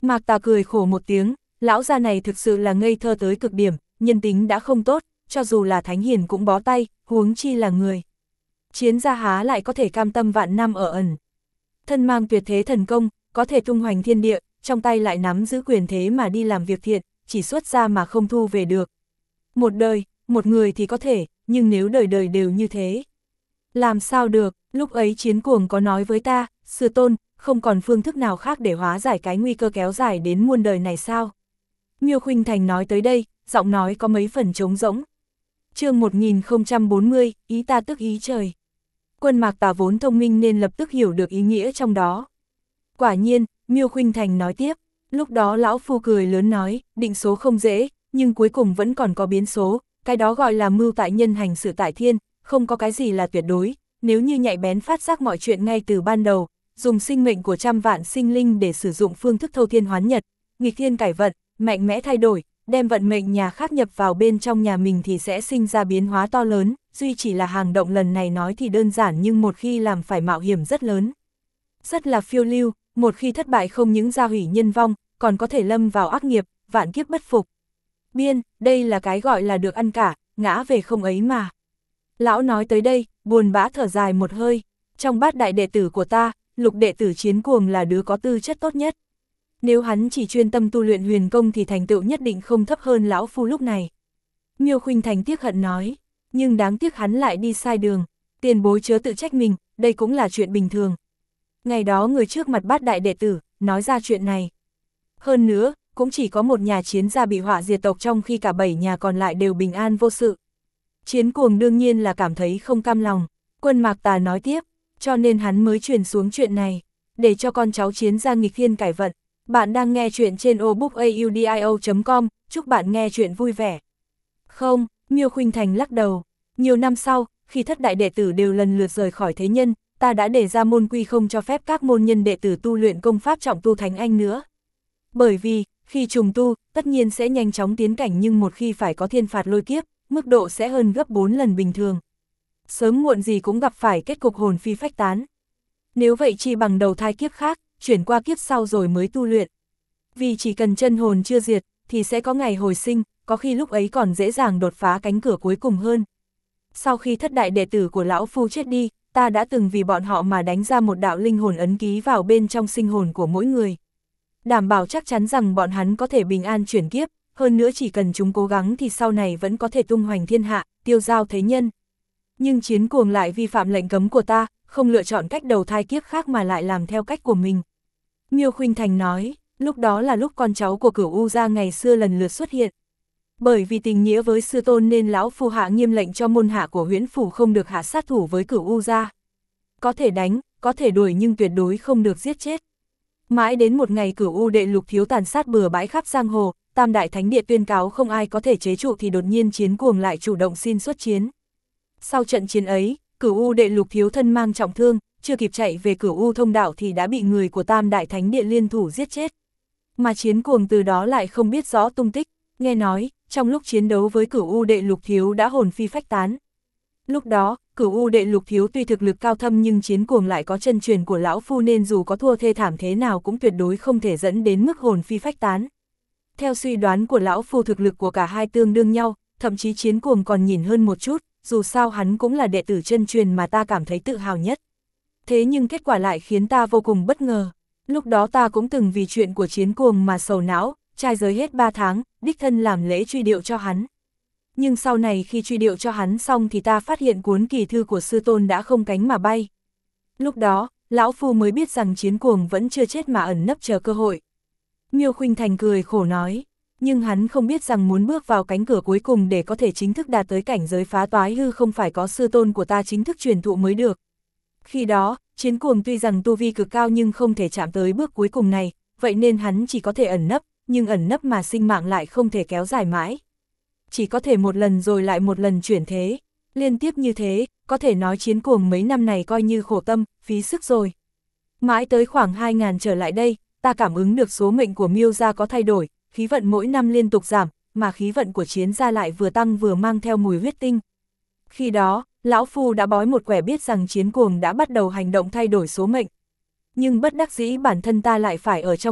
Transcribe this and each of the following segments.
Mạc Tà cười khổ một tiếng, lão già này thực sự là ngây thơ tới cực điểm, nhân tính đã không tốt, cho dù là thánh hiền cũng bó tay, huống chi là người. Chiến gia há lại có thể cam tâm vạn năm ở ẩn. Thân mang tuyệt thế thần công, có thể tung hoành thiên địa, trong tay lại nắm giữ quyền thế mà đi làm việc thiện, chỉ xuất ra mà không thu về được. Một đời, một người thì có thể, nhưng nếu đời đời đều như thế. Làm sao được, lúc ấy Chiến Cuồng có nói với ta, sư tôn, không còn phương thức nào khác để hóa giải cái nguy cơ kéo dài đến muôn đời này sao? Miêu Khuynh Thành nói tới đây, giọng nói có mấy phần trống rỗng. Chương 1040, ý ta tức ý trời. Quân Mạc Tà vốn thông minh nên lập tức hiểu được ý nghĩa trong đó. Quả nhiên, Miêu Khuynh Thành nói tiếp, lúc đó lão phu cười lớn nói, định số không dễ, nhưng cuối cùng vẫn còn có biến số, cái đó gọi là mưu tại nhân hành sự tại thiên, không có cái gì là tuyệt đối, nếu như nhạy bén phát giác mọi chuyện ngay từ ban đầu, dùng sinh mệnh của trăm vạn sinh linh để sử dụng phương thức thâu thiên hoán nhật, nghịch thiên cải vận, mạnh mẽ thay đổi, đem vận mệnh nhà khác nhập vào bên trong nhà mình thì sẽ sinh ra biến hóa to lớn, duy chỉ là hành động lần này nói thì đơn giản nhưng một khi làm phải mạo hiểm rất lớn. Rất là phiêu lưu, một khi thất bại không những gia hủy nhân vong, còn có thể lâm vào ác nghiệp, vạn kiếp bất phục. Biên, đây là cái gọi là được ăn cả, ngã về không ấy mà. Lão nói tới đây, buồn bã thở dài một hơi, trong bát đại đệ tử của ta, Lục đệ tử Chiến Cuồng là đứa có tư chất tốt nhất. Nếu hắn chỉ chuyên tâm tu luyện huyền công thì thành tựu nhất định không thấp hơn lão phu lúc này. Miêu Khuynh Thành tiếc hận nói, nhưng đáng tiếc hắn lại đi sai đường, tiền bối chớ tự trách mình, đây cũng là chuyện bình thường. Ngày đó người trước mặt bát đại đệ tử, nói ra chuyện này. Hơn nữa, cũng chỉ có một nhà Chiến gia bị họa diệt tộc trong khi cả 7 nhà còn lại đều bình an vô sự. Chiến Cuồng đương nhiên là cảm thấy không cam lòng, Quân Mạc Tà nói tiếp, cho nên hắn mới truyền xuống chuyện này, để cho con cháu Chiến gia nghịch thiên cải vận. Bạn đang nghe chuyện trên obookaudio.com, chúc bạn nghe chuyện vui vẻ. Không, Miêu Khuynh Thành lắc đầu, nhiều năm sau, khi thất đại đệ tử đều lần lượt rời khỏi thế nhân, ta đã để ra môn quy không cho phép các môn nhân đệ tử tu luyện công pháp trọng tu thánh anh nữa. Bởi vì, khi trùng tu, tất nhiên sẽ nhanh chóng tiến cảnh nhưng một khi phải có thiên phạt lôi kiếp, mức độ sẽ hơn gấp 4 lần bình thường. Sớm muộn gì cũng gặp phải kết cục hồn phi phách tán. Nếu vậy chi bằng đầu thai kiếp khác, chuyển qua kiếp sau rồi mới tu luyện. Vì chỉ cần chân hồn chưa diệt, thì sẽ có ngày hồi sinh, có khi lúc ấy còn dễ dàng đột phá cánh cửa cuối cùng hơn. Sau khi thất đại đệ tử của lão phu chết đi, ta đã từng vì bọn họ mà đánh ra một đạo linh hồn ấn ký vào bên trong sinh hồn của mỗi người. Đảm bảo chắc chắn rằng bọn hắn có thể bình an chuyển kiếp, hơn nữa chỉ cần chúng cố gắng thì sau này vẫn có thể tung hoành thiên hạ, tiêu giao thế nhân. Nhưng Chiến Cuồng lại vi phạm lệnh cấm của ta, không lựa chọn cách đầu thai kiếp khác mà lại làm theo cách của mình. Miêu Khuynh Thành nói, lúc đó là lúc con cháu của Cửu U gia ngày xưa lần lượt xuất hiện. Bởi vì tình nghĩa với sư tôn nên lão phu hạ nghiêm lệnh cho môn hạ của Huyễn phủ không được hạ sát thủ với Cửu U gia. Có thể đánh, có thể đuổi nhưng tuyệt đối không được giết chết. Mãi đến một ngày Cửu U đệ lục thiếu tàn sát bừa bãi khắp giang hồ, Tam đại thánh địa tuyên cáo không ai có thể chế trụ thì đột nhiên Chiến Cuồng lại chủ động xin xuất chiến. Sau trận chiến ấy, Cửu U đệ lục thiếu thân mang trọng thương, chưa kịp chạy về Cửu U thông đạo thì đã bị người của Tam đại thánh địa liên thủ giết chết. Mà Chiến Cuồng từ đó lại không biết rõ tung tích, nghe nói, trong lúc chiến đấu với Cửu U đệ lục thiếu đã hồn phi phách tán. Lúc đó, Cửu U đệ lục thiếu tuy thực lực cao thâm nhưng Chiến Cuồng lại có chân truyền của lão phu nên dù có thua thê thảm thế nào cũng tuyệt đối không thể dẫn đến mức hồn phi phách tán. Theo suy đoán của lão phu thực lực của cả hai tương đương nhau, thậm chí Chiến Cuồng còn nhìn hơn một chút, dù sao hắn cũng là đệ tử chân truyền mà ta cảm thấy tự hào nhất. Thế nhưng kết quả lại khiến ta vô cùng bất ngờ. Lúc đó ta cũng từng vì chuyện của Chiến Cuồng mà sầu não, trai giới hết 3 tháng, đích thân làm lễ truy điệu cho hắn. Nhưng sau này khi truy điệu cho hắn xong thì ta phát hiện cuốn kỳ thư của sư tôn đã không cánh mà bay. Lúc đó, lão phu mới biết rằng Chiến Cuồng vẫn chưa chết mà ẩn nấp chờ cơ hội. Miêu Khuynh Thành cười khổ nói, nhưng hắn không biết rằng muốn bước vào cánh cửa cuối cùng để có thể chính thức đạt tới cảnh giới phá toái hư không phải có sư tôn của ta chính thức truyền thụ mới được. Khi đó, Chiến Cuồng tuy rằng tu vi cực cao nhưng không thể chạm tới bước cuối cùng này, vậy nên hắn chỉ có thể ẩn nấp, nhưng ẩn nấp mà sinh mạng lại không thể kéo dài mãi. Chỉ có thể một lần rồi lại một lần chuyển thế, liên tiếp như thế, có thể nói Chiến Cuồng mấy năm này coi như khổ tâm, phí sức rồi. Mãi tới khoảng 2000 trở lại đây, ta cảm ứng được số mệnh của Miêu gia có thay đổi, khí vận mỗi năm liên tục giảm, mà khí vận của Chiến gia lại vừa tăng vừa mang theo mùi huyết tinh. Khi đó, lão phu đã bói một quẻ biết rằng Chiến Cuồng đã bắt đầu hành động thay đổi số mệnh. Nhưng bất đắc dĩ bản thân ta lại phải ở trong này,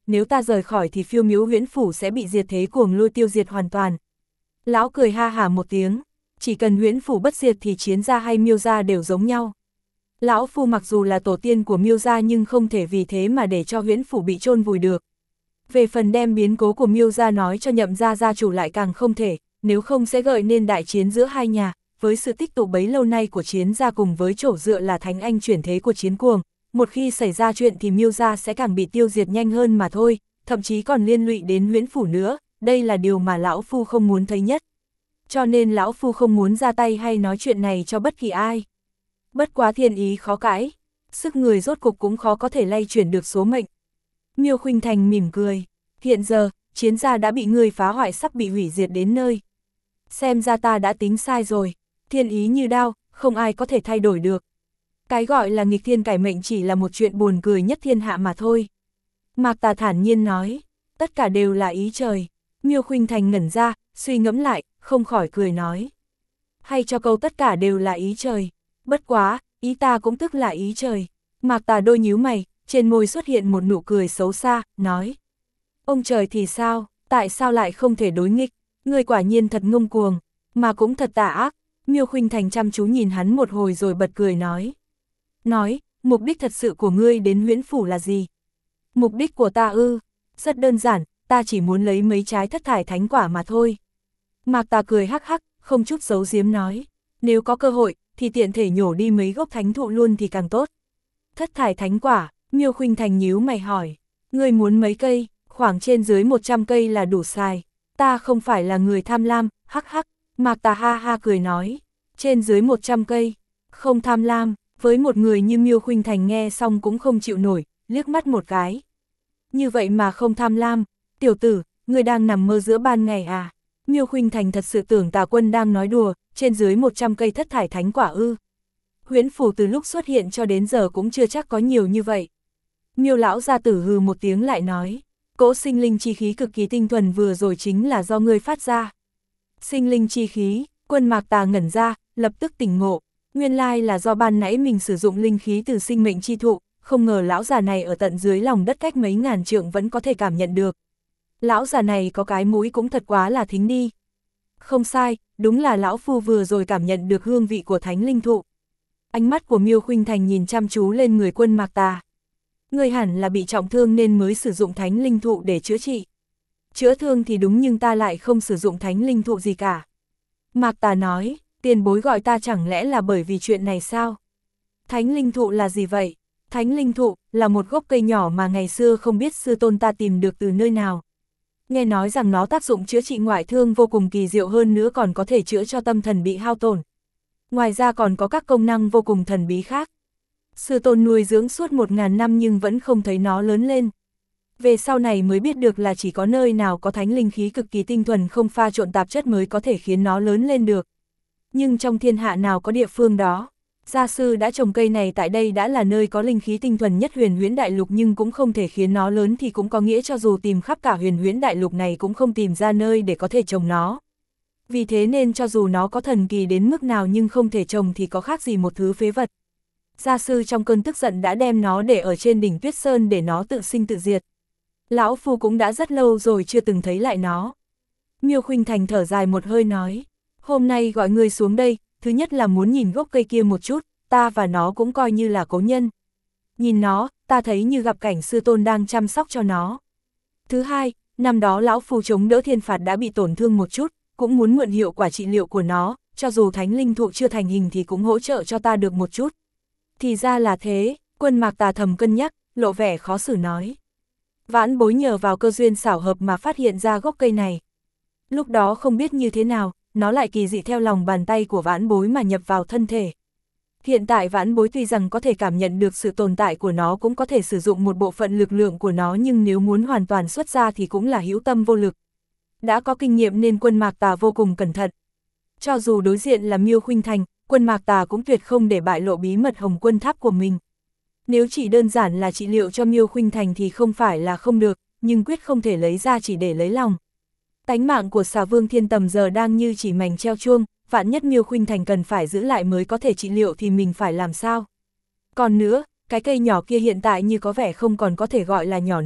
nếu ta rời khỏi thì phiêu miếu huyễn phủ sẽ bị diệt thế cuồng lôi tiêu diệt hoàn toàn. Lão cười ha hả một tiếng, chỉ cần huyễn phủ bất diệt thì Chiến gia hay Miêu gia đều giống nhau. Lão Phu mặc dù là tổ tiên của Miêu gia nhưng không thể vì thế mà để cho huyễn phủ bị chôn vùi được. Về phần đem biến cố của Miêu gia nói cho Nhậm gia gia chủ lại càng không thể, nếu không sẽ gợi nên đại chiến giữa hai nhà, với sự tích tụ bấy lâu nay của Chiến gia cùng với chỗ dựa là thánh anh chuyển thế của Chiến Cuồng, một khi xảy ra chuyện thì Miêu gia sẽ càng bị tiêu diệt nhanh hơn mà thôi, thậm chí còn liên lụy đến huyễn phủ nữa, đây là điều mà lão Phu không muốn thấy nhất. Cho nên lão Phu không muốn ra tay hay nói chuyện này cho bất kỳ ai. Bất quá thiên ý khó cãi, sức người rốt cục cũng khó có thể lay chuyển được số mệnh. Miêu Khuynh Thành mỉm cười, hiện giờ, Chiến gia đã bị ngươi phá hoại sắp bị hủy diệt đến nơi. Xem ra ta đã tính sai rồi, thiên ý như đao, không ai có thể thay đổi được. Cái gọi là nghịch thiên cải mệnh chỉ là một chuyện buồn cười nhất thiên hạ mà thôi. Mạc Tà thản nhiên nói, tất cả đều là ý trời. Miêu Khuynh Thành ngẩn ra, suy ngẫm lại, không khỏi cười nói. Hay cho câu tất cả đều là ý trời. Bất quá, ý ta cũng tức là ý trời. Mạc Tà đôi nhíu mày, trên môi xuất hiện một nụ cười xấu xa, nói. Ông trời thì sao, tại sao lại không thể đối nghịch, người quả nhiên thật ngông cuồng, mà cũng thật tà ác. Miêu Khuynh Thành chăm chú nhìn hắn một hồi rồi bật cười nói. Nói, mục đích thật sự của ngươi đến huyễn phủ là gì? Mục đích của ta ư, rất đơn giản, ta chỉ muốn lấy mấy trái thất thải thánh quả mà thôi. Mạc Tà cười hắc hắc, không chút giấu giếm nói. Nếu có cơ hội, thì tiện thể nhổ đi mấy gốc thánh thụ luôn thì càng tốt. Thất thải thánh quả, Miêu Khuynh Thành nhíu mày hỏi. Ngươi muốn mấy cây, khoảng trên dưới 100 cây là đủ xài. Ta không phải là người tham lam, hắc hắc. Mạc Tà ha ha cười nói. Trên dưới 100 cây, không tham lam. Với một người như Miêu Khuynh Thành nghe xong cũng không chịu nổi, liếc mắt một cái. Như vậy mà không tham lam, tiểu tử, ngươi đang nằm mơ giữa ban ngày à? Miêu Khuynh Thành thật sự tưởng Tà Quân đang nói đùa, trên dưới 100 cây thất thải thánh quả ư. Huyễn phủ từ lúc xuất hiện cho đến giờ cũng chưa chắc có nhiều như vậy. Miêu lão gia tử hừ một tiếng lại nói, cỗ sinh linh chi khí cực kỳ tinh thuần vừa rồi chính là do ngươi phát ra. Sinh linh chi khí, Quân Mạc Tà ngẩn ra, lập tức tỉnh ngộ. Nguyên lai là do ban nãy mình sử dụng linh khí từ sinh mệnh chi thụ, không ngờ lão già này ở tận dưới lòng đất cách mấy ngàn trượng vẫn có thể cảm nhận được. Lão già này có cái mũi cũng thật quá là thính đi. Không sai, đúng là lão phu vừa rồi cảm nhận được hương vị của thánh linh thụ. Ánh mắt của Miêu Khuynh Thành nhìn chăm chú lên người Quân Mạc Tà. Người hẳn là bị trọng thương nên mới sử dụng thánh linh thụ để chữa trị. Chữa thương thì đúng nhưng ta lại không sử dụng thánh linh thụ gì cả. Mạc Tà nói. Tiền bối gọi ta chẳng lẽ là bởi vì chuyện này sao? Thánh linh thụ là gì vậy? Thánh linh thụ là một gốc cây nhỏ mà ngày xưa không biết sư tôn ta tìm được từ nơi nào. Nghe nói rằng nó tác dụng chữa trị ngoại thương vô cùng kỳ diệu hơn nữa còn có thể chữa cho tâm thần bị hao tổn. Ngoài ra còn có các công năng vô cùng thần bí khác. Sư tôn nuôi dưỡng suốt 1000 năm nhưng vẫn không thấy nó lớn lên. Về sau này mới biết được là chỉ có nơi nào có thánh linh khí cực kỳ tinh thuần không pha trộn tạp chất mới có thể khiến nó lớn lên được. Nhưng trong thiên hạ nào có địa phương đó, gia sư đã trồng cây này tại đây đã là nơi có linh khí tinh thuần nhất huyền huyễn đại lục nhưng cũng không thể khiến nó lớn thì cũng có nghĩa cho dù tìm khắp cả huyền huyễn đại lục này cũng không tìm ra nơi để có thể trồng nó. Vì thế nên cho dù nó có thần kỳ đến mức nào nhưng không thể trồng thì có khác gì một thứ phế vật. Gia sư trong cơn tức giận đã đem nó để ở trên đỉnh Tuyết Sơn để nó tự sinh tự diệt. Lão Phu cũng đã rất lâu rồi chưa từng thấy lại nó. Miêu Khuynh Thành thở dài một hơi nói. Hôm nay gọi ngươi xuống đây, thứ nhất là muốn nhìn gốc cây kia một chút, ta và nó cũng coi như là cố nhân. Nhìn nó, ta thấy như gặp cảnh sư tôn đang chăm sóc cho nó. Thứ hai, năm đó lão phu chống đỡ thiên phạt đã bị tổn thương một chút, cũng muốn mượn hiệu quả trị liệu của nó, cho dù thánh linh thụ chưa thành hình thì cũng hỗ trợ cho ta được một chút. Thì ra là thế, Quân Mạc Tà thầm cân nhắc, lộ vẻ khó xử nói. Vãn bối nhờ vào cơ duyên xảo hợp mà phát hiện ra gốc cây này. Lúc đó không biết như thế nào, nó lại kỳ dị theo lòng bàn tay của vãn bối mà nhập vào thân thể. Hiện tại vãn bối tuy rằng có thể cảm nhận được sự tồn tại của nó cũng có thể sử dụng một bộ phận lực lượng của nó nhưng nếu muốn hoàn toàn xuất ra thì cũng là hữu tâm vô lực. Đã có kinh nghiệm nên Quân Mạc Tà vô cùng cẩn thận. Cho dù đối diện là Miêu Khuynh Thành, Quân Mạc Tà cũng tuyệt không để bại lộ bí mật Hồng Quân Tháp của mình. Nếu chỉ đơn giản là trị liệu cho Miêu Khuynh Thành thì không phải là không được, nhưng quyết không thể lấy ra chỉ để lấy lòng. Tánh mạng của Xà Vương Thiên Tầm giờ đang như chỉ mảnh treo chuông, vạn nhất Miêu Khuynh Thành cần phải giữ lại mới có thể trị liệu thì mình phải làm sao? Còn nữa, cái cây nhỏ kia hiện tại như có vẻ không còn có thể gọi là nhỏ nữa,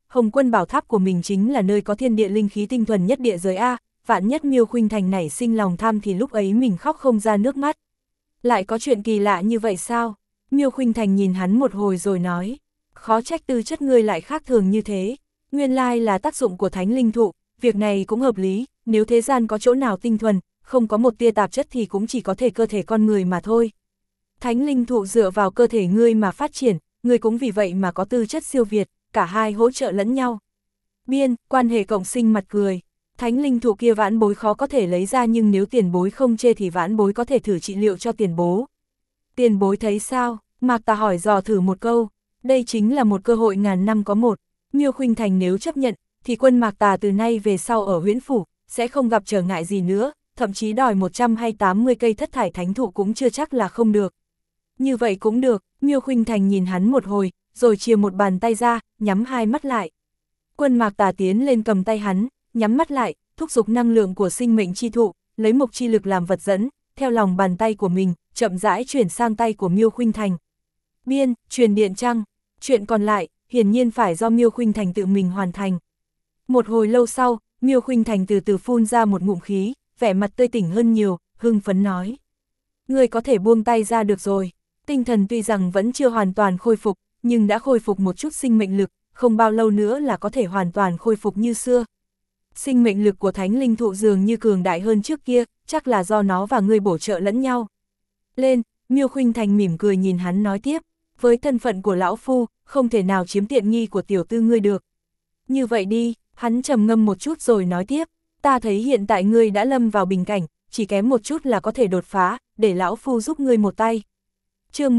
Hồng Quân bảo tháp của mình chính là nơi có thiên địa linh khí tinh thuần nhất địa giới A, vạn nhất Miêu Khuynh Thành nảy sinh lòng tham thì lúc ấy mình khóc không ra nước mắt. Lại có chuyện kỳ lạ như vậy sao? Miêu Khuynh Thành nhìn hắn một hồi rồi nói, khó trách tư chất ngươi lại khác thường như thế, nguyên lai là tác dụng của thánh linh thụ, việc này cũng hợp lý, nếu thế gian có chỗ nào tinh thuần, không có một tia tạp chất thì cũng chỉ có thể cơ thể con người mà thôi. Thánh linh thụ dựa vào cơ thể ngươi mà phát triển, ngươi cũng vì vậy mà có tư chất siêu việt, cả hai hỗ trợ lẫn nhau. Biên, quan hệ cộng sinh mặt cười. Thánh linh thụ kia vãn bối khó có thể lấy ra, nhưng nếu tiền bối không chê thì vãn bối có thể thử trị liệu cho tiền bố. Tiền bối thấy sao? Mạc Tà hỏi dò thử một câu. Đây chính là một cơ hội ngàn năm có một. Miêu Khuynh Thành nếu chấp nhận, thì quân Mạc Tà từ nay về sau ở Huyễn Phủ, sẽ không gặp trở ngại gì nữa, thậm chí đòi 100 hay 80 cây thất thải thánh thụ cũng chưa chắc là không được. Như vậy cũng được, Miêu Khuynh Thành nhìn hắn một hồi, rồi chìa một bàn tay ra, nhắm hai mắt lại. Quân Mạc Tà tiến lên cầm tay hắn, nhắm mắt lại, thúc giục năng lượng của sinh mệnh chi thụ, lấy mộc chi lực làm vật dẫn, theo lòng bàn tay của mình, chậm rãi chuyển sang tay của Miêu Khuynh Thành. Biên, truyền điện trăng, chuyện còn lại, hiển nhiên phải do Miêu Khuynh Thành tự mình hoàn thành. Một hồi lâu sau, Miêu Khuynh Thành từ từ phun ra một ngụm khí, vẻ mặt tươi tỉnh hơn nhiều, hưng phấn nói. Ngươi có thể buông tay ra được rồi, tinh thần tuy rằng vẫn chưa hoàn toàn khôi phục, nhưng đã khôi phục một chút sinh mệnh lực, không bao lâu nữa là có thể hoàn toàn khôi phục như xưa. Sinh mệnh lực của thánh linh thụ dường như cường đại hơn trước kia, chắc là do nó và ngươi bổ trợ lẫn nhau. Lên, Miêu Khuynh Thành mỉm cười nhìn hắn nói tiếp, với thân phận của lão phu, không thể nào chiếm tiện nghi của tiểu tư ngươi được. Như vậy đi, hắn trầm ngâm một chút rồi nói tiếp, ta thấy hiện tại ngươi đã lâm vào bình cảnh, chỉ kém một chút là có thể đột phá, để lão phu giúp ngươi một tay. Chương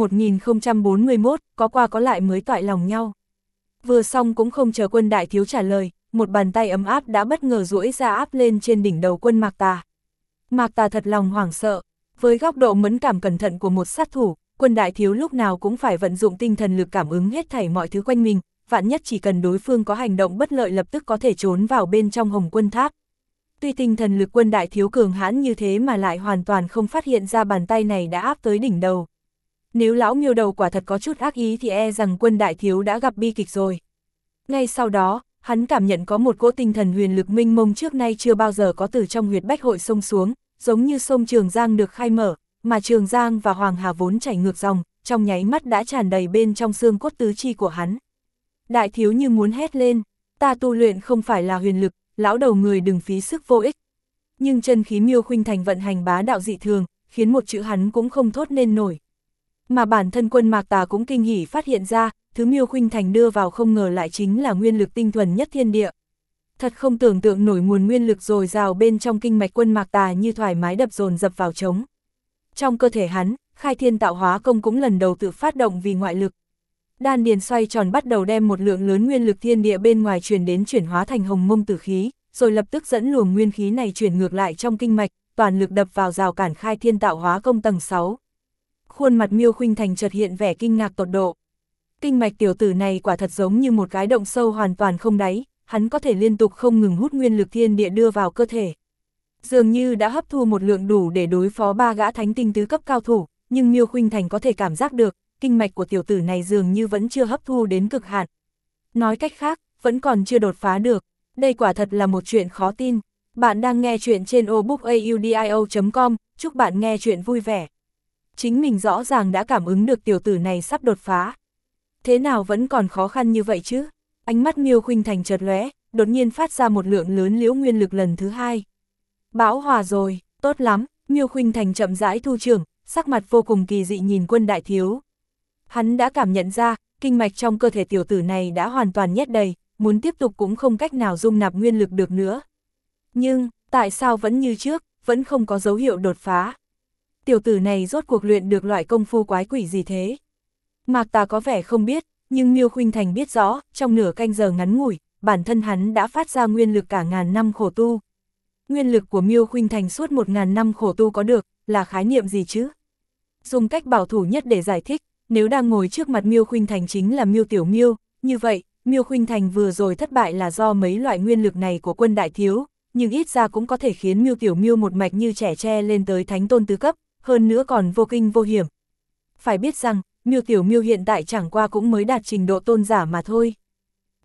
1041, có qua có lại mới toại lòng nhau. Vừa xong cũng không chờ quân đại thiếu trả lời, một bàn tay ấm áp đã bất ngờ duỗi ra áp lên trên đỉnh đầu quân Mạc Tà. Mạc Tà thật lòng hoảng sợ, với góc độ mẫn cảm cẩn thận của một sát thủ, quân đại thiếu lúc nào cũng phải vận dụng tinh thần lực cảm ứng hết thảy mọi thứ quanh mình, vạn nhất chỉ cần đối phương có hành động bất lợi lập tức có thể trốn vào bên trong Hồng Quân Tháp. Tuy tinh thần lực quân đại thiếu cường hãn như thế mà lại hoàn toàn không phát hiện ra bàn tay này đã áp tới đỉnh đầu. Nếu lão Miêu đầu quả thật có chút ác ý thì e rằng quân đại thiếu đã gặp bi kịch rồi. Ngay sau đó, hắn cảm nhận có một cỗ tinh thần huyền lực mênh mông trước nay chưa bao giờ có từ trong huyệt bách hội xông xuống, giống như sông Trường Giang được khai mở, mà Trường Giang và Hoàng Hà vốn chảy ngược dòng, trong nháy mắt đã tràn đầy bên trong xương cốt tứ chi của hắn. Đại thiếu như muốn hét lên, ta tu luyện không phải là huyền lực, lão đầu người đừng phí sức vô ích. Nhưng chân khí Miêu Khuynh Thành vận hành bá đạo dị thường, khiến một chữ hắn cũng không thốt nên nổi. Mà bản thân quân Mạc Tà cũng kinh hỉ phát hiện ra, thứ Miêu Khuynh Thành đưa vào không ngờ lại chính là nguyên lực tinh thuần nhất thiên địa. Thật không tưởng tượng nổi nguồn nguyên lực dồi dào bên trong kinh mạch quân Mạc Tà như thoải mái đập dồn dập vào trống. Trong cơ thể hắn, khai thiên tạo hóa công cũng lần đầu tự phát động vì ngoại lực. Đan điền xoay tròn bắt đầu đem một lượng lớn nguyên lực thiên địa bên ngoài truyền đến chuyển hóa thành hồng mông tử khí, rồi lập tức dẫn luồng nguyên khí này chuyển ngược lại trong kinh mạch, toàn lực đập vào rào cản khai thiên tạo hóa công tầng 6. Khuôn mặt Miêu Khuynh Thành chợt hiện vẻ kinh ngạc tột độ. Kinh mạch tiểu tử này quả thật giống như một cái động sâu hoàn toàn không đáy, hắn có thể liên tục không ngừng hút nguyên lực thiên địa đưa vào cơ thể. Dường như đã hấp thu một lượng đủ để đối phó 3 gã thánh tinh tứ cấp cao thủ, nhưng Miêu Khuynh Thành có thể cảm giác được, kinh mạch của tiểu tử này dường như vẫn chưa hấp thu đến cực hạn. Nói cách khác, vẫn còn chưa đột phá được. Đây quả thật là một chuyện khó tin. Bạn đang nghe chuyện trên obookaudio.com, chúc bạn nghe chuyện vui vẻ. Chính mình rõ ràng đã cảm ứng được tiểu tử này sắp đột phá. Thế nào vẫn còn khó khăn như vậy chứ? Ánh mắt Miêu Khuynh Thành chợt lóe, đột nhiên phát ra một lượng lớn liễu nguyên lực lần thứ 2. Bão hòa rồi, tốt lắm, Miêu Khuynh Thành chậm rãi thu trưởng, sắc mặt vô cùng kỳ dị nhìn quân đại thiếu. Hắn đã cảm nhận ra, kinh mạch trong cơ thể tiểu tử này đã hoàn toàn nhét đầy, muốn tiếp tục cũng không cách nào dung nạp nguyên lực được nữa. Nhưng, tại sao vẫn như trước, vẫn không có dấu hiệu đột phá? Tiểu tử này rốt cuộc luyện được loại công phu quái quỷ gì thế? Mạc Tà có vẻ không biết, nhưng Miêu Khuynh Thành biết rõ, trong nửa canh giờ ngắn ngủi, bản thân hắn đã phát ra nguyên lực cả ngàn năm khổ tu. Nguyên lực của Miêu Khuynh Thành suốt 1000 năm khổ tu có được, là khái niệm gì chứ? Dùng cách bảo thủ nhất để giải thích, nếu đang ngồi trước mặt Miêu Khuynh Thành chính là Miêu Tiểu Miêu, như vậy, Miêu Khuynh Thành vừa rồi thất bại là do mấy loại nguyên lực này của quân đại thiếu, nhưng ít ra cũng có thể khiến Miêu Tiểu Miêu một mạch như trẻ tre lên tới thánh tôn tứ cấp, hơn nữa còn vô kinh vô hiểm. Phải biết rằng, Miêu Tiểu Miêu hiện tại chẳng qua cũng mới đạt trình độ tôn giả mà thôi.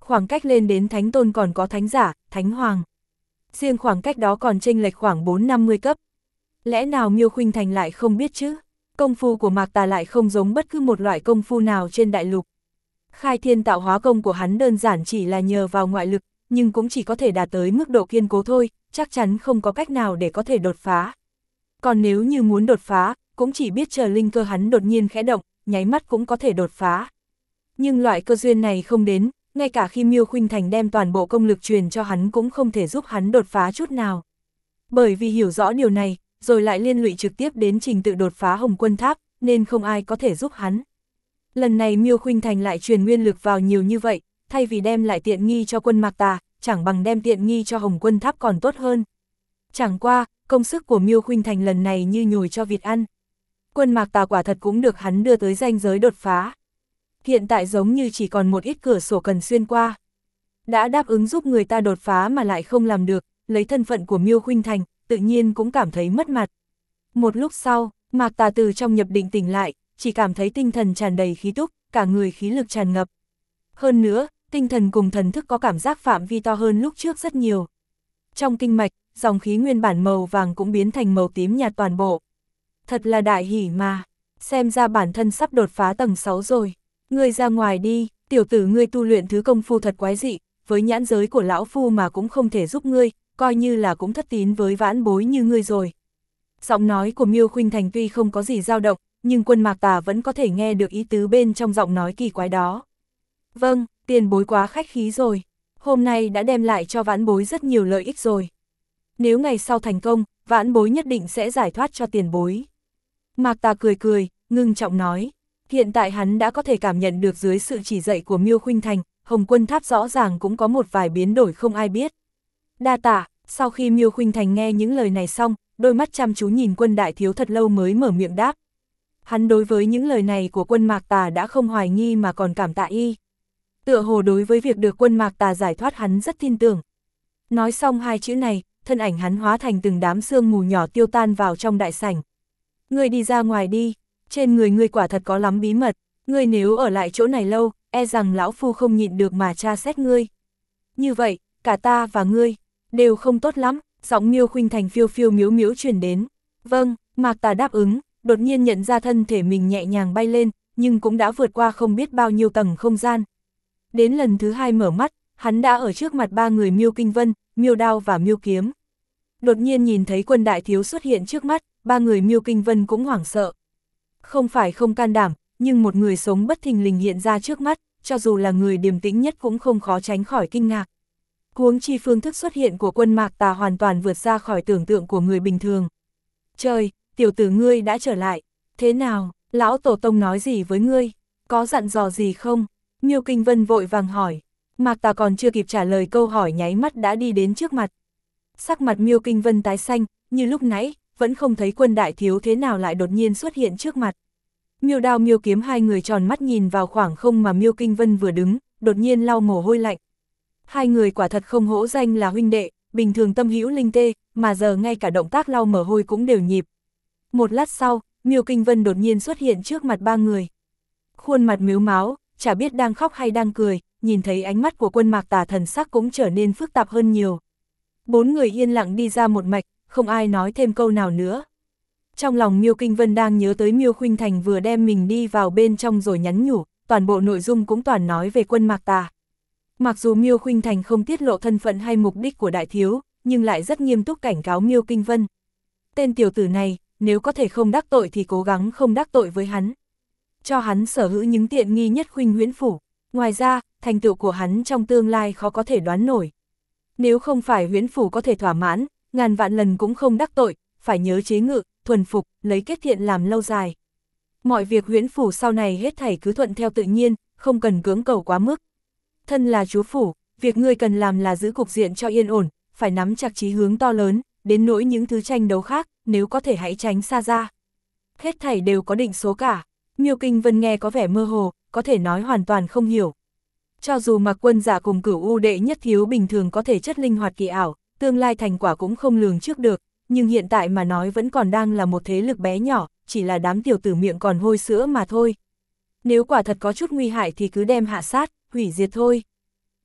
Khoảng cách lên đến thánh tôn còn có thánh giả, thánh hoàng. Riêng khoảng cách đó còn chênh lệch khoảng 4-50 cấp. Lẽ nào Miêu Khuynh Thành lại không biết chứ? Công phu của Mạc Tà lại không giống bất cứ một loại công phu nào trên đại lục. Khai thiên tạo hóa công của hắn đơn giản chỉ là nhờ vào ngoại lực, nhưng cũng chỉ có thể đạt tới mức độ kiên cố thôi, chắc chắn không có cách nào để có thể đột phá. Còn nếu như muốn đột phá, cũng chỉ biết chờ linh cơ hắn đột nhiên khẽ động, nháy mắt cũng có thể đột phá. Nhưng loại cơ duyên này không đến, ngay cả khi Miêu Khuynh Thành đem toàn bộ công lực truyền cho hắn cũng không thể giúp hắn đột phá chút nào. Bởi vì hiểu rõ điều này, rồi lại liên lụy trực tiếp đến trình tự đột phá Hồng Quân Tháp, nên không ai có thể giúp hắn. Lần này Miêu Khuynh Thành lại truyền nguyên lực vào nhiều như vậy, thay vì đem lại tiện nghi cho quân Mạc Tà, chẳng bằng đem tiện nghi cho Hồng Quân Tháp còn tốt hơn. Chẳng qua, công sức của Miêu Khuynh Thành lần này như nhồi cho vịt ăn. Quân Mạc Tà quả thật cũng được hắn đưa tới ranh giới đột phá. Hiện tại giống như chỉ còn một ít cửa sổ cần xuyên qua. Đã đáp ứng giúp người ta đột phá mà lại không làm được, lấy thân phận của Miêu Khuynh Thành, tự nhiên cũng cảm thấy mất mặt. Một lúc sau, Mạc Tà từ trong nhập định tỉnh lại, chỉ cảm thấy tinh thần tràn đầy khí túc, cả người khí lực tràn ngập. Hơn nữa, tinh thần cùng thần thức có cảm giác phạm vi to hơn lúc trước rất nhiều. Trong kinh mạch, dòng khí nguyên bản màu vàng cũng biến thành màu tím nhạt toàn bộ. Thật là đại hỉ mà, xem ra bản thân sắp đột phá tầng 6 rồi. Ngươi ra ngoài đi, tiểu tử ngươi tu luyện thứ công phu thật quái dị, với nhãn giới của lão phu mà cũng không thể giúp ngươi, coi như là cũng thất tín với vãn bối như ngươi rồi. Giọng nói của Miêu Khuynh Thành tuy không có gì dao động, nhưng quân Mạc Tà vẫn có thể nghe được ý tứ bên trong giọng nói kỳ quái đó. Vâng, tiền bối quá khách khí rồi, hôm nay đã đem lại cho vãn bối rất nhiều lợi ích rồi. Nếu ngày sau thành công, vãn bối nhất định sẽ giải thoát cho tiền bối. Mạc Tà cười cười, ngưng trọng nói. Hiện tại hắn đã có thể cảm nhận được dưới sự chỉ dạy của Miêu Khuynh Thành, Hồng Quân Tháp rõ ràng cũng có một vài biến đổi không ai biết. Đa tạ, sau khi Miêu Khuynh Thành nghe những lời này xong, đôi mắt chăm chú nhìn quân đại thiếu thật lâu mới mở miệng đáp. Hắn đối với những lời này của quân Mạc Tà đã không hoài nghi mà còn cảm tạ y. Tựa hồ đối với việc được quân Mạc Tà giải thoát hắn rất tin tưởng. Nói xong hai chữ này, thân ảnh hắn hóa thành từng đám sương mù nhỏ tiêu tan vào trong đại sảnh. Ngươi đi ra ngoài đi, trên người ngươi quả thật có lắm bí mật, ngươi nếu ở lại chỗ này lâu, e rằng lão phu không nhịn được mà tra xét ngươi. Như vậy, cả ta và ngươi, đều không tốt lắm, giọng Miêu Khuynh Thành phiêu phiêu miếu miếu truyền đến. Vâng, Mạc Tà đáp ứng, đột nhiên nhận ra thân thể mình nhẹ nhàng bay lên, nhưng cũng đã vượt qua không biết bao nhiêu tầng không gian. Đến lần thứ hai mở mắt, hắn đã ở trước mặt ba người Miêu Kinh Vân, Miêu Đao và Miêu Kiếm. Đột nhiên nhìn thấy quân đại thiếu xuất hiện trước mắt, ba người Miêu Kinh Vân cũng hoảng sợ. Không phải không can đảm, nhưng một người sống bất thình lình hiện ra trước mắt, cho dù là người điềm tĩnh nhất cũng không khó tránh khỏi kinh ngạc. Huống chi phương thức xuất hiện của quân Mạc Tà hoàn toàn vượt ra khỏi tưởng tượng của người bình thường. Trời, tiểu tử ngươi đã trở lại, thế nào, lão tổ tông nói gì với ngươi, có dặn dò gì không? Miêu Kinh Vân vội vàng hỏi. Mạc Tà còn chưa kịp trả lời câu hỏi nháy mắt đã đi đến trước mặt. Sắc mặt Miêu Kinh Vân tái xanh, như lúc nãy, vẫn không thấy quân đại thiếu thế nào lại đột nhiên xuất hiện trước mặt. Miêu Đao Miêu Kiếm hai người tròn mắt nhìn vào khoảng không mà Miêu Kinh Vân vừa đứng, đột nhiên lau mồ hôi lạnh. Hai người quả thật không hổ danh là huynh đệ, bình thường tâm hữu linh tê, mà giờ ngay cả động tác lau mồ hôi cũng đều nhịp. Một lát sau, Miêu Kinh Vân đột nhiên xuất hiện trước mặt ba người. Khuôn mặt mếu máo, chả biết đang khóc hay đang cười, nhìn thấy ánh mắt của quân Mạc Tà thần sắc cũng trở nên phức tạp hơn nhiều. Bốn người yên lặng đi ra một mạch, không ai nói thêm câu nào nữa. Trong lòng Miêu Kinh Vân đang nhớ tới Miêu Khuynh Thành vừa đem mình đi vào bên trong rồi nhắn nhủ, toàn bộ nội dung cũng toàn nói về quân Mạc Tà. Mặc dù Miêu Khuynh Thành không tiết lộ thân phận hay mục đích của đại thiếu, nhưng lại rất nghiêm túc cảnh cáo Miêu Kinh Vân. Tên tiểu tử này, nếu có thể không đắc tội thì cố gắng không đắc tội với hắn. Cho hắn sở hữu những tiện nghi nhất Khuynh Huyễn Phủ, ngoài ra, thành tựu của hắn trong tương lai khó có thể đoán nổi. Nếu không phải Huyễn Phủ có thể thỏa mãn, ngàn vạn lần cũng không đắc tội, phải nhớ chế ngự, thuần phục, lấy kết thiện làm lâu dài. Mọi việc Huyễn Phủ sau này hết thảy cứ thuận theo tự nhiên, không cần cưỡng cầu quá mức. Thân là chúa phủ, việc ngươi cần làm là giữ cục diện cho yên ổn, phải nắm chặt chí hướng to lớn, đến nỗi những thứ tranh đấu khác, nếu có thể hãy tránh xa ra. Hết thảy đều có định số cả. Miêu Kinh Vân nghe có vẻ mơ hồ, có thể nói hoàn toàn không hiểu. Cho dù Mạc Quân Giả cùng Cửu U đệ nhất thiếu bình thường có thể chất linh hoạt kỳ ảo, tương lai thành quả cũng không lường trước được, nhưng hiện tại mà nói vẫn còn đang là một thế lực bé nhỏ, chỉ là đám tiểu tử miệng còn hôi sữa mà thôi. Nếu quả thật có chút nguy hại thì cứ đem hạ sát, hủy diệt thôi.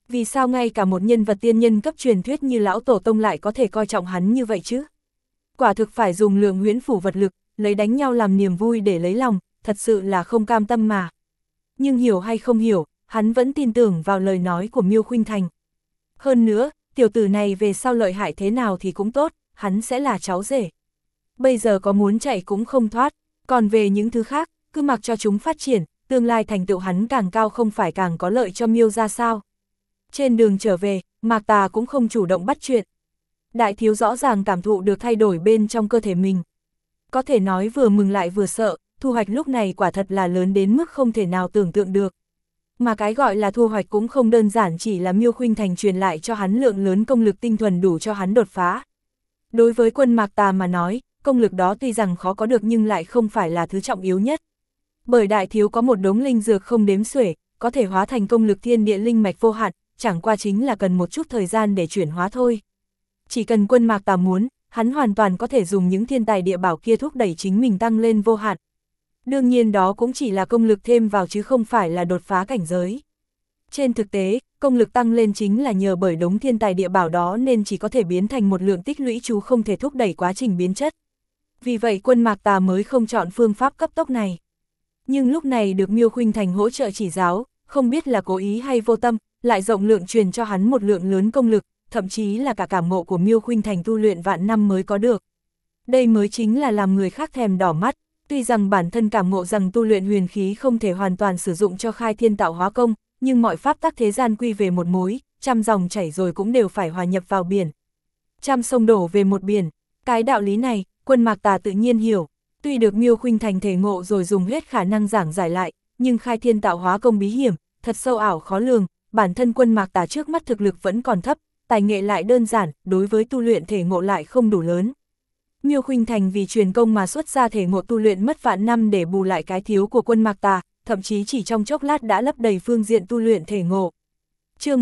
Vì sao ngay cả một nhân vật tiên nhân cấp truyền thuyết như lão tổ tông lại có thể coi trọng hắn như vậy chứ? Quả thực phải dùng lượng huyễn phủ vật lực, lấy đánh nhau làm niềm vui để lấy lòng, thật sự là không cam tâm mà. Nhưng hiểu hay không hiểu, hắn vẫn tin tưởng vào lời nói của Miêu Khuynh Thành. Hơn nữa, tiểu tử này về sau lợi hại thế nào thì cũng tốt, hắn sẽ là cháu rể. Bây giờ có muốn chạy cũng không thoát, còn về những thứ khác, cứ mặc cho chúng phát triển, tương lai thành tựu hắn càng cao không phải càng có lợi cho Miêu ra sao. Trên đường trở về, Mạc Tà cũng không chủ động bắt chuyện. Đại thiếu rõ ràng cảm thụ được thay đổi bên trong cơ thể mình. Có thể nói vừa mừng lại vừa sợ, thu hoạch lúc này quả thật là lớn đến mức không thể nào tưởng tượng được. Mà cái gọi là thu hoạch cũng không đơn giản chỉ là Miêu Khuynh Thành truyền lại cho hắn lượng lớn công lực tinh thuần đủ cho hắn đột phá. Đối với quân Mạc Tà mà nói, công lực đó tuy rằng khó có được nhưng lại không phải là thứ trọng yếu nhất. Bởi đại thiếu có một đống linh dược không đếm xuể, có thể hóa thành công lực thiên địa linh mạch vô hạn, chẳng qua chính là cần một chút thời gian để chuyển hóa thôi. Chỉ cần quân Mạc Tà muốn, hắn hoàn toàn có thể dùng những thiên tài địa bảo kia thúc đẩy chính mình tăng lên vô hạn. Đương nhiên đó cũng chỉ là công lực thêm vào chứ không phải là đột phá cảnh giới. Trên thực tế, công lực tăng lên chính là nhờ bởi đống thiên tài địa bảo đó nên chỉ có thể biến thành một lượng tích lũy chú không thể thúc đẩy quá trình biến chất. Vì vậy quân Mạc Tà mới không chọn phương pháp cấp tốc này. Nhưng lúc này được Miêu Khuynh Thành hỗ trợ chỉ giáo, không biết là cố ý hay vô tâm, lại rộng lượng truyền cho hắn một lượng lớn công lực, thậm chí là cả cảm ngộ của Miêu Khuynh Thành tu luyện vạn năm mới có được. Đây mới chính là làm người khác thèm đỏ mắt, tuy rằng bản thân cảm ngộ rằng tu luyện huyền khí không thể hoàn toàn sử dụng cho khai thiên tạo hóa công, nhưng mọi pháp tắc thế gian quy về một mối, trăm dòng chảy rồi cũng đều phải hòa nhập vào biển. Trăm sông đổ về một biển, cái đạo lý này, quân Mạc Tà tự nhiên hiểu. Tuy được Miêu Khuynh Thành thể ngộ rồi dùng hết khả năng giảng giải lại, nhưng khai thiên tạo hóa công bí hiểm, thật sâu ảo khó lường, bản thân quân Mạc Tà trước mắt thực lực vẫn còn thấp, tài nghệ lại đơn giản, đối với tu luyện thể ngộ lại không đủ lớn. Miêu Khuynh Thành vì truyền công mà xuất ra thể ngộ tu luyện mất vạn năm để bù lại cái thiếu của quân Mạc Tà, thậm chí chỉ trong chốc lát đã lấp đầy phương diện tu luyện thể ngộ. Chương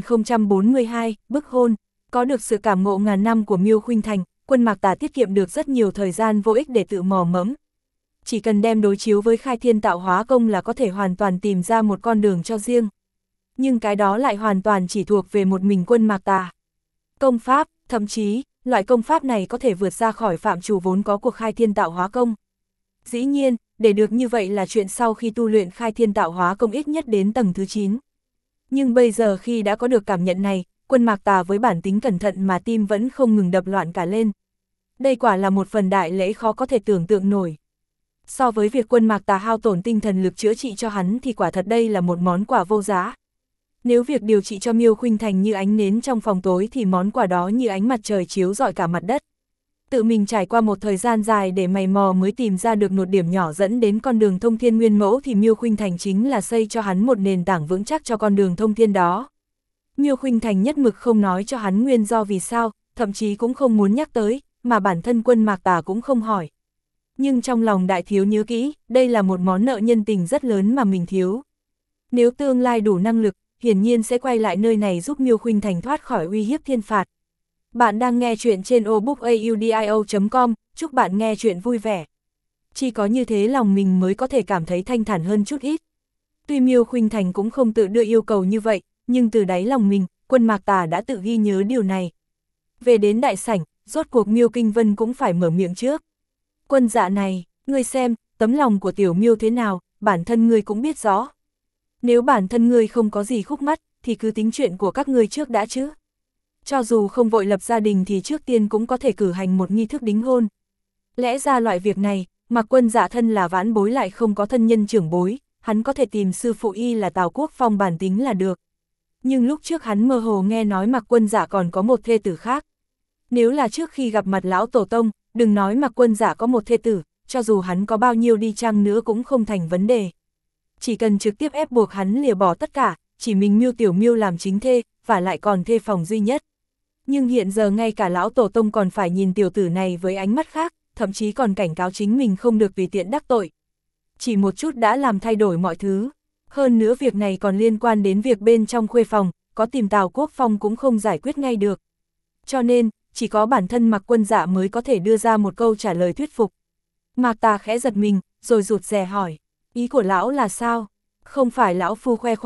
1042, bức hôn, có được sự cảm ngộ ngàn năm của Miêu Khuynh Thành, quân Mạc Tà tiết kiệm được rất nhiều thời gian vô ích để tự mò mẫm. Chỉ cần đem đối chiếu với khai thiên tạo hóa công là có thể hoàn toàn tìm ra một con đường cho riêng. Nhưng cái đó lại hoàn toàn chỉ thuộc về một mình quân Mạc Tà. Công pháp, thậm chí, loại công pháp này có thể vượt ra khỏi phạm trù vốn có của khai thiên tạo hóa công. Dĩ nhiên, để được như vậy là chuyện sau khi tu luyện khai thiên tạo hóa công ít nhất đến tầng thứ 9. Nhưng bây giờ khi đã có được cảm nhận này, quân Mạc Tà với bản tính cẩn thận mà tim vẫn không ngừng đập loạn cả lên. Đây quả là một phần đại lễ khó có thể tưởng tượng nổi. So với việc quân Mạc Tà hao tổn tinh thần lực chữa trị cho hắn thì quả thật đây là một món quà vô giá. Nếu việc điều trị cho Miêu Khuynh Thành như ánh nến trong phòng tối thì món quà đó như ánh mặt trời chiếu rọi cả mặt đất. Tự mình trải qua một thời gian dài để mày mò mới tìm ra được một điểm nhỏ dẫn đến con đường thông thiên nguyên mẫu thì Miêu Khuynh Thành chính là xây cho hắn một nền tảng vững chắc cho con đường thông thiên đó. Miêu Khuynh Thành nhất mực không nói cho hắn nguyên do vì sao, thậm chí cũng không muốn nhắc tới, mà bản thân quân Mạc Tà cũng không hỏi. Nhưng trong lòng đại thiếu nhớ kỹ, đây là một món nợ nhân tình rất lớn mà mình thiếu. Nếu tương lai đủ năng lực, hiển nhiên sẽ quay lại nơi này giúp Miêu Khuynh Thành thoát khỏi uy hiếp thiên phạt. Bạn đang nghe chuyện trên obookaudio.com, chúc bạn nghe chuyện vui vẻ. Chỉ có như thế lòng mình mới có thể cảm thấy thanh thản hơn chút ít. Tuy Miêu Khuynh Thành cũng không tự đưa yêu cầu như vậy, nhưng từ đáy lòng mình, quân Mạc Tà đã tự ghi nhớ điều này. Về đến đại sảnh, rốt cuộc Miêu Kinh Vân cũng phải mở miệng trước. Quân dạ này, ngươi xem, tấm lòng của tiểu Miêu thế nào, bản thân ngươi cũng biết rõ. Nếu bản thân ngươi không có gì khúc mắc, thì cứ tính chuyện của các ngươi trước đã chứ. Cho dù không vội lập gia đình thì trước tiên cũng có thể cử hành một nghi thức đính hôn. Lẽ ra loại việc này, Mạc Quân dạ thân là vãn bối lại không có thân nhân trưởng bối, hắn có thể tìm sư phụ y là Tào Quốc Phong bản tính là được. Nhưng lúc trước hắn mơ hồ nghe nói Mạc Quân dạ còn có một thê tử khác. Nếu là trước khi gặp mặt lão tổ tông, đừng nói Mạc Quân dạ có một thê tử, cho dù hắn có bao nhiêu đi chăng nữa cũng không thành vấn đề. Chỉ cần trực tiếp ép buộc hắn lìa bỏ tất cả, chỉ mình Miêu tiểu Miêu làm chính thê, và lại còn thê phòng duy nhất. Nhưng hiện giờ ngay cả lão tổ tông còn phải nhìn tiểu tử này với ánh mắt khác, thậm chí còn cảnh cáo chính mình không được tùy tiện đắc tội. Chỉ một chút đã làm thay đổi mọi thứ. Hơn nữa việc này còn liên quan đến việc bên trong khuê phòng, có tìm Tào Quốc Phong cũng không giải quyết ngay được. Cho nên, chỉ có bản thân Mạc Quân dạ mới có thể đưa ra một câu trả lời thuyết phục. Mạc Tà khẽ giật mình, rồi rụt rè hỏi, ý của lão là sao? Không phải lão phu khoe khoang,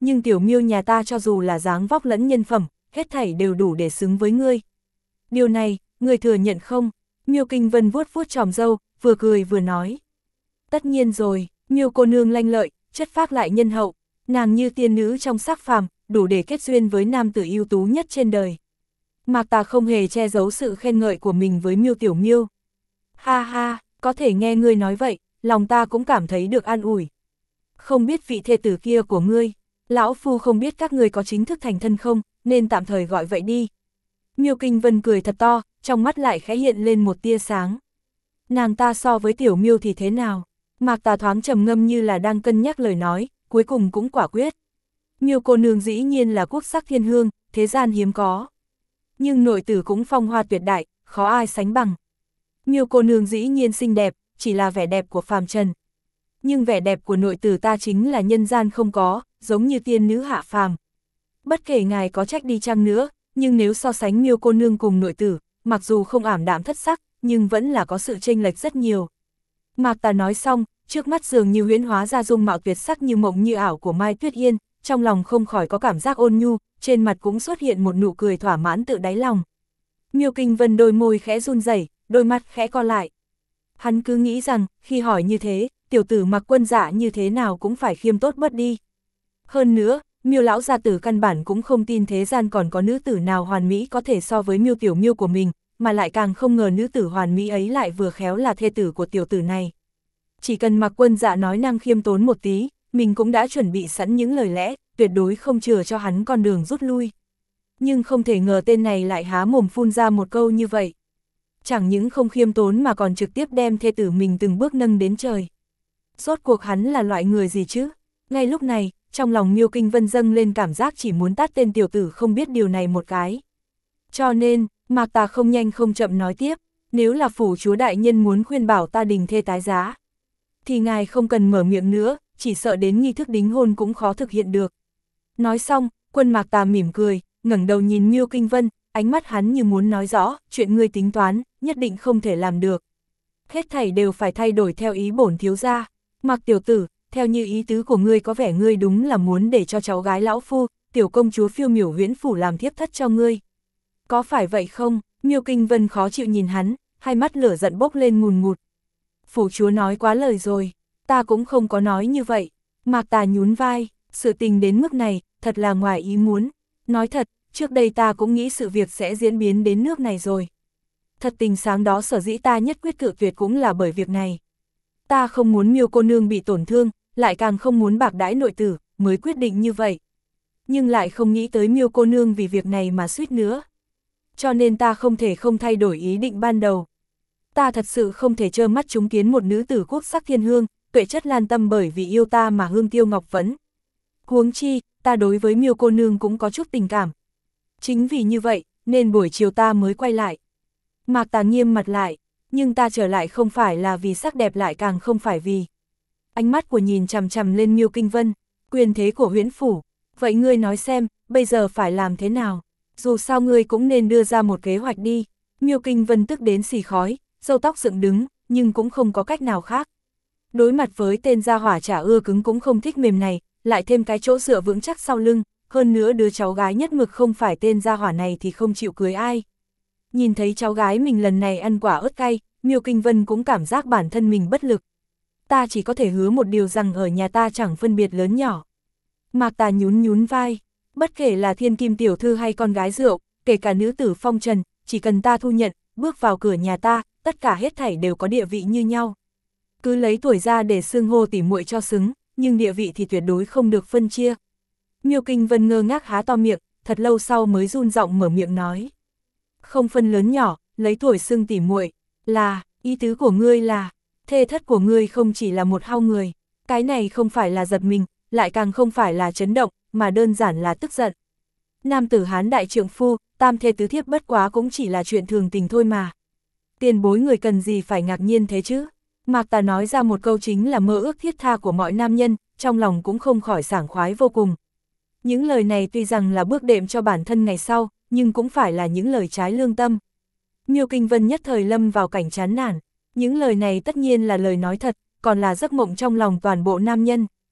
nhưng tiểu Miêu nhà ta cho dù là dáng vóc lẫn nhân phẩm, hết thảy đều đủ để xứng với ngươi. Điều này, ngươi thừa nhận không? Miêu Kinh Vân vuốt vuốt chòm râu, vừa cười vừa nói. Tất nhiên rồi, Miêu cô nương lanh lợi, chất phác lại nhân hậu, nàng như tiên nữ trong sắc phàm, đủ để kết duyên với nam tử ưu tú nhất trên đời. Mạc Tà không hề che giấu sự khen ngợi của mình với Miêu tiểu Miêu. Ha ha, có thể nghe ngươi nói vậy, lòng ta cũng cảm thấy được an ủi. Không biết vị thê tử kia của ngươi, lão phu không biết các ngươi có chính thức thành thân không, nên tạm thời gọi vậy đi. Miêu Kinh Vân cười thật to, trong mắt lại khẽ hiện lên một tia sáng. Nàng ta so với tiểu Miêu thì thế nào? Mạc Tà thoáng trầm ngâm như là đang cân nhắc lời nói, cuối cùng cũng quả quyết. Miêu cô nương dĩ nhiên là quốc sắc thiên hương, thế gian hiếm có. Nhưng nội tử cũng phong hoa tuyệt đại, khó ai sánh bằng. Miêu cô nương dĩ nhiên xinh đẹp, chỉ là vẻ đẹp của phàm trần. Nhưng vẻ đẹp của nội tử ta chính là nhân gian không có, giống như tiên nữ hạ phàm. Bất kể ngài có trách đi chăng nữa, nhưng nếu so sánh Miêu cô nương cùng nội tử, mặc dù không ảm đạm thất sắc, nhưng vẫn là có sự chênh lệch rất nhiều. Mạc Tà nói xong, trước mắt dường như huyễn hóa ra dung mạo tuyệt sắc như mộng như ảo của Mai Tuyết Yên, trong lòng không khỏi có cảm giác ôn nhu, trên mặt cũng xuất hiện một nụ cười thỏa mãn tự đáy lòng. Miêu Kinh Vân đôi môi khẽ run rẩy, đôi mắt khẽ co lại. Hắn cứ nghĩ rằng, khi hỏi như thế, tiểu tử Mạc Quân Dạ như thế nào cũng phải khiêm tốt bớt đi. Hơn nữa, Miêu lão gia tử căn bản cũng không tin thế gian còn có nữ tử nào hoàn mỹ có thể so với Miêu tiểu Miêu của mình, mà lại càng không ngờ nữ tử hoàn mỹ ấy lại vừa khéo là thê tử của tiểu tử này. Chỉ cần Mạc Quân Dạ nói năng khiêm tốn một tí, mình cũng đã chuẩn bị sẵn những lời lẽ, tuyệt đối không chừa cho hắn con đường rút lui. Nhưng không thể ngờ tên này lại há mồm phun ra một câu như vậy. Chẳng những không khiêm tốn mà còn trực tiếp đem thê tử mình từng bước nâng đến trời. Rốt cuộc hắn là loại người gì chứ? Ngay lúc này, trong lòng Miêu Kinh Vân dâng lên cảm giác chỉ muốn tát tên tiểu tử không biết điều này một cái. Cho nên, Mạc Tà không nhanh không chậm nói tiếp, nếu là phủ chúa đại nhân muốn khuyên bảo ta đình thê tái giá, thì ngài không cần mở miệng nữa, chỉ sợ đến nghi thức đính hôn cũng khó thực hiện được. Nói xong, Quân Mạc Tà mỉm cười, ngẩng đầu nhìn Miêu Kinh Vân, ánh mắt hắn như muốn nói rõ, chuyện ngươi tính toán, nhất định không thể làm được. Hết thảy đều phải thay đổi theo ý bổn thiếu gia. Mạc tiểu tử, theo như ý tứ của ngươi có vẻ ngươi đúng là muốn để cho cháu gái lão phu, tiểu công chúa Phiêu Miểu Huyễn phủ làm thiếp thất cho ngươi. Có phải vậy không? Miêu Kinh Vân khó chịu nhìn hắn, hai mắt lửa giận bốc lên ngùn ngụt. Phủ chúa nói quá lời rồi, ta cũng không có nói như vậy. Mạc Tà nhún vai, sự tình đến mức này, thật là ngoài ý muốn. Nói thật, trước đây ta cũng nghĩ sự việc sẽ diễn biến đến nước này rồi. Thật tình sáng đó sở dĩ ta nhất quyết cự tuyệt cũng là bởi việc này. Ta không muốn Miêu cô nương bị tổn thương, lại càng không muốn bạc đãi nội tử, mới quyết định như vậy. Nhưng lại không nghĩ tới Miêu cô nương vì việc này mà suýt nữa. Cho nên ta không thể không thay đổi ý định ban đầu. Ta thật sự không thể trơ mắt chứng kiến một nữ tử quốc sắc thiên hương, tuệ chất lan tâm bởi vì yêu ta mà hương tiêu ngọc phấn. Huống chi, ta đối với Miêu cô nương cũng có chút tình cảm. Chính vì như vậy, nên buổi chiều ta mới quay lại. Mạc Tà nghiêm mặt lại, nhưng ta trở lại không phải là vì sắc đẹp, lại càng không phải vì. Ánh mắt của nhìn chằm chằm lên Miêu Kinh Vân, quyền thế của Huyễn phủ. Vậy ngươi nói xem, bây giờ phải làm thế nào? Dù sao ngươi cũng nên đưa ra một kế hoạch đi. Miêu Kinh Vân tức đến xì khói, râu tóc dựng đứng, nhưng cũng không có cách nào khác. Đối mặt với tên gia hỏa chả ưa cứng cũng không thích mềm này, lại thêm cái chỗ dựa vững chắc sau lưng, hơn nữa đứa cháu gái nhất mực không phải tên gia hỏa này thì không chịu cưới ai. Nhìn thấy cháu gái mình lần này ăn quả ớt cay, Miêu Kinh Vân cũng cảm giác bản thân mình bất lực. Ta chỉ có thể hứa một điều rằng ở nhà ta chẳng phân biệt lớn nhỏ. Mạc Tà nhún vai, bất kể là thiên kim tiểu thư hay con gái rượu, kể cả nữ tử phong trần, chỉ cần ta thu nhận, bước vào cửa nhà ta, tất cả hết thảy đều có địa vị như nhau. Cứ lấy tuổi ra để xưng hô tỉ muội cho xứng, nhưng địa vị thì tuyệt đối không được phân chia. Miêu Kinh Vân ngơ ngác há to miệng, thật lâu sau mới run giọng mở miệng nói. Không phân lớn nhỏ, lấy tuổi xưng tỉ muội, là, ý tứ của ngươi là, thê thất của ngươi không chỉ là một hao người. Cái này không phải là giật mình, lại càng không phải là chấn động, mà đơn giản là tức giận. Nam tử Hán đại trượng phu, tam thê tứ thiếp bất quá cũng chỉ là chuyện thường tình thôi mà. Tiền bối người cần gì phải ngạc nhiên thế chứ? Mạc Tà nói ra một câu chính là mơ ước thiết tha của mọi nam nhân, trong lòng cũng không khỏi sảng khoái vô cùng. Những lời này tuy rằng là bước đệm cho bản thân ngày sau, nhưng cũng phải là những lời trái lương tâm. Miêu Kinh Vân nhất thời lâm vào cảnh chán nản. Những lời này tất nhiên là lời nói thật, còn là giấc mộng trong lòng toàn bộ nam nhân.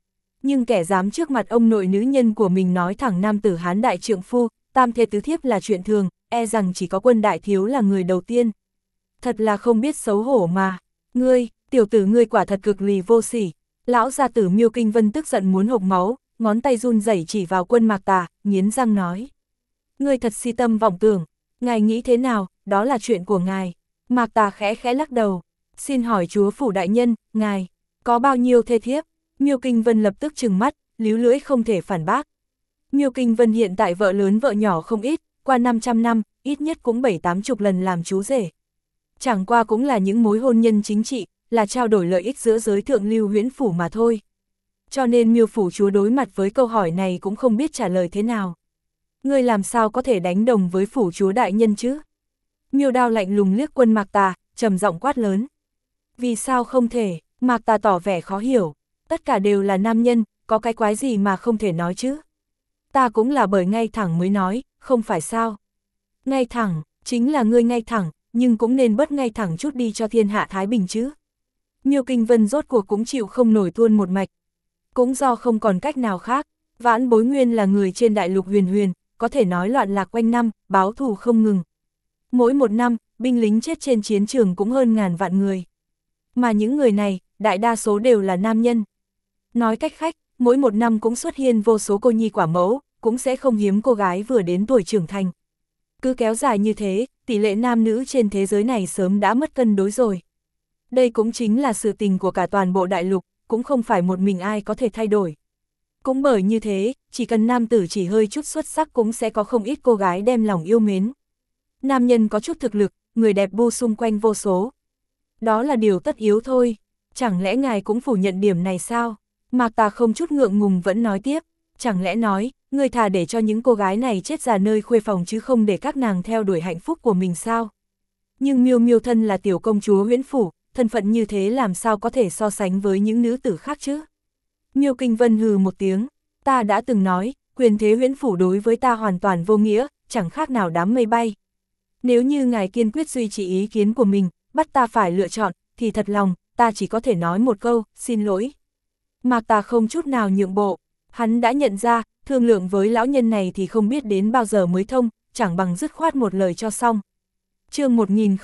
Nhưng kẻ dám trước mặt ông nội nữ nhân của mình nói thẳng nam tử Hán đại trượng phu, tam thê tứ thiếp là chuyện thường, e rằng chỉ có Quân đại thiếu là người đầu tiên. Thật là không biết xấu hổ mà. Ngươi, tiểu tử ngươi quả thật cực lì vô sỉ. Lão gia tử Miêu Kinh Vân tức giận muốn hộc máu, ngón tay run rẩy chỉ vào Quân Mạc Tà, nghiến răng nói. Ngươi thật si tâm vọng tưởng, ngài nghĩ thế nào, đó là chuyện của ngài. Mạc Tà khẽ khẽ lắc đầu, xin hỏi chúa phủ đại nhân, ngài, có bao nhiêu thê thiếp? Miêu Kinh Vân lập tức trừng mắt, líu lưỡi không thể phản bác. Miêu Kinh Vân hiện tại vợ lớn vợ nhỏ không ít, qua 500 năm, ít nhất cũng 7-80 lần làm chú rể. Chẳng qua cũng là những mối hôn nhân chính trị, là trao đổi lợi ích giữa giới thượng lưu huyễn phủ mà thôi. Cho nên Miêu phủ chúa đối mặt với câu hỏi này cũng không biết trả lời thế nào. Ngươi làm sao có thể đánh đồng với phủ chúa đại nhân chứ? Miêu Đao lạnh lùng liếc Quân Mạc Tà, trầm giọng quát lớn. Vì sao không thể? Mạc Tà tỏ vẻ khó hiểu. Tất cả đều là nam nhân, có cái quái gì mà không thể nói chứ? Ta cũng là bởi ngay thẳng mới nói, không phải sao? Ngay thẳng, chính là ngươi ngay thẳng, nhưng cũng nên bớt ngay thẳng chút đi cho thiên hạ thái bình chứ. Miêu Kinh Vân rốt cuộc cũng chịu không nổi tuôn một mạch. Cũng do không còn cách nào khác, Vãn Bối nguyên là người trên đại lục huyền huyền, có thể nói loạn lạc quanh năm, báo thù không ngừng. Mỗi một năm, binh lính chết trên chiến trường cũng hơn ngàn vạn người. Mà những người này, đại đa số đều là nam nhân. Nói cách khác, mỗi một năm cũng xuất hiện vô số cô nhi quả mẫu, cũng sẽ không hiếm cô gái vừa đến tuổi trưởng thành. Cứ kéo dài như thế, tỷ lệ nam nữ trên thế giới này sớm đã mất cân đối rồi. Đây cũng chính là sự tình của cả toàn bộ đại lục, cũng không phải một mình ai có thể thay đổi. Cũng bởi như thế, chỉ cần nam tử chỉ hơi chút xuất sắc cũng sẽ có không ít cô gái đem lòng yêu mến. Nam nhân có chút thực lực, người đẹp bu xung quanh vô số. Đó là điều tất yếu thôi, chẳng lẽ ngài cũng phủ nhận điểm này sao? Mạc Tà không chút ngượng ngùng vẫn nói tiếp, chẳng lẽ nói, người thà để cho những cô gái này chết già nơi khuê phòng chứ không để các nàng theo đuổi hạnh phúc của mình sao? Nhưng Miêu Miêu thân là tiểu công chúa huyễn phủ, thân phận như thế làm sao có thể so sánh với những nữ tử khác chứ? Miêu Kinh Vân hừ một tiếng, ta đã từng nói, quyền thế huyễn phủ đối với ta hoàn toàn vô nghĩa, chẳng khác nào đám mây bay. Nếu như ngài kiên quyết duy trì ý kiến của mình, bắt ta phải lựa chọn, thì thật lòng, ta chỉ có thể nói một câu, xin lỗi. Mạc Tà không chút nào nhượng bộ, hắn đã nhận ra, thương lượng với lão nhân này thì không biết đến bao giờ mới thông, chẳng bằng dứt khoát một lời cho xong. Chương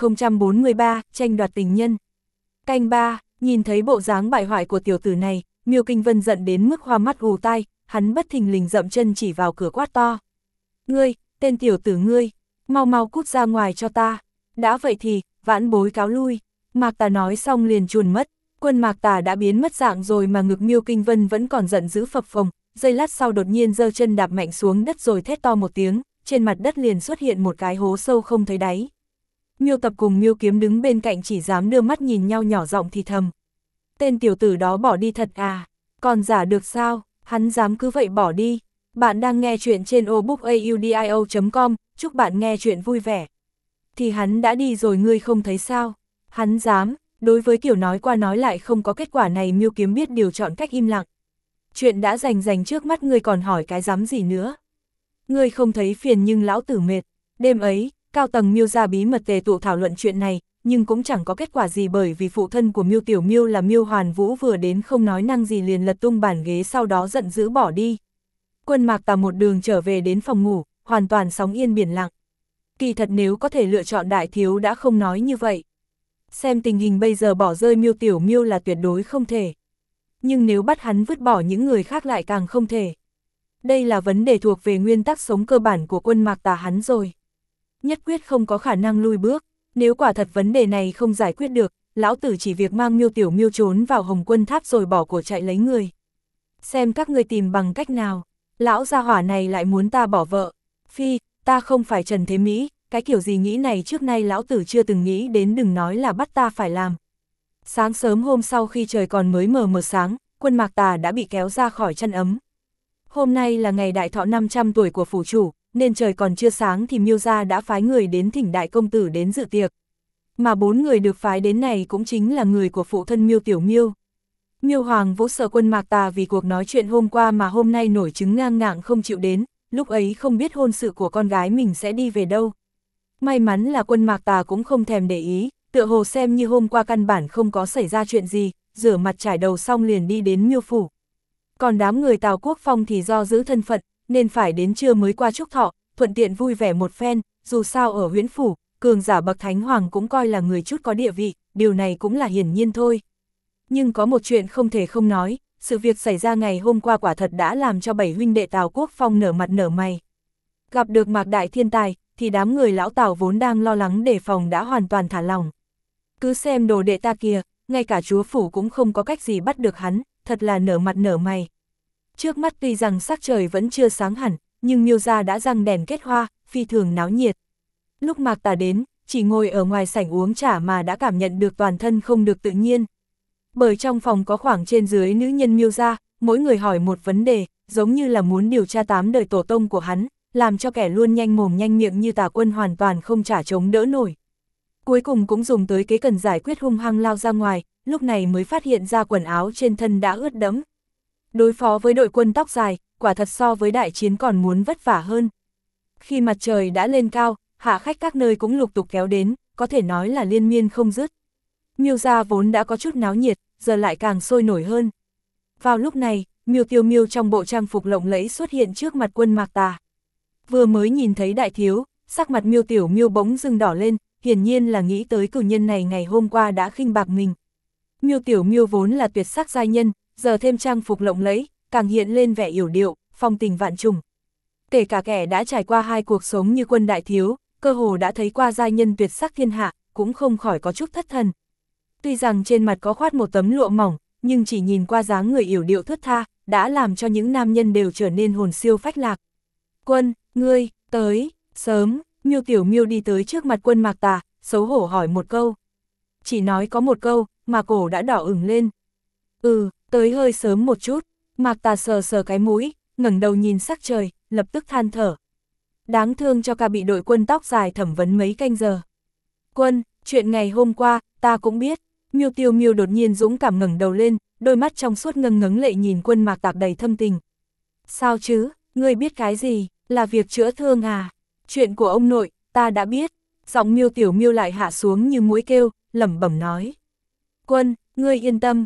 1043, tranh đoạt tình nhân. Canh 3, nhìn thấy bộ dáng bại hoại của tiểu tử này, Miêu Kinh Vân giận đến mức hoa mắt ù tai, hắn bất thình lình dậm chân chỉ vào cửa quát to. Ngươi, tên tiểu tử ngươi, mau mau cút ra ngoài cho ta. Đã vậy thì, Vãn Bối cáo lui. Mạc Tà nói xong liền chuồn mất. Quân Mạc Tà đã biến mất dạng rồi mà ngực Miêu Kinh Vân vẫn còn giận dữ phập phồng, giây lát sau đột nhiên giơ chân đạp mạnh xuống đất rồi thét to một tiếng, trên mặt đất liền xuất hiện một cái hố sâu không thấy đáy. Miêu Tập cùng Miêu Kiếm đứng bên cạnh chỉ dám đưa mắt nhìn nhau nhỏ giọng thì thầm. Tên tiểu tử đó bỏ đi thật à, còn giả được sao, hắn dám cứ vậy bỏ đi. Bạn đang nghe chuyện trên obookaudio.com, chúc bạn nghe chuyện vui vẻ. Thì hắn đã đi rồi ngươi không thấy sao, hắn dám. Đối với kiểu nói qua nói lại không có kết quả này Miêu Kiếm biết điều chọn cách im lặng. Chuyện đã rành trước mắt ngươi còn hỏi cái dám gì nữa. Ngươi không thấy phiền nhưng lão tử mệt. Đêm ấy, cao tầng Miêu gia bí mật tề tụ thảo luận chuyện này, nhưng cũng chẳng có kết quả gì bởi vì phụ thân của Miêu Tiểu Miêu là Miêu Hoàn Vũ vừa đến không nói năng gì liền lật tung bàn ghế sau đó giận dữ bỏ đi. Quân Mạc Tà một đường trở về đến phòng ngủ, hoàn toàn sóng yên biển lặng. Kỳ thật nếu có thể lựa chọn đại thiếu đã không nói như vậy. Xem tình hình bây giờ bỏ rơi Miêu Tiểu Miêu là tuyệt đối không thể. Nhưng nếu bắt hắn vứt bỏ những người khác lại càng không thể. Đây là vấn đề thuộc về nguyên tắc sống cơ bản của Quân Mạc Tà hắn rồi. Nhất quyết không có khả năng lui bước, nếu quả thật vấn đề này không giải quyết được, lão tử chỉ việc mang Miêu Tiểu Miêu trốn vào Hồng Quân Tháp rồi bỏ của chạy lấy người. Xem các ngươi tìm bằng cách nào, lão gia hỏa này lại muốn ta bỏ vợ. Phi, ta không phải Trần Thế Mỹ, cái kiểu gì nghĩ này trước nay lão tử chưa từng nghĩ đến, đừng nói là bắt ta phải làm. Sáng sớm hôm sau khi trời còn mới mờ sáng, Quân Mạc Tà đã bị kéo ra khỏi chăn ấm. Hôm nay là ngày đại thọ 500 tuổi của phủ chủ, nên trời còn chưa sáng thì Miêu gia đã phái người đến thỉnh đại công tử đến dự tiệc. Mà 4 người được phái đến này cũng chính là người của phụ thân Miêu Tiểu Miêu. Miêu Hoàng Vũ sợ Quân Mạc Tà vì cuộc nói chuyện hôm qua mà hôm nay nổi chứng ngang ngạng không chịu đến, lúc ấy không biết hôn sự của con gái mình sẽ đi về đâu. May mắn là Quân Mạc Tà cũng không thèm để ý, tựa hồ xem như hôm qua căn bản không có xảy ra chuyện gì, rửa mặt trải đầu xong liền đi đến Miêu phủ. Còn đám người Tào Quốc Phong thì do giữ thân phận, nên phải đến trưa mới qua chúc thọ, thuận tiện vui vẻ một phen, dù sao ở Huyễn Phủ, cường giả bậc Thánh Hoàng cũng coi là người chút có địa vị, điều này cũng là hiển nhiên thôi. Nhưng có một chuyện không thể không nói, sự việc xảy ra ngày hôm qua quả thật đã làm cho 7 huynh đệ Tào Quốc Phong nở mặt nở mày. Gặp được Mạc Đại Thiên Tài, thì đám người lão Tào vốn đang lo lắng đề phòng đã hoàn toàn thả lòng. Cứ xem đồ đệ ta kìa, ngay cả chúa phủ cũng không có cách gì bắt được hắn, thật là nở mặt nở mày. Trước mắt tuy rằng sắc trời vẫn chưa sáng hẳn, nhưng Miêu gia đã răng đèn kết hoa, phi thường náo nhiệt. Lúc Mạc Tà đến, chỉ ngồi ở ngoài sảnh uống trà mà đã cảm nhận được toàn thân không được tự nhiên. Bởi trong phòng có khoảng trên dưới nữ nhân Miêu gia, mỗi người hỏi một vấn đề, giống như là muốn điều tra 8 đời tổ tông của hắn, làm cho kẻ luôn nhanh mồm nhanh miệng như Tà Quân hoàn toàn không trả chống đỡ nổi. Cuối cùng cũng dùng tới kế cần giải quyết hung hăng lao ra ngoài, lúc này mới phát hiện ra quần áo trên thân đã ướt đẫm. Đối phó với đội quân tóc dài, quả thật so với đại chiến còn muốn vất vả hơn. Khi mặt trời đã lên cao, hạ khách các nơi cũng lục tục kéo đến, có thể nói là liên miên không dứt. Miêu gia vốn đã có chút náo nhiệt, giờ lại càng sôi nổi hơn. Vào lúc này, Miêu Tiêu Miêu trong bộ trang phục lộng lẫy xuất hiện trước mặt quân Mạc Tà. Vừa mới nhìn thấy đại thiếu, sắc mặt Miêu Tiểu Miêu bỗng dưng đỏ lên, hiển nhiên là nghĩ tới cử nhân này ngày hôm qua đã khinh bạc mình. Miêu Tiểu Miêu vốn là tuyệt sắc giai nhân, giờ thêm trang phục lộng lẫy, càng hiện lên vẻ yểu điệu, phong tình vạn trùng. Kể cả kẻ đã trải qua 2 cuộc sống như quân đại thiếu, cơ hồ đã thấy qua giai nhân tuyệt sắc thiên hạ, cũng không khỏi có chút thất thần. Tuy rằng trên mặt có khoát một tấm lụa mỏng, nhưng chỉ nhìn qua dáng người yểu điệu thướt tha, đã làm cho những nam nhân đều trở nên hồn siêu phách lạc. Quân, ngươi, tới, sớm, Miêu Tiểu Miêu đi tới trước mặt quân Mạc Tà, xấu hổ hỏi một câu. Chỉ nói có một câu, mà cổ đã đỏ ửng lên. Tới hơi sớm một chút, Mạc Tà sờ sờ cái mũi, ngẩng đầu nhìn sắc trời, lập tức than thở. Đáng thương cho ca bị đội quân tóc dài thẩm vấn mấy canh giờ. Quân, chuyện ngày hôm qua, ta cũng biết. Miêu Tiêu Miêu đột nhiên dũng cảm ngẩng đầu lên, đôi mắt trong suốt ngâng ngấn lệ nhìn quân Mạc Tạc đầy thâm tình. Sao chứ, ngươi biết cái gì, là việc chữa thương à? Chuyện của ông nội, ta đã biết. Giọng Miêu Tiểu Miêu lại hạ xuống như mũi kêu, lẩm bẩm nói. Quân, ngươi yên tâm,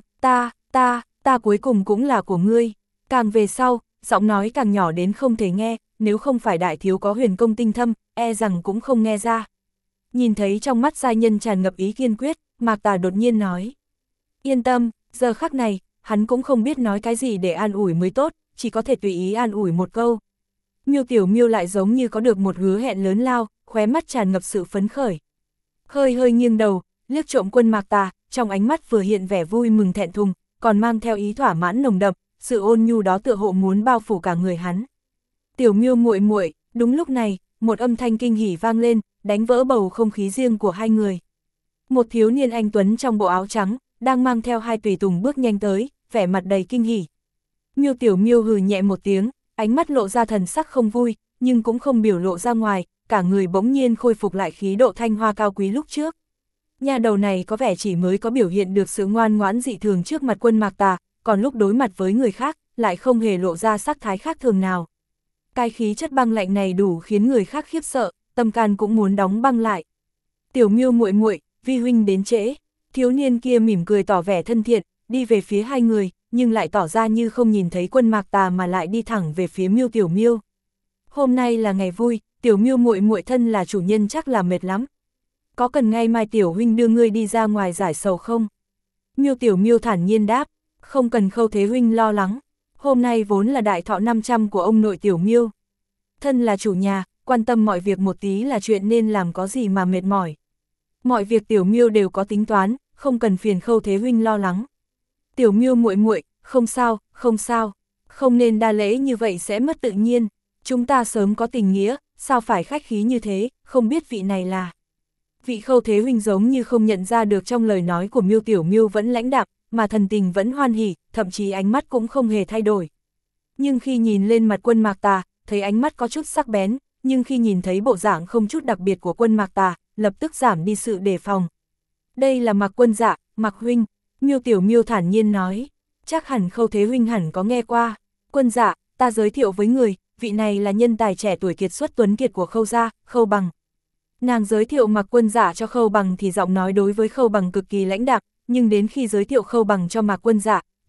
ta cuối cùng cũng là của ngươi. Càng về sau, giọng nói càng nhỏ đến không thể nghe, nếu không phải đại thiếu có huyền công tinh thâm, e rằng cũng không nghe ra. Nhìn thấy trong mắt giai nhân tràn ngập ý kiên quyết, Mạc Tà đột nhiên nói. Yên tâm, giờ khắc này, hắn cũng không biết nói cái gì để an ủi mới tốt, chỉ có thể tùy ý an ủi một câu. Miêu Tiểu Miêu lại giống như có được một hứa hẹn lớn lao, khóe mắt tràn ngập sự phấn khởi. Hơi hơi nghiêng đầu, liếc trộm quân Mạc Tà, trong ánh mắt vừa hiện vẻ vui mừng thẹn thùng, còn mang theo ý thỏa mãn nồng đậm, sự ôn nhu đó tựa hộ muốn bao phủ cả người hắn. Tiểu Miêu muội muội, đúng lúc này, một âm thanh kinh hỉ vang lên, đánh vỡ bầu không khí riêng của hai người. Một thiếu niên anh tuấn trong bộ áo trắng, đang mang theo 2 tùy tùng bước nhanh tới, vẻ mặt đầy kinh hỉ. Miêu Tiểu Miêu hừ nhẹ một tiếng, ánh mắt lộ ra thần sắc không vui, nhưng cũng không biểu lộ ra ngoài, cả người bỗng nhiên khôi phục lại khí độ thanh hoa cao quý lúc trước. Nhà đầu này có vẻ chỉ mới có biểu hiện được sự ngoan ngoãn dị thường trước mặt quân Mạc Tà, còn lúc đối mặt với người khác, lại không hề lộ ra sắc thái khác thường nào. Cái khí chất băng lạnh này đủ khiến người khác khiếp sợ, tâm can cũng muốn đóng băng lại. Tiểu Miêu muội muội, vi huynh đến trễ. Thiếu niên kia mỉm cười tỏ vẻ thân thiện, đi về phía hai người, nhưng lại tỏ ra như không nhìn thấy quân Mạc Tà mà lại đi thẳng về phía Miêu Tiểu Miêu. Hôm nay là ngày vui, Tiểu Miêu muội muội thân là chủ nhân chắc là mệt lắm. Có cần ngay mai tiểu huynh đưa ngươi đi ra ngoài giải sầu không? Miêu Tiểu Miêu thản nhiên đáp, không cần Khâu Thế huynh lo lắng. Hôm nay vốn là đại thọ 500 của ông nội Tiểu Miêu. Thân là chủ nhà, quan tâm mọi việc một tí là chuyện nên làm, có gì mà mệt mỏi. Mọi việc Tiểu Miêu đều có tính toán, không cần phiền Khâu Thế huynh lo lắng. Tiểu Miêu muội muội, không sao, không sao. Không nên đa lễ như vậy sẽ mất tự nhiên. Chúng ta sớm có tình nghĩa, sao phải khách khí như thế, không biết vị này là. Vị Khâu Thế huynh giống như không nhận ra được trong lời nói của Miêu Tiểu Miêu vẫn lãnh đạm, mà thần tình vẫn hoan hỉ, thậm chí ánh mắt cũng không hề thay đổi. Nhưng khi nhìn lên mặt quân Mạc Tà, thấy ánh mắt có chút sắc bén, nhưng khi nhìn thấy bộ dạng không chút đặc biệt của quân Mạc Tà, lập tức giảm đi sự đề phòng. Đây là Mạc quân dạ, Mạc huynh, Miêu Tiểu Miêu thản nhiên nói, chắc hẳn Khâu Thế huynh hẳn có nghe qua. Quân dạ, ta giới thiệu với người, vị này là nhân tài trẻ tuổi kiệt xuất tuấn kiệt của Khâu gia, Khâu Bằng. Nàng giới thiệu Mạc quân dạ cho Khâu Bằng thì giọng nói đối với Khâu Bằng cực kỳ lãnh đạm, nhưng đến khi giới thiệu Khâu Bằng cho Mạc quân dạ,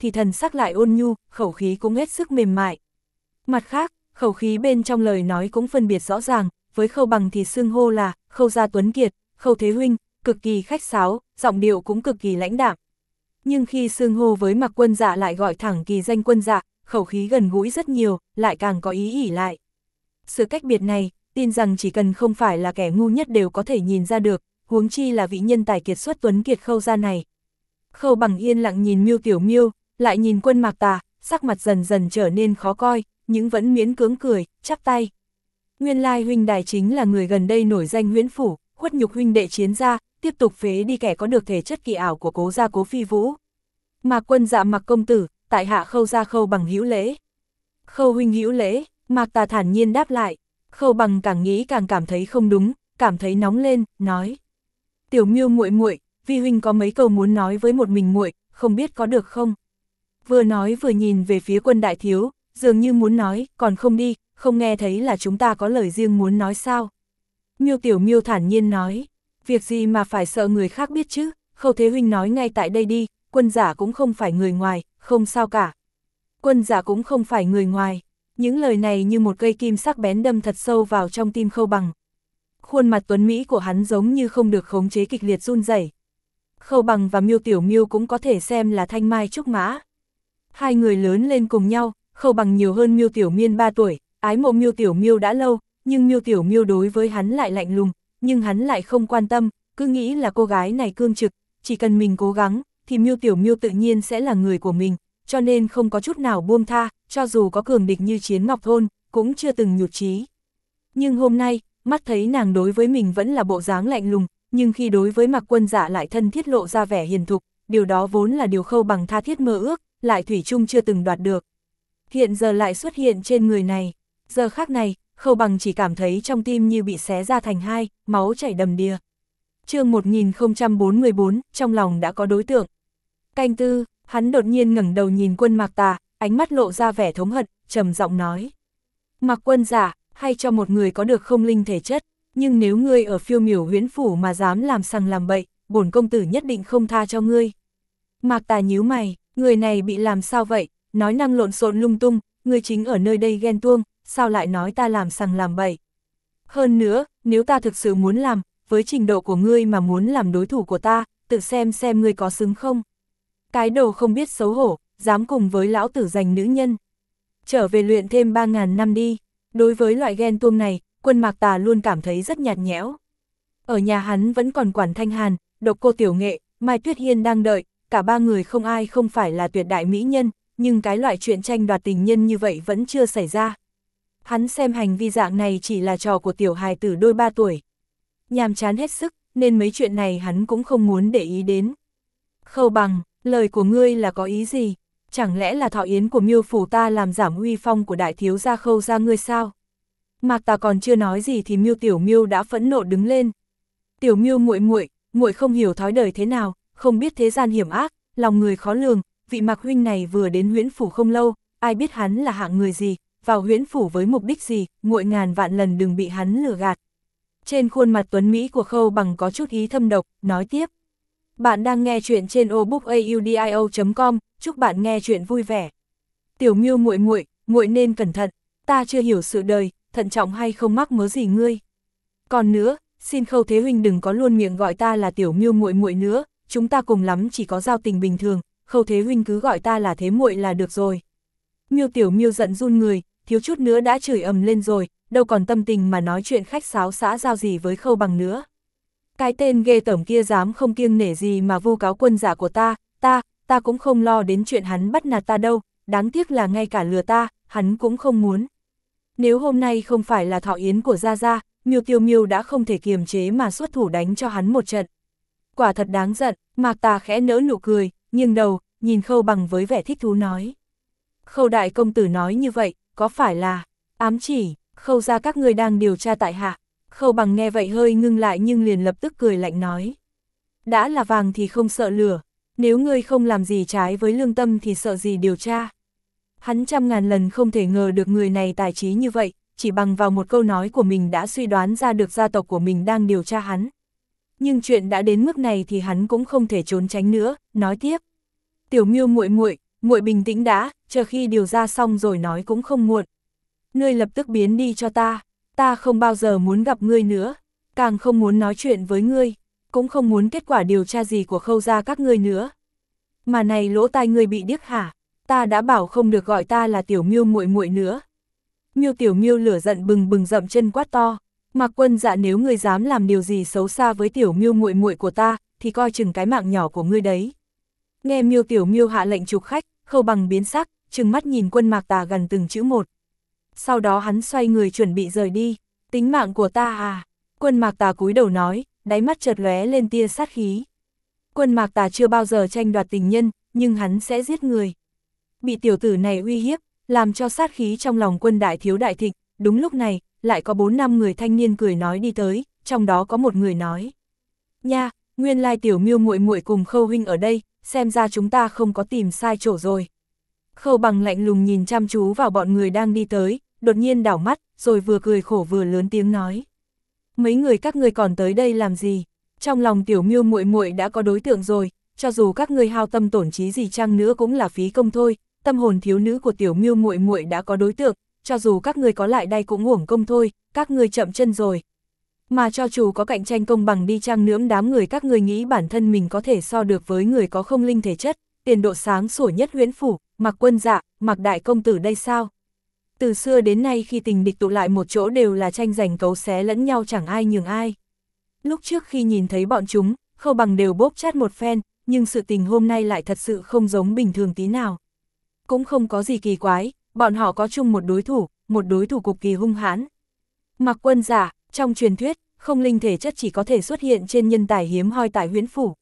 thì thần sắc lại ôn nhu, khẩu khí cũng hết sức mềm mại. Mặt khác, khẩu khí bên trong lời nói cũng phân biệt rõ ràng, với Khâu Bằng thì xưng hô là Khâu gia Tuấn Kiệt, Khâu Thế Huynh, cực kỳ khách sáo, giọng điệu cũng cực kỳ lãnh đạm. Nhưng khi xưng hô với Mạc Quân Dạ lại gọi thẳng kỳ danh Quân Dạ, khẩu khí gần gũi rất nhiều, lại càng có ý ỉ lại. Sự cách biệt này, tin rằng chỉ cần không phải là kẻ ngu nhất đều có thể nhìn ra được, huống chi là vị nhân tài kiệt xuất Tuấn Kiệt Khâu gia này. Khâu Bằng yên lặng nhìn Miêu Tiểu Miêu, lại nhìn Quân Mạc Tà, sắc mặt dần dần trở nên khó coi, nhưng vẫn miễn cưỡng cười, chắp tay. Nguyên lai huynh đài chính là người gần đây nổi danh Huyễn Phủ, khuất nhục huynh đệ chiến gia, tiếp tục phế đi kẻ có được thể chất kỳ ảo của Cố gia Cố Phi Vũ. Mạc Quân Dạ Mạc công tử, tại hạ Khâu gia Khâu Bằng hữu lễ. Khâu huynh hữu lễ, Mạc Tà thản nhiên đáp lại. Khâu Bằng càng nghĩ càng cảm thấy không đúng, cảm thấy nóng lên, nói: Tiểu Miêu muội muội, vi huynh có mấy câu muốn nói với một mình muội, không biết có được không? Vừa nói vừa nhìn về phía Quân đại thiếu, dường như muốn nói, còn không đi, không nghe thấy là chúng ta có lời riêng muốn nói sao? Miêu Tiểu Miêu thản nhiên nói: Việc gì mà phải sợ người khác biết chứ? Khâu Thế huynh nói ngay tại đây đi, Quân giả cũng không phải người ngoài, không sao cả. Quân giả cũng không phải người ngoài. Những lời này như một cây kim sắc bén đâm thật sâu vào trong tim Khâu Bằng. Khuôn mặt tuấn mỹ của hắn giống như không được khống chế kịch liệt run rẩy. Khâu Bằng và Miêu Tiểu Miêu cũng có thể xem là thanh mai trúc mã. Hai người lớn lên cùng nhau, Khâu Bằng nhiều hơn Miêu Tiểu Miên 3 tuổi, ái mộ Miêu Tiểu Miêu đã lâu, nhưng Miêu Tiểu Miêu đối với hắn lại lạnh lùng, nhưng hắn lại không quan tâm, cứ nghĩ là cô gái này cương trực, chỉ cần mình cố gắng, thì Miêu Tiểu Miêu tự nhiên sẽ là người của mình, cho nên không có chút nào buông tha, cho dù có cường địch như Chiến Ngọc Thôn, cũng chưa từng nhụt chí. Nhưng hôm nay, mắt thấy nàng đối với mình vẫn là bộ dáng lạnh lùng, nhưng khi đối với Mạc Quân Dạ lại thân thiết lộ ra vẻ hiền thục, điều đó vốn là điều Khâu Bằng tha thiết mơ ước, lại thủy chung chưa từng đoạt được. Hiện giờ lại xuất hiện trên người này, giờ khắc này, Khâu Bằng chỉ cảm thấy trong tim như bị xé ra thành hai, máu chảy đầm đìa. Chương 1044, trong lòng đã có đối tượng. Canh tư, hắn đột nhiên ngẩng đầu nhìn Quân Mạc Tà, ánh mắt lộ ra vẻ thống hận, trầm giọng nói: Mạc Quân giả, hay cho một người có được không linh thể chất, nhưng nếu ngươi ở Phiêu Miểu Huyễn Phủ mà dám làm sằng làm bậy, bổn công tử nhất định không tha cho ngươi. Mạc Tà nhíu mày, người này bị làm sao vậy, nói năng lộn xộn lung tung, ngươi chính ở nơi đây ghen tuông, sao lại nói ta làm sằng làm bậy. Hơn nữa, nếu ta thực sự muốn làm, với trình độ của ngươi mà muốn làm đối thủ của ta, tự xem ngươi có xứng không. Cái đồ không biết xấu hổ, dám cùng với lão tử giành nữ nhân. Trở về luyện thêm 3.000 năm đi. Đối với loại ghen tuông này, Quân Mạc Tà luôn cảm thấy rất nhạt nhẽo. Ở nhà hắn vẫn còn Quản Thanh Hàn, Độc Cô Tiểu Nghệ, Mai Tuyết Hiên đang đợi, cả ba người không ai không phải là tuyệt đại mỹ nhân, nhưng cái loại chuyện tranh đoạt tình nhân như vậy vẫn chưa xảy ra. Hắn xem hành vi dạng này chỉ là trò của tiểu hài tử đôi 3 tuổi. Nhàm chán hết sức, nên mấy chuyện này hắn cũng không muốn để ý đến. Khâu Bằng, lời của ngươi là có ý gì? Chẳng lẽ là thọ yến của Miêu phủ ta làm giảm uy phong của đại thiếu gia Khâu gia ngươi sao? Mạc Tà còn chưa nói gì thì Miêu Tiểu Miêu đã phẫn nộ đứng lên. Tiểu Miêu muội muội, muội không hiểu thói đời thế nào, không biết thế gian hiểm ác, lòng người khó lường, vị Mạc huynh này vừa đến Huyễn phủ không lâu, ai biết hắn là hạng người gì, vào Huyễn phủ với mục đích gì, muội ngàn vạn lần đừng bị hắn lừa gạt. Trên khuôn mặt tuấn mỹ của Khâu Bằng có chút ý thâm độc, nói tiếp. Bạn đang nghe chuyện trên obookaudio.com, chúc bạn nghe chuyện vui vẻ. Tiểu Miêu muội muội, muội nên cẩn thận, ta chưa hiểu sự đời, thận trọng hay không mắc mớ gì ngươi. Còn nữa, xin Khâu Thế huynh đừng có luôn miệng gọi ta là Tiểu Miêu muội muội nữa, chúng ta cùng lắm chỉ có giao tình bình thường, Khâu Thế huynh cứ gọi ta là Thế muội là được rồi. Miêu Tiểu Miêu giận run người, thiếu chút nữa đã chửi ầm lên rồi, đâu còn tâm tình mà nói chuyện khách sáo xã giao gì với Khâu Bằng nữa. Cái tên ghê tởm kia dám không kiêng nể gì mà vu cáo quân giả của ta cũng không lo đến chuyện hắn bắt nạt ta đâu, đáng tiếc là ngay cả lừa ta, hắn cũng không muốn. Nếu hôm nay không phải là thọ yến của Gia Gia, Miêu Tiểu Miêu đã không thể kiềm chế mà xuất thủ đánh cho hắn một trận. Quả thật đáng giận, Mạc Tà khẽ nỡ nụ cười, nghiêng đầu, nhìn Khâu Bằng với vẻ thích thú nói. Khâu đại công tử nói như vậy, có phải là ám chỉ, Khâu gia các ngươi đang điều tra tại hạ? Khâu Bằng nghe vậy hơi ngưng lại nhưng liền lập tức cười lạnh nói. Đã là vàng thì không sợ lửa, nếu ngươi không làm gì trái với lương tâm thì sợ gì điều tra. Hắn trăm ngàn lần không thể ngờ được người này tài trí như vậy, chỉ bằng vào một câu nói của mình đã suy đoán ra được gia tộc của mình đang điều tra hắn. Nhưng chuyện đã đến mức này thì hắn cũng không thể trốn tránh nữa, nói tiếp. Tiểu Miêu muội muội, muội bình tĩnh đã, chờ khi điều ra xong rồi nói cũng không muộn. Ngươi lập tức biến đi cho ta không bao giờ muốn gặp ngươi nữa, càng không muốn nói chuyện với ngươi, cũng không muốn kết quả điều tra gì của Khâu gia các ngươi nữa. Mà này lỗ tai ngươi bị điếc hả? Ta đã bảo không được gọi ta là Tiểu Miêu muội muội nữa. Miêu Tiểu Miêu lửa giận bừng bừng dậm chân quát to, Mạc Quân Dạ, nếu ngươi dám làm điều gì xấu xa với Tiểu Miêu muội muội của ta, thì coi chừng cái mạng nhỏ của ngươi đấy. Nghe Miêu Tiểu Miêu hạ lệnh chụp khách, Khâu Bằng biến sắc, trừng mắt nhìn Quân Mạc Tà gần từng chữ một. Sau đó hắn xoay người chuẩn bị rời đi. Tính mạng của ta à? Quân Mạc Tà cúi đầu nói, đáy mắt chợt lóe lên tia sát khí. Quân Mạc Tà chưa bao giờ tranh đoạt tình nhân, nhưng hắn sẽ giết người. Bị tiểu tử này uy hiếp, làm cho sát khí trong lòng Quân đại thiếu đại thịnh. Đúng lúc này, lại có 4-5 người thanh niên cười nói đi tới, trong đó có một người nói: nha, nguyên lai Tiểu Miêu muội muội cùng Khâu huynh ở đây, xem ra chúng ta không có tìm sai chỗ rồi. Khâu Bằng lạnh lùng nhìn chăm chú vào bọn người đang đi tới, đột nhiên đảo mắt, rồi vừa cười khổ vừa lớn tiếng nói: mấy người các ngươi còn tới đây làm gì? Trong lòng Tiểu Miêu muội muội đã có đối tượng rồi, cho dù các ngươi hao tâm tổn trí gì chăng nữa cũng là phí công thôi. Tâm hồn thiếu nữ của Tiểu Miêu muội muội đã có đối tượng, cho dù các ngươi có lại đây cũng uổng công thôi, các ngươi chậm chân rồi. Mà cho dù có cạnh tranh công bằng đi chăng nữa, đám người các ngươi nghĩ bản thân mình có thể so được với người có không linh thể chất, tiền độ sáng sủa nhất Huyễn phủ, Mạc Quân Dạ, Mạc đại công tử đây sao? Từ xưa đến nay khi tình địch tụ lại một chỗ đều là tranh giành cấu xé lẫn nhau, chẳng ai nhường ai. Lúc trước khi nhìn thấy bọn chúng, Khâu Bằng đều bóp chát một phen, nhưng sự tình hôm nay lại thật sự không giống bình thường tí nào. Cũng không có gì kỳ quái, bọn họ có chung một đối thủ cực kỳ hung hãn. Mạc Quân Dạ, trong truyền thuyết, không linh thể chất chỉ có thể xuất hiện trên nhân tài hiếm hoi tại Huyễn phủ.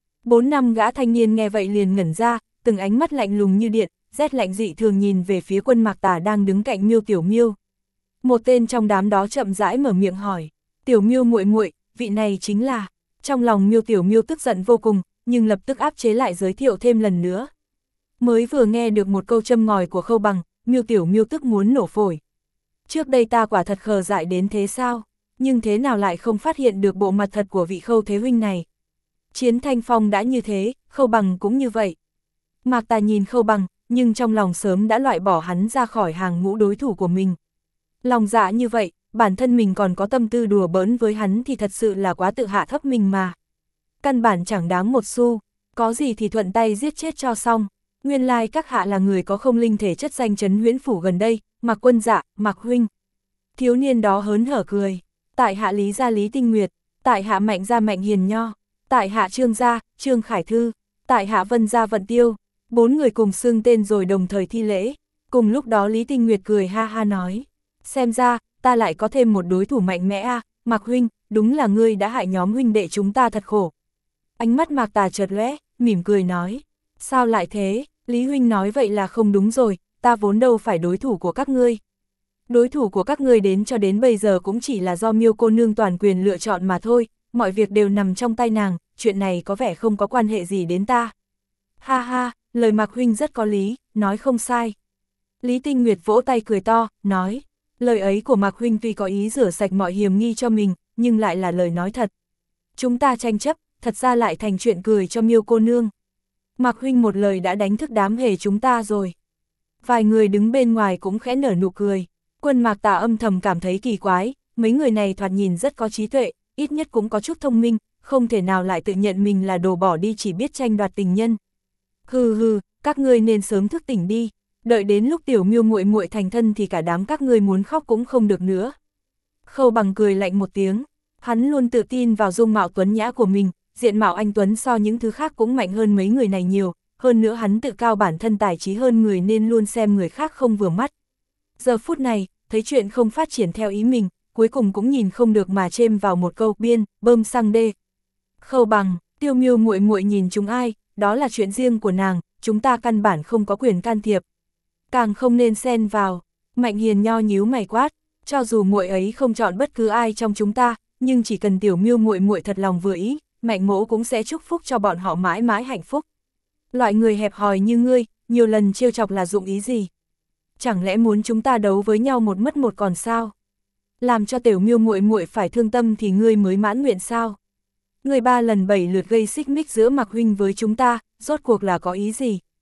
4-5 gã thanh niên nghe vậy liền ngẩn ra, từng ánh mắt lạnh lùng như điện, rét lạnh dị thường nhìn về phía Quân Mạc Tà đang đứng cạnh Miêu Tiểu Miêu. Một tên trong đám đó chậm rãi mở miệng hỏi: Tiểu Miêu muội muội, vị này chính là... Trong lòng Miêu Tiểu Miêu tức giận vô cùng, nhưng lập tức áp chế lại giới thiệu thêm lần nữa. Mới vừa nghe được một câu châm ngòi của Khâu Bằng, Miêu Tiểu Miêu tức muốn nổ phổi. Trước đây ta quả thật khờ dại đến thế sao? Nhưng thế nào lại không phát hiện được bộ mặt thật của vị Khâu thế huynh này? Chiến Thanh Phong đã như thế, Khâu Bằng cũng như vậy. Mạc Tà nhìn Khâu Bằng, nhưng trong lòng sớm đã loại bỏ hắn ra khỏi hàng ngũ đối thủ của mình. Lòng dạ như vậy, bản thân mình còn có tâm tư đùa bỡn với hắn thì thật sự là quá tự hạ thấp mình mà. Căn bản chẳng đáng một xu, có gì thì thuận tay giết chết cho xong. Nguyên lai các hạ là người có không linh thể chất danh chấn Huyễn phủ gần đây, Mạc Quân Dạ, Mạc huynh. Thiếu niên đó hớn hở cười: tại hạ Lý gia Lý Tinh Nguyệt, tại hạ Mạnh gia Mạnh Hiền Nho, tại hạ Trương gia Trương Khải Thư, tại hạ Vân gia Vận Tiêu. 4 người cùng xưng tên rồi đồng thời thi lễ. Cùng lúc đó Lý Tinh Nguyệt cười ha ha nói: xem ra, ta lại có thêm một đối thủ mạnh mẽ à, Mạc huynh, đúng là ngươi đã hại nhóm huynh đệ chúng ta thật khổ. Ánh mắt Mạc Tà chợt lóe, mỉm cười nói: sao lại thế, Lý huynh nói vậy là không đúng rồi, ta vốn đâu phải đối thủ của các ngươi. Đối thủ của các ngươi đến cho đến bây giờ cũng chỉ là do Miêu cô nương toàn quyền lựa chọn mà thôi, mọi việc đều nằm trong tay nàng, chuyện này có vẻ không có quan hệ gì đến ta. Ha ha, lời Mạc huynh rất có lý, nói không sai. Lý Tinh Nguyệt vỗ tay cười to, nói: lời ấy của Mạc huynh tuy có ý rửa sạch mọi hiềm nghi cho mình, nhưng lại là lời nói thật. Chúng ta tranh chấp, thật ra lại thành chuyện cười cho Miêu cô nương. Mạc huynh một lời đã đánh thức đám hề chúng ta rồi. Vài người đứng bên ngoài cũng khẽ nở nụ cười. Quân Mạc Tà âm thầm cảm thấy kỳ quái, mấy người này thoạt nhìn rất có trí tuệ, ít nhất cũng có chút thông minh, không thể nào lại tự nhận mình là đồ bỏ đi chỉ biết tranh đoạt tình nhân. Hừ hừ, các ngươi nên sớm thức tỉnh đi, đợi đến lúc Tiểu Miêu muội muội thành thân thì cả đám các ngươi muốn khóc cũng không được nữa. Khâu Bằng cười lạnh một tiếng, hắn luôn tự tin vào dung mạo tuấn nhã của mình, diện mạo anh tuấn so những thứ khác cũng mạnh hơn mấy người này nhiều, hơn nữa hắn tự cao bản thân tài trí hơn người nên luôn xem người khác không vừa mắt. Giờ phút này, thấy chuyện không phát triển theo ý mình, cuối cùng cũng nhìn không được mà chêm vào một câu biên, bơm xăng đê. Khâu Bằng, Tiểu Miêu muội muội nhìn chúng ai, đó là chuyện riêng của nàng, chúng ta căn bản không có quyền can thiệp. Càng không nên xen vào. Mạnh Hiền Nho nhíu mày quát, cho dù muội ấy không chọn bất cứ ai trong chúng ta, nhưng chỉ cần Tiểu Miêu muội muội thật lòng vừa ý, Mạnh mỗ cũng sẽ chúc phúc cho bọn họ mãi mãi hạnh phúc. Loại người hẹp hòi như ngươi, nhiều lần trêu chọc là dụng ý gì? Chẳng lẽ muốn chúng ta đấu với nhau một mất một còn sao? Làm cho Tiểu Miêu muội muội phải thương tâm thì ngươi mới mãn nguyện sao? Ngươi 3 lần 7 lượt gây xích mích giữa Mạc huynh với chúng ta, rốt cuộc là có ý gì?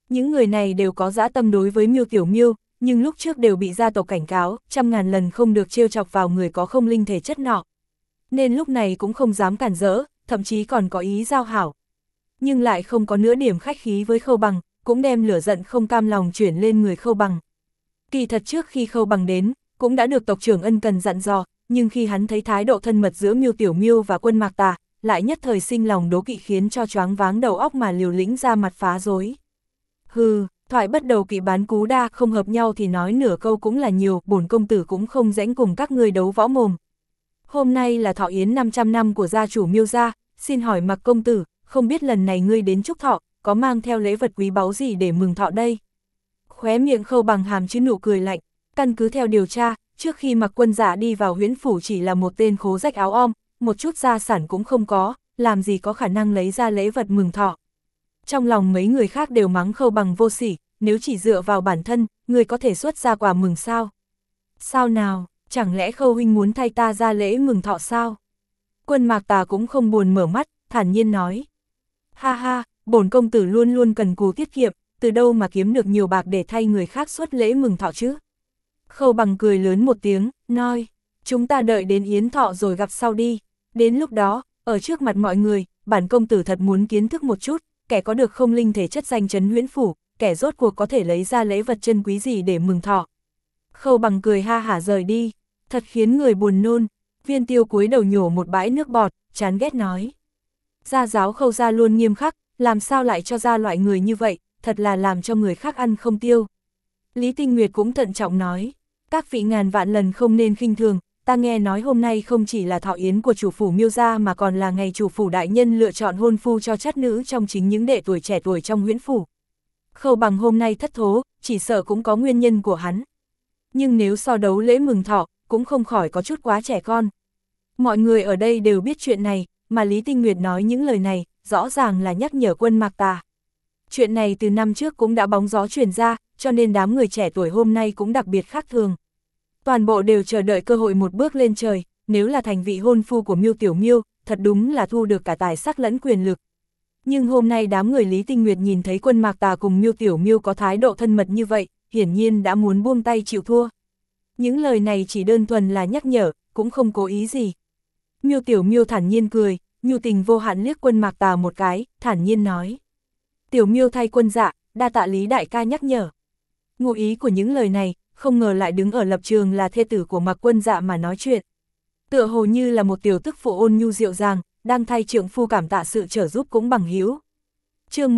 Những người này đều có dã tâm đối với Miêu Tiểu Miêu, nhưng lúc trước đều bị gia tộc cảnh cáo, trăm ngàn lần không được trêu chọc vào người có không linh thể chất nọ. Nên lúc này cũng không dám cản rỡ, thậm chí còn có ý giao hảo. Nhưng lại không có nửa điểm khách khí với Khâu Bằng, cũng đem lửa giận không cam lòng chuyển lên người Khâu Bằng. Kỳ thật trước khi Khâu Bằng đến, cũng đã được tộc trưởng ân cần dặn dò, nhưng khi hắn thấy thái độ thân mật giữa Miêu Tiểu Miêu và Quân Mạc Tà, lại nhất thời sinh lòng đố kỵ khiến cho choáng váng đầu óc mà liều lĩnh ra mặt phá rối. Hừ, thoại bất đầu kỵ bán cú đa, không hợp nhau thì nói nửa câu cũng là nhiều, bổn công tử cũng không rãnh cùng các ngươi đấu võ mồm. Hôm nay là thọ yến 500 năm của gia chủ Miêu gia, xin hỏi Mạc công tử, không biết lần này ngươi đến chúc thọ, có mang theo lễ vật quý báu gì để mừng thọ đây? Khóe miệng Khâu Bằng hàm chứa nụ cười lạnh, căn cứ theo điều tra, trước khi Mạc Quân Dạ đi vào huyễn phủ chỉ là một tên khố rách áo om, một chút gia sản cũng không có, làm gì có khả năng lấy ra lễ vật mừng thọ. Trong lòng mấy người khác đều mắng Khâu Bằng vô sỉ, nếu chỉ dựa vào bản thân, người có thể xuất ra quà mừng sao? Sao nào, chẳng lẽ Khâu huynh muốn thay ta ra lễ mừng thọ sao? Quân Mạc Tà cũng không buồn mở mắt, thản nhiên nói. Ha ha, bổn công tử luôn luôn cần cù tiết kiệm, từ đâu mà kiếm được nhiều bạc để thay người khác xuất lễ mừng thọ chứ? Khâu Bằng cười lớn một tiếng, nói, chúng ta đợi đến yến thọ rồi gặp sau đi. Đến lúc đó, ở trước mặt mọi người, bản công tử thật muốn kiến thức một chút, kẻ có được không linh thể chất danh chấn huyễn phủ, kẻ rốt cuộc có thể lấy ra lễ vật chân quý gì để mừng thọ. Khâu Bằng cười ha hả rời đi, thật khiến người buồn nôn. Viên Tiêu cúi đầu nhổ một bãi nước bọt, chán ghét nói. Gia giáo Khâu gia luôn nghiêm khắc, làm sao lại cho ra loại người như vậy, thật là làm cho người khác ăn không tiêu. Lý Tinh Nguyệt cũng thận trọng nói, các vị ngàn vạn lần không nên khinh thường, ta nghe nói hôm nay không chỉ là thọ yến của chủ phủ Miêu gia mà còn là ngày chủ phủ đại nhân lựa chọn hôn phu cho trát nữ trong chính những đệ tuổi trẻ tuổi trong huyễn phủ. Khâu Bằng hôm nay thất thố, chỉ sợ cũng có nguyên nhân của hắn. Nhưng nếu so đấu lễ mừng thọ, cũng không khỏi có chút quá trẻ con. Mọi người ở đây đều biết chuyện này, mà Lý Tinh Nguyệt nói những lời này, rõ ràng là nhắc nhở Quân Mạc Tà. Chuyện này từ năm trước cũng đã bóng gió truyền ra, cho nên đám người trẻ tuổi hôm nay cũng đặc biệt khác thường. Toàn bộ đều chờ đợi cơ hội một bước lên trời, nếu là thành vị hôn phu của Miêu Tiểu Miêu, thật đúng là thu được cả tài sắc lẫn quyền lực. Nhưng hôm nay đám người Lý Tinh Nguyệt nhìn thấy Quân Mạc Tà cùng Miêu Tiểu Miêu có thái độ thân mật như vậy, hiển nhiên đã muốn buông tay chịu thua. Những lời này chỉ đơn thuần là nhắc nhở, cũng không cố ý gì. Miêu Tiểu Miêu thản nhiên cười, nhu tình vô hạn liếc Quân Mạc Tà một cái, thản nhiên nói. Tiểu Miêu thay Quân Dạ, đa tạ Lý đại ca nhắc nhở. Ngụ ý của những lời này, không ngờ lại đứng ở lập trường là thê tử của Mạc Quân Dạ mà nói chuyện. Tựa hồ như là một tiểu tức phụ ôn nhu dịu dàng, đang thay trượng phu cảm tạ sự trợ giúp cũng bằng hữu. Chương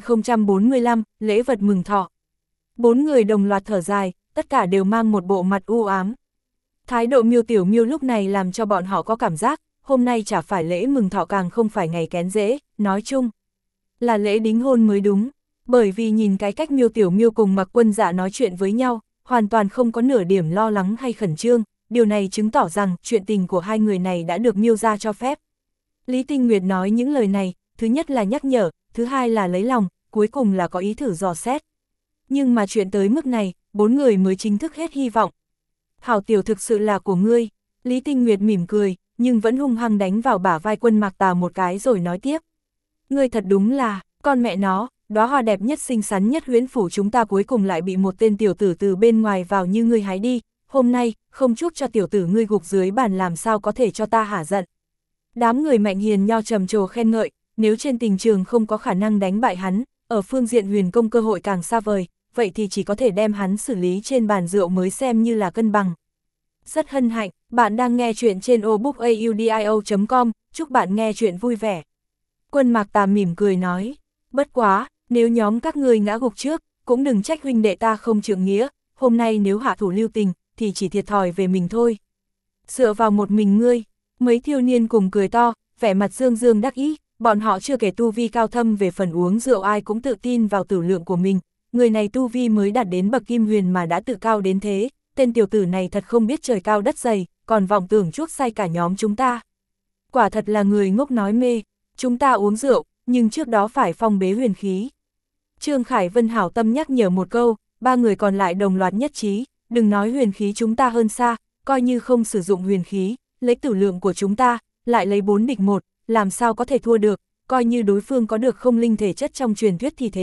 1045, lễ vật mừng thọ. Bốn người đồng loạt thở dài, tất cả đều mang một bộ mặt u ám. Thái độ Miêu Tiểu Miêu lúc này làm cho bọn họ có cảm giác, hôm nay chả phải lễ mừng thọ càng không phải ngày kén dễ, nói chung là lễ đính hôn mới đúng. Bởi vì nhìn cái cách Miêu Tiểu Miêu cùng Mạc Quân Dạ nói chuyện với nhau, hoàn toàn không có nửa điểm lo lắng hay khẩn trương, điều này chứng tỏ rằng chuyện tình của hai người này đã được Miêu gia cho phép. Lý Tinh Nguyệt nói những lời này, thứ nhất là nhắc nhở, thứ hai là lấy lòng, cuối cùng là có ý thử dò xét. Nhưng mà chuyện tới mức này, bốn người mới chính thức hết hy vọng. Hảo tiểu thực sự là của ngươi. Lý Tinh Nguyệt mỉm cười, nhưng vẫn hung hăng đánh vào bả vai Quân Mạc Tà một cái rồi nói tiếp. Ngươi thật đúng là, con mẹ nó, đóa hoa đẹp nhất xinh xắn nhất huyễn phủ chúng ta cuối cùng lại bị một tên tiểu tử từ bên ngoài vào như ngươi hái đi. Hôm nay, không chúc cho tiểu tử ngươi gục dưới bàn làm sao có thể cho ta hả giận. Đám người Mạnh Hiền nho trầm trồ khen ngợi, nếu trên tình trường không có khả năng đánh bại hắn, ở phương diện huyền công cơ hội càng xa vời, vậy thì chỉ có thể đem hắn xử lý trên bàn rượu mới xem như là cân bằng. Rất hân hạnh, bạn đang nghe chuyện trên obookaudio.com, chúc bạn nghe chuyện vui vẻ. Quân Mạc Tà mỉm cười nói, bất quá, nếu nhóm các ngươi ngã gục trước, cũng đừng trách huynh đệ ta không trượng nghĩa, hôm nay nếu hạ thủ lưu tình, thì chỉ thiệt thòi về mình thôi. Dựa vào một mình ngươi, mấy thiếu niên cùng cười to, vẻ mặt dương dương đắc ý, bọn họ chưa kể tu vi cao thâm về phần uống rượu ai cũng tự tin vào tử lượng của mình, người này tu vi mới đạt đến bậc kim huyền mà đã tự cao đến thế, tên tiểu tử này thật không biết trời cao đất dày, còn vọng tưởng chuốc say cả nhóm chúng ta. Quả thật là người ngốc nói mê, chúng ta uống rượu, nhưng trước đó phải phong bế huyền khí. Trương Khải Vân hảo tâm nhắc nhở một câu, ba người còn lại đồng loạt nhất trí, đừng nói huyền khí chúng ta hơn xa, coi như không sử dụng huyền khí, lấy tử lượng của chúng ta, lại lấy 4 địch 1, làm sao có thể thua được, coi như đối phương có được không linh thể chất trong truyền thuyết thì thế nào,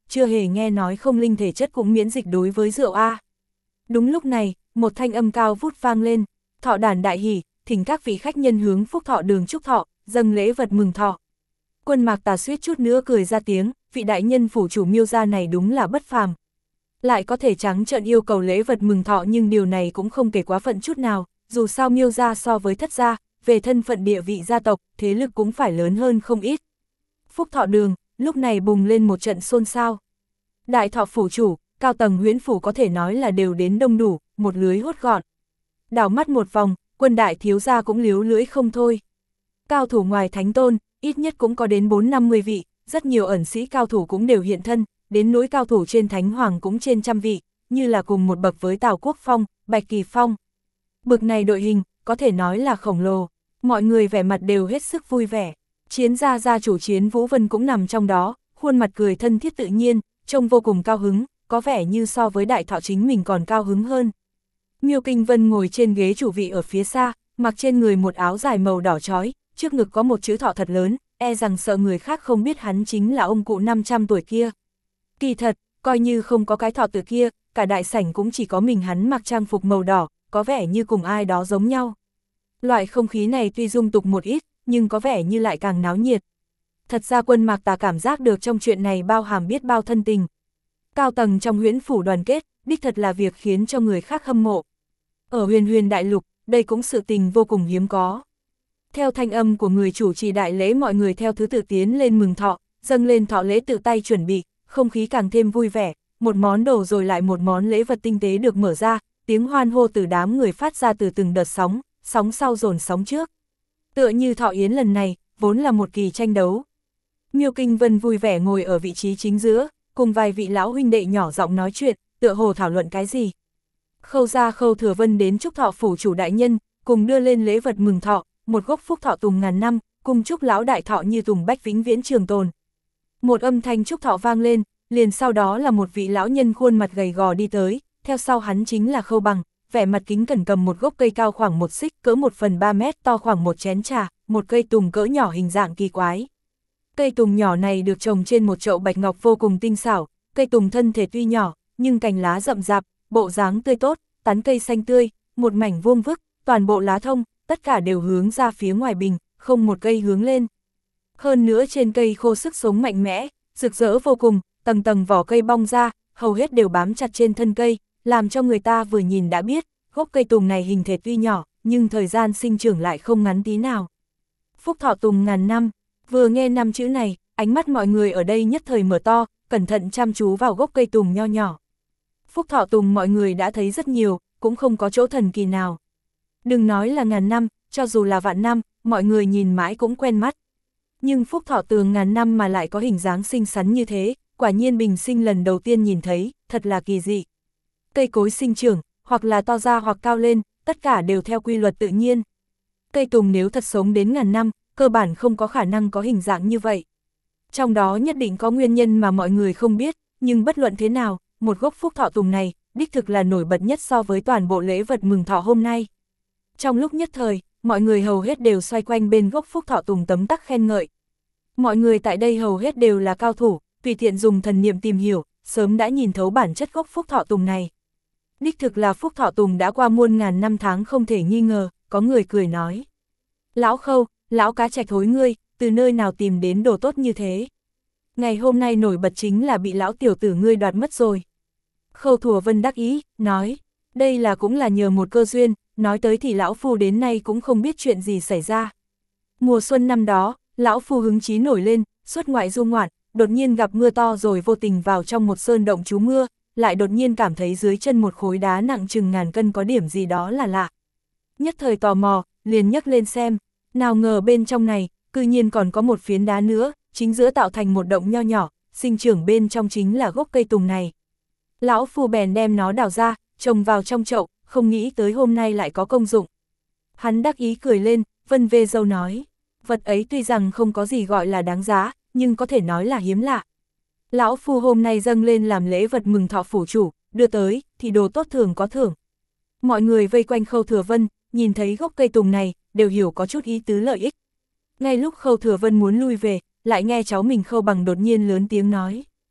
chưa hề nghe nói không linh thể chất cũng miễn dịch đối với rượu a. Đúng lúc này, một thanh âm cao vút vang lên, thọ đản đại hỉ, thỉnh các vị khách nhân hướng Phúc Thọ đường chúc thọ, dâng lễ vật mừng thọ. Quân Mạc Tà suýt chút nữa cười ra tiếng, vị đại nhân phủ chủ Miêu gia này đúng là bất phàm. Lại có thể trắng trợn yêu cầu lễ vật mừng thọ, nhưng điều này cũng không kể quá phận chút nào, dù sao Miêu gia so với Thất gia, về thân phận địa vị gia tộc, thế lực cũng phải lớn hơn không ít. Phúc Thọ đường, lúc này bùng lên một trận xôn xao. Đại Thọ phủ chủ, cao tầng Huyễn phủ có thể nói là đều đến đông đủ, một lưới hốt gọn. Đảo mắt một vòng, Quân đại thiếu gia cũng líu lưỡi không thôi. Cao thủ ngoài thánh tôn, ít nhất cũng có đến 4-50 vị, rất nhiều ẩn sĩ cao thủ cũng đều hiện thân, đến nỗi cao thủ trên thánh hoàng cũng trên trăm vị, như là cùng một bậc với Tào Quốc Phong, Bạch Kỳ Phong. Bực này đội hình, có thể nói là khổng lồ, mọi người vẻ mặt đều hết sức vui vẻ. Chiến gia gia chủ Chiến Vũ Vân cũng nằm trong đó, khuôn mặt cười thân thiết tự nhiên, trông vô cùng cao hứng, có vẻ như so với Đại Thọ chính mình còn cao hứng hơn. Miêu Kinh Vân ngồi trên ghế chủ vị ở phía xa, mặc trên người một áo dài màu đỏ chói, trước ngực có một chữ thọ thật lớn, e rằng sợ người khác không biết hắn chính là ông cụ 500 tuổi kia. Kỳ thật, coi như không có cái thọ tự kia, cả đại sảnh cũng chỉ có mình hắn mặc trang phục màu đỏ, có vẻ như cùng ai đó giống nhau. Loại không khí này tuy dung tục một ít, nhưng có vẻ như lại càng náo nhiệt. Thật ra Quân Mạc Tà cảm giác được trong chuyện này bao hàm biết bao thân tình. Cao tầng trong Huyễn phủ đoàn kết, đích thật là việc khiến cho người khác hâm mộ. Ở Huyền Huyền đại lục, đây cũng sự tình vô cùng hiếm có. Theo thanh âm của người chủ trì đại lễ, mọi người theo thứ tự tiến lên mừng thọ, dâng lên thọ lễ tự tay chuẩn bị, không khí càng thêm vui vẻ, một món đồ rồi lại một món lễ vật tinh tế được mở ra, tiếng hoan hô từ đám người phát ra từ từng đợt sóng, sóng sau dồn sóng trước. Tựa như thọ yến lần này, vốn là một kỳ tranh đấu. Miêu Kinh Vân vui vẻ ngồi ở vị trí chính giữa, cùng vài vị lão huynh đệ nhỏ giọng nói chuyện, tựa hồ thảo luận cái gì. Khâu gia Khâu Thừa Vân đến chúc thọ phủ chủ đại nhân, cùng đưa lên lễ vật mừng thọ, một gốc phúc thọ tùng ngàn năm, cùng chúc lão đại thọ như tùng bách vĩnh viễn trường tồn. Một âm thanh chúc thọ vang lên, liền sau đó là một vị lão nhân khuôn mặt gầy gò đi tới, theo sau hắn chính là Khâu Bằng, vẻ mặt kính cẩn cầm một gốc cây cao khoảng 1 xích, cỡ 1/3 mét, to khoảng 1 chén trà, một cây tùng cỡ nhỏ hình dạng kỳ quái. Cây tùng nhỏ này được trồng trên một chậu bạch ngọc vô cùng tinh xảo, cây tùng thân thể tuy nhỏ, nhưng cành lá rậm rạp, bộ dáng tươi tốt, tán cây xanh tươi, một mảnh vuông vức, toàn bộ lá thông, tất cả đều hướng ra phía ngoài bình, không một cây hướng lên. Hơn nữa trên cây khô sức sống mạnh mẽ, rực rỡ vô cùng, tầng tầng vỏ cây bong ra, hầu hết đều bám chặt trên thân cây, làm cho người ta vừa nhìn đã biết, gốc cây tùng này hình thể tuy nhỏ, nhưng thời gian sinh trưởng lại không ngắn tí nào. Phúc thọ tùng ngàn năm, vừa nghe 5 chữ này, ánh mắt mọi người ở đây nhất thời mở to, cẩn thận chăm chú vào gốc cây tùng nho nhỏ. Phúc thọ tùng mọi người đã thấy rất nhiều, cũng không có chỗ thần kỳ nào. Đừng nói là ngàn năm, cho dù là vạn năm, mọi người nhìn mãi cũng quen mắt. Nhưng phúc thọ tường ngàn năm mà lại có hình dáng xinh xắn như thế, quả nhiên bình sinh lần đầu tiên nhìn thấy, thật là kỳ dị. Cây cối sinh trưởng, hoặc là to ra hoặc cao lên, tất cả đều theo quy luật tự nhiên. Cây tùng nếu thật sống đến ngàn năm, cơ bản không có khả năng có hình dạng như vậy. Trong đó nhất định có nguyên nhân mà mọi người không biết, nhưng bất luận thế nào, một gốc phúc thọ tùng này, đích thực là nổi bật nhất so với toàn bộ lễ vật mừng thọ hôm nay. Trong lúc nhất thời, mọi người hầu hết đều xoay quanh bên gốc phúc thọ tùng tấm tắc khen ngợi. Mọi người tại đây hầu hết đều là cao thủ, tùy tiện dùng thần niệm tìm hiểu, sớm đã nhìn thấu bản chất gốc phúc thọ tùng này. Đích thực là phúc thọ tùng đã qua muôn ngàn năm tháng không thể nghi ngờ, có người cười nói. Lão Khâu, lão cá trạch hối ngươi, từ nơi nào tìm đến đồ tốt như thế? Ngày hôm nay nổi bật chính là bị lão tiểu tử ngươi đoạt mất rồi. Khâu Thừa Vân đắc ý, nói, đây là cũng là nhờ một cơ duyên, nói tới thì lão phu đến nay cũng không biết chuyện gì xảy ra. Mùa xuân năm đó, lão phu hứng chí nổi lên, xuất ngoại du ngoạn, đột nhiên gặp mưa to rồi vô tình vào trong một sơn động trú mưa, lại đột nhiên cảm thấy dưới chân một khối đá nặng chừng ngàn cân có điểm gì đó là lạ. Nhất thời tò mò, liền nhấc lên xem, nào ngờ bên trong này, cư nhiên còn có một phiến đá nữa, chính giữa tạo thành một động nho nhỏ, sinh trưởng bên trong chính là gốc cây tùng này. Lão phu bèn đem nó đào ra, trồng vào trong chậu, không nghĩ tới hôm nay lại có công dụng. Hắn đắc ý cười lên, vân vê râu nói, vật ấy tuy rằng không có gì gọi là đáng giá, nhưng có thể nói là hiếm lạ. Lão phu hôm nay dâng lên làm lễ vật mừng thọ phủ chủ, đưa tới, thì đồ tốt thường có thưởng. Mọi người vây quanh Khâu Thừa Vân, nhìn thấy gốc cây tùng này, đều hiểu có chút ý tứ lợi ích. Ngay lúc Khâu Thừa Vân muốn lui về, lại nghe cháu mình Khâu Bằng đột nhiên lớn tiếng nói.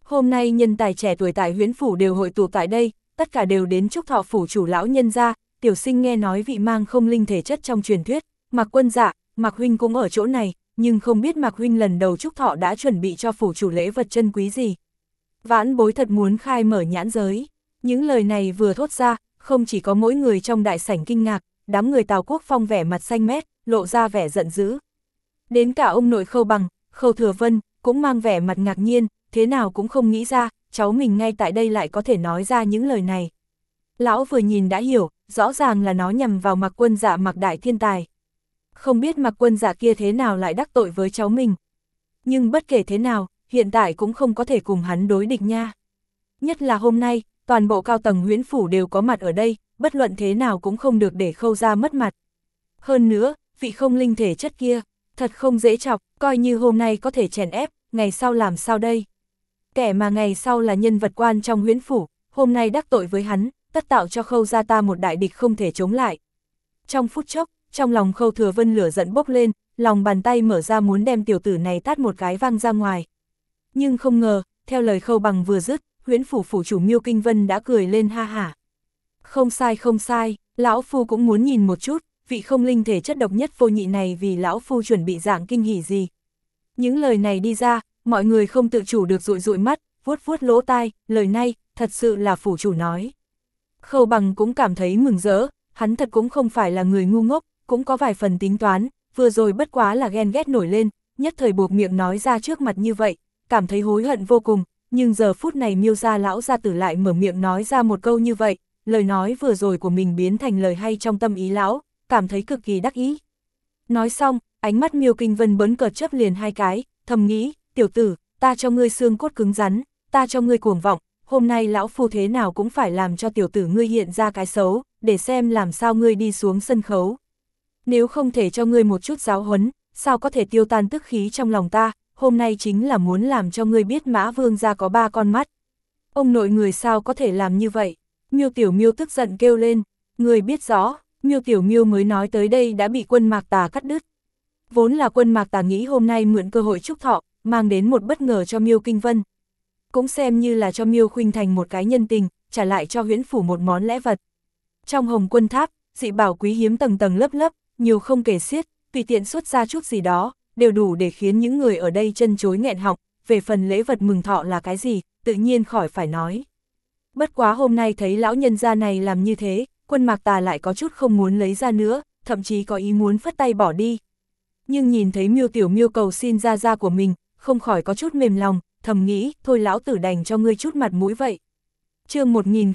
Hôm nay nhân tài trẻ tuổi tại Huyễn phủ đều hội tụ tại đây, tất cả đều đến chúc thọ phủ chủ lão nhân gia. Tiểu sinh nghe nói vị mang không linh thể chất trong truyền thuyết, Mạc Quân Dạ, Mạc huynh cũng ở chỗ này, nhưng không biết Mạc huynh lần đầu chúc thọ đã chuẩn bị cho phủ chủ lễ vật chân quý gì. Vãn bối thật muốn khai mở nhãn giới. Những lời này vừa thốt ra, không chỉ có mỗi người trong đại sảnh kinh ngạc, đám người Tào Quốc Phong vẻ mặt xanh mét, lộ ra vẻ giận dữ. Đến cả ông nội Khâu Bằng, Khâu Thừa Vân, cũng mang vẻ mặt ngạc nhiên, thế nào cũng không nghĩ ra, cháu mình ngay tại đây lại có thể nói ra những lời này. Lão vừa nhìn đã hiểu, rõ ràng là nó nhằm vào Mạc Quân Dạ Mạc đại thiên tài. Không biết Mạc Quân Dạ kia thế nào lại đắc tội với cháu mình. Nhưng bất kể thế nào, hiện tại cũng không có thể cùng hắn đối địch nha. Nhất là hôm nay, toàn bộ cao tầng Huyễn phủ đều có mặt ở đây, bất luận thế nào cũng không được để Khâu gia mất mặt. Hơn nữa, vị không linh thể chất kia, thật không dễ chọc, coi như hôm nay có thể chèn ép, ngày sau làm sao đây? Kẻ mà ngày sau là nhân vật quan trong Huyễn phủ, hôm nay đắc tội với hắn, tất tạo cho Khâu gia ta một đại địch không thể chống lại. Trong phút chốc, trong lòng Khâu Thừa Vân lửa giận bốc lên, lòng bàn tay mở ra muốn đem tiểu tử này tát một cái văng ra ngoài. Nhưng không ngờ, theo lời Khâu Bằng vừa dứt, Huyễn phủ phủ chủ Miêu Kinh Vân đã cười lên ha hả. Không sai, lão phu cũng muốn nhìn một chút, vị không linh thể chất độc nhất vô nhị này vì lão phu chuẩn bị dạng kinh hỉ gì. Những lời này đi ra, mọi người không tự chủ được dụi dụi mắt, vuốt vuốt lỗ tai, lời này, thật sự là phủ chủ nói. Khâu Bằng cũng cảm thấy mừng rỡ, hắn thật cũng không phải là người ngu ngốc, cũng có vài phần tính toán, vừa rồi bất quá là ghen ghét nổi lên, nhất thời buộc miệng nói ra trước mặt như vậy, cảm thấy hối hận vô cùng, nhưng giờ phút này Miêu gia lão gia tử lại mở miệng nói ra một câu như vậy, lời nói vừa rồi của mình biến thành lời hay trong tâm ý lão, cảm thấy cực kỳ đắc ý. Nói xong, ánh mắt Miêu Kinh Vân bấn cợt chớp liền hai cái, thầm nghĩ, tiểu tử, ta cho ngươi xương cốt cứng rắn, ta cho ngươi cuồng vọng, hôm nay lão phu thế nào cũng phải làm cho tiểu tử ngươi hiện ra cái xấu, để xem làm sao ngươi đi xuống sân khấu. Nếu không thể cho ngươi một chút giáo huấn, sao có thể tiêu tan tức khí trong lòng ta, hôm nay chính là muốn làm cho ngươi biết Mã Vương gia có 3 con mắt. Ông nội người sao có thể làm như vậy? Miêu Tiểu Miêu tức giận kêu lên, người biết rõ, Miêu Tiểu Miêu mới nói tới đây đã bị Quân Mạc Tà cắt đứt. Vốn là Quân Mạc Tà nghĩ hôm nay mượn cơ hội chúc thọ, mang đến một bất ngờ cho Miêu Kinh Vân. Cũng xem như là cho Miêu Khuynh Thành một cái nhân tình, trả lại cho Huyễn phủ một món lễ vật. Trong Hồng Quân Tháp, dị bảo quý hiếm tầng tầng lớp lớp, nhiều không kể xiết, tùy tiện xuất ra chút gì đó, đều đủ để khiến những người ở đây chân chối nghẹn họng, về phần lễ vật mừng thọ là cái gì, tự nhiên khỏi phải nói. Bất quá hôm nay thấy lão nhân gia này làm như thế, Quân Mạc Tà lại có chút không muốn lấy ra nữa, thậm chí có ý muốn phất tay bỏ đi. Nhưng nhìn thấy Miêu Tiểu Miêu cầu xin gia của mình, không khỏi có chút mềm lòng, thầm nghĩ, thôi lão tử đành cho ngươi chút mặt mũi vậy. Chương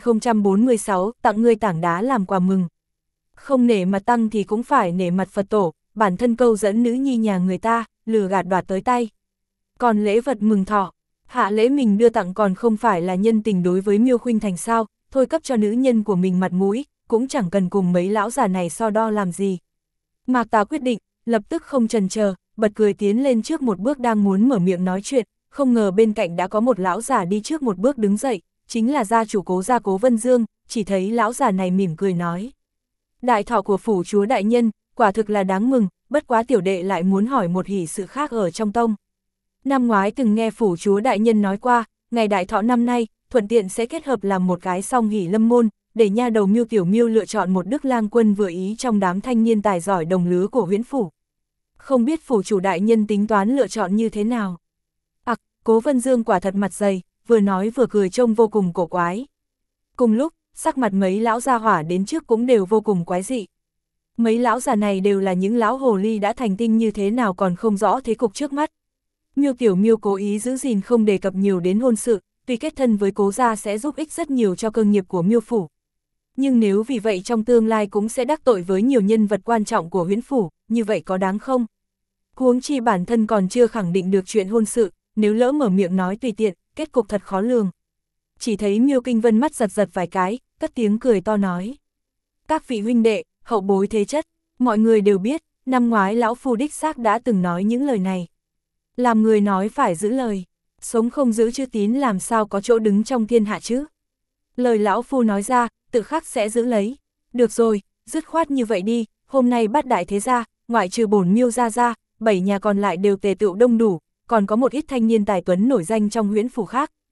1046, tặng ngươi tảng đá làm quà mừng. Không nể mặt tăng thì cũng phải nể mặt Phật tổ, bản thân câu dẫn nữ nhi nhà người ta, lừa gạt đoạt tới tay. Còn lễ vật mừng thọ, hạ lễ mình đưa tặng còn không phải là nhân tình đối với Miêu Khuynh Thành sao, thôi cấp cho nữ nhân của mình mặt mũi, cũng chẳng cần cùng mấy lão già này so đo làm gì. Mạc Tà quyết định, lập tức không chần chờ, bật cười tiến lên trước một bước đang muốn mở miệng nói chuyện, không ngờ bên cạnh đã có một lão già đi trước một bước đứng dậy, chính là gia chủ Cố gia Cố Vân Dương, chỉ thấy lão già này mỉm cười nói. Đại thọ của phủ chúa đại nhân, quả thực là đáng mừng, bất quá tiểu đệ lại muốn hỏi một hỷ sự khác ở trong tông. Năm ngoái từng nghe phủ chúa đại nhân nói qua, ngày đại thọ năm nay, thuận tiện sẽ kết hợp làm một cái song hỷ lâm môn, để nha đầu Miêu Tiểu Miêu lựa chọn một đức lang quân vừa ý trong đám thanh niên tài giỏi đồng lứa của Huyễn phủ. Không biết phủ chủ đại nhân tính toán lựa chọn như thế nào? Cố Vân Dương quả thật mặt dày, vừa nói vừa cười trông vô cùng cổ quái. Cùng lúc, sắc mặt mấy lão gia hỏa đến trước cũng đều vô cùng quái dị. Mấy lão già này đều là những lão hồ ly đã thành tinh như thế nào còn không rõ thế cục trước mắt. Miêu Tiểu Miêu cố ý giữ gìn không đề cập nhiều đến hôn sự, tuy kết thân với Cố gia sẽ giúp ích rất nhiều cho cơ nghiệp của Miêu phủ. Nhưng nếu vì vậy trong tương lai cũng sẽ đắc tội với nhiều nhân vật quan trọng của Huyễn phủ, như vậy có đáng không? Huống chi bản thân còn chưa khẳng định được chuyện hôn sự, nếu lỡ mở miệng nói tùy tiện, kết cục thật khó lường. Chỉ thấy Miêu Kinh Vân mắt giật giật vài cái, cất tiếng cười to nói. Các vị huynh đệ, hậu bối thế chất, mọi người đều biết, năm ngoái lão phu đích xác đã từng nói những lời này. Làm người nói phải giữ lời, sống không giữ chữ tín làm sao có chỗ đứng trong thiên hạ chứ. Lời lão phu nói ra, tự khắc sẽ giữ lấy. Được rồi, dứt khoát như vậy đi, hôm nay Bát đại thế gia, ngoại trừ bổn Miêu gia ra, 7 nhà còn lại đều tề tựu đông đủ, còn có một ít thanh niên tài tuấn nổi danh trong Huyễn phủ khác,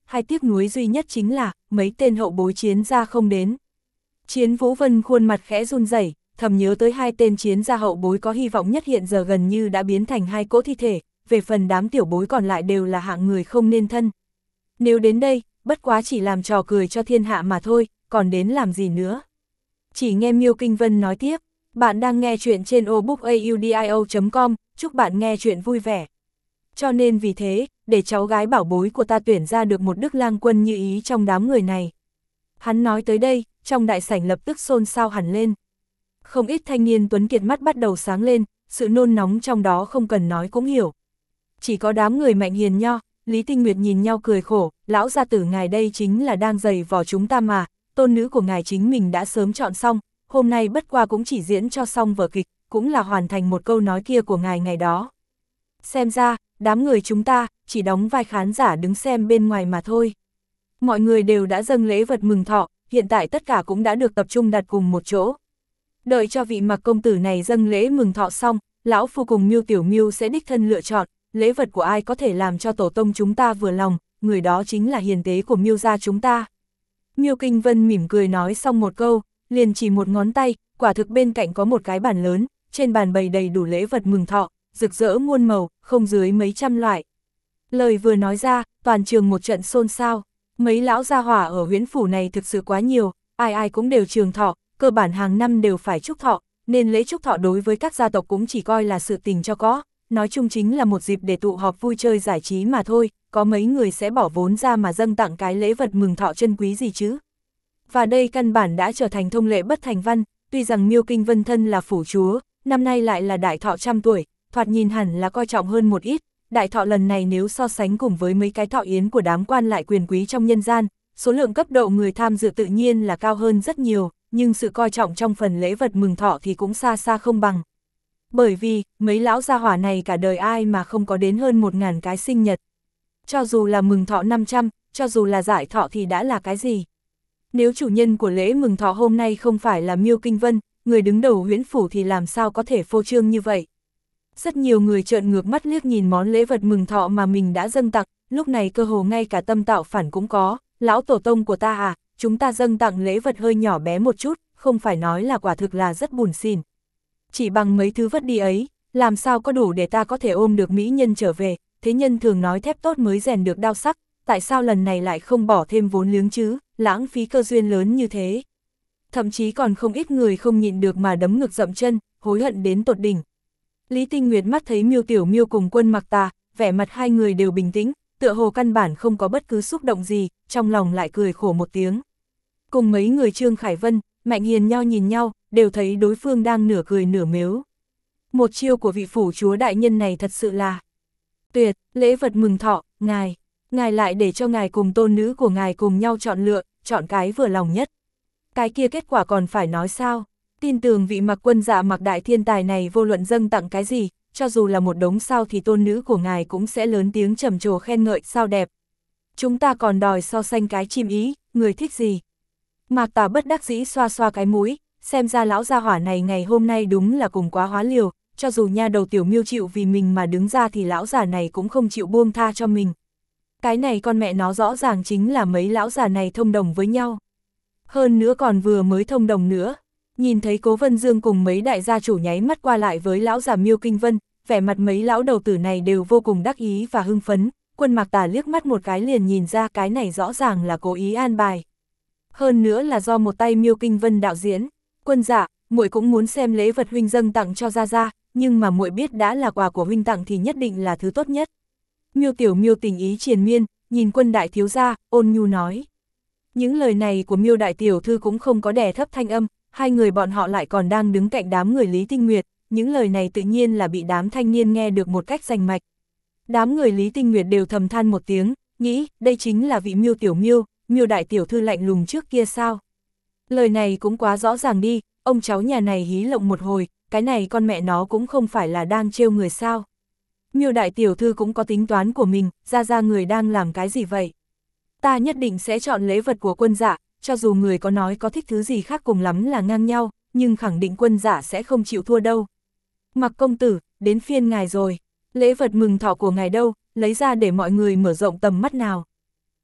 hai tiếc nuối duy nhất chính là, mấy tên hậu bối Chiến gia không đến. Chiến Vũ Vân khuôn mặt khẽ run rẩy, thầm nhớ tới hai tên Chiến gia hậu bối có hy vọng nhất hiện giờ gần như đã biến thành hai cỗ thi thể, về phần đám tiểu bối còn lại đều là hạng người không nên thân. Nếu đến đây, bất quá chỉ làm trò cười cho thiên hạ mà thôi, còn đến làm gì nữa. Chỉ nghe Miêu Kinh Vân nói tiếp, bạn đang nghe chuyện trên obookaudio.com, chúc bạn nghe chuyện vui vẻ. Cho nên vì thế, để cháu gái bảo bối của ta tuyển ra được một đức lang quân như ý trong đám người này. Hắn nói tới đây, trong đại sảnh lập tức xôn xao hẳn lên. Không ít thanh niên tuấn kiệt mắt bắt đầu sáng lên, sự nôn nóng trong đó không cần nói cũng hiểu. Chỉ có đám người Mạnh Hiền Nho, Lý Tinh Nguyệt nhìn nhau cười khổ, lão gia tử ngài đây chính là đang giày vò chúng ta mà, tôn nữ của ngài chính mình đã sớm chọn xong, hôm nay bất qua cũng chỉ diễn cho xong vở kịch, cũng là hoàn thành một câu nói kia của ngài ngày đó. Xem ra, đám người chúng ta, chỉ đóng vai khán giả đứng xem bên ngoài mà thôi. Mọi người đều đã dâng lễ vật mừng thọ, hiện tại tất cả cũng đã được tập trung đặt cùng một chỗ. Đợi cho vị Mạc công tử này dâng lễ mừng thọ xong, lão phu cùng Miêu Tiểu Miêu sẽ đích thân lựa chọn, lễ vật của ai có thể làm cho tổ tông chúng ta vừa lòng, người đó chính là hiền tế của Miêu gia chúng ta. Miêu Kinh Vân mỉm cười nói xong một câu, liền chỉ một ngón tay, quả thực bên cạnh có một cái bàn lớn, trên bàn bày đầy đủ lễ vật mừng thọ, rực rỡ muôn màu, không dưới mấy trăm loại. Lời vừa nói ra, toàn trường một trận xôn xao, mấy lão gia hỏa ở Huyễn phủ này thực sự quá nhiều, ai ai cũng đều trường thọ, cơ bản hàng năm đều phải chúc thọ, nên lễ chúc thọ đối với các gia tộc cũng chỉ coi là sự tình cho có, nói chung chính là một dịp để tụ họp vui chơi giải trí mà thôi, có mấy người sẽ bỏ vốn ra mà dâng tặng cái lễ vật mừng thọ chân quý gì chứ. Và đây căn bản đã trở thành thông lệ bất thành văn, tuy rằng Miêu Kinh Vân thân là phủ chúa, năm nay lại là đại thọ 100 tuổi, thoạt nhìn hẳn là coi trọng hơn một ít, đại thọ lần này nếu so sánh cùng với mấy cái thọ yến của đám quan lại quyền quý trong nhân gian, số lượng cấp độ người tham dự tự nhiên là cao hơn rất nhiều, nhưng sự coi trọng trong phần lễ vật mừng thọ thì cũng xa xa không bằng. Bởi vì, mấy lão gia hỏa này cả đời ai mà không có đến hơn 1000 cái sinh nhật. Cho dù là mừng thọ 500, cho dù là giải thọ thì đã là cái gì? Nếu chủ nhân của lễ mừng thọ hôm nay không phải là Miêu Kinh Vân, người đứng đầu Huyễn phủ thì làm sao có thể phô trương như vậy? Rất nhiều người trợn ngược mắt liếc nhìn món lễ vật mừng thọ mà mình đã dâng tặng, lúc này cơ hồ ngay cả tâm tạo phản cũng có, lão tổ tông của ta à, chúng ta dâng tặng lễ vật hơi nhỏ bé một chút, không phải nói là quả thực là rất buồn xỉn. Chỉ bằng mấy thứ vất đi ấy, làm sao có đủ để ta có thể ôm được mỹ nhân trở về, thế nhân thường nói thép tốt mới rèn được đao sắc, tại sao lần này lại không bỏ thêm vốn liếng chứ, lãng phí cơ duyên lớn như thế. Thậm chí còn không ít người không nhịn được mà đấm ngực dậm chân, hối hận đến tột đỉnh. Lý Tinh Nguyệt mắt thấy Miêu Tiểu Miêu cùng Quân Mặc Tà, vẻ mặt hai người đều bình tĩnh, tựa hồ căn bản không có bất cứ xúc động gì, trong lòng lại cười khổ một tiếng. Cùng mấy người Trương Khải Vân, Mạnh Hiền Nho nhìn nhau, đều thấy đối phương đang nửa cười nửa mếu. Một chiêu của vị phủ chúa đại nhân này thật sự là tuyệt, lễ vật mừng thọ, ngài lại để cho ngài cùng tôn nữ của ngài cùng nhau chọn lựa, chọn cái vừa lòng nhất. Cái kia kết quả còn phải nói sao? Tin tưởng vị Mặc Quân Dạ Mặc đại thiên tài này vô luận dâng tặng cái gì, cho dù là một đống sao thì tôn nữ của ngài cũng sẽ lớn tiếng trầm trồ khen ngợi sao đẹp. Chúng ta còn đòi so sánh cái chim ý, người thích gì? Mạc Tà bất đắc dĩ xoa xoa cái mũi, xem ra lão gia hỏa này ngày hôm nay đúng là cùng quá hóa liều, cho dù nha đầu Tiểu Miêu chịu vì mình mà đứng ra thì lão già này cũng không chịu buông tha cho mình. Cái này con mẹ nó rõ ràng chính là mấy lão già này thông đồng với nhau. Hơn nữa còn vừa mới thông đồng nữa. Nhìn thấy Cố Vân Dương cùng mấy đại gia chủ nháy mắt qua lại với lão già Miêu Kinh Vân, vẻ mặt mấy lão đầu tử này đều vô cùng đắc ý và hưng phấn, Quân Mạc Tà liếc mắt một cái liền nhìn ra cái này rõ ràng là cố ý an bài. Hơn nữa là do một tay Miêu Kinh Vân đạo diễn. Quân Dạ, muội cũng muốn xem lễ vật huynh dâng tặng cho gia gia, nhưng mà muội biết đã là quà của huynh tặng thì nhất định là thứ tốt nhất. Miêu Tiểu Miêu tình ý triền miên, nhìn Quân đại thiếu gia, ôn nhu nói. Những lời này của Miêu đại tiểu thư cũng không có đè thấp thanh âm, hai người bọn họ lại còn đang đứng cạnh đám người Lý Tinh Nguyệt, những lời này tự nhiên là bị đám thanh niên nghe được một cách rành mạch. Đám người Lý Tinh Nguyệt đều thầm than một tiếng, nghĩ đây chính là vị Miêu Tiểu Miêu, Miêu đại tiểu thư lạnh lùng trước kia sao. Lời này cũng quá rõ ràng đi, ông cháu nhà này hí lộng một hồi, cái này con mẹ nó cũng không phải là đang trêu người sao. Miêu đại tiểu thư cũng có tính toán của mình, ra người đang làm cái gì vậy. Ta nhất định sẽ chọn lễ vật của Quân Dạ, cho dù người có nói có thích thứ gì khác cùng lắm là ngang nhau, nhưng khẳng định Quân Dạ sẽ không chịu thua đâu. Mặc công tử, đến phiên ngài rồi, lễ vật mừng thọ của ngài đâu, lấy ra để mọi người mở rộng tầm mắt nào.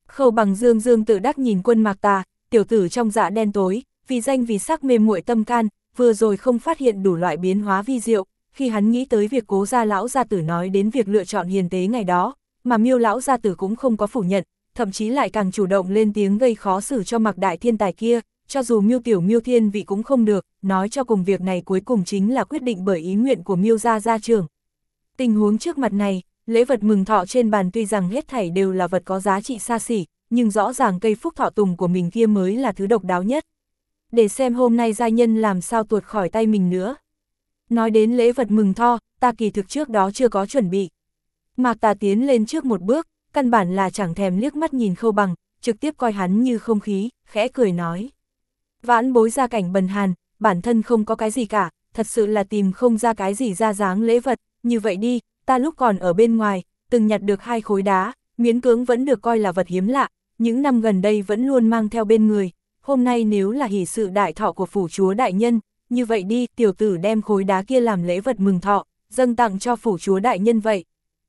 Khâu Bằng dương dương tự đắc nhìn Quân Mạc Tà, tiểu tử trong dạ đen tối, vì danh vì sắc mê muội tâm can, vừa rồi không phát hiện đủ loại biến hóa vi diệu, khi hắn nghĩ tới việc Cố gia lão gia tử nói đến việc lựa chọn hiền tế ngày đó, mà Miêu lão gia tử cũng không có phủ nhận, thậm chí lại càng chủ động lên tiếng gây khó xử cho Mạc đại thiên tài kia, cho dù Miêu tiểu Miêu thiên vị cũng không được, nói cho cùng việc này cuối cùng chính là quyết định bởi ý nguyện của Miêu gia gia trưởng. Tình huống trước mặt này, lễ vật mừng thọ trên bàn tuy rằng hết thảy đều là vật có giá trị xa xỉ, nhưng rõ ràng cây phúc thọ tùng của mình kia mới là thứ độc đáo nhất. Để xem hôm nay gia nhân làm sao tuột khỏi tay mình nữa. Nói đến lễ vật mừng thọ, ta kỳ thực trước đó chưa có chuẩn bị. Mạc Tà tiến lên trước một bước, căn bản là chẳng thèm liếc mắt nhìn Khâu Bằng, trực tiếp coi hắn như không khí, khẽ cười nói. Vãn bối gia cảnh bần hàn, bản thân không có cái gì cả, thật sự là tìm không ra cái gì ra dáng lễ vật, như vậy đi, ta lúc còn ở bên ngoài, từng nhặt được 2 khối đá, miễn cưỡng vẫn được coi là vật hiếm lạ, những năm gần đây vẫn luôn mang theo bên người, hôm nay nếu là hỷ sự đại thọ của phủ chúa đại nhân, như vậy đi, tiểu tử đem khối đá kia làm lễ vật mừng thọ, dâng tặng cho phủ chúa đại nhân vậy.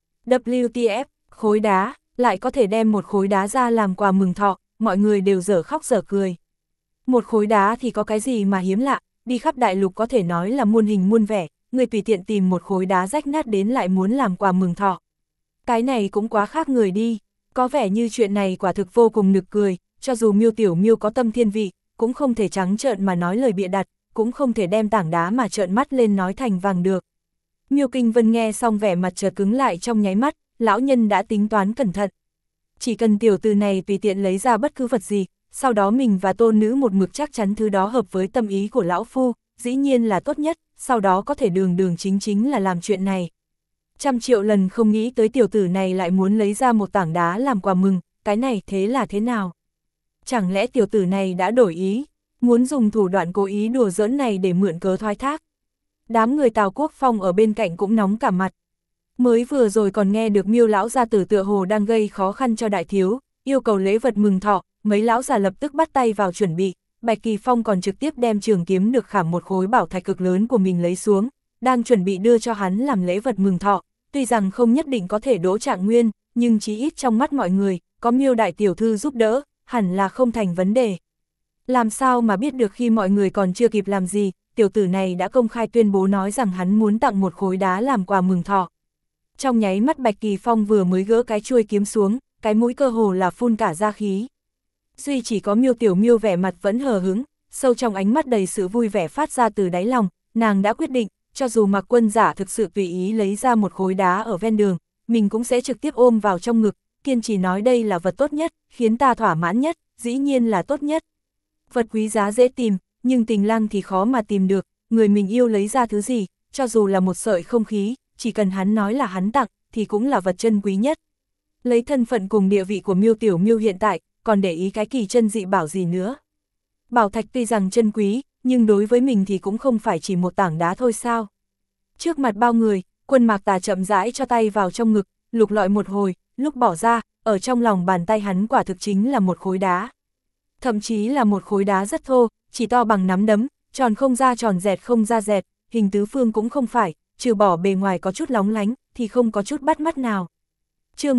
WTF, khối đá, lại có thể đem một khối đá ra làm quà mừng thọ, mọi người đều dở khóc dở cười. Một khối đá thì có cái gì mà hiếm lạ, đi khắp đại lục có thể nói là muôn hình muôn vẻ, người tùy tiện tìm một khối đá rách nát đến lại muốn làm quà mừng thọ. Cái này cũng quá khác người đi, có vẻ như chuyện này quả thực vô cùng nực cười, cho dù Miêu tiểu Miêu có tâm thiên vị, cũng không thể trắng trợn mà nói lời bịa đặt, cũng không thể đem tảng đá mà trợn mắt lên nói thành vàng được. Miêu Kinh Vân nghe xong vẻ mặt chợt cứng lại trong nháy mắt, lão nhân đã tính toán cẩn thận. Chỉ cần tiểu tử này tùy tiện lấy ra bất cứ vật gì, sau đó mình và tôn nữ một mực chắc chắn thứ đó hợp với tâm ý của lão phu, dĩ nhiên là tốt nhất, sau đó có thể đường đường chính chính là làm chuyện này. 100 triệu lần không nghĩ tới tiểu tử này lại muốn lấy ra một tảng đá làm quà mừng, cái này thế là thế nào? Chẳng lẽ tiểu tử này đã đổi ý, muốn dùng thủ đoạn cố ý đùa giỡn này để mượn cớ thoái thác? Đám người Tào Quốc Phong ở bên cạnh cũng nóng cả mặt. Mới vừa rồi còn nghe được Miêu lão gia tử tựa hồ đang gây khó khăn cho đại thiếu, yêu cầu lễ vật mừng thọ, mấy lão già lập tức bắt tay vào chuẩn bị, Bạch Kỳ Phong còn trực tiếp đem trường kiếm được khảm một khối bảo thạch cực lớn của mình lấy xuống, đang chuẩn bị đưa cho hắn làm lễ vật mừng thọ, tuy rằng không nhất định có thể đỗ trạng nguyên, nhưng chí ít trong mắt mọi người, có Miêu đại tiểu thư giúp đỡ, hẳn là không thành vấn đề. Làm sao mà biết được khi mọi người còn chưa kịp làm gì, tiểu tử này đã công khai tuyên bố nói rằng hắn muốn tặng một khối đá làm quà mừng thọ. Trong nháy mắt Bạch Kỳ Phong vừa mới gỡ cái chuôi kiếm xuống, cái mũi cơ hồ là phun cả ra khí. Duy chỉ có Miêu tiểu Miêu vẻ mặt vẫn hờ hững, sâu trong ánh mắt đầy sự vui vẻ phát ra từ đáy lòng, nàng đã quyết định, cho dù Mạc Quân giả thực sự tùy ý lấy ra một khối đá ở ven đường, mình cũng sẽ trực tiếp ôm vào trong ngực, kiên trì nói đây là vật tốt nhất, khiến ta thỏa mãn nhất, dĩ nhiên là tốt nhất. Vật quý giá dễ tìm, nhưng tình lang thì khó mà tìm được, người mình yêu lấy ra thứ gì, cho dù là một sợi không khí, chỉ cần hắn nói là hắn tặng, thì cũng là vật chân quý nhất. Lấy thân phận cùng địa vị của Miêu tiểu Miêu hiện tại, còn để ý cái kỳ chân dị bảo gì nữa. Bảo thạch tuy rằng chân quý, nhưng đối với mình thì cũng không phải chỉ một tảng đá thôi sao. Trước mặt bao người, Quân Mạc Tà chậm rãi cho tay vào trong ngực, lục lọi một hồi, lúc bỏ ra, ở trong lòng bàn tay hắn quả thực chính là một khối đá. Thậm chí là một khối đá rất thô, chỉ to bằng nắm đấm, tròn không ra tròn, dẹt không ra dẹt, hình tứ phương cũng không phải, trừ bỏ bề ngoài có chút lóng lánh, thì không có chút bắt mắt nào. Chương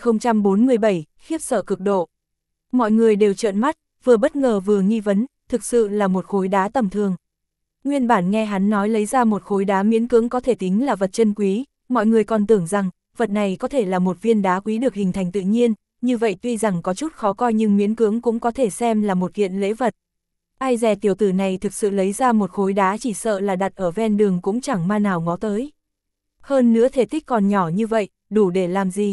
1047, khiếp sợ cực độ. Mọi người đều trợn mắt, vừa bất ngờ vừa nghi vấn, thực sự là một khối đá tầm thường. Nguyên bản nghe hắn nói lấy ra một khối đá miễn cưỡng có thể tính là vật chân quý, mọi người còn tưởng rằng, vật này có thể là một viên đá quý được hình thành tự nhiên, như vậy tuy rằng có chút khó coi nhưng miễn cưỡng cũng có thể xem là một kiện lễ vật. Ai dè tiểu tử này thực sự lấy ra một khối đá chỉ sợ là đặt ở ven đường cũng chẳng ma nào ngó tới. Hơn nữa thể tích còn nhỏ như vậy, đủ để làm gì?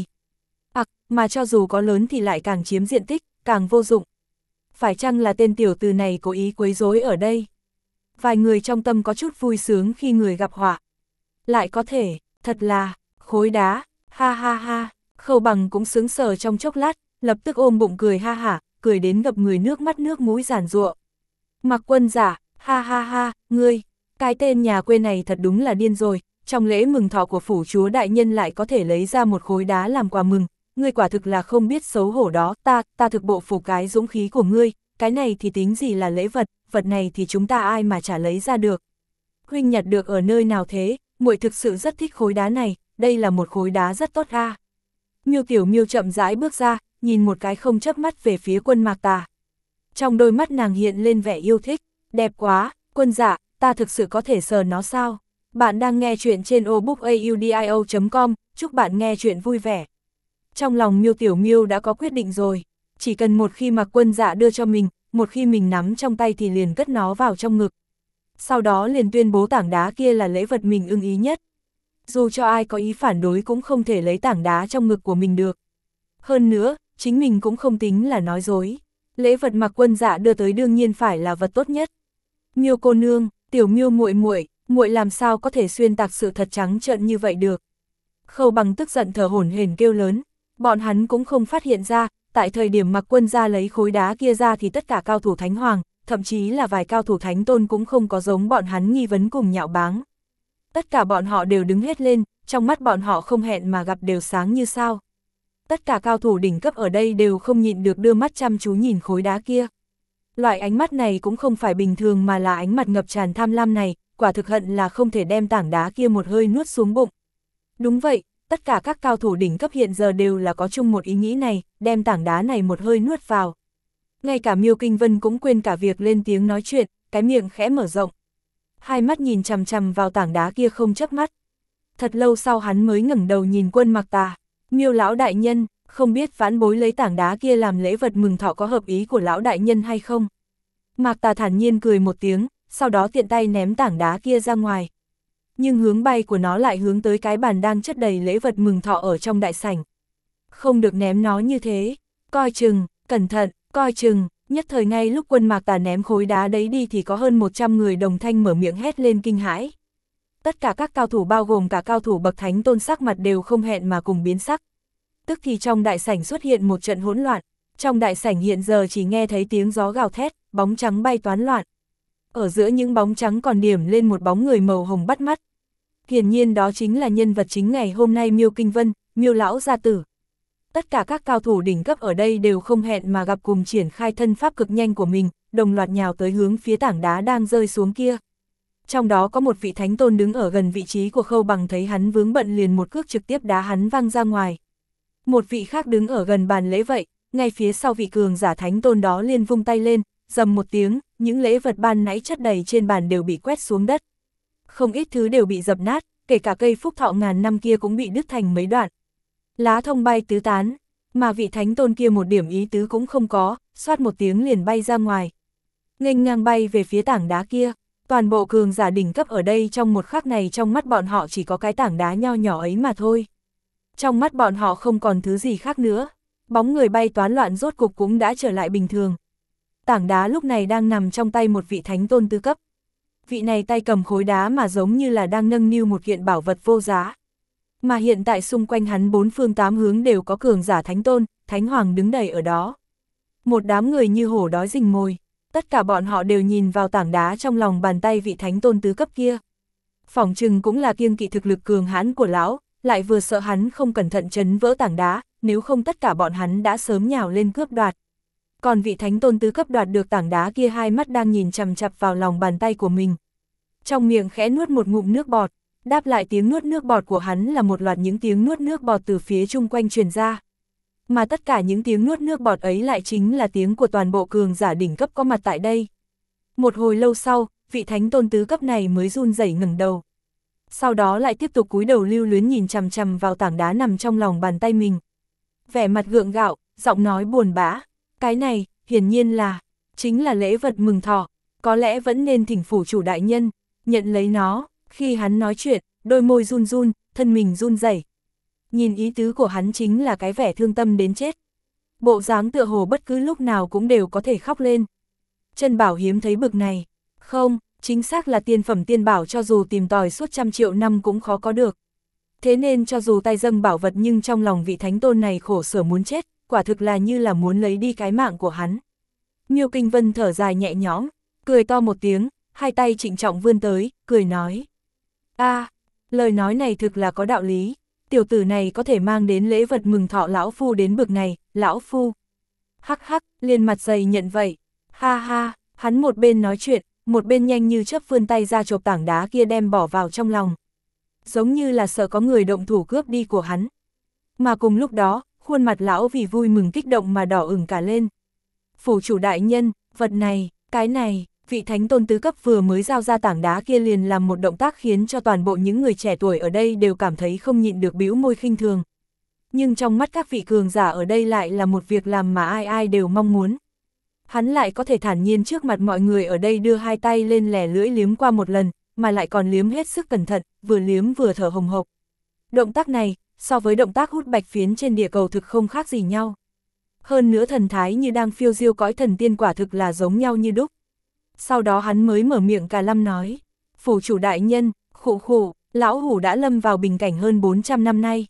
Mà cho dù có lớn thì lại càng chiếm diện tích, càng vô dụng. Phải chăng là tên tiểu tử này cố ý quấy rối ở đây? Vài người trong tâm có chút vui sướng khi người gặp họa. Lại có thể, thật là, khối đá, ha ha ha, Khâu Bằng cũng sướng sờ trong chốc lát, lập tức ôm bụng cười ha hả, cười đến ngập người nước mắt nước mũi giàn giụa. Mạc Quân giả, ha ha ha, ngươi, cái tên nhà quê này thật đúng là điên rồi, trong lễ mừng thọ của phủ chúa đại nhân lại có thể lấy ra một khối đá làm quà mừng, ngươi quả thực là không biết xấu hổ đó, ta thực bộ phục cái dũng khí của ngươi, cái này thì tính gì là lễ vật, vật này thì chúng ta ai mà chả lấy ra được. Huynh nhặt được ở nơi nào thế, muội thực sự rất thích khối đá này, đây là một khối đá rất tốt ha. Miêu tiểu Miêu chậm rãi bước ra, nhìn một cái không chớp mắt về phía Quân Mạc Tà. Trong đôi mắt nàng hiện lên vẻ yêu thích, đẹp quá, Quân dạ, ta thực sự có thể sờ nó sao? Bạn đang nghe chuyện trên obookaudio.com, chúc bạn nghe chuyện vui vẻ. Trong lòng Miêu Tiểu Miêu đã có quyết định rồi, chỉ cần một khi Mạc Quân dạ đưa cho mình, một khi mình nắm trong tay thì liền cất nó vào trong ngực. Sau đó liền tuyên bố tảng đá kia là lễ vật mình ưng ý nhất. Dù cho ai có ý phản đối cũng không thể lấy tảng đá trong ngực của mình được. Hơn nữa, chính mình cũng không tính là nói dối. Lễ vật Mạc Quân dạ đưa tới đương nhiên phải là vật tốt nhất. Miêu cô nương, Tiểu Miêu muội làm sao có thể xuyên tạc sự thật trắng trợn như vậy được. Khâu Bằng tức giận thở hổn hển kêu lớn, bọn hắn cũng không phát hiện ra, tại thời điểm Mạc Quân gia lấy khối đá kia ra thì tất cả cao thủ Thánh Hoàng, thậm chí là vài cao thủ Thánh Tôn cũng không có giống bọn hắn nghi vấn cùng nhạo báng. Tất cả bọn họ đều đứng hết lên, trong mắt bọn họ không hẹn mà gặp đều sáng như sao. Tất cả cao thủ đỉnh cấp ở đây đều không nhịn được đưa mắt chăm chú nhìn khối đá kia. Loại ánh mắt này cũng không phải bình thường mà là ánh mặt ngập tràn tham lam này, quả thực hận là không thể đem tảng đá kia một hơi nuốt xuống bụng. Đúng vậy, tất cả các cao thủ đỉnh cấp hiện giờ đều là có chung một ý nghĩ này, đem tảng đá này một hơi nuốt vào. Ngay cả Miêu Kinh Vân cũng quên cả việc lên tiếng nói chuyện, cái miệng khẽ mở rộng. Hai mắt nhìn chằm chằm vào tảng đá kia không chớp mắt. Thật lâu sau hắn mới ngẩng đầu nhìn Quân Mạc Tà, Miêu lão đại nhân, không biết vãn bối lấy tảng đá kia làm lễ vật mừng thọ có hợp ý của lão đại nhân hay không? Mạc Tà thản nhiên cười một tiếng, sau đó tiện tay ném tảng đá kia ra ngoài. Nhưng hướng bay của nó lại hướng tới cái bàn đang chất đầy lễ vật mừng thọ ở trong đại sảnh. Không được ném nó như thế, coi chừng, cẩn thận, coi chừng. Nhất thời ngay lúc Quân Mạc Tà ném khối đá đấy đi thì có hơn 100 người đồng thanh mở miệng hét lên kinh hãi. Tất cả các cao thủ bao gồm cả cao thủ bậc Thánh Tôn sắc mặt đều không hẹn mà cùng biến sắc. Tức thì trong đại sảnh xuất hiện một trận hỗn loạn, trong đại sảnh hiện giờ chỉ nghe thấy tiếng gió gào thét, bóng trắng bay toán loạn. Ở giữa những bóng trắng còn điểm lên một bóng người màu hồng bắt mắt. Hiển nhiên đó chính là nhân vật chính ngày hôm nay Miêu Kinh Vân, Miêu lão gia tử. Tất cả các cao thủ đỉnh cấp ở đây đều không hẹn mà gặp cùng triển khai thân pháp cực nhanh của mình, đồng loạt nhào tới hướng phía tảng đá đang rơi xuống kia. Trong đó có một vị Thánh Tôn đứng ở gần vị trí của Khâu Bằng, thấy hắn vướng bận liền một cước trực tiếp đá hắn văng ra ngoài. Một vị khác đứng ở gần bàn lễ vậy, ngay phía sau vị cường giả Thánh Tôn đó liền vung tay lên, rầm một tiếng, những lễ vật ban nãy chất đầy trên bàn đều bị quét xuống đất. Không ít thứ đều bị dập nát, kể cả cây phúc thọ ngàn năm kia cũng bị đứt thành mấy đoạn. Lá thông bay tứ tán, mà vị Thánh Tôn kia một điểm ý tứ cũng không có, xoát một tiếng liền bay ra ngoài. Nghênh ngang bay về phía tảng đá kia, toàn bộ cường giả đỉnh cấp ở đây trong một khắc này trong mắt bọn họ chỉ có cái tảng đá nho nhỏ ấy mà thôi. Trong mắt bọn họ không còn thứ gì khác nữa, bóng người bay toán loạn rốt cục cũng đã trở lại bình thường. Tảng đá lúc này đang nằm trong tay một vị Thánh Tôn tứ cấp. Vị này tay cầm khối đá mà giống như là đang nâng niu một kiện bảo vật vô giá. Mà hiện tại xung quanh hắn bốn phương tám hướng đều có cường giả Thánh Tôn, Thánh Hoàng đứng đầy ở đó. Một đám người như hổ đói rình mồi, tất cả bọn họ đều nhìn vào tảng đá trong lòng bàn tay vị Thánh Tôn tứ cấp kia. Phỏng chừng cũng là kiêng kỵ thực lực cường hãn của lão, lại vừa sợ hắn không cẩn thận chấn vỡ tảng đá, nếu không tất cả bọn hắn đã sớm nhào lên cướp đoạt. Còn vị Thánh Tôn tứ cấp đoạt được tảng đá kia hai mắt đang nhìn chằm chằm vào lòng bàn tay của mình. Trong miệng khẽ nuốt một ngụm nước bọt, đáp lại tiếng nuốt nước bọt của hắn là một loạt những tiếng nuốt nước bọt từ phía chung quanh truyền ra. Mà tất cả những tiếng nuốt nước bọt ấy lại chính là tiếng của toàn bộ cường giả đỉnh cấp có mặt tại đây. Một hồi lâu sau, vị Thánh Tôn tứ cấp này mới run rẩy ngẩng đầu. Sau đó lại tiếp tục cúi đầu lưu luyến nhìn chằm chằm vào tảng đá nằm trong lòng bàn tay mình. Vẻ mặt gượng gạo, giọng nói buồn bã. Cái này, hiển nhiên là, chính là lễ vật mừng thọ, có lẽ vẫn nên thỉnh phủ chủ đại nhân, nhận lấy nó. Khi hắn nói chuyện, đôi môi run run, thân mình run rẩy. Nhìn ý tứ của hắn chính là cái vẻ thương tâm đến chết. Bộ dáng tựa hồ bất cứ lúc nào cũng đều có thể khóc lên. Trân Bảo hiếm thấy bực này. Không, chính xác là tiên phẩm tiên bảo cho dù tìm tòi suốt trăm triệu năm cũng khó có được. Thế nên cho dù tay dâng bảo vật nhưng trong lòng vị Thánh Tôn này khổ sở muốn chết, quả thực là như là muốn lấy đi cái mạng của hắn. Miêu Kinh Vân thở dài nhẹ nhõm, cười to một tiếng, hai tay trịnh trọng vươn tới, cười nói. Lời nói này thực là có đạo lý, tiểu tử này có thể mang đến lễ vật mừng thọ lão phu đến bực này, lão phu. Hắc hắc, liền mặt dày nhận vậy, ha ha, hắn một bên nói chuyện, một bên nhanh như chớp vươn tay ra chộp tảng đá kia đem bỏ vào trong lòng. Giống như là sợ có người động thủ cướp đi của hắn. Mà cùng lúc đó, Khuôn mặt lão vì vui mừng kích động mà đỏ ửng cả lên. Phủ chủ đại nhân, vật này, cái này, vị thánh tôn tứ cấp vừa mới giao ra tảng đá kia liền làm một động tác khiến cho toàn bộ những người trẻ tuổi ở đây đều cảm thấy không nhịn được bĩu môi khinh thường. Nhưng trong mắt các vị cường giả ở đây lại là một việc làm mà ai ai đều mong muốn. Hắn lại có thể thản nhiên trước mặt mọi người ở đây đưa hai tay lên lẻ lưỡi liếm qua một lần, mà lại còn liếm hết sức cẩn thận, vừa liếm vừa thở hồng hộc. Động tác này, so với động tác hút bạch phiến trên địa cầu thực không khác gì nhau. Hơn nữa thần thái như đang phiêu diêu cõi thần tiên quả thực là giống nhau như đúc. Sau đó hắn mới mở miệng cả lâm nói, phủ chủ đại nhân, khụ khụ, lão hủ đã lâm vào bình cảnh hơn 400 năm nay.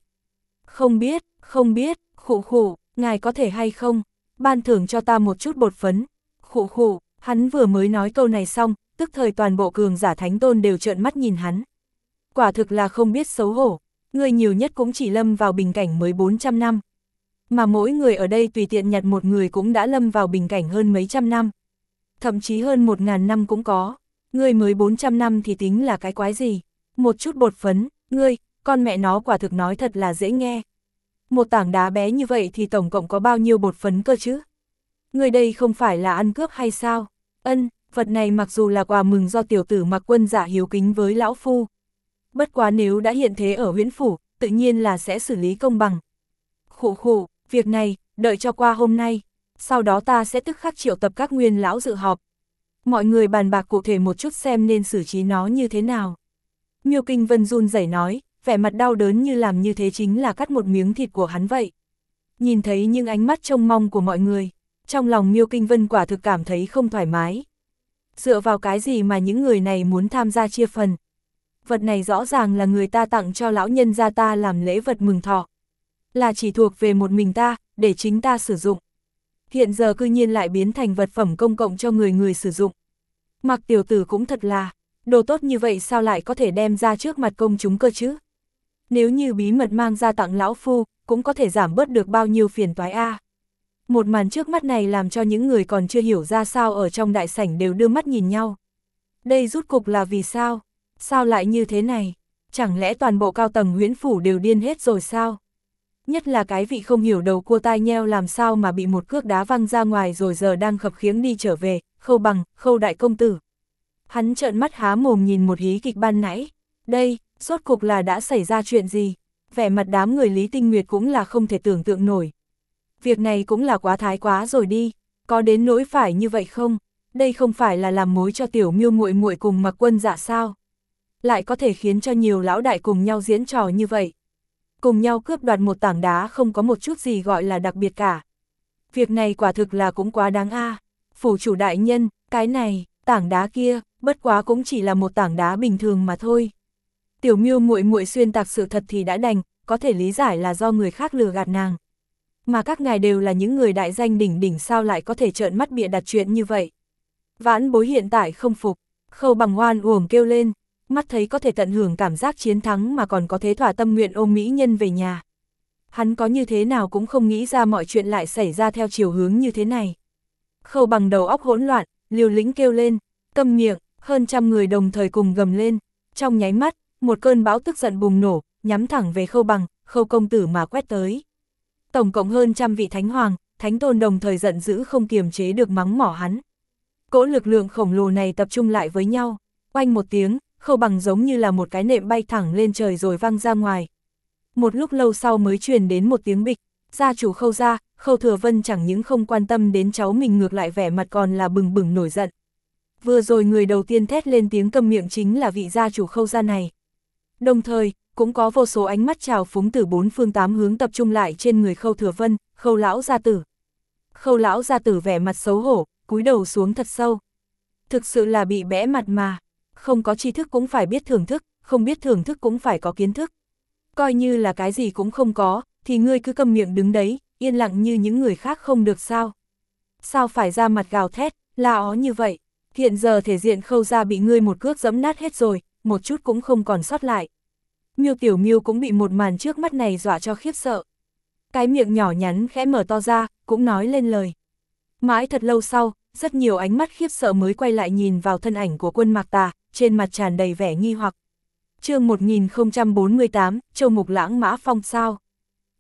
Không biết, khụ khụ, ngài có thể hay không, ban thưởng cho ta một chút bột phấn, khụ khụ, hắn vừa mới nói câu này xong, tức thời toàn bộ cường giả thánh tôn đều trợn mắt nhìn hắn. Quả thực là không biết xấu hổ, người nhiều nhất cũng chỉ lâm vào bình cảnh mới 400 năm. Mà mỗi người ở đây tùy tiện nhặt một người cũng đã lâm vào bình cảnh hơn mấy trăm năm. Thậm chí hơn 1000 năm cũng có, người mới 400 năm thì tính là cái quái gì, một chút bột phấn, ngươi, con mẹ nó quả thực nói thật là dễ nghe. Một tảng đá bé như vậy thì tổng cộng có bao nhiêu bột phấn cơ chứ? Người đây không phải là ăn cướp hay sao? Vật này mặc dù là quà mừng do tiểu tử Mặc Quân Dạ hiếu kính với lão phu. Bất quá nếu đã hiện thế ở Huyễn Phủ, tự nhiên là sẽ xử lý công bằng. Khụ khụ, việc này, đợi cho qua hôm nay, sau đó ta sẽ tức khắc triệu tập các nguyên lão dự họp. Mọi người bàn bạc cụ thể một chút xem nên xử trí nó như thế nào. Miêu Kinh Vân run rẩy nói, vẻ mặt đau đớn như làm như thế chính là cắt một miếng thịt của hắn vậy. Nhìn thấy những ánh mắt trông mong của mọi người, trong lòng Miêu Kinh Vân quả thực cảm thấy không thoải mái. Dựa vào cái gì mà những người này muốn tham gia chia phần? Vật này rõ ràng là người ta tặng cho lão nhân gia ta làm lễ vật mừng thọ. Là chỉ thuộc về một mình ta, để chính ta sử dụng. Hiện giờ cư nhiên lại biến thành vật phẩm công cộng cho người sử dụng. Mặc tiểu tử cũng thật là, đồ tốt như vậy sao lại có thể đem ra trước mặt công chúng cơ chứ? Nếu như bí mật mang ra tặng lão phu, cũng có thể giảm bớt được bao nhiêu phiền toái a. Một màn trước mắt này làm cho những người còn chưa hiểu ra sao ở trong đại sảnh đều đưa mắt nhìn nhau. Đây rút cục là vì sao? Sao lại như thế này? Chẳng lẽ toàn bộ cao tầng Huyễn Phủ đều điên hết rồi sao? Nhất là cái vị không hiểu đầu cua tai nheo làm sao mà bị một cước đá văng ra ngoài rồi giờ đang khập khiễng đi trở về, Khâu Bằng, Khâu đại công tử. Hắn trợn mắt há mồm nhìn một hí kịch ban nãy. Đây, rốt cục là đã xảy ra chuyện gì? Vẻ mặt đám người Lý Tinh Nguyệt cũng là không thể tưởng tượng nổi. Việc này cũng là quá thái quá rồi đi, có đến nỗi phải như vậy không? Đây không phải là làm mối cho tiểu Miêu muội muội cùng Mặc Quân Dạ sao? Lại có thể khiến cho nhiều lão đại cùng nhau diễn trò như vậy. Cùng nhau cướp đoạt một tảng đá không có một chút gì gọi là đặc biệt cả. Việc này quả thực là cũng quá đáng a. Phủ chủ đại nhân, cái này, tảng đá kia, bất quá cũng chỉ là một tảng đá bình thường mà thôi. Tiểu Miêu muội muội xuyên tạc sự thật thì đã đành, có thể lý giải là do người khác lừa gạt nàng. Mà các ngài đều là những người đại danh đỉnh đỉnh sao lại có thể trợn mắt bịa đặt chuyện như vậy. Vãn Bối hiện tại không phục, Khâu Bằng oan uổng kêu lên, mắt thấy có thể tận hưởng cảm giác chiến thắng mà còn có thế thỏa tâm nguyện ôm mỹ nhân về nhà. Hắn có như thế nào cũng không nghĩ ra mọi chuyện lại xảy ra theo chiều hướng như thế này. Khâu Bằng đầu óc hỗn loạn, liều lĩnh kêu lên, câm miệng, hơn trăm người đồng thời cùng gầm lên, trong nháy mắt, một cơn bão tức giận bùng nổ, nhắm thẳng về Khâu Bằng, Khâu công tử mà quét tới. Tổng cộng hơn trăm vị thánh hoàng, thánh tôn đồng thời giận dữ không kiềm chế được mắng mỏ hắn. Cỗ lực lượng khổng lồ này tập trung lại với nhau, oanh một tiếng, Khâu Bằng giống như là một cái nệm bay thẳng lên trời rồi văng ra ngoài. Một lúc lâu sau mới truyền đến một tiếng bịch, gia chủ Khâu gia, Khâu Thừa Vân chẳng những không quan tâm đến cháu mình ngược lại vẻ mặt còn là bừng bừng nổi giận. Vừa rồi người đầu tiên thét lên tiếng câm miệng chính là vị gia chủ Khâu gia này. Đồng thời, cũng có vô số ánh mắt trào phúng từ bốn phương tám hướng tập trung lại trên người Khâu Thừa Vân, Khâu lão gia tử. Khâu lão gia tử vẻ mặt xấu hổ, cúi đầu xuống thật sâu. Thực sự là bị bẽ mặt mà, không có tri thức cũng phải biết thưởng thức, không biết thưởng thức cũng phải có kiến thức. Coi như là cái gì cũng không có, thì ngươi cứ câm miệng đứng đấy, yên lặng như những người khác không được sao? Sao phải ra mặt gào thét, la ó như vậy? Hiện giờ thể diện Khâu gia bị ngươi một cước giẫm nát hết rồi, một chút cũng không còn sót lại. Miêu Tiểu Miêu cũng bị một màn trước mắt này dọa cho khiếp sợ. Cái miệng nhỏ nhắn khẽ mở to ra, cũng nói lên lời. Mãi thật lâu sau, rất nhiều ánh mắt khiếp sợ mới quay lại nhìn vào thân ảnh của Quân Mạc Tà, trên mặt tràn đầy vẻ nghi hoặc. Chương 1048, Châu Mục Lãng Mã Phong sao?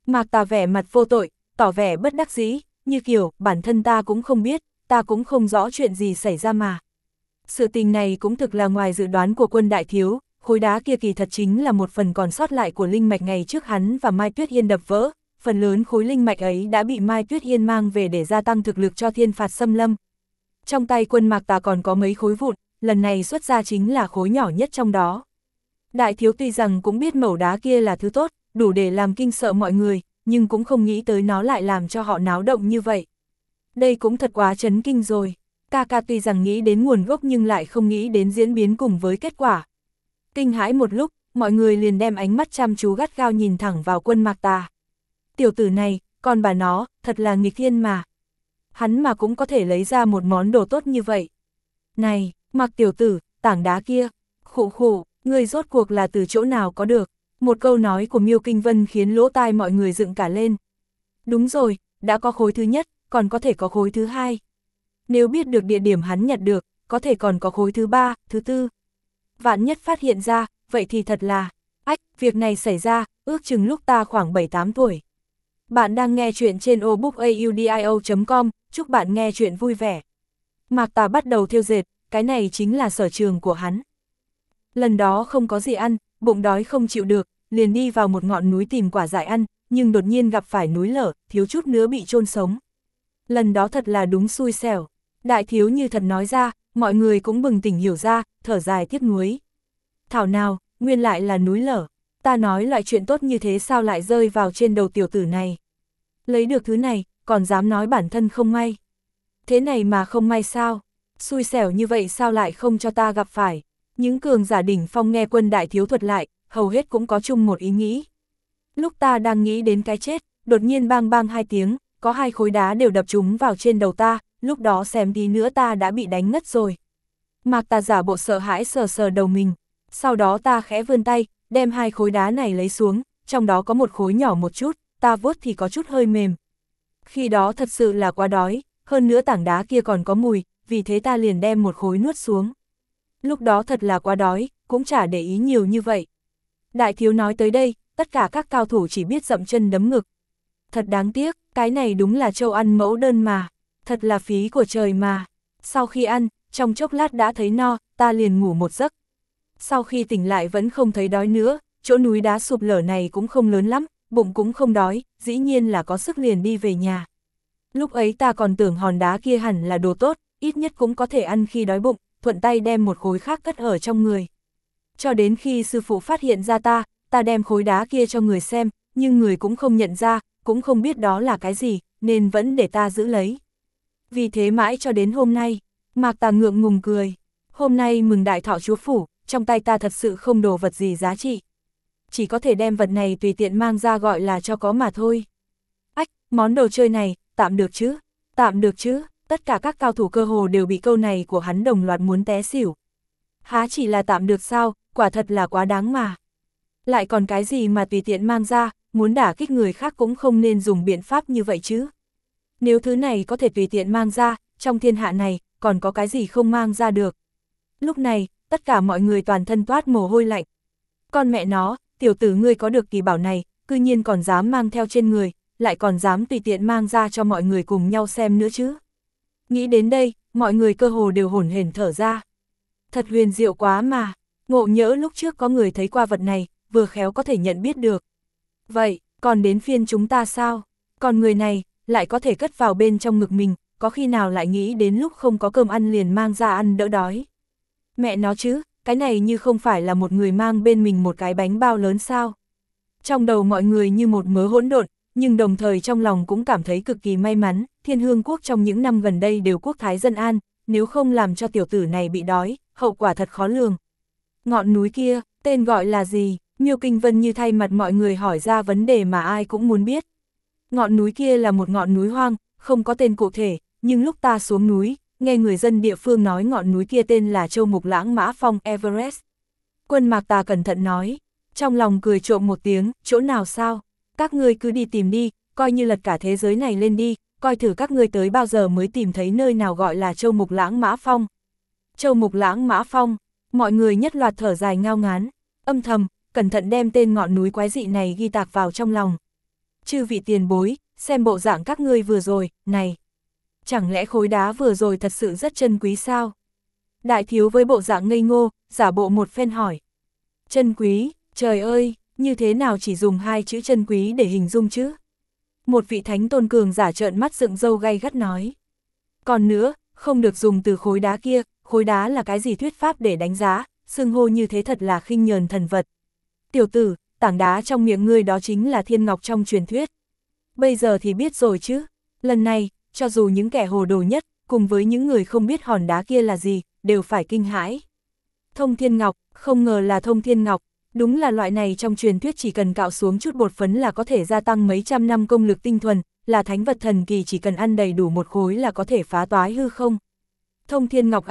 Mạc Tà vẻ mặt vô tội, tỏ vẻ bất đắc dĩ, như kiểu, bản thân ta cũng không biết, ta cũng không rõ chuyện gì xảy ra mà. Sự tình này cũng thực là ngoài dự đoán của Quân đại thiếu, khối đá kia kỳ thật chính là một phần còn sót lại của linh mạch ngày trước hắn và Mai Tuyết Hiên đập vỡ, phần lớn khối linh mạch ấy đã bị Mai Tuyết Hiên mang về để gia tăng thực lực cho thiên phạt xâm lâm. Trong tay Quân Mạc Tà còn có mấy khối vụn, lần này xuất ra chính là khối nhỏ nhất trong đó. Đại thiếu tuy rằng cũng biết mẩu đá kia là thứ tốt, đủ để làm kinh sợ mọi người, nhưng cũng không nghĩ tới nó lại làm cho họ náo động như vậy. Đây cũng thật quá chấn kinh rồi. Ca ca tuy rằng nghĩ đến nguồn gốc nhưng lại không nghĩ đến diễn biến cùng với kết quả. Kinh hãi một lúc, mọi người liền đem ánh mắt chăm chú gắt gao nhìn thẳng vào Quân Mạc Tà. Tiểu tử này, con bà nó, thật là nghịch thiên mà. Hắn mà cũng có thể lấy ra một món đồ tốt như vậy. Này, Mạc tiểu tử, tảng đá kia, khụ khụ, ngươi rốt cuộc là từ chỗ nào có được. Một câu nói của Miêu Kinh Vân khiến lỗ tai mọi người dựng cả lên. Đúng rồi, đã có khối thứ nhất, còn có thể có khối thứ hai. Nếu biết được địa điểm hắn nhặt được, có thể còn có khối thứ ba, thứ tư. Vạn nhất phát hiện ra, vậy thì thật là, việc này xảy ra, ước chừng lúc ta khoảng 7-8 tuổi. Bạn đang nghe chuyện trên obookaudio.com, chúc bạn nghe chuyện vui vẻ. Mạc Tà bắt đầu thêu dệt, cái này chính là sở trường của hắn. Lần đó không có gì ăn, bụng đói không chịu được, liền đi vào một ngọn núi tìm quả dại ăn, nhưng đột nhiên gặp phải núi lở, thiếu chút nữa bị chôn sống. Lần đó thật là đúng xui xẻo. Đại thiếu như thật nói ra, mọi người cũng bừng tỉnh hiểu ra, thở dài tiếc nuối. Thảo nào, nguyên lại là núi lở. Ta nói loại chuyện tốt như thế sao lại rơi vào trên đầu tiểu tử này. Lấy được thứ này, còn dám nói bản thân không may. Thế này mà không may sao? Xui xẻo như vậy sao lại không cho ta gặp phải? Những cường giả đỉnh phong nghe Quân đại thiếu thuật lại, hầu hết cũng có chung một ý nghĩ. Lúc ta đang nghĩ đến cái chết, đột nhiên bang bang 2 tiếng, có 2 khối đá đều đập trúng vào trên đầu ta, lúc đó xem tí nữa ta đã bị đánh ngất rồi. Mạc Tà giả bộ sợ hãi sờ sờ đầu mình, sau đó ta khẽ vươn tay, đem 2 khối đá này lấy xuống, trong đó có một khối nhỏ một chút, ta vuốt thì có chút hơi mềm. Khi đó thật sự là quá đói, hơn nữa tảng đá kia còn có mùi, vì thế ta liền đem một khối nuốt xuống. Lúc đó thật là quá đói, cũng chả để ý nhiều như vậy. Đại thiếu nói tới đây, tất cả các cao thủ chỉ biết dậm chân đấm ngực. Thật đáng tiếc, cái này đúng là châu ăn mẫu đơn mà, thật là phí của trời mà. Sau khi ăn, trong chốc lát đã thấy no, ta liền ngủ một giấc. Sau khi tỉnh lại vẫn không thấy đói nữa, chỗ núi đá sụp lở này cũng không lớn lắm, bụng cũng không đói, dĩ nhiên là có sức liền đi về nhà. Lúc ấy ta còn tưởng hòn đá kia hẳn là đồ tốt, ít nhất cũng có thể ăn khi đói bụng, thuận tay đem một khối khác cất ở trong người. Cho đến khi sư phụ phát hiện ra ta đem khối đá kia cho người xem, nhưng người cũng không nhận ra, cũng không biết đó là cái gì, nên vẫn để ta giữ lấy. Vì thế mãi cho đến hôm nay, Mạc Tà ngượng ngùng cười. Hôm nay mừng đại thọ chúa phủ, trong tay ta thật sự không đồ vật gì giá trị. Chỉ có thể đem vật này tùy tiện mang ra gọi là cho có mà thôi. Món đồ chơi này, tạm được chứ? Tạm được chứ? Tất cả các cao thủ cơ hồ đều bị câu này của hắn đồng loạt muốn té xỉu. Há chỉ là tạm được sao, quả thật là quá đáng mà. Lại còn cái gì mà tùy tiện mang ra, muốn đả kích người khác cũng không nên dùng biện pháp như vậy chứ. Nếu thứ này có thể tùy tiện mang ra, trong thiên hạ này, còn có cái gì không mang ra được. Lúc này, tất cả mọi người toàn thân toát mồ hôi lạnh. Con mẹ nó, tiểu tử ngươi có được kỳ bảo này, cư nhiên còn dám mang theo trên người, lại còn dám tùy tiện mang ra cho mọi người cùng nhau xem nữa chứ. Nghĩ đến đây, mọi người cơ hồ đều hổn hển thở ra. Thật huyền diệu quá mà, ngộ nhỡ lúc trước có người thấy qua vật này, vừa khéo có thể nhận biết được. Vậy, còn đến phiên chúng ta sao? Còn người này, lại có thể cất vào bên trong ngực mình, có khi nào lại nghĩ đến lúc không có cơm ăn liền mang ra ăn đỡ đói. Mẹ nó chứ, cái này như không phải là một người mang bên mình một cái bánh bao lớn sao? Trong đầu mọi người như một mớ hỗn độn, nhưng đồng thời trong lòng cũng cảm thấy cực kỳ may mắn, Thiên Hương quốc trong những năm gần đây đều quốc thái dân an, nếu không làm cho tiểu tử này bị đói, hậu quả thật khó lường. Ngọn núi kia, tên gọi là gì? Miêu Kinh Vân như thay mặt mọi người hỏi ra vấn đề mà ai cũng muốn biết. Ngọn núi kia là một ngọn núi hoang, không có tên cụ thể, nhưng lúc ta xuống núi, nghe người dân địa phương nói ngọn núi kia tên là Châu Mục Lãng Mã Phong Everest. Quân Mạc Tà cẩn thận nói, trong lòng cười trộm một tiếng, chỗ nào sao? Các ngươi cứ đi tìm đi, coi như lật cả thế giới này lên đi, coi thử các ngươi tới bao giờ mới tìm thấy nơi nào gọi là Châu Mục Lãng Mã Phong. Châu Mục Lãng Mã Phong, mọi người nhất loạt thở dài ngao ngán, âm thầm, cẩn thận đem tên ngọn núi quái dị này ghi tạc vào trong lòng. Chư vị tiền bối, xem bộ dạng các ngươi vừa rồi, này. Chẳng lẽ khối đá vừa rồi thật sự rất chân quý sao? Đại thiếu với bộ dạng ngây ngô, giả bộ một phen hỏi. Chân quý, trời ơi, như thế nào chỉ dùng 2 chữ chân quý để hình dung chứ? Một vị thánh tôn cường giả trợn mắt dựng râu gay gắt nói. Còn nữa, không được dùng từ khối đá kia, khối đá là cái gì thuyết pháp để đánh giá, xưng hô như thế thật là khinh nhờn thần vật. Tiểu tử, tảng đá trong miệng ngươi đó chính là thiên ngọc trong truyền thuyết. Bây giờ thì biết rồi chứ, lần này, cho dù những kẻ hồ đồ nhất, cùng với những người không biết hòn đá kia là gì, đều phải kinh hãi. Thông thiên ngọc, không ngờ là thông thiên ngọc, đúng là loại này trong truyền thuyết chỉ cần cạo xuống chút bột phấn là có thể gia tăng mấy trăm năm công lực tinh thuần, là thánh vật thần kỳ chỉ cần ăn đầy đủ một khối là có thể phá toái hư không. Thông thiên ngọc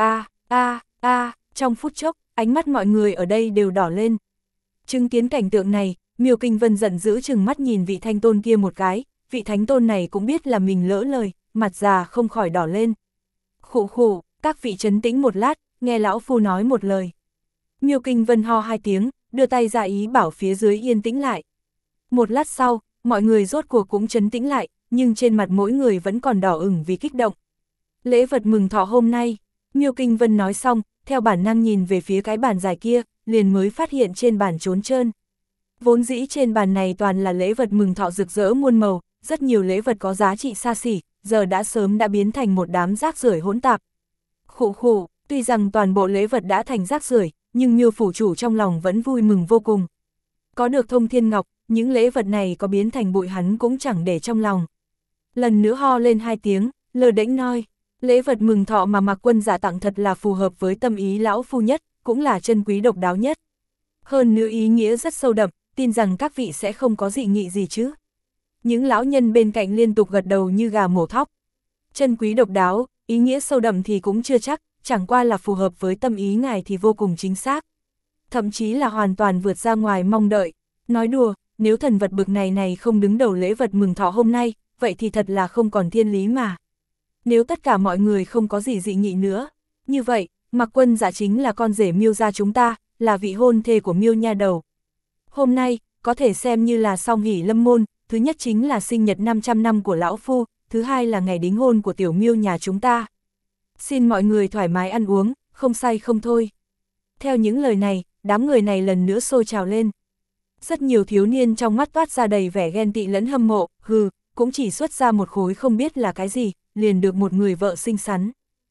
trong phút chốc, ánh mắt mọi người ở đây đều đỏ lên. Chứng kiến cảnh tượng này, Miêu Kinh Vân giận dữ chừng mắt nhìn vị thánh tôn kia một cái, vị thánh tôn này cũng biết là mình lỡ lời, mặt già không khỏi đỏ lên. Khụ khụ, các vị trấn tĩnh một lát, nghe lão phu nói một lời. Miêu Kinh Vân ho 2 tiếng, đưa tay ra ý bảo phía dưới yên tĩnh lại. Một lát sau, mọi người rốt cuộc cũng trấn tĩnh lại, nhưng trên mặt mỗi người vẫn còn đỏ ửng vì kích động. Lễ vật mừng thọ hôm nay, Miêu Kinh Vân nói xong, theo bản năng nhìn về phía cái bàn dài kia, liền mới phát hiện trên bàn trốn trơn. Vốn dĩ trên bàn này toàn là lễ vật mừng thọ rực rỡ muôn màu, rất nhiều lễ vật có giá trị xa xỉ, giờ đã sớm đã biến thành một đám rác rưởi hỗn tạp. Khụ khụ, tuy rằng toàn bộ lễ vật đã thành rác rưởi, nhưng Miêu phủ chủ trong lòng vẫn vui mừng vô cùng. Có được thông thiên ngọc, những lễ vật này có biến thành bụi hắn cũng chẳng để trong lòng. Lần nữa ho lên 2 tiếng, lơ đễnh nói, lễ vật mừng thọ mà Mạc Quân giả tặng thật là phù hợp với tâm ý lão phu nhất, cũng là chân quý độc đáo nhất. Hơn nữa ý nghĩa rất sâu đậm, tin rằng các vị sẽ không có dị nghị gì chứ. Những lão nhân bên cạnh liên tục gật đầu như gà mổ thóc. Chân quý độc đáo, ý nghĩa sâu đậm thì cũng chưa chắc, chẳng qua là phù hợp với tâm ý ngài thì vô cùng chính xác. Thậm chí là hoàn toàn vượt ra ngoài mong đợi. Nói đùa, nếu thần vật bực này không đứng đầu lễ vật mừng thọ hôm nay, vậy thì thật là không còn thiên lý mà. Nếu tất cả mọi người không có gì dị nghị nữa, như vậy, Mạc Quân giả chính là con rể Miêu gia chúng ta, là vị hôn thê của Miêu nha đầu. Hôm nay, có thể xem như là song hỷ lâm môn, thứ nhất chính là sinh nhật 500 năm của lão phu, thứ hai là ngày đính hôn của tiểu Miêu nhà chúng ta. Xin mọi người thoải mái ăn uống, không say không thôi. Theo những lời này, đám người này lần nữa sôi trào lên. Rất nhiều thiếu niên trong mắt toát ra đầy vẻ ghen tị lẫn hâm mộ, cũng chỉ xuất ra một khối không biết là cái gì, liền được một người vợ xinh xắn.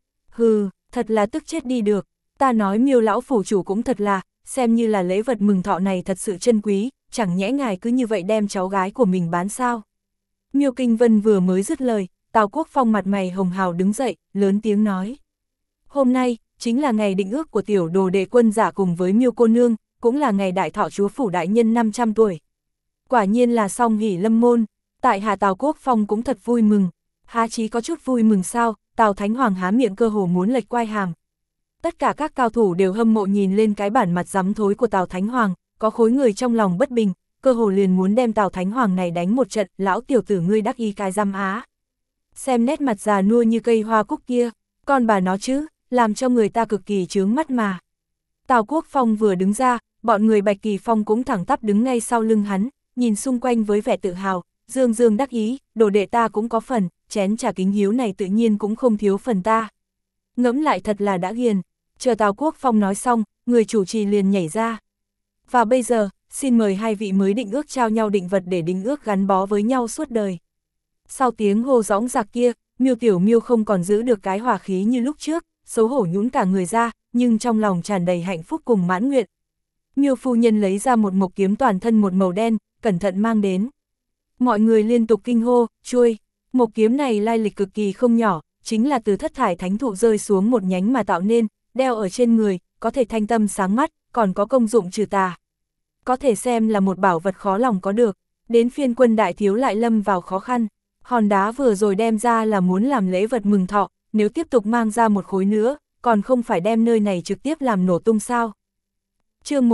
Thật là tức chết đi được, ta nói Miêu lão phủ chủ cũng thật là, xem như là lễ vật mừng thọ này thật sự chân quý, chẳng nhẽ ngài cứ như vậy đem cháu gái của mình bán sao. Miêu Kinh Vân vừa mới dứt lời, Tào Quốc Phong mặt mày hồng hào đứng dậy, lớn tiếng nói. Hôm nay, chính là ngày định ước của tiểu đồ đệ Quân giả cùng với Miêu cô nương, cũng là ngày đại thọ chúa phủ đại nhân 500 tuổi. Quả nhiên là song hỷ lâm môn, tại hạ Tào Quốc Phong cũng thật vui mừng. Há chí có chút vui mừng sao, Tào Thánh Hoàng há miệng cơ hồ muốn lệch quai hàm. Tất cả các cao thủ đều hâm mộ nhìn lên cái bản mặt rắm thối của Tào Thánh Hoàng, có khối người trong lòng bất bình, cơ hồ liền muốn đem Tào Thánh Hoàng này đánh một trận, lão tiểu tử ngươi đắc ý cái răm á. Xem nét mặt già nua như cây hoa cúc kia, con bà nó chứ, làm cho người ta cực kỳ chướng mắt mà. Tào Quốc Phong vừa đứng ra, bọn người Bạch Kỳ Phong cũng thẳng tắp đứng ngay sau lưng hắn, nhìn xung quanh với vẻ tự hào, dương dương đắc ý, đồ đệ ta cũng có phần, chén trà kính hiếu này tự nhiên cũng không thiếu phần ta. Ngẫm lại thật là đã ghiền, chờ Tào Quốc Phong nói xong, người chủ trì liền nhảy ra. Và bây giờ, xin mời hai vị mới định ước trao nhau định vật để định ước gắn bó với nhau suốt đời. Sau tiếng hô dõng dạc kia, Miêu tiểu Miêu không còn giữ được cái hòa khí như lúc trước, xấu hổ nhũn cả người ra, nhưng trong lòng tràn đầy hạnh phúc cùng mãn nguyện. Miêu phu nhân lấy ra một mộc kiếm toàn thân một màu đen, cẩn thận mang đến. Mọi người liên tục kinh hô, chuôi, mộc kiếm này lai lịch cực kỳ không nhỏ, chính là từ thất thải thánh thụ rơi xuống một nhánh mà tạo nên, đeo ở trên người, có thể thanh tâm sáng mắt, còn có công dụng trừ tà. Có thể xem là một bảo vật khó lòng có được, đến phiên Quân đại thiếu lại lâm vào khó khăn. Hòn đá vừa rồi đem ra là muốn làm lễ vật mừng thọ, nếu tiếp tục mang ra một khối nữa, còn không phải đem nơi này trực tiếp làm nổ tung sao. Chương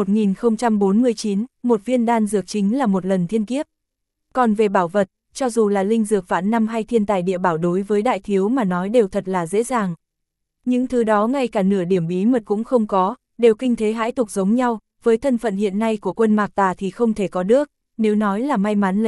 1049, một viên đan dược chính là một lần thiên kiếp. Còn về bảo vật, cho dù là linh dược vạn năm hay thiên tài địa bảo đối với đại thiếu mà nói đều thật là dễ dàng. Những thứ đó ngay cả nửa điểm bí mật cũng không có, đều kinh thế hãi tục giống nhau, với thân phận hiện nay của Quân Mạc Tà thì không thể có được, nếu nói là may mắn lấy được,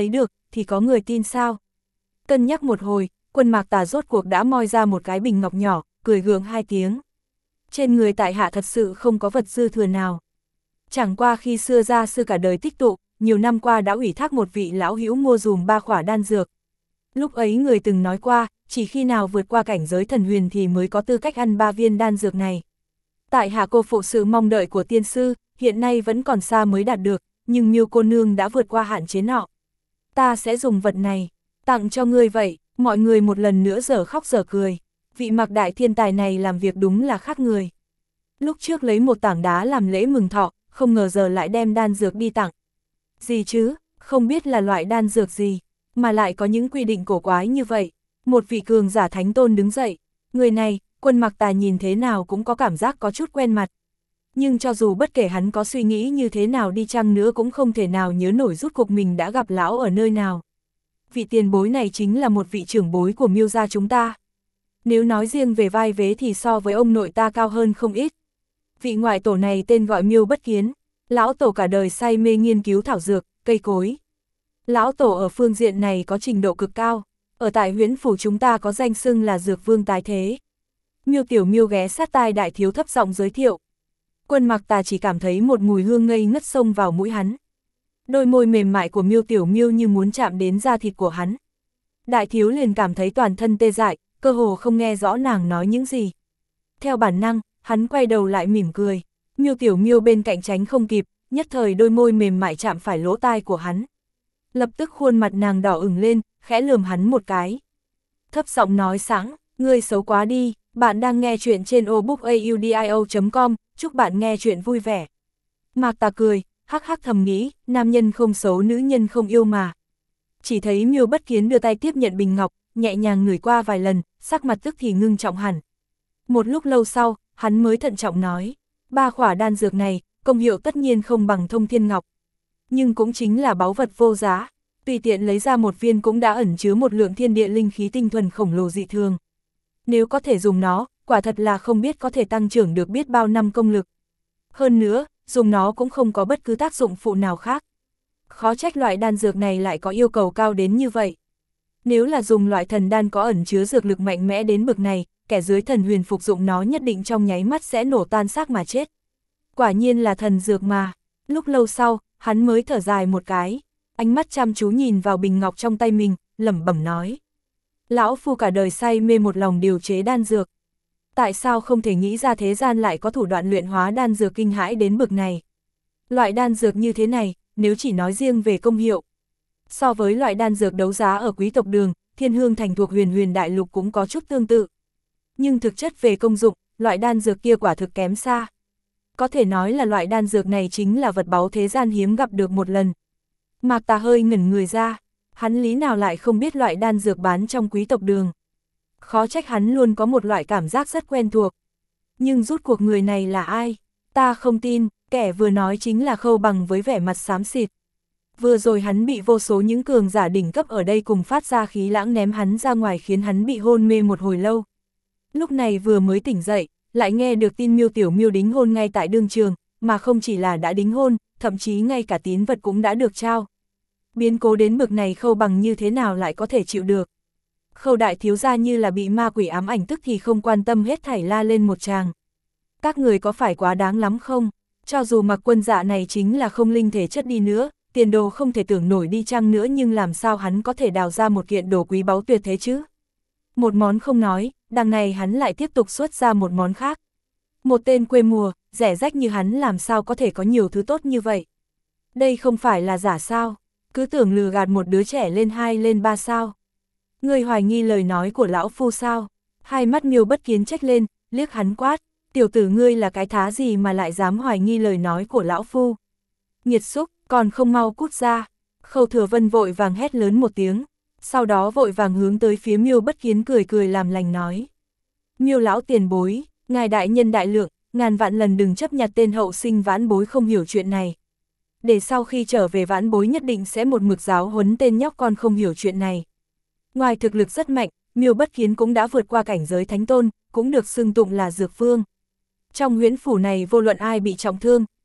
thì có người tin sao? Cân nhắc một hồi, Quân Mạc Tà rốt cuộc đã moi ra một cái bình ngọc nhỏ, cười gượng hai tiếng. Trên người tại hạ thật sự không có vật dư thừa nào. Chẳng qua khi xưa gia sư cả đời tích tụ, nhiều năm qua đã ủy thác một vị lão hữu mua dùm 3 khỏa đan dược. Lúc ấy người từng nói qua, chỉ khi nào vượt qua cảnh giới thần huyền thì mới có tư cách ăn 3 viên đan dược này. Tại hạ cô phụ sự mong đợi của tiên sư, hiện nay vẫn còn xa mới đạt được, nhưng Miêu cô nương đã vượt qua hạn chế nọ. Ta sẽ dùng vật này, tặng cho ngươi vậy. Mọi người một lần nữa dở khóc dở cười. Vị Mạc đại thiên tài này làm việc đúng là khác người. Lúc trước lấy một tảng đá làm lễ mừng thọ, không ngờ giờ lại đem đan dược đi tặng. Gì chứ, không biết là loại đan dược gì, mà lại có những quy định cổ quái như vậy. Một vị cường giả thánh tôn đứng dậy. Người này, Quân Mạc Tà nhìn thế nào cũng có cảm giác có chút quen mặt. Nhưng cho dù bất kể hắn có suy nghĩ như thế nào đi chăng nữa cũng không thể nào nhớ nổi rốt cuộc mình đã gặp lão ở nơi nào. Vị tiền bối này chính là một vị trưởng bối của Miêu gia chúng ta. Nếu nói riêng về vai vế thì so với ông nội ta cao hơn không ít. Vị ngoại tổ này tên gọi Miêu Bất Kiến, lão tổ cả đời say mê nghiên cứu thảo dược, cây cối. Lão tổ ở phương diện này có trình độ cực cao, ở tại Huyễn phủ chúng ta có danh xưng là Dược Vương tái thế. Miêu Tiểu Miêu ghé sát tai đại thiếu thấp giọng giới thiệu. Quân Mạc Tà chỉ cảm thấy một mùi hương ngây ngất xông vào mũi hắn. Đôi môi mềm mại của Miêu Tiểu Miêu như muốn chạm đến da thịt của hắn. Đại thiếu liền cảm thấy toàn thân tê dại, cơ hồ không nghe rõ nàng nói những gì. Theo bản năng, hắn quay đầu lại mỉm cười. Miêu Tiểu Miêu bên cạnh tránh không kịp, nhất thời đôi môi mềm mại chạm phải lỗ tai của hắn. Lập tức khuôn mặt nàng đỏ ửng lên, khẽ lườm hắn một cái. Thấp giọng nói sẵn, ngươi xấu quá đi, bạn đang nghe chuyện trên obookaudio.com, chúc bạn nghe chuyện vui vẻ. Mạc Tà cười, hắc hắc thầm nghĩ, nam nhân không xấu nữ nhân không yêu mà. Chỉ thấy Miêu Bất Kiến đưa tay tiếp nhận bình ngọc, nhẹ nhàng ngửi qua vài lần, sắc mặt tức thì ngưng trọng hẳn. Một lúc lâu sau, hắn mới thận trọng nói, 3 khỏa đan dược này, công hiệu tất nhiên không bằng Thông Thiên Ngọc. Nhưng cũng chính là báu vật vô giá, tùy tiện lấy ra một viên cũng đã ẩn chứa một lượng thiên địa linh khí tinh thuần khổng lồ dị thường. Nếu có thể dùng nó, quả thật là không biết có thể tăng trưởng được biết bao năm công lực. Hơn nữa, dùng nó cũng không có bất cứ tác dụng phụ nào khác. Khó trách loại đan dược này lại có yêu cầu cao đến như vậy. Nếu là dùng loại thần đan có ẩn chứa dược lực mạnh mẽ đến bậc này, kẻ dưới thần huyền phục dụng nó nhất định trong nháy mắt sẽ nổ tan xác mà chết. Quả nhiên là thần dược mà. Lúc lâu sau, hắn mới thở dài một cái, ánh mắt chăm chú nhìn vào bình ngọc trong tay mình, lẩm bẩm nói. Lão phu cả đời say mê một lòng điều chế đan dược. Tại sao không thể nghĩ ra thế gian lại có thủ đoạn luyện hóa đan dược kinh hãi đến bậc này? Loại đan dược như thế này, nếu chỉ nói riêng về công hiệu, so với loại đan dược đấu giá ở quý tộc đường, Thiên Hương thành thuộc Huyền Huyền đại lục cũng có chút tương tự. Nhưng thực chất về công dụng, loại đan dược kia quả thực kém xa. Có thể nói là loại đan dược này chính là vật báu thế gian hiếm gặp được một lần. Mạc Tà hơi ngẩn người ra, hắn lý nào lại không biết loại đan dược bán trong quý tộc đường. Khó trách hắn luôn có một loại cảm giác rất quen thuộc. Nhưng rút cuộc người này là ai? Ta không tin, kẻ vừa nói chính là Khâu Bằng với vẻ mặt xám xịt. Vừa rồi hắn bị vô số những cường giả đỉnh cấp ở đây cùng phát ra khí lãng ném hắn ra ngoài khiến hắn bị hôn mê một hồi lâu. Lúc này vừa mới tỉnh dậy, lại nghe được tin Miêu Tiểu Miêu đính hôn ngay tại đương trường, mà không chỉ là đã đính hôn, thậm chí ngay cả tín vật cũng đã được trao. Biến cố đến bực này Khâu Bằng như thế nào lại có thể chịu được. Khâu đại thiếu gia như là bị ma quỷ ám ảnh tức thì không quan tâm hết thảy la lên một tràng. Các người có phải quá đáng lắm không? Cho dù Mặc Quân Dạ này chính là không linh thể chất đi nữa, tiền đồ không thể tưởng nổi đi chăng nữa nhưng làm sao hắn có thể đào ra một kiện đồ quý báu tuyệt thế chứ? Một món không nói, đằng này hắn lại tiếp tục xuất ra một món khác. Một tên quê mùa, rẻ rách như hắn làm sao có thể có nhiều thứ tốt như vậy? Đây không phải là giả sao? Cứ tưởng lừa gạt một đứa trẻ lên 2 lên 3 sao? Ngươi hoài nghi lời nói của lão phu sao? Hai mắt Miêu Bất Kiến trách lên, liếc hắn quát, tiểu tử ngươi là cái thá gì mà lại dám hoài nghi lời nói của lão phu? Nghiệt xúc, còn không mau cút ra. Khâu Thừa Vân vội vàng hét lớn một tiếng, sau đó vội vàng hướng tới phía Miêu Bất Kiến cười cười làm lành nói. Miêu lão tiền bối, ngài đại nhân đại lượng, ngàn vạn lần đừng chấp nhặt tên hậu sinh vãn bối không hiểu chuyện này. Để sau khi trở về vãn bối nhất định sẽ một mực giáo huấn tên nhóc con không hiểu chuyện này. Ngoài thực lực rất mạnh, Miêu Bất Kiến cũng đã vượt qua cảnh giới thánh tôn, cũng được xưng tụng là dược vương. Trong huyễn phủ này vô luận ai bị trọng thương,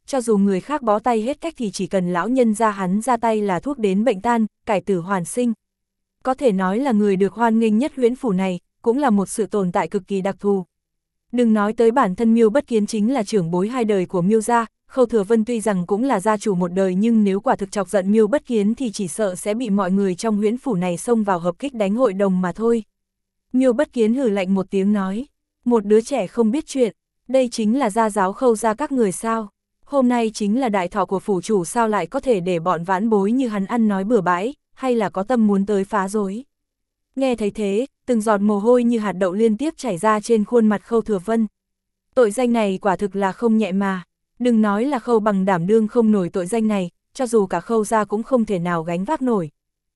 cho dù người khác bó tay hết cách thì chỉ cần lão nhân gia hắn ra tay là thuốc đến bệnh tan, cải tử hoàn sinh. Có thể nói là người được hoan nghênh nhất huyễn phủ này, cũng là một sự tồn tại cực kỳ đặc thù. Đừng nói tới bản thân Miêu Bất Kiến chính là trưởng bối hai đời của Miêu gia, Khâu Thừa Vân tuy rằng cũng là gia chủ một đời nhưng nếu quả thực chọc giận Miêu Bất Kiến thì chỉ sợ sẽ bị mọi người trong huyễn phủ này xông vào hợp kích đánh hội đồng mà thôi. Miêu Bất Kiến hừ lạnh một tiếng nói, một đứa trẻ không biết chuyện, đây chính là gia giáo Khâu gia các người sao? Hôm nay chính là đại thọ của phủ chủ sao lại có thể để bọn vãn bối như hắn ăn nói bừa bãi, hay là có tâm muốn tới phá rối? Nghe thấy thế, từng giọt mồ hôi như hạt đậu liên tiếp chảy ra trên khuôn mặt Khâu Thừa Vân. Tội danh này quả thực là không nhẹ mà, đừng nói là Khâu Bằng đảm đương không nổi tội danh này, cho dù cả Khâu gia cũng không thể nào gánh vác nổi.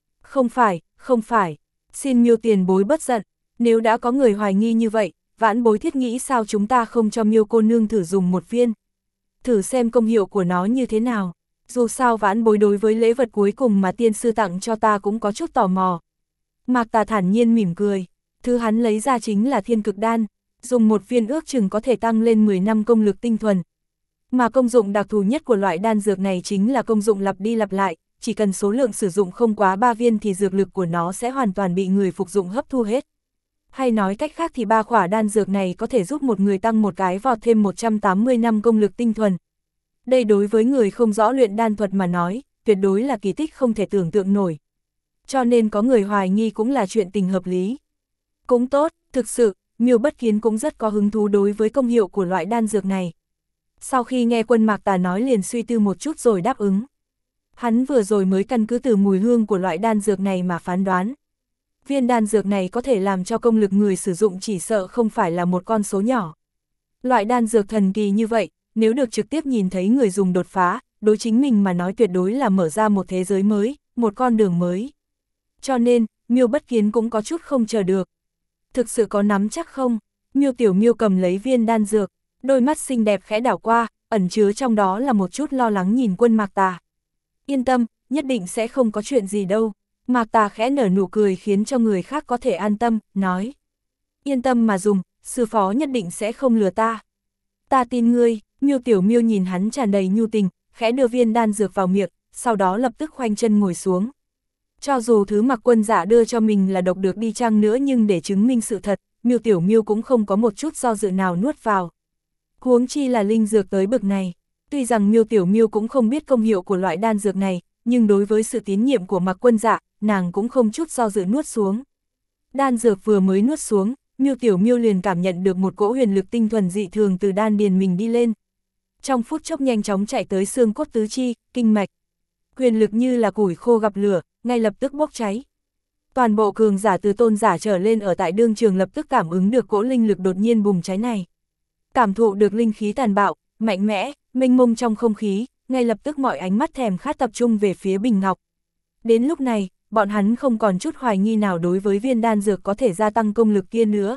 Không phải, xin Miêu tiền bối bất giận, nếu đã có người hoài nghi như vậy, vãn bối thiết nghĩ sao chúng ta không cho Miêu cô nương thử dùng một viên. Thử xem công hiệu của nó như thế nào, dù sao vãn bối đối với lễ vật cuối cùng mà tiên sư tặng cho ta cũng có chút tò mò. Mạc Tà thản nhiên mỉm cười, thứ hắn lấy ra chính là thiên cực đan, dùng một viên ước chừng có thể tăng lên 10 năm công lực tinh thuần. Mà công dụng đặc thù nhất của loại đan dược này chính là công dụng lặp đi lặp lại, chỉ cần số lượng sử dụng không quá 3 viên thì dược lực của nó sẽ hoàn toàn bị người phục dụng hấp thu hết. Hay nói cách khác thì 3 khỏa đan dược này có thể giúp một người tăng một cái vọt thêm 180 năm công lực tinh thuần. Đây đối với người không rõ luyện đan thuật mà nói, tuyệt đối là kỳ tích không thể tưởng tượng nổi. Cho nên có người hoài nghi cũng là chuyện tình hợp lý. Cũng tốt, thực sự, Miêu Bất Kiến cũng rất có hứng thú đối với công hiệu của loại đan dược này. Sau khi nghe Quân Mạc Tà nói liền suy tư một chút rồi đáp ứng. Hắn vừa rồi mới căn cứ từ mùi hương của loại đan dược này mà phán đoán. Viên đan dược này có thể làm cho công lực người sử dụng chỉ sợ không phải là một con số nhỏ. Loại đan dược thần kỳ như vậy, nếu được trực tiếp nhìn thấy người dùng đột phá, đối chính mình mà nói tuyệt đối là mở ra một thế giới mới, một con đường mới. Cho nên, Miêu Bất Kiến cũng có chút không chờ được. Thực sự có nắm chắc không? Miêu Tiểu Miêu cầm lấy viên đan dược, đôi mắt xinh đẹp khẽ đảo qua, ẩn chứa trong đó là một chút lo lắng nhìn Quân Mạc Tà. Yên tâm, nhất định sẽ không có chuyện gì đâu. Mạc Tà khẽ nở nụ cười khiến cho người khác có thể an tâm, nói. Yên tâm mà dùng, sư phó nhất định sẽ không lừa ta. Ta tin ngươi. Miêu Tiểu Miêu nhìn hắn tràn đầy nhu tình, khẽ đưa viên đan dược vào miệng, sau đó lập tức khoanh chân ngồi xuống. Cho dù thứ Mạc Quân Dạ đưa cho mình là độc được đi chăng nữa nhưng để chứng minh sự thật, Miêu Tiểu Miêu cũng không có một chút do dự nào nuốt vào. Huống chi là linh dược tới bực này. Tuy rằng Miêu Tiểu Miêu cũng không biết công hiệu của loại đan dược này, nhưng đối với sự tín nhiệm của Mạc Quân Dạ, nàng cũng không chút do dự nuốt xuống. Đan dược vừa mới nuốt xuống, Miêu Tiểu Miêu liền cảm nhận được một cỗ huyền lực tinh thuần dị thường từ đan điền mình đi lên. Trong phút chốc nhanh chóng chạy tới xương cốt tứ chi, kinh mạch. Huyền lực như là củi khô gặp lửa, ngay lập tức bốc cháy. Toàn bộ cường giả từ tôn giả trở lên ở tại đương trường lập tức cảm ứng được cỗ linh lực đột nhiên bùng cháy này. Cảm thụ được linh khí tàn bạo, mạnh mẽ, mênh mông trong không khí, ngay lập tức mọi ánh mắt thèm khát tập trung về phía bình ngọc. Đến lúc này, bọn hắn không còn chút hoài nghi nào đối với viên đan dược có thể gia tăng công lực kia nữa.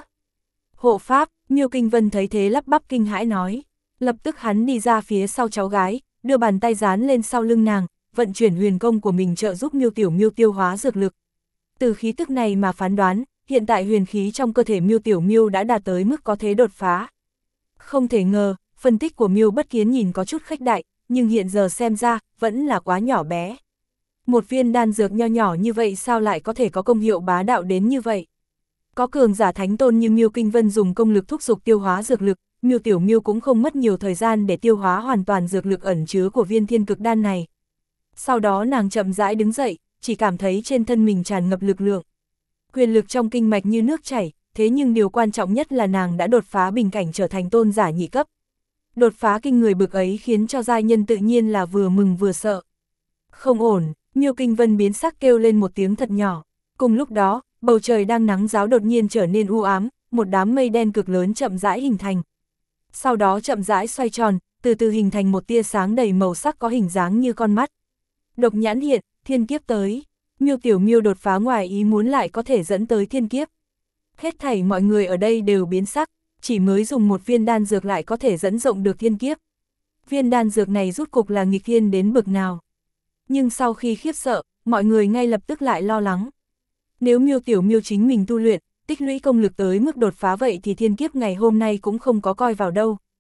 Hộ pháp, Miêu Kinh Vân thấy thế lắp bắp kinh hãi nói. Lập tức hắn đi ra phía sau cháu gái, đưa bàn tay dán lên sau lưng nàng, vận chuyển huyền công của mình trợ giúp Miêu Tiểu Miêu tiêu hóa dược lực. Từ khí tức này mà phán đoán, hiện tại huyền khí trong cơ thể Miêu Tiểu Miêu đã đạt tới mức có thể đột phá. Không thể ngờ, phân tích của Miêu Bất Kiến nhìn có chút khách đại, nhưng hiện giờ xem ra, vẫn là quá nhỏ bé. Một viên đan dược nho nhỏ như vậy sao lại có thể có công hiệu bá đạo đến như vậy? Có cường giả thánh tôn như Miêu Kinh Vân dùng công lực thúc giục tiêu hóa dược lực, Miêu Tiểu Miêu cũng không mất nhiều thời gian để tiêu hóa hoàn toàn dược lực ẩn chứa của viên thiên cực đan này. Sau đó nàng chậm rãi đứng dậy, chỉ cảm thấy trên thân mình tràn ngập lực lượng. Huyền lực trong kinh mạch như nước chảy, thế nhưng điều quan trọng nhất là nàng đã đột phá bình cảnh trở thành tôn giả nhị cấp. Đột phá kinh người bực ấy khiến cho giai nhân tự nhiên là vừa mừng vừa sợ. Không ổn, Miêu Kinh Vân biến sắc kêu lên một tiếng thật nhỏ. Cùng lúc đó, bầu trời đang nắng ráo đột nhiên trở nên u ám, một đám mây đen cực lớn chậm rãi hình thành. Sau đó chậm rãi xoay tròn, từ từ hình thành một tia sáng đầy màu sắc có hình dáng như con mắt. Độc nhãn hiện, thiên kiếp tới. Miêu Tiểu Miêu đột phá ngoài ý muốn lại có thể dẫn tới thiên kiếp. Hết thảy mọi người ở đây đều biến sắc, chỉ mới dùng một viên đan dược lại có thể dẫn động được thiên kiếp. Viên đan dược này rút cục là nghịch thiên đến bực nào. Nhưng sau khi khiếp sợ, mọi người ngay lập tức lại lo lắng. Nếu Miêu Tiểu Miêu chính mình tu luyện, tích lũy công lực tới mức đột phá vậy thì thiên kiếp ngày hôm nay cũng không có coi vào đâu.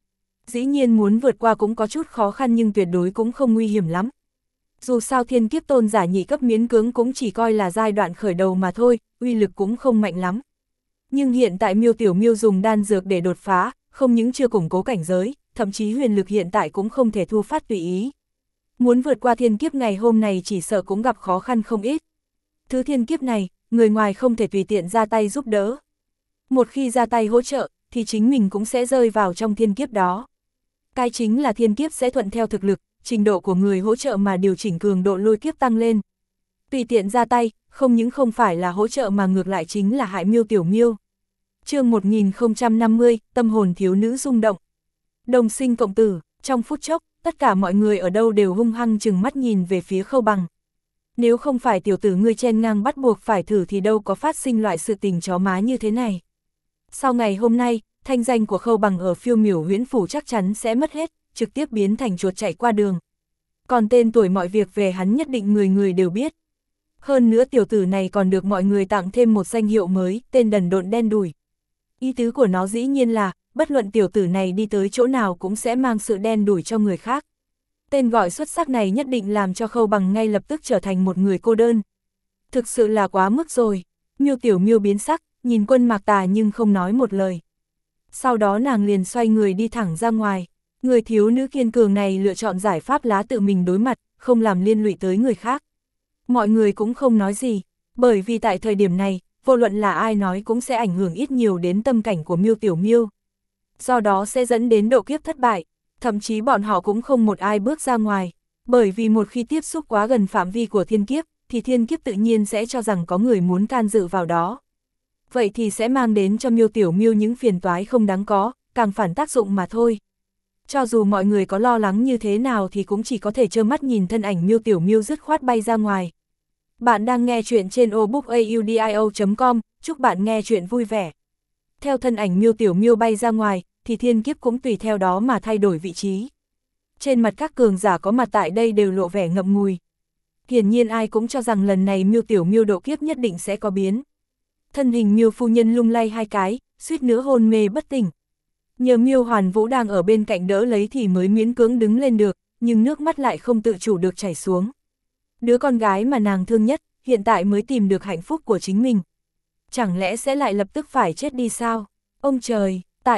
Dĩ nhiên muốn vượt qua cũng có chút khó khăn nhưng tuyệt đối cũng không nguy hiểm lắm. Dù sao thiên kiếp tôn giả nhị cấp miễn cưỡng cũng chỉ coi là giai đoạn khởi đầu mà thôi, uy lực cũng không mạnh lắm. Nhưng hiện tại Miêu Tiểu Miêu dùng đan dược để đột phá, không những chưa củng cố cảnh giới, thậm chí huyền lực hiện tại cũng không thể thu phát tùy ý. Muốn vượt qua thiên kiếp ngày hôm nay chỉ sợ cũng gặp khó khăn không ít. Thứ thiên kiếp này, người ngoài không thể tùy tiện ra tay giúp đỡ. Một khi ra tay hỗ trợ, thì chính mình cũng sẽ rơi vào trong thiên kiếp đó. Cái chính là thiên kiếp sẽ thuận theo thực lực, trình độ của người hỗ trợ mà điều chỉnh cường độ lôi kiếp tăng lên. Tùy tiện ra tay, không những không phải là hỗ trợ mà ngược lại chính là hại Miêu Tiểu Miêu. Chương 1050, tâm hồn thiếu nữ rung động. Đồng sinh cộng tử, trong phút chốc, tất cả mọi người ở đâu đều hung hăng chừng mắt nhìn về phía Khâu Bằng. Nếu không phải tiểu tử ngươi chen ngang bắt buộc phải thử thì đâu có phát sinh loại sự tình chó má như thế này. Sau ngày hôm nay, thanh danh của Khâu Bằng ở Phiêu Miểu Huyễn Phủ chắc chắn sẽ mất hết, trực tiếp biến thành chuột chạy qua đường. Còn tên tuổi mọi việc về hắn nhất định người người đều biết. Hơn nữa tiểu tử này còn được mọi người tặng thêm một danh hiệu mới, tên đần độn đen đủi. Ý tứ của nó dĩ nhiên là, bất luận tiểu tử này đi tới chỗ nào cũng sẽ mang sự đen đủi cho người khác. Tên gọi xuất sắc này nhất định làm cho Khâu Bằng ngay lập tức trở thành một người cô đơn. Thực sự là quá mức rồi. Miêu Tiểu Miêu biến sắc, nhìn Quân Mạc Tà nhưng không nói một lời. Sau đó nàng liền xoay người đi thẳng ra ngoài. Người thiếu nữ kiên cường này lựa chọn giải pháp lá tự mình đối mặt, không làm liên lụy tới người khác. Mọi người cũng không nói gì, bởi vì tại thời điểm này, vô luận là ai nói cũng sẽ ảnh hưởng ít nhiều đến tâm cảnh của Miêu Tiểu Miêu. Do đó sẽ dẫn đến độ kiếp thất bại, thậm chí bọn họ cũng không một ai bước ra ngoài, bởi vì một khi tiếp xúc quá gần phạm vi của thiên kiếp, thì thiên kiếp tự nhiên sẽ cho rằng có người muốn can dự vào đó. Vậy thì sẽ mang đến cho Miêu Tiểu Miêu những phiền toái không đáng có, càng phản tác dụng mà thôi. Cho dù mọi người có lo lắng như thế nào thì cũng chỉ có thể trơ mắt nhìn thân ảnh Miêu Tiểu Miêu dứt khoát bay ra ngoài. Bạn đang nghe chuyện trên obookaudio.com, chúc bạn nghe chuyện vui vẻ. Theo thân ảnh Miêu Tiểu Miêu bay ra ngoài, thì thiên kiếp cũng tùy theo đó mà thay đổi vị trí. Trên mặt các cường giả có mặt tại đây đều lộ vẻ ngậm ngùi. Hiển nhiên ai cũng cho rằng lần này Miêu Tiểu Miêu độ kiếp nhất định sẽ có biến. Thân hình Miêu phu nhân lung lay hai cái, suýt nữa hôn mê bất tỉnh. Nhờ Miêu Hoàn Vũ đang ở bên cạnh đỡ lấy thì mới miễn cưỡng đứng lên được, nhưng nước mắt lại không tự chủ được chảy xuống. Đứa con gái mà nàng thương nhất, hiện tại mới tìm được hạnh phúc của chính mình. Chẳng lẽ sẽ lại lập tức phải chết đi sao? Ông trời,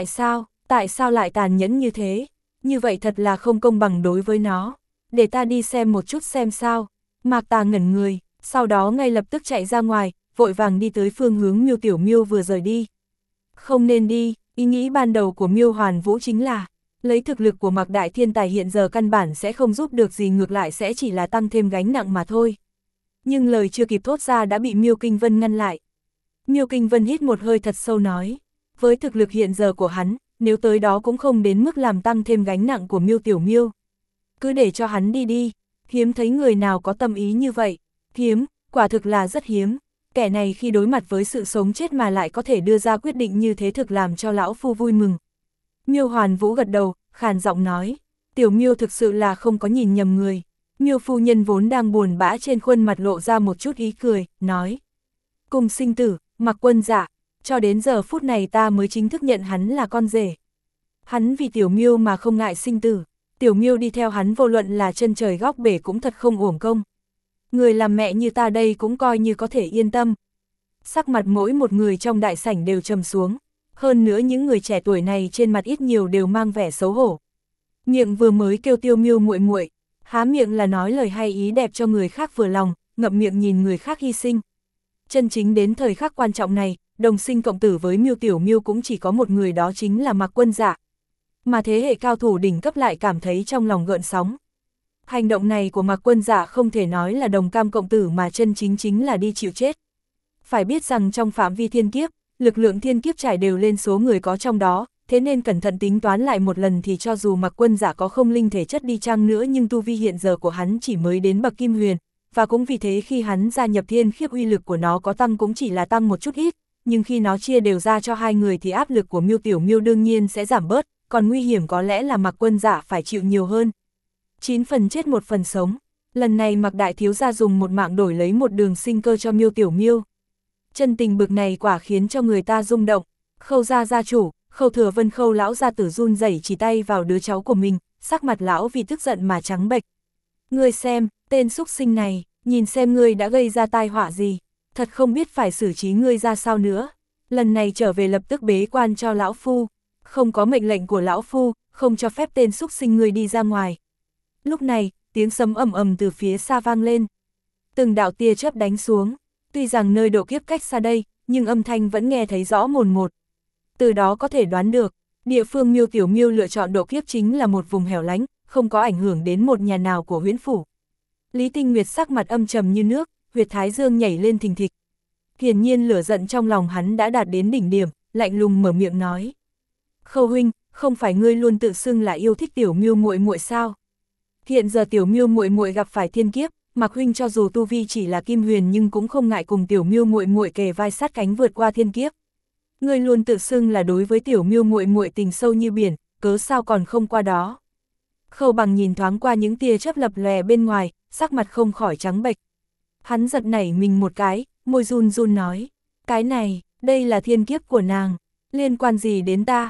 tại sao lại tàn nhẫn như thế? Như vậy thật là không công bằng đối với nó. Để ta đi xem một chút xem sao. Mạc Tà ngẩn người, sau đó ngay lập tức chạy ra ngoài, vội vàng đi tới phương hướng Miêu Tiểu Miêu vừa rời đi. Không nên đi, ý nghĩ ban đầu của Miêu Hoàn Vũ chính là, lấy thực lực của Mạc Đại Thiên Tài hiện giờ căn bản sẽ không giúp được gì, ngược lại sẽ chỉ là tăng thêm gánh nặng mà thôi. Nhưng lời chưa kịp thốt ra đã bị Miêu Kinh Vân ngăn lại. Miêu Kinh Vân hít một hơi thật sâu nói, với thực lực hiện giờ của hắn, nếu tới đó cũng không đến mức làm tăng thêm gánh nặng của Miêu Tiểu Miêu. Cứ để cho hắn đi đi, hiếm thấy người nào có tâm ý như vậy, hiếm, quả thực là rất hiếm. Kẻ này khi đối mặt với sự sống chết mà lại có thể đưa ra quyết định như thế thực làm cho lão phu vui mừng. Miêu Hoàn Vũ gật đầu, khàn giọng nói, Tiểu Miêu thực sự là không có nhìn nhầm người. Miêu phu nhân vốn đang buồn bã trên khuôn mặt lộ ra một chút ý cười, nói, cùng sinh tử, Mạc Quân Dạ, cho đến giờ phút này ta mới chính thức nhận hắn là con rể. Hắn vì Tiểu Miêu mà không ngại sinh tử, Tiểu Miêu đi theo hắn vô luận là chân trời góc bể cũng thật không uổng công. Người làm mẹ như ta đây cũng coi như có thể yên tâm. Sắc mặt mỗi một người trong đại sảnh đều trầm xuống, hơn nữa những người trẻ tuổi này trên mặt ít nhiều đều mang vẻ xấu hổ. Miệng vừa mới kêu Tiêu Miêu muội muội, há miệng là nói lời hay ý đẹp cho người khác vừa lòng, ngậm miệng nhìn người khác hy sinh. Chân chính đến thời khắc quan trọng này, đồng sinh cộng tử với Miêu Tiểu Miêu cũng chỉ có một người, đó chính là Mạc Quân Dạ. Mà thế hệ cao thủ đỉnh cấp lại cảm thấy trong lòng gợn sóng. Hành động này của Mạc Quân Dạ không thể nói là đồng cam cộng tử mà chân chính là đi chịu chết. Phải biết rằng trong phạm vi thiên kiếp, lực lượng thiên kiếp trải đều lên số người có trong đó, thế nên cẩn thận tính toán lại một lần thì cho dù Mạc Quân Dạ có không linh thể chất đi chăng nữa nhưng tu vi hiện giờ của hắn chỉ mới đến bậc kim huyền, và cũng vì thế khi hắn gia nhập thiên khiếp uy lực của nó có tăng cũng chỉ là tăng một chút ít, nhưng khi nó chia đều ra cho hai người thì áp lực của Miêu Tiểu Miêu đương nhiên sẽ giảm bớt, còn nguy hiểm có lẽ là Mạc Quân Dạ phải chịu nhiều hơn. 9 phần chết 1 phần sống, lần này Mạc Đại thiếu gia dùng một mạng đổi lấy một đường sinh cơ cho Miêu Tiểu Miêu. Chân tình bực này quả khiến cho người ta rung động. Khâu gia gia chủ, Khâu Thừa Vân Khâu lão gia tử run rẩy chỉ tay vào đứa cháu của mình, sắc mặt lão vì tức giận mà trắng bệch. Ngươi xem, tên xúc sinh này, nhìn xem ngươi đã gây ra tai họa gì, thật không biết phải xử trí ngươi ra sao nữa. Lần này trở về lập tức bế quan cho lão phu, không có mệnh lệnh của lão phu, không cho phép tên xúc sinh ngươi đi ra ngoài. Lúc này, tiếng sấm ầm ầm từ phía xa vang lên. Từng đạo tia chớp đánh xuống, tuy rằng nơi độ kiếp cách xa đây, nhưng âm thanh vẫn nghe thấy rõ mồn một. Từ đó có thể đoán được, địa phương Miêu Tiểu Miêu lựa chọn độ kiếp chính là một vùng hẻo lánh, không có ảnh hưởng đến một nhà nào của Huyễn Phủ. Lý Tinh Nguyệt sắc mặt âm trầm như nước, huyệt thái dương nhảy lên thình thịch. Hiển nhiên lửa giận trong lòng hắn đã đạt đến đỉnh điểm, lạnh lùng mở miệng nói. Khâu huynh, không phải ngươi luôn tự xưng là yêu thích Tiểu Miêu muội muội sao? Hiện giờ Tiểu Miêu muội muội gặp phải thiên kiếp, Mạc huynh cho dù tu vi chỉ là kim huyền nhưng cũng không ngại cùng Tiểu Miêu muội muội kề vai sát cánh vượt qua thiên kiếp. Ngươi luôn tự xưng là đối với Tiểu Miêu muội muội tình sâu như biển, cớ sao còn không qua đó? Khâu Bằng nhìn thoáng qua những tia chớp lập lòe bên ngoài, sắc mặt không khỏi trắng bệch. Hắn giật nảy mình một cái, môi run run nói, cái này, đây là thiên kiếp của nàng, liên quan gì đến ta?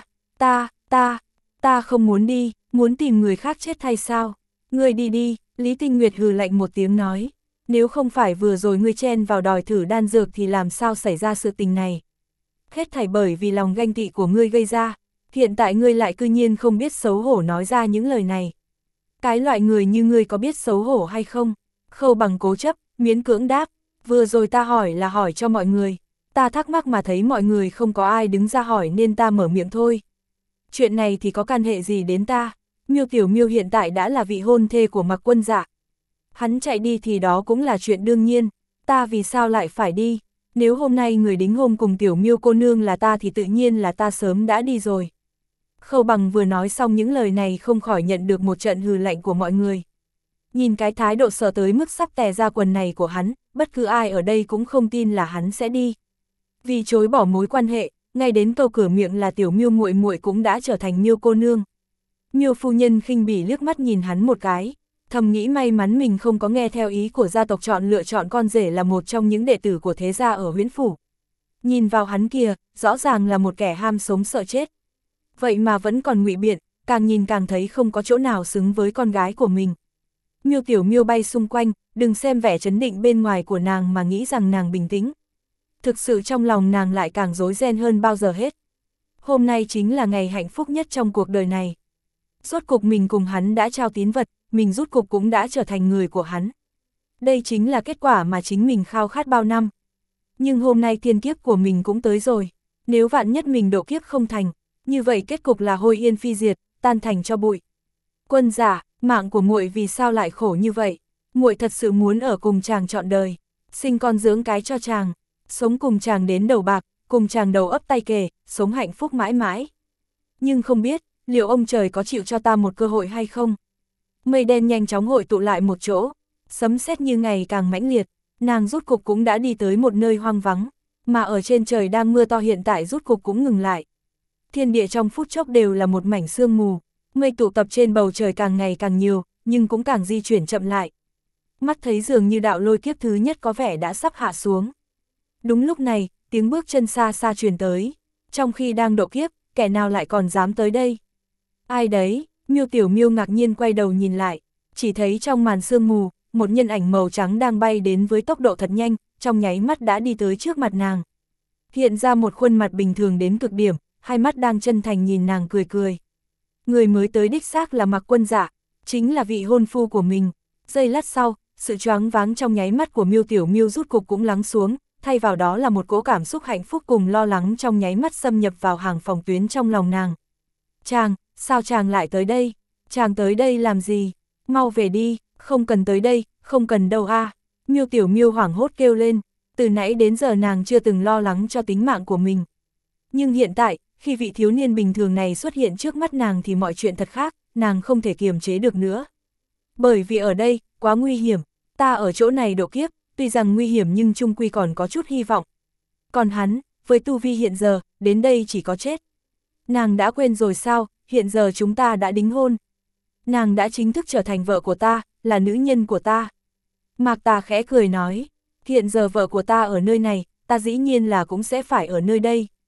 Ta không muốn đi, muốn tìm người khác chết thay sao? Ngươi đi đi, Lý Tinh Nguyệt hừ lạnh một tiếng nói, nếu không phải vừa rồi ngươi chen vào đòi thử đan dược thì làm sao xảy ra sự tình này? Hết thảy bởi vì lòng ganh tị của ngươi gây ra, hiện tại ngươi lại cư nhiên không biết xấu hổ nói ra những lời này. Cái loại người như ngươi có biết xấu hổ hay không? Khâu Bằng cố chấp, miễn cưỡng đáp, vừa rồi ta hỏi là hỏi cho mọi người, ta thắc mắc mà thấy mọi người không có ai đứng ra hỏi nên ta mở miệng thôi. Chuyện này thì có can hệ gì đến ta? Miêu Tiểu Miêu hiện tại đã là vị hôn thê của Mạc Quân Dạ. Hắn chạy đi thì đó cũng là chuyện đương nhiên, ta vì sao lại phải đi? Nếu hôm nay người đính hôn cùng Tiểu Miêu cô nương là ta thì tự nhiên là ta sớm đã đi rồi. Khâu Bằng vừa nói xong những lời này không khỏi nhận được một trận hừ lạnh của mọi người. Nhìn cái thái độ sợ tới mức sắp tè ra quần này của hắn, bất cứ ai ở đây cũng không tin là hắn sẽ đi. Vì chối bỏ mối quan hệ, ngay đến câu cửa miệng là Tiểu Miêu muội muội cũng đã trở thành Miêu cô nương. Miêu phu nhân khinh bỉ liếc mắt nhìn hắn một cái, thầm nghĩ may mắn mình không có nghe theo ý của gia tộc lựa chọn con rể là một trong những đệ tử của thế gia ở Huyễn Phủ. Nhìn vào hắn kia, rõ ràng là một kẻ ham sống sợ chết. Vậy mà vẫn còn ngụy biện, càng nhìn càng thấy không có chỗ nào xứng với con gái của mình. Miêu Tiểu Miêu bay xung quanh, đừng xem vẻ trấn định bên ngoài của nàng mà nghĩ rằng nàng bình tĩnh. Thực sự trong lòng nàng lại càng rối ren hơn bao giờ hết. Hôm nay chính là ngày hạnh phúc nhất trong cuộc đời này. Rốt cục mình cùng hắn đã trao tín vật, mình rốt cục cũng đã trở thành người của hắn. Đây chính là kết quả mà chính mình khao khát bao năm. Nhưng hôm nay thiên kiếp của mình cũng tới rồi. Nếu vạn nhất mình độ kiếp không thành, như vậy kết cục là hôi yên phi diệt, tan thành cho bụi. Quân Dạ, mạng của muội vì sao lại khổ như vậy? Muội thật sự muốn ở cùng chàng trọn đời, sinh con dưỡng cái cho chàng, sống cùng chàng đến đầu bạc, cùng chàng đầu ấp tay kề, sống hạnh phúc mãi mãi. Nhưng không biết, liệu ông trời có chịu cho ta một cơ hội hay không? Mây đen nhanh chóng hội tụ lại một chỗ, sấm sét như ngày càng mãnh liệt, nàng rút cục cũng đã đi tới một nơi hoang vắng, mà ở trên trời đang mưa to hiện tại rút cục cũng ngừng lại. Thiên địa trong phút chốc đều là một mảnh sương mù, mây tụ tập trên bầu trời càng ngày càng nhiều, nhưng cũng càng di chuyển chậm lại. Mắt thấy dường như đạo lôi kiếp thứ nhất có vẻ đã sắp hạ xuống. Đúng lúc này, tiếng bước chân xa xa truyền tới, trong khi đang độ kiếp, kẻ nào lại còn dám tới đây? Ai đấy? Miêu Tiểu Miêu ngạc nhiên quay đầu nhìn lại, chỉ thấy trong màn sương mù, một nhân ảnh màu trắng đang bay đến với tốc độ thật nhanh, trong nháy mắt đã đi tới trước mặt nàng. Hiện ra một khuôn mặt bình thường đến cực điểm, hai mắt đang chân thành nhìn nàng cười cười. Người mới tới đích xác là Mạc Quân Dạ, chính là vị hôn phu của mình. Giây lát sau, sự choáng váng trong nháy mắt của Miêu Tiểu Miêu rút cục cũng lắng xuống, thay vào đó là một cỗ cảm xúc hạnh phúc cùng lo lắng trong nháy mắt xâm nhập vào hàng phòng tuyến trong lòng nàng. Chàng, sao chàng lại tới đây? Chàng tới đây làm gì? Mau về đi, không cần tới đây, không cần đâu a. Miêu Tiểu Miêu hoảng hốt kêu lên, từ nãy đến giờ nàng chưa từng lo lắng cho tính mạng của mình. Nhưng hiện tại, khi vị thiếu niên bình thường này xuất hiện trước mắt nàng thì mọi chuyện thật khác, nàng không thể kiềm chế được nữa. Bởi vì ở đây, quá nguy hiểm, ta ở chỗ này độ kiếp, tuy rằng nguy hiểm nhưng chung quy còn có chút hy vọng. Còn hắn, với tu vi hiện giờ, đến đây chỉ có chết. Nàng đã quên rồi sao, hiện giờ chúng ta đã đính hôn. Nàng đã chính thức trở thành vợ của ta, là nữ nhân của ta. Mạc Tà khẽ cười nói, hiện giờ vợ của ta ở nơi này, ta dĩ nhiên là cũng sẽ phải ở nơi đây.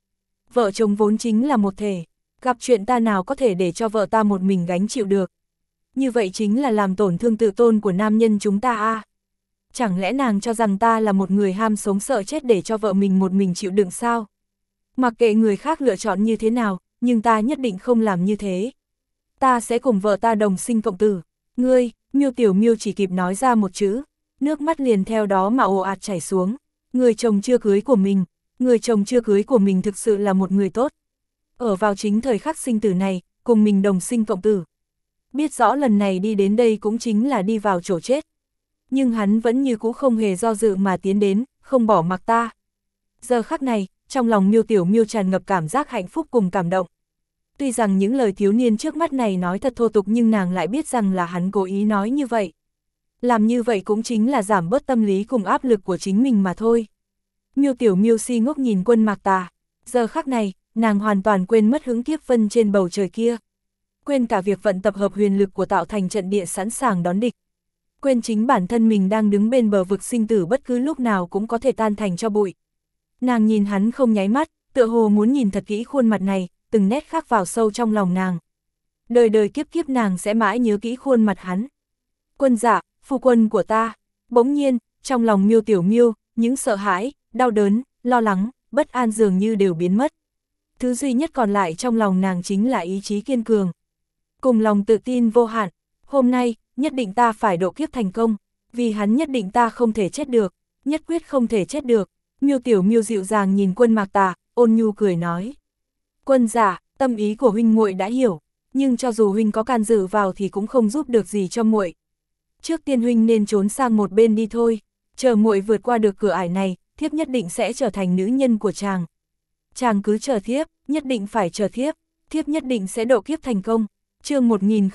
Vợ chồng vốn chính là một thể, gặp chuyện ta nào có thể để cho vợ ta một mình gánh chịu được. Như vậy chính là làm tổn thương tự tôn của nam nhân chúng ta à. Chẳng lẽ nàng cho rằng ta là một người ham sống sợ chết để cho vợ mình một mình chịu đựng sao? Mặc kệ người khác lựa chọn như thế nào, nhưng ta nhất định không làm như thế. Ta sẽ cùng vợ ta đồng sinh cộng tử. Ngươi, Miêu Tiểu Miêu chỉ kịp nói ra một chữ, nước mắt liền theo đó mà ồ ạt chảy xuống. Người chồng chưa cưới của mình, người chồng chưa cưới của mình thực sự là một người tốt. Ở vào chính thời khắc sinh tử này, cùng mình đồng sinh cộng tử. Biết rõ lần này đi đến đây cũng chính là đi vào chỗ chết. Nhưng hắn vẫn như cũ không hề do dự mà tiến đến, không bỏ mặc ta. Giờ khắc này, trong lòng Miêu Tiểu Miêu tràn ngập cảm giác hạnh phúc cùng cảm động. Tuy rằng những lời thiếu niên trước mắt này nói thật thô tục nhưng nàng lại biết rằng là hắn cố ý nói như vậy. Làm như vậy cũng chính là giảm bớt tâm lý cùng áp lực của chính mình mà thôi. Miêu Tiểu Miêu si ngốc nhìn Quân Mạc Tà. Giờ khắc này, nàng hoàn toàn quên mất hướng kiếp vân trên bầu trời kia. Quên cả việc vận tập hợp huyền lực của tạo thành trận địa sẵn sàng đón địch. Quên chính bản thân mình đang đứng bên bờ vực sinh tử bất cứ lúc nào cũng có thể tan thành cho bụi. Nàng nhìn hắn không nháy mắt, tựa hồ muốn nhìn thật kỹ khuôn mặt này, từng nét khắc vào sâu trong lòng nàng. Đời đời kiếp kiếp nàng sẽ mãi nhớ kỹ khuôn mặt hắn. Quân Dạ, phu quân của ta. Bỗng nhiên, trong lòng Miêu Tiểu Miêu, những sợ hãi, đau đớn, lo lắng, bất an dường như đều biến mất. Thứ duy nhất còn lại trong lòng nàng chính là ý chí kiên cường. Cùng lòng tự tin vô hạn, hôm nay, nhất định ta phải độ kiếp thành công, vì hắn nhất định ta không thể chết được, nhất quyết không thể chết được. Miêu Tiểu Miêu dịu dàng nhìn Quân Mạc Tà, ôn nhu cười nói. Quân Dạ, tâm ý của huynh muội đã hiểu, nhưng cho dù huynh có can dự vào thì cũng không giúp được gì cho muội. Trước tiên huynh nên trốn sang một bên đi thôi, chờ muội vượt qua được cửa ải này, thiếp nhất định sẽ trở thành nữ nhân của chàng. Chàng cứ chờ thiếp, nhất định phải chờ thiếp, thiếp nhất định sẽ độ kiếp thành công. Chương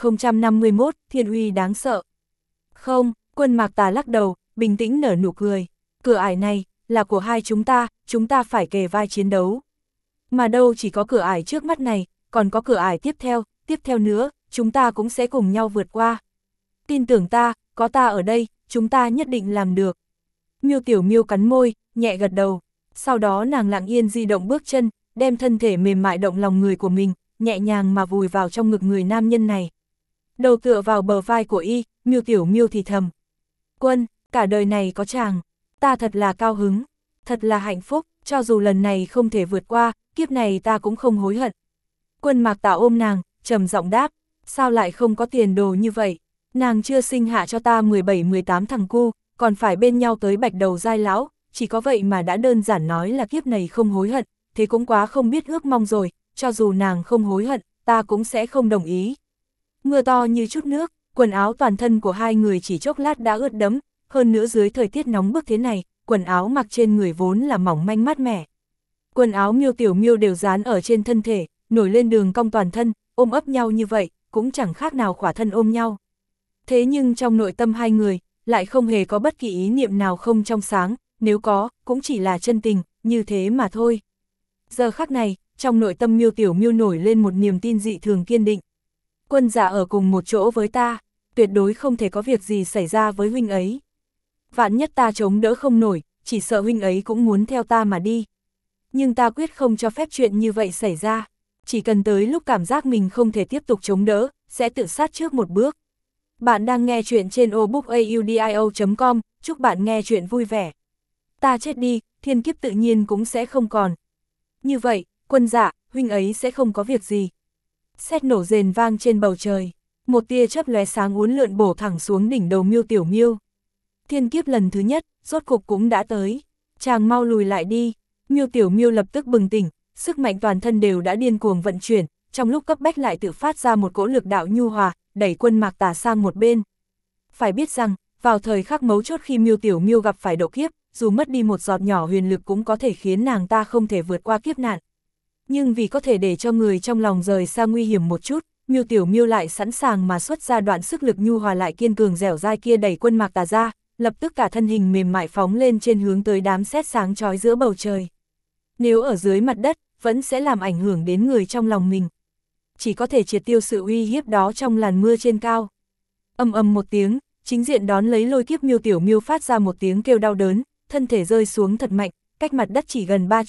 1051, Thiên uy đáng sợ. Không, Quân Mạc Tà lắc đầu, bình tĩnh nở nụ cười. Cửa ải này, là của hai chúng ta phải kề vai chiến đấu. Mà đâu chỉ có cửa ải trước mắt này, còn có cửa ải tiếp theo nữa, chúng ta cũng sẽ cùng nhau vượt qua. Tin tưởng ta, có ta ở đây, chúng ta nhất định làm được. Miêu Tiểu Miêu cắn môi, nhẹ gật đầu. Sau đó nàng lặng yên di động bước chân, đem thân thể mềm mại động lòng người của mình, nhẹ nhàng mà vùi vào trong ngực người nam nhân này. Đầu tựa vào bờ vai của y, Miêu Tiểu Miêu thì thầm. Quân, cả đời này có chàng, ta thật là cao hứng, thật là hạnh phúc, cho dù lần này không thể vượt qua, kiếp này ta cũng không hối hận. Quân Mạc Tà ôm nàng, trầm giọng đáp, sao lại không có tiền đồ như vậy, nàng chưa sinh hạ cho ta 17-18 thằng cu, còn phải bên nhau tới bạch đầu giai lão, chỉ có vậy mà đã đơn giản nói là kiếp này không hối hận, thế cũng quá không biết ước mong rồi, cho dù nàng không hối hận, ta cũng sẽ không đồng ý. Mưa to như chút nước, quần áo toàn thân của hai người chỉ chốc lát đã ướt đẫm, hơn nữa dưới thời tiết nóng bức thế này, quần áo mặc trên người vốn là mỏng manh mát mẻ. Quần áo Miêu Tiểu Miêu đều dán ở trên thân thể, nổi lên đường cong toàn thân, ôm ấp nhau như vậy, cũng chẳng khác nào khỏa thân ôm nhau. Thế nhưng trong nội tâm hai người, lại không hề có bất kỳ ý niệm nào không trong sáng, nếu có, cũng chỉ là chân tình, như thế mà thôi. Giờ khắc này, trong nội tâm Miêu Tiểu Miêu nổi lên một niềm tin dị thường kiên định. Quân Dạ ở cùng một chỗ với ta, tuyệt đối không thể có việc gì xảy ra với huynh ấy. Vạn nhất ta chống đỡ không nổi, chỉ sợ huynh ấy cũng muốn theo ta mà đi. Nhưng ta quyết không cho phép chuyện như vậy xảy ra. Chỉ cần tới lúc cảm giác mình không thể tiếp tục chống đỡ, sẽ tự sát trước một bước. Bạn đang nghe chuyện trên obookaudio.com, chúc bạn nghe chuyện vui vẻ. Ta chết đi, thiên kiếp tự nhiên cũng sẽ không còn. Như vậy, Quân Dạ, huynh ấy sẽ không có việc gì. Sét nổ rền vang trên bầu trời, một tia chớp lóe sáng uốn lượn bổ thẳng xuống đỉnh đầu Miêu Tiểu Miêu. Thiên kiếp lần thứ nhất, rốt cục cũng đã tới. Chàng mau lùi lại đi. Miêu Tiểu Miêu lập tức bừng tỉnh, sức mạnh toàn thân đều đã điên cuồng vận chuyển, trong lúc cấp bách lại tự phát ra một cỗ lực đạo nhu hòa, đẩy Quân Mạc Tà sang một bên. Phải biết rằng, vào thời khắc mấu chốt khi Miêu Tiểu Miêu gặp phải độ kiếp, dù mất đi một giọt nhỏ huyền lực cũng có thể khiến nàng ta không thể vượt qua kiếp nạn. Nhưng vì có thể để cho người trong lòng rời xa nguy hiểm một chút, Miêu Tiểu Miêu lại sẵn sàng mà xuất ra đoạn sức lực nhu hòa lại kiên cường dẻo dai kia đẩy Quân Mạc Tà ra, lập tức cả thân hình mềm mại phóng lên trên hướng tới đám sét sáng chói giữa bầu trời. Nếu ở dưới mặt đất, vẫn sẽ làm ảnh hưởng đến người trong lòng mình. Chỉ có thể triệt tiêu sự uy hiếp đó trong làn mưa trên cao. Ầm ầm một tiếng, chính diện đón lấy lôi kiếp Miêu Tiểu Miêu phát ra một tiếng kêu đau đớn, thân thể rơi xuống thật mạnh, cách mặt đất chỉ gần 3 trượng,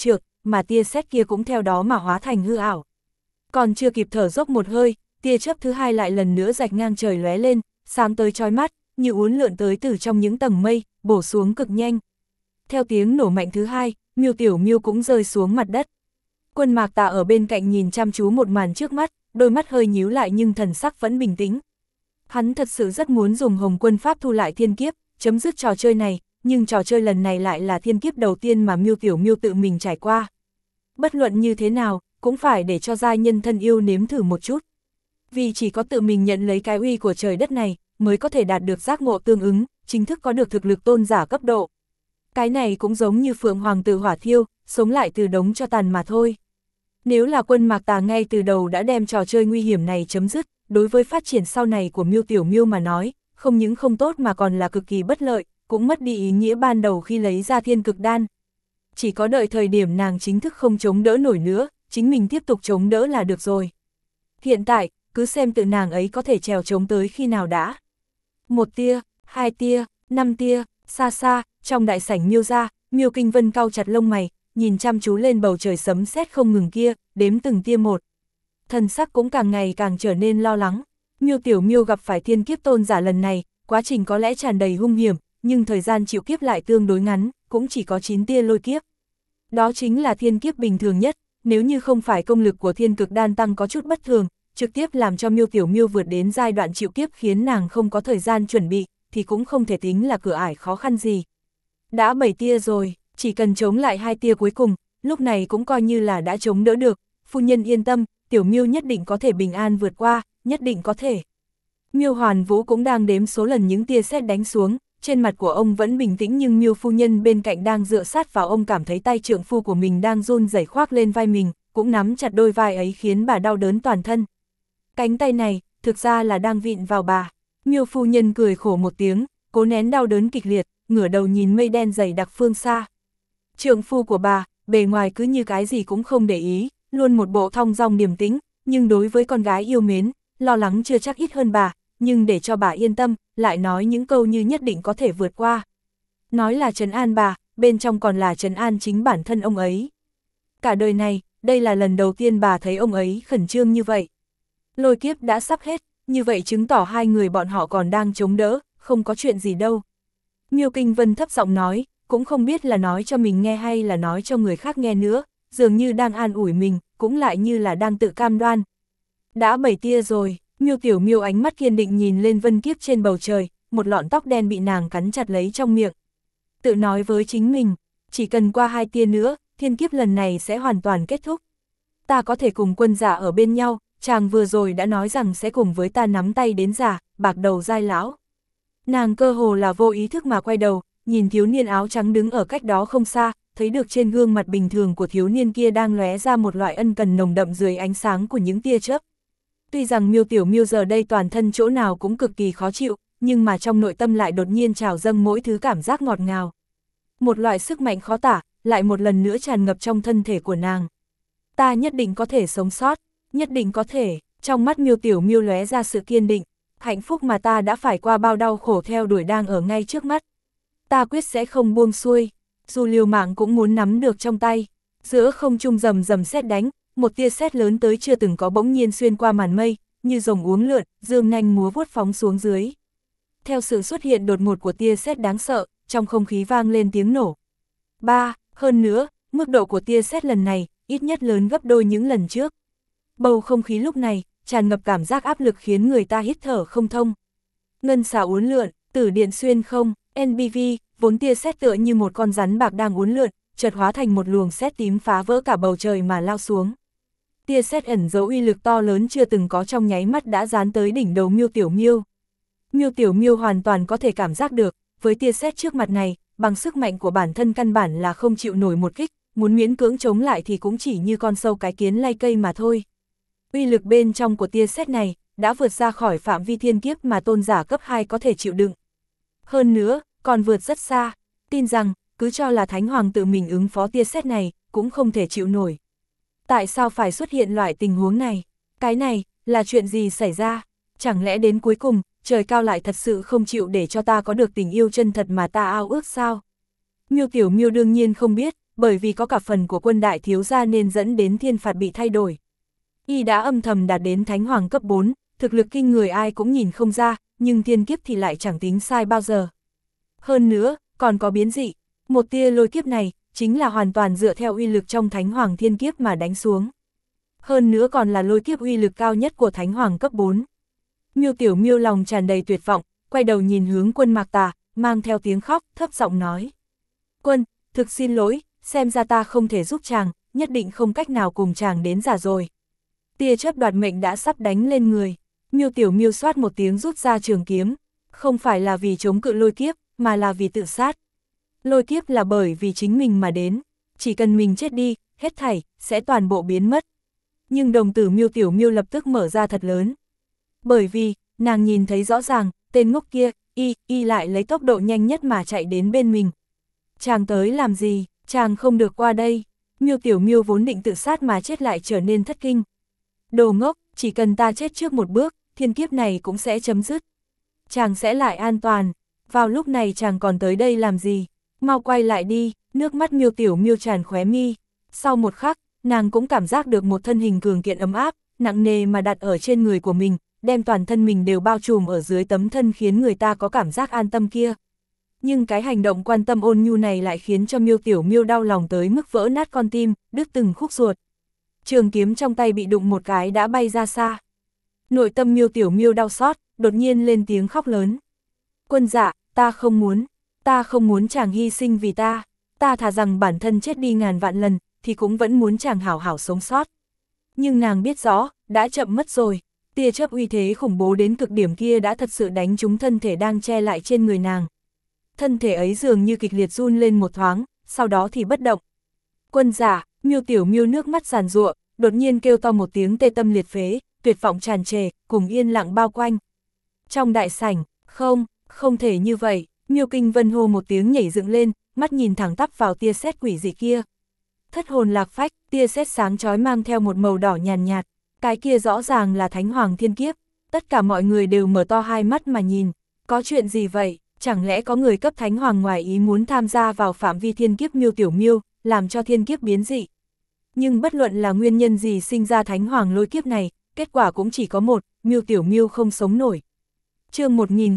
mà tia sét kia cũng theo đó mà hóa thành hư ảo. Còn chưa kịp thở dốc một hơi, tia chớp thứ hai lại lần nữa rạch ngang trời lóe lên, sáng tới chói mắt, như uốn lượn tới từ trong những tầng mây, bổ xuống cực nhanh. Theo tiếng nổ mạnh thứ hai, Miêu Tiểu Miêu cũng rơi xuống mặt đất. Quân Mạc Tà ở bên cạnh nhìn chăm chú một màn trước mắt, đôi mắt hơi nhíu lại nhưng thần sắc vẫn bình tĩnh. Hắn thật sự rất muốn dùng Hồng Quân Pháp thu lại thiên kiếp, chấm dứt trò chơi này, nhưng trò chơi lần này lại là thiên kiếp đầu tiên mà Miêu Tiểu Miêu tự mình trải qua. Bất luận như thế nào, cũng phải để cho giai nhân thân yêu nếm thử một chút. Vì chỉ có tự mình nhận lấy cái uy của trời đất này, mới có thể đạt được giác ngộ tương ứng, chính thức có được thực lực tôn giả cấp độ. Cái này cũng giống như Phượng Hoàng từ hỏa thiêu, sống lại từ đống cho tàn mà thôi. Nếu là Quân Mạc Tà ngay từ đầu đã đem trò chơi nguy hiểm này chấm dứt, đối với phát triển sau này của Miêu Tiểu Miêu mà nói, không những không tốt mà còn là cực kỳ bất lợi, cũng mất đi ý nghĩa ban đầu khi lấy ra thiên cực đan. Chỉ có đợi thời điểm nàng chính thức không chống đỡ nổi nữa, chính mình tiếp tục chống đỡ là được rồi. Hiện tại, cứ xem tự nàng ấy có thể trèo chống tới khi nào đã. 1 tia, 2 tia, 5 tia, xa xa, trong đại sảnh Miêu gia, Miêu Kinh Vân cau chặt lông mày, nhìn chăm chú lên bầu trời sấm sét không ngừng kia, đếm từng tia một. Thần sắc cũng càng ngày càng trở nên lo lắng. Miêu Tiểu Miêu gặp phải thiên kiếp tôn giả lần này, quá trình có lẽ tràn đầy hung hiểm, nhưng thời gian chịu kiếp lại tương đối ngắn, cũng chỉ có 9 tia lôi kiếp. Đó chính là thiên kiếp bình thường nhất, nếu như không phải công lực của thiên cực đan tăng có chút bất thường, trực tiếp làm cho Miêu Tiểu Miêu vượt đến giai đoạn chịu kiếp khiến nàng không có thời gian chuẩn bị, thì cũng không thể tính là cửa ải khó khăn gì. Đã 7 tia rồi, chỉ cần chống lại 2 tia cuối cùng, lúc này cũng coi như là đã chống đỡ được, phu nhân yên tâm, Tiểu Miêu nhất định có thể bình an vượt qua, nhất định có thể. Miêu Hoàn Vũ cũng đang đếm số lần những tia sét đánh xuống, trên mặt của ông vẫn bình tĩnh nhưng Miêu phu nhân bên cạnh đang dựa sát vào ông cảm thấy tay trượng phu của mình đang run rẩy khoác lên vai mình, cũng nắm chặt đôi vai ấy khiến bà đau đớn toàn thân. Cánh tay này, thực ra là đang vịn vào bà. Miêu phu nhân cười khổ một tiếng, cố nén đau đớn kịch liệt, ngửa đầu nhìn mây đen dày đặc phương xa. Trượng phu của bà, bề ngoài cứ như cái gì cũng không để ý, luôn một bộ thong dong điềm tĩnh, nhưng đối với con gái yêu mến, lo lắng chưa chắc ít hơn bà, nhưng để cho bà yên tâm, lại nói những câu như nhất định có thể vượt qua. Nói là trấn an bà, bên trong còn là trấn an chính bản thân ông ấy. Cả đời này, đây là lần đầu tiên bà thấy ông ấy khẩn trương như vậy. Lôi kiếp đã sắp hết, như vậy chứng tỏ hai người bọn họ còn đang chống đỡ, không có chuyện gì đâu. Miêu Kinh Vân thấp giọng nói, cũng không biết là nói cho mình nghe hay là nói cho người khác nghe nữa, dường như đang an ủi mình, cũng lại như là đang tự cam đoan. Đã 7 tia rồi, Miêu Tiểu Miêu ánh mắt kiên định nhìn lên vân kiếp trên bầu trời, một lọn tóc đen bị nàng cắn chặt lấy trong miệng. Tự nói với chính mình, chỉ cần qua 2 tia nữa, thiên kiếp lần này sẽ hoàn toàn kết thúc. Ta có thể cùng Quân giả ở bên nhau, chàng vừa rồi đã nói rằng sẽ cùng với ta nắm tay đến già, bạc đầu giai lão. Nàng cơ hồ là vô ý thức mà quay đầu, nhìn thiếu niên áo trắng đứng ở cách đó không xa, thấy được trên gương mặt bình thường của thiếu niên kia đang lóe ra một loại ân cần nồng đậm dưới ánh sáng của những tia chớp. Tuy rằng Miêu Tiểu Miêu giờ đây toàn thân chỗ nào cũng cực kỳ khó chịu, nhưng mà trong nội tâm lại đột nhiên trào dâng mỗi thứ cảm giác ngọt ngào. Một loại sức mạnh khó tả, lại một lần nữa tràn ngập trong thân thể của nàng. Ta nhất định có thể sống sót, nhất định có thể, trong mắt Miêu Tiểu Miêu lóe ra sự kiên định, hạnh phúc mà ta đã phải qua bao đau khổ theo đuổi đang ở ngay trước mắt. Ta quyết sẽ không buông xuôi, dù liều mạng cũng muốn nắm được trong tay. Giữa không trung rầm rầm sét đánh, một tia sét lớn tới chưa từng có bỗng nhiên xuyên qua màn mây, như rồng uốn lượn, dương nanh múa vuốt phóng xuống dưới. Theo sự xuất hiện đột ngột của tia sét đáng sợ, trong không khí vang lên tiếng nổ. Hơn nữa, mức độ của tia sét lần này, ít nhất lớn gấp đôi những lần trước. Bầu không khí lúc này, tràn ngập cảm giác áp lực khiến người ta hít thở không thông. Ngân xà uốn lượn, tử điện xuyên không, NBV, vốn tia sét tựa như một con rắn bạc đang uốn lượn, chợt hóa thành một luồng sét tím phá vỡ cả bầu trời mà lao xuống. Tia sét ẩn giấu uy lực to lớn chưa từng có trong nháy mắt đã dán tới đỉnh đầu Miêu Tiểu Miêu. Miêu Tiểu Miêu hoàn toàn có thể cảm giác được, với tia sét trước mặt này, bằng sức mạnh của bản thân căn bản là không chịu nổi một kích, muốn miễn cưỡng chống lại thì cũng chỉ như con sâu cái kiến lay cây mà thôi. Uy lực bên trong của tia sét này đã vượt ra khỏi phạm vi thiên kiếp mà tôn giả cấp 2 có thể chịu đựng. Hơn nữa, còn vượt rất xa, tin rằng, cứ cho là Thánh Hoàng tự mình ứng phó tia sét này, cũng không thể chịu nổi. Tại sao phải xuất hiện loại tình huống này? Cái này, là chuyện gì xảy ra? Chẳng lẽ đến cuối cùng, trời cao lại thật sự không chịu để cho ta có được tình yêu chân thật mà ta ao ước sao? Miêu Tiểu Miêu đương nhiên không biết, bởi vì có cả phần của Quân đại thiếu gia nên dẫn đến thiên phạt bị thay đổi. Y đã âm thầm đạt đến thánh hoàng cấp 4, thực lực kinh người ai cũng nhìn không ra, nhưng thiên kiếp thì lại chẳng tính sai bao giờ. Hơn nữa, còn có biến dị, một tia lôi kiếp này, chính là hoàn toàn dựa theo uy lực trong thánh hoàng thiên kiếp mà đánh xuống. Hơn nữa còn là lôi kiếp uy lực cao nhất của thánh hoàng cấp 4. Miêu Tiểu Miêu lòng tràn đầy tuyệt vọng, quay đầu nhìn hướng Quân Mạc Tà, mang theo tiếng khóc, thấp giọng nói. Quân, thực xin lỗi, xem ra ta không thể giúp chàng, nhất định không cách nào cùng chàng đến già rồi. Tia chớp đoạt mệnh đã sắp đánh lên người. Miêu Tiểu Miêu xoát một tiếng rút ra trường kiếm, không phải là vì chống cự lôi kiếp, mà là vì tự sát. Lôi kiếp là bởi vì chính mình mà đến, chỉ cần mình chết đi, hết thảy, sẽ toàn bộ biến mất. Nhưng đồng tử Miêu Tiểu Miêu lập tức mở ra thật lớn. Bởi vì, nàng nhìn thấy rõ ràng, tên ngốc kia, y lại lấy tốc độ nhanh nhất mà chạy đến bên mình. Chàng tới làm gì, chàng không được qua đây. Miêu Tiểu Miêu vốn định tự sát mà chết lại trở nên thất kinh. Đồ ngốc, chỉ cần ta chết trước một bước, thiên kiếp này cũng sẽ chấm dứt. Chàng sẽ lại an toàn, vào lúc này chàng còn tới đây làm gì, mau quay lại đi, nước mắt Miêu Tiểu Miêu tràn khóe mi. Sau một khắc, nàng cũng cảm giác được một thân hình cường kiện ấm áp, nặng nề mà đặt ở trên người của mình, đem toàn thân mình đều bao trùm ở dưới tấm thân khiến người ta có cảm giác an tâm kia. Nhưng cái hành động quan tâm ôn nhu này lại khiến cho Miêu Tiểu Miêu đau lòng tới mức vỡ nát con tim, đứt từng khúc ruột. Trường kiếm trong tay bị đụng một cái đã bay ra xa. Nội tâm Miêu Tiểu Miêu đau xót, đột nhiên lên tiếng khóc lớn. Quân dạ, ta không muốn chàng hy sinh vì ta thà rằng bản thân chết đi ngàn vạn lần, thì cũng vẫn muốn chàng hảo hảo sống sót. Nhưng nàng biết rõ, đã chậm mất rồi, tia chớp uy thế khủng bố đến cực điểm kia đã thật sự đánh trúng thân thể đang che lại trên người nàng. Thân thể ấy dường như kịch liệt run lên một thoáng, sau đó thì bất động. Quân dạ, Miêu Tiểu Miêu nước mắt giàn giụa, đột nhiên kêu to một tiếng tê tâm liệt phế, tuyệt vọng tràn trề, cùng yên lặng bao quanh. Trong đại sảnh, không thể như vậy, Miêu Kinh Vân hô một tiếng nhảy dựng lên, mắt nhìn thẳng tắp vào tia sét quỷ dị kia. Thất hồn lạc phách, tia sét sáng chói mang theo một màu đỏ nhàn nhạt, cái kia rõ ràng là thánh hoàng thiên kiếp. Tất cả mọi người đều mở to hai mắt mà nhìn, có chuyện gì vậy, chẳng lẽ có người cấp thánh hoàng ngoài ý muốn tham gia vào phạm vi thiên kiếp Miêu Tiểu Miêu, làm cho thiên kiếp biến dị. Nhưng bất luận là nguyên nhân gì sinh ra thánh hoàng lôi kiếp này, kết quả cũng chỉ có một, Miêu Tiểu Miêu không sống nổi. Chương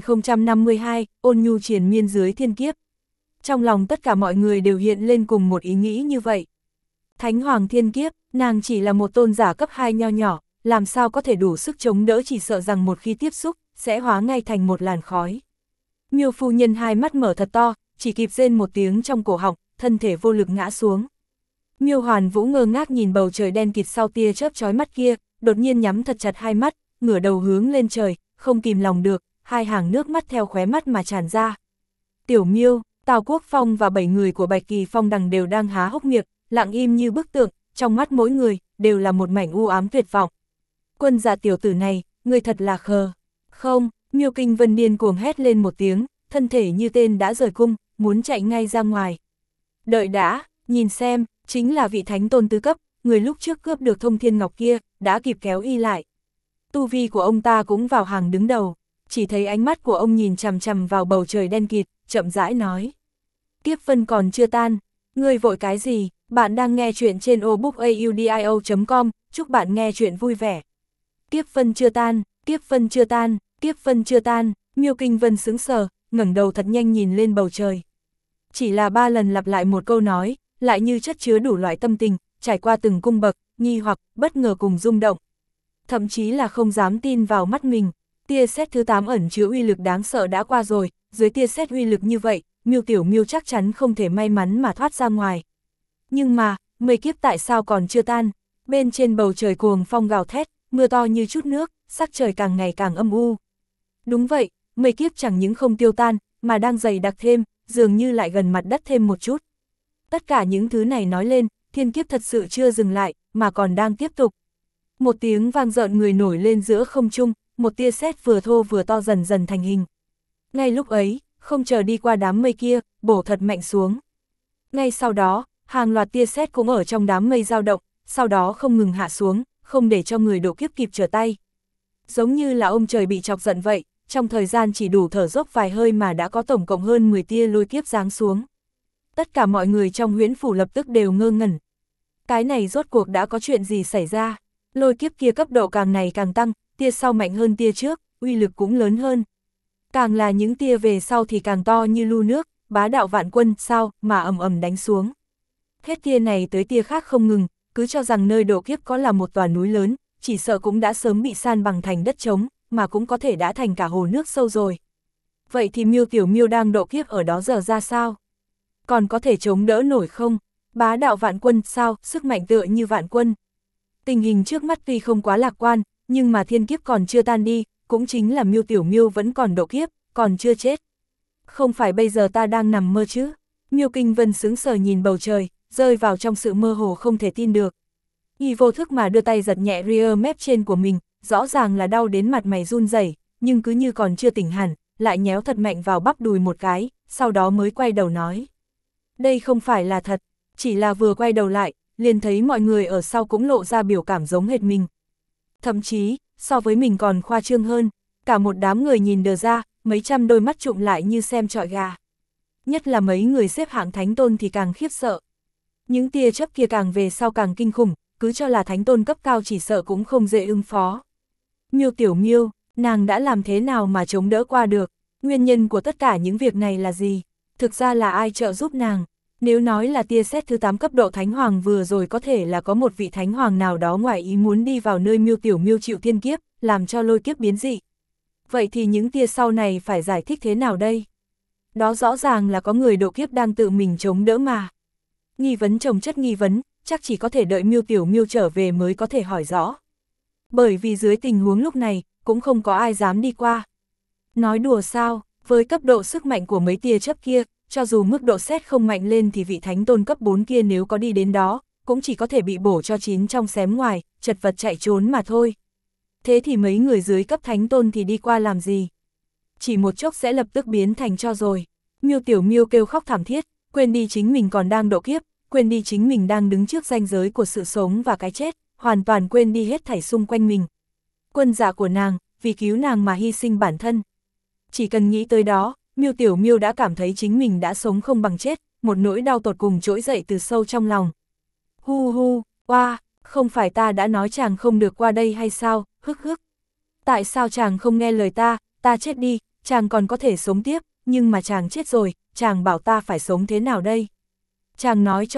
1052, ôn nhu triền miên dưới thiên kiếp. Trong lòng tất cả mọi người đều hiện lên cùng một ý nghĩ như vậy. Thánh hoàng thiên kiếp, nàng chỉ là một tôn giả cấp 2 nho nhỏ, làm sao có thể đủ sức chống đỡ, chỉ sợ rằng một khi tiếp xúc, sẽ hóa ngay thành một làn khói. Miêu phu nhân hai mắt mở thật to, chỉ kịp rên một tiếng trong cổ họng, thân thể vô lực ngã xuống. Miêu Hoàn Vũ ngơ ngác nhìn bầu trời đen kịt sau tia chớp chói mắt kia, đột nhiên nhắm thật chặt hai mắt, ngửa đầu hướng lên trời, không kìm lòng được, hai hàng nước mắt theo khóe mắt mà tràn ra. Tiểu Miêu, Tào Quốc Phong và 7 người của Bạch Kỳ Phong đằng đều đang há hốc miệng, lặng im như bức tượng, trong mắt mỗi người đều là một mảnh u ám tuyệt vọng. Quân dạ tiểu tử này, ngươi thật là khờ. Không, Miêu Kinh Vân điên cuồng hét lên một tiếng, thân thể như tên đã rời cung, muốn chạy ngay ra ngoài. Đợi đã, nhìn xem, chính là vị thánh tôn tứ cấp, người lúc trước cướp được Thông Thiên Ngọc kia, đã kịp kéo y lại. Tu vi của ông ta cũng vào hàng đứng đầu, chỉ thấy ánh mắt của ông nhìn chằm chằm vào bầu trời đen kịt, chậm rãi nói. Kiếp vân còn chưa tan, ngươi vội cái gì, bạn đang nghe chuyện trên obookaudio.com, chúc bạn nghe chuyện vui vẻ. Kiếp vân chưa tan, kiếp vân chưa tan, kiếp vân chưa tan, Miêu Kinh Vân sững sờ, ngẩng đầu thật nhanh nhìn lên bầu trời. Chỉ là 3 lần lặp lại một câu nói, lại như chất chứa đủ loại tâm tình, trải qua từng cung bậc, nghi hoặc, bất ngờ cùng rung động. Thậm chí là không dám tin vào mắt mình, tia sét thứ 8 ẩn chứa uy lực đáng sợ đã qua rồi, dưới tia sét uy lực như vậy, Miêu Tiểu Miêu chắc chắn không thể may mắn mà thoát ra ngoài. Nhưng mà, mây kiếp tại sao còn chưa tan? Bên trên bầu trời cuồng phong gào thét, mưa to như chút nước, sắc trời càng ngày càng âm u. Đúng vậy, mây kiếp chẳng những không tiêu tan, mà đang dày đặc thêm, dường như lại gần mặt đất thêm một chút. Tất cả những thứ này nói lên, thiên kiếp thật sự chưa dừng lại, mà còn đang tiếp tục. Một tiếng vang rợn người nổi lên giữa không trung, một tia sét vừa thô vừa to dần dần thành hình. Ngay lúc ấy, không chờ đi qua đám mây kia, bổ thật mạnh xuống. Ngay sau đó, hàng loạt tia sét cũng ở trong đám mây dao động, sau đó không ngừng hạ xuống, không để cho người độ kiếp kịp trở tay. Giống như là ông trời bị chọc giận vậy, trong thời gian chỉ đủ thở dốc vài hơi mà đã có tổng cộng hơn 10 tia lôi kiếp giáng xuống. Tất cả mọi người trong huyễn phủ lập tức đều ngơ ngẩn. Cái này rốt cuộc đã có chuyện gì xảy ra? Lôi kiếp kia cấp độ càng ngày càng tăng, tia sau mạnh hơn tia trước, uy lực cũng lớn hơn. Càng là những tia về sau thì càng to như lu nước, bá đạo vạn quân sao mà ầm ầm đánh xuống. Hết tia này tới tia khác không ngừng, cứ cho rằng nơi độ kiếp có là một tòa núi lớn, chỉ sợ cũng đã sớm bị san bằng thành đất trống, mà cũng có thể đã thành cả hồ nước sâu rồi. Vậy thì Miêu Tiểu Miêu đang độ kiếp ở đó giờ ra sao? Còn có thể chống đỡ nổi không? Bá đạo vạn quân sao, sức mạnh tựa như vạn quân. Tình hình trước mắt tuy không quá lạc quan, nhưng mà thiên kiếp còn chưa tan đi, cũng chính là Miêu Tiểu Miêu vẫn còn độ kiếp, còn chưa chết. Không phải bây giờ ta đang nằm mơ chứ? Miêu Kinh Vân sững sờ nhìn bầu trời, rơi vào trong sự mơ hồ không thể tin được. Y vô thức mà đưa tay giật nhẹ rear mép trên của mình, rõ ràng là đau đến mặt mày run rẩy, nhưng cứ như còn chưa tỉnh hẳn, lại nhéo thật mạnh vào bắp đùi một cái, sau đó mới quay đầu nói. Đây không phải là thật, chỉ là vừa quay đầu lại, liền thấy mọi người ở sau cũng lộ ra biểu cảm giống hệt mình. Thậm chí, so với mình còn khoa trương hơn, cả một đám người nhìn đờ ra, mấy trăm đôi mắt trụm lại như xem trọi gà. Nhất là mấy người xếp hạng thánh tôn thì càng khiếp sợ. Những tia chớp kia càng về sau càng kinh khủng, cứ cho là thánh tôn cấp cao chỉ sợ cũng không dễ ứng phó. Miêu Tiểu Miêu, nàng đã làm thế nào mà chống đỡ qua được? Nguyên nhân của tất cả những việc này là gì? Thực ra là ai trợ giúp nàng? Nếu nói là tia sét thứ 8 cấp độ thánh hoàng vừa rồi có thể là có một vị thánh hoàng nào đó ngoài ý muốn đi vào nơi Miêu Tiểu Miêu chịu thiên kiếp, làm cho lôi kiếp biến dị. Vậy thì những tia sau này phải giải thích thế nào đây? Đó rõ ràng là có người độ kiếp đang tự mình chống đỡ mà. Nghi vấn chồng chất nghi vấn, chắc chỉ có thể đợi Miêu Tiểu Miêu trở về mới có thể hỏi rõ. Bởi vì dưới tình huống lúc này, cũng không có ai dám đi qua. Nói đùa sao, với cấp độ sức mạnh của mấy tia chớp kia, cho dù mức độ sét không mạnh lên thì vị thánh tôn cấp 4 kia nếu có đi đến đó, cũng chỉ có thể bị bổ cho chín trong xém ngoài, chật vật chạy trốn mà thôi. Thế thì mấy người dưới cấp thánh tôn thì đi qua làm gì? Chỉ một chốc sẽ lập tức biến thành cho rồi. Miêu Tiểu Miêu kêu khóc thảm thiết, quên đi chính mình còn đang độ kiếp, quên đi chính mình đang đứng trước ranh giới của sự sống và cái chết, hoàn toàn quên đi hết thảy xung quanh mình. Quân dạ của nàng, vì cứu nàng mà hy sinh bản thân. Chỉ cần nghĩ tới đó, Miêu Tiểu Miêu đã cảm thấy chính mình đã sống không bằng chết, một nỗi đau tột cùng trỗi dậy từ sâu trong lòng. Hu hu, oa, không phải ta đã nói chàng không được qua đây hay sao, hức hức. Tại sao chàng không nghe lời ta chết đi, chàng còn có thể sống tiếp, nhưng mà chàng chết rồi, chàng bảo ta phải sống thế nào đây? Chàng nói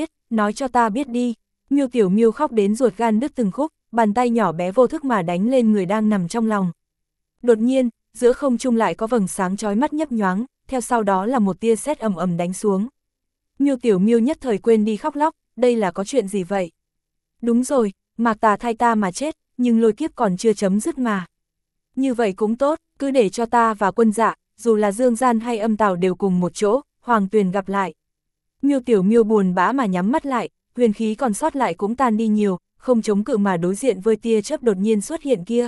cho ta biết đi. Miêu Tiểu Miêu khóc đến ruột gan đứt từng khúc, bàn tay nhỏ bé vô thức mà đánh lên người đang nằm trong lòng. Đột nhiên, giữa không trung lại có vầng sáng chói mắt nhấp nhoáng, theo sau đó là một tia sét ầm ầm đánh xuống. Miêu Tiểu Miêu nhất thời quên đi khóc lóc, đây là có chuyện gì vậy? Đúng rồi, Mạc Tà thay ta mà chết, nhưng lôi kiếp còn chưa chấm dứt mà. Như vậy cũng tốt, cứ để cho ta và Quân Dạ, dù là Dương Gian hay Âm Tào đều cùng một chỗ, Hoàng Tuyền gặp lại. Miêu Tiểu Miêu buồn bã mà nhắm mắt lại, huyền khí còn sót lại cũng tan đi nhiều, không chống cự mà đối diện với tia chớp đột nhiên xuất hiện kia.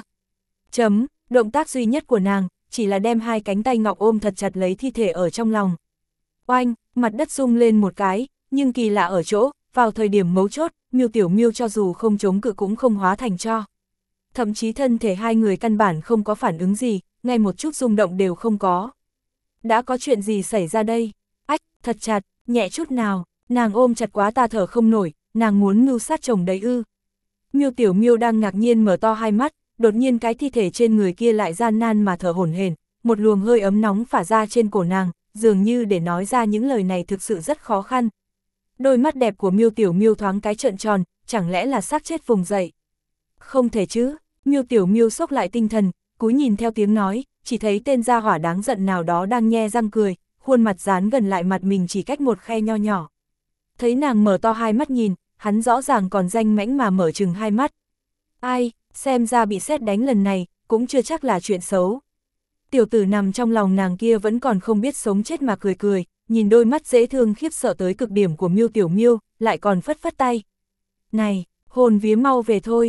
Động tác duy nhất của nàng, chỉ là đem hai cánh tay ngọc ôm thật chặt lấy thi thể ở trong lòng. Oanh, mặt đất rung lên một cái, nhưng kỳ lạ ở chỗ, vào thời điểm mấu chốt, Miêu Tiểu Miêu cho dù không chống cự cũng không hóa thành tro. Thậm chí thân thể hai người căn bản không có phản ứng gì, ngay một chút rung động đều không có. Đã có chuyện gì xảy ra đây? Ách, thật chặt, nhẹ chút nào, nàng ôm chặt quá ta thở không nổi, nàng muốn mưu sát chồng đấy ư. Miêu Tiểu Miêu đang ngạc nhiên mở to hai mắt, đột nhiên cái thi thể trên người kia lại gian nan mà thở hổn hển, một luồng hơi ấm nóng phả ra trên cổ nàng, dường như để nói ra những lời này thực sự rất khó khăn. Đôi mắt đẹp của Miêu Tiểu Miêu thoáng cái trợn tròn, chẳng lẽ là xác chết vùng dậy? Không thể chứ, Miêu Tiểu Miêu xốc lại tinh thần, cúi nhìn theo tiếng nói, chỉ thấy tên gia hỏa đáng giận nào đó đang nhe răng cười, khuôn mặt dán gần lại mặt mình chỉ cách một khe nho nhỏ. Thấy nàng mở to hai mắt nhìn, hắn rõ ràng còn danh mãnh mà mở chừng hai mắt. Ai, xem ra bị sét đánh lần này, cũng chưa chắc là chuyện xấu. Tiểu tử nằm trong lòng nàng kia vẫn còn không biết sống chết mà cười cười, nhìn đôi mắt dễ thương khiếp sợ tới cực điểm của Miêu Tiểu Miêu, lại còn phất phất tay. Này, hồn vía mau về thôi,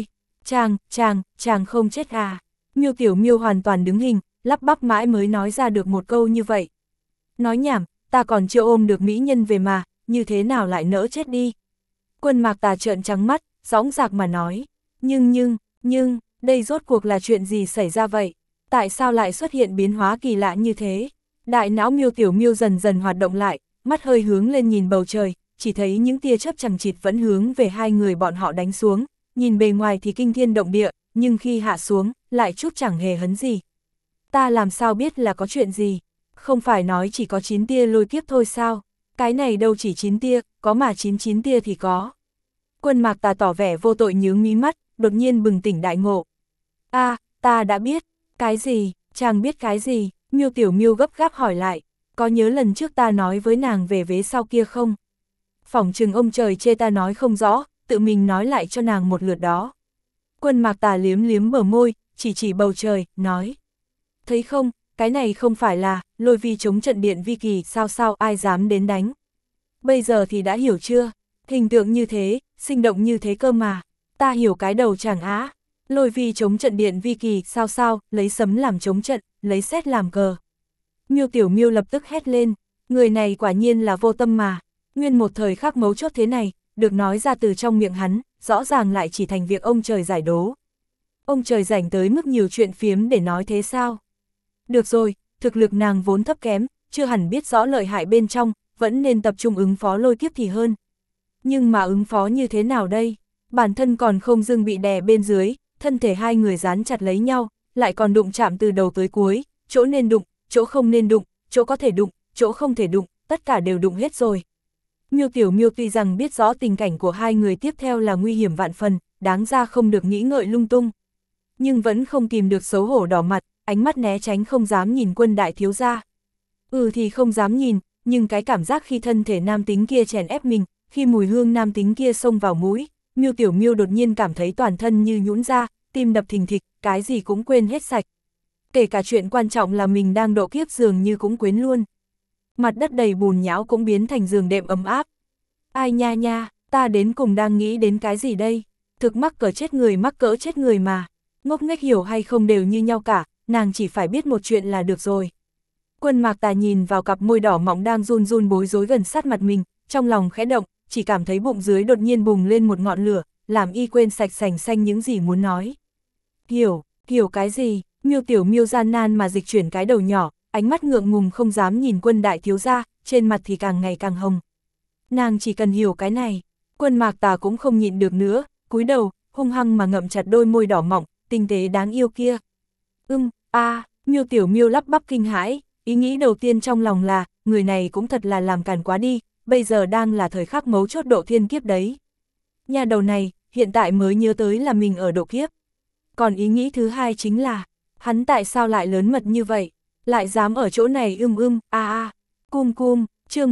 chàng không chết à. Miêu Tiểu Miêu hoàn toàn đứng hình, lắp bắp mãi mới nói ra được một câu như vậy. Nói nhảm, ta còn chưa ôm được mỹ nhân về mà, như thế nào lại nỡ chết đi. Quân Mạc Tà trợn trắng mắt, dõng dạc mà nói, nhưng, đây rốt cuộc là chuyện gì xảy ra vậy? Tại sao lại xuất hiện biến hóa kỳ lạ như thế? Đại não Miêu Tiểu Miêu dần dần hoạt động lại, mắt hơi hướng lên nhìn bầu trời, chỉ thấy những tia chớp chằng chịt vẫn hướng về hai người bọn họ đánh xuống, nhìn bề ngoài thì kinh thiên động địa, nhưng khi hạ xuống, lại chút chẳng hề hấn gì. Ta làm sao biết là có chuyện gì? Không phải nói chỉ có 9 tia lôi kiếp thôi sao? Cái này đâu chỉ 9 tia, có mà 99 tia thì có. Quân Mạc Tà tỏ vẻ vô tội nhướng mí mắt, đột nhiên bừng tỉnh đại ngộ. Ta đã biết. Cái gì? Chàng biết cái gì? Miêu Tiểu Miêu gấp gáp hỏi lại. Có nhớ lần trước ta nói với nàng về vế sau kia không? Phỏng chừng ông trời chê ta nói không rõ, tự mình nói lại cho nàng một lượt đó. Quân Mạc Tà liếm liếm bờ môi, chỉ bầu trời, nói. Thấy không, cái này không phải là lôi vi chống trận điện vi kỳ, sao ai dám đến đánh. Bây giờ thì đã hiểu chưa? Hình tượng như thế, sinh động như thế cơ mà. Ta hiểu cái đầu chàng á. Lôi vi chống trận điện vi kỳ, sao, lấy sấm làm chống trận, lấy sét làm cờ. Miêu Tiểu Miêu lập tức hét lên, người này quả nhiên là vô tâm mà. Nguyên một thời khắc mấu chốt thế này, được nói ra từ trong miệng hắn, rõ ràng lại chỉ thành việc ông trời giải đố. Ông trời rảnh tới mức nhiều chuyện phiếm để nói thế sao? Được rồi, thực lực nàng vốn thấp kém, chưa hẳn biết rõ lợi hại bên trong, vẫn nên tập trung ứng phó lôi kiếp thì hơn. Nhưng mà ứng phó như thế nào đây? Bản thân còn không dưng bị đè bên dưới, thân thể hai người dán chặt lấy nhau, lại còn đụng chạm từ đầu tới cuối, chỗ nên đụng, chỗ không nên đụng, chỗ có thể đụng, chỗ không thể đụng, tất cả đều đụng hết rồi. Miêu Tiểu Miêu tuy rằng biết rõ tình cảnh của hai người tiếp theo là nguy hiểm vạn phần, đáng ra không được nghĩ ngợi lung tung. Nhưng vẫn không kìm được xấu hổ đỏ mặt, ánh mắt né tránh không dám nhìn Quân đại thiếu gia. Thì không dám nhìn, nhưng cái cảm giác khi thân thể nam tính kia chèn ép mình, khi mùi hương nam tính kia xông vào mũi, Miêu Tiểu Miêu đột nhiên cảm thấy toàn thân như nhũn ra, tim đập thình thịch, cái gì cũng quên hết sạch. Kể cả chuyện quan trọng là mình đang độ kiếp dường như cũng quên luôn. Mặt đất đầy bùn nhão cũng biến thành giường đệm ấm áp. Ai nha, ta đến cùng đang nghĩ đến cái gì đây? Thực mắc cỡ chết người mà. Ngốc nghếch hiểu hay không đều như nhau cả, nàng chỉ phải biết một chuyện là được rồi. Quân Mạc Tà nhìn vào cặp môi đỏ mọng đang run bối rối gần sát mặt mình, trong lòng khẽ động, chỉ cảm thấy bụng dưới đột nhiên bùng lên một ngọn lửa, làm y quên sạch sành xanh những gì muốn nói. Hiểu cái gì? Miêu Tiểu Miêu gian nan mà dịch chuyển cái đầu nhỏ, ánh mắt ngượng ngùng không dám nhìn Quân đại thiếu gia, trên mặt thì càng ngày càng hồng. Nàng chỉ cần hiểu cái này. Quân Mạc Tà cũng không nhịn được nữa, cúi đầu, hung hăng mà ngậm chặt đôi môi đỏ mọng, tinh tế đáng yêu kia. Miêu Tiểu Miêu lắp bắp kinh hãi, ý nghĩ đầu tiên trong lòng là, người này cũng thật là làm càn quá đi, bây giờ đang là thời khắc mấu chốt độ thiên kiếp đấy. Nhà đầu này, hiện tại mới nhớ tới là mình ở độ kiếp. Còn ý nghĩ thứ hai chính là, hắn tại sao lại lớn mật như vậy, lại dám ở chỗ này chương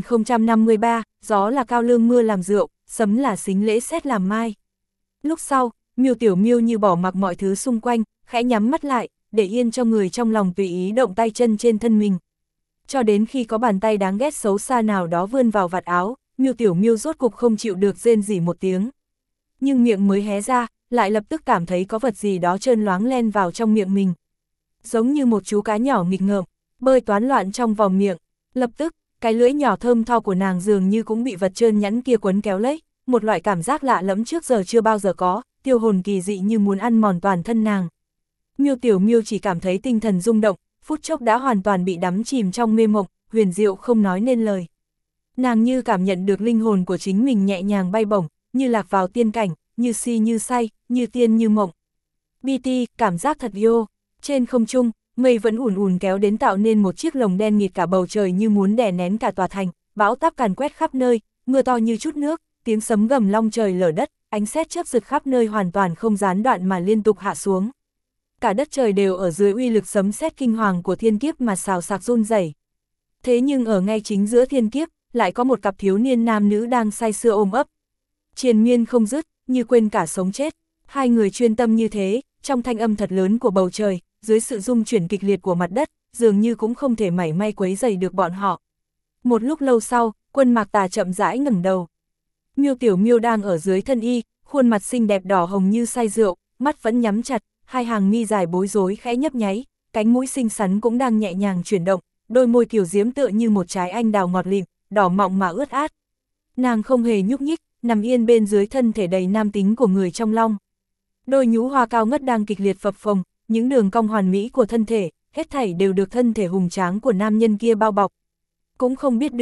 1053, gió là cao lương mưa làm rượu, sấm là xính lễ sét làm mai. Lúc sau, Miêu Tiểu Miêu như bỏ mặc mọi thứ xung quanh, khẽ nhắm mắt lại, để yên cho người trong lòng tùy ý động tay chân trên thân mình. Cho đến khi có bàn tay đáng ghét xấu xa nào đó vươn vào vạt áo, Miêu Tiểu Miêu rốt cục không chịu được rên rỉ một tiếng. Nhưng miệng mới hé ra, lại lập tức cảm thấy có vật gì đó trơn loáng len vào trong miệng mình. Giống như một chú cá nhỏ nghịch ngợm, bơi toán loạn trong vòng miệng. Lập tức, cái lưỡi nhỏ thơm tho của nàng dường như cũng bị vật trơn nhẵn kia quấn kéo lấy, một loại cảm giác lạ lẫm trước giờ chưa bao giờ có, tiêu hồn kỳ dị như muốn ăn mòn toàn thân nàng. Miêu Tiểu Miêu chỉ cảm thấy tinh thần rung động, phút chốc đã hoàn toàn bị đắm chìm trong mê mộng, huyền diệu không nói nên lời. Nàng như cảm nhận được linh hồn của chính mình nhẹ nhàng bay bổng, như lạc vào tiên cảnh, như si như say, như tiên như mộng. BT, cảm giác thật yêu. Trên không trung, mây vẫn ùn kéo đến tạo nên một chiếc lồng đen nghịt cả bầu trời như muốn đè nén cả tòa thành, bão táp càn quét khắp nơi, mưa to như chút nước, tiếng sấm gầm long trời lở đất, ánh sét chớp rực khắp nơi hoàn toàn không gián đoạn mà liên tục hạ xuống. Cả đất trời đều ở dưới uy lực sấm sét kinh hoàng của thiên kiếp mà xào xạc run rẩy. Thế nhưng ở ngay chính giữa thiên kiếp, lại có một cặp thiếu niên nam nữ đang say sưa ôm ấp. Triền miên không dứt, như quên cả sống chết. Hai người chuyên tâm như thế, trong thanh âm thật lớn của bầu trời, dưới sự rung chuyển kịch liệt của mặt đất, dường như cũng không thể mảy may quấy rầy được bọn họ. Một lúc lâu sau, Quân Mạc Tà chậm rãi ngẩng đầu. Miêu Tiểu Miêu đang ở dưới thân y, khuôn mặt xinh đẹp đỏ hồng như say rượu, mắt vẫn nhắm chặt, hai hàng mi dài bối rối khẽ nhấp nháy, cánh mũi xinh xắn cũng đang nhẹ nhàng chuyển động, đôi môi kiều diễm tựa như một trái anh đào ngọt lịm, đỏ mọng mà ướt át. Nàng không hề nhúc nhích, nằm yên bên dưới thân thể đầy nam tính của người trong long. Đôi nhũ hoa cao ngất đang kịch liệt phập phồng, những đường cong hoàn mỹ của thân thể, hết thảy đều được thân thể hùng tráng của nam nhân kia bao bọc. Cũng không biết được,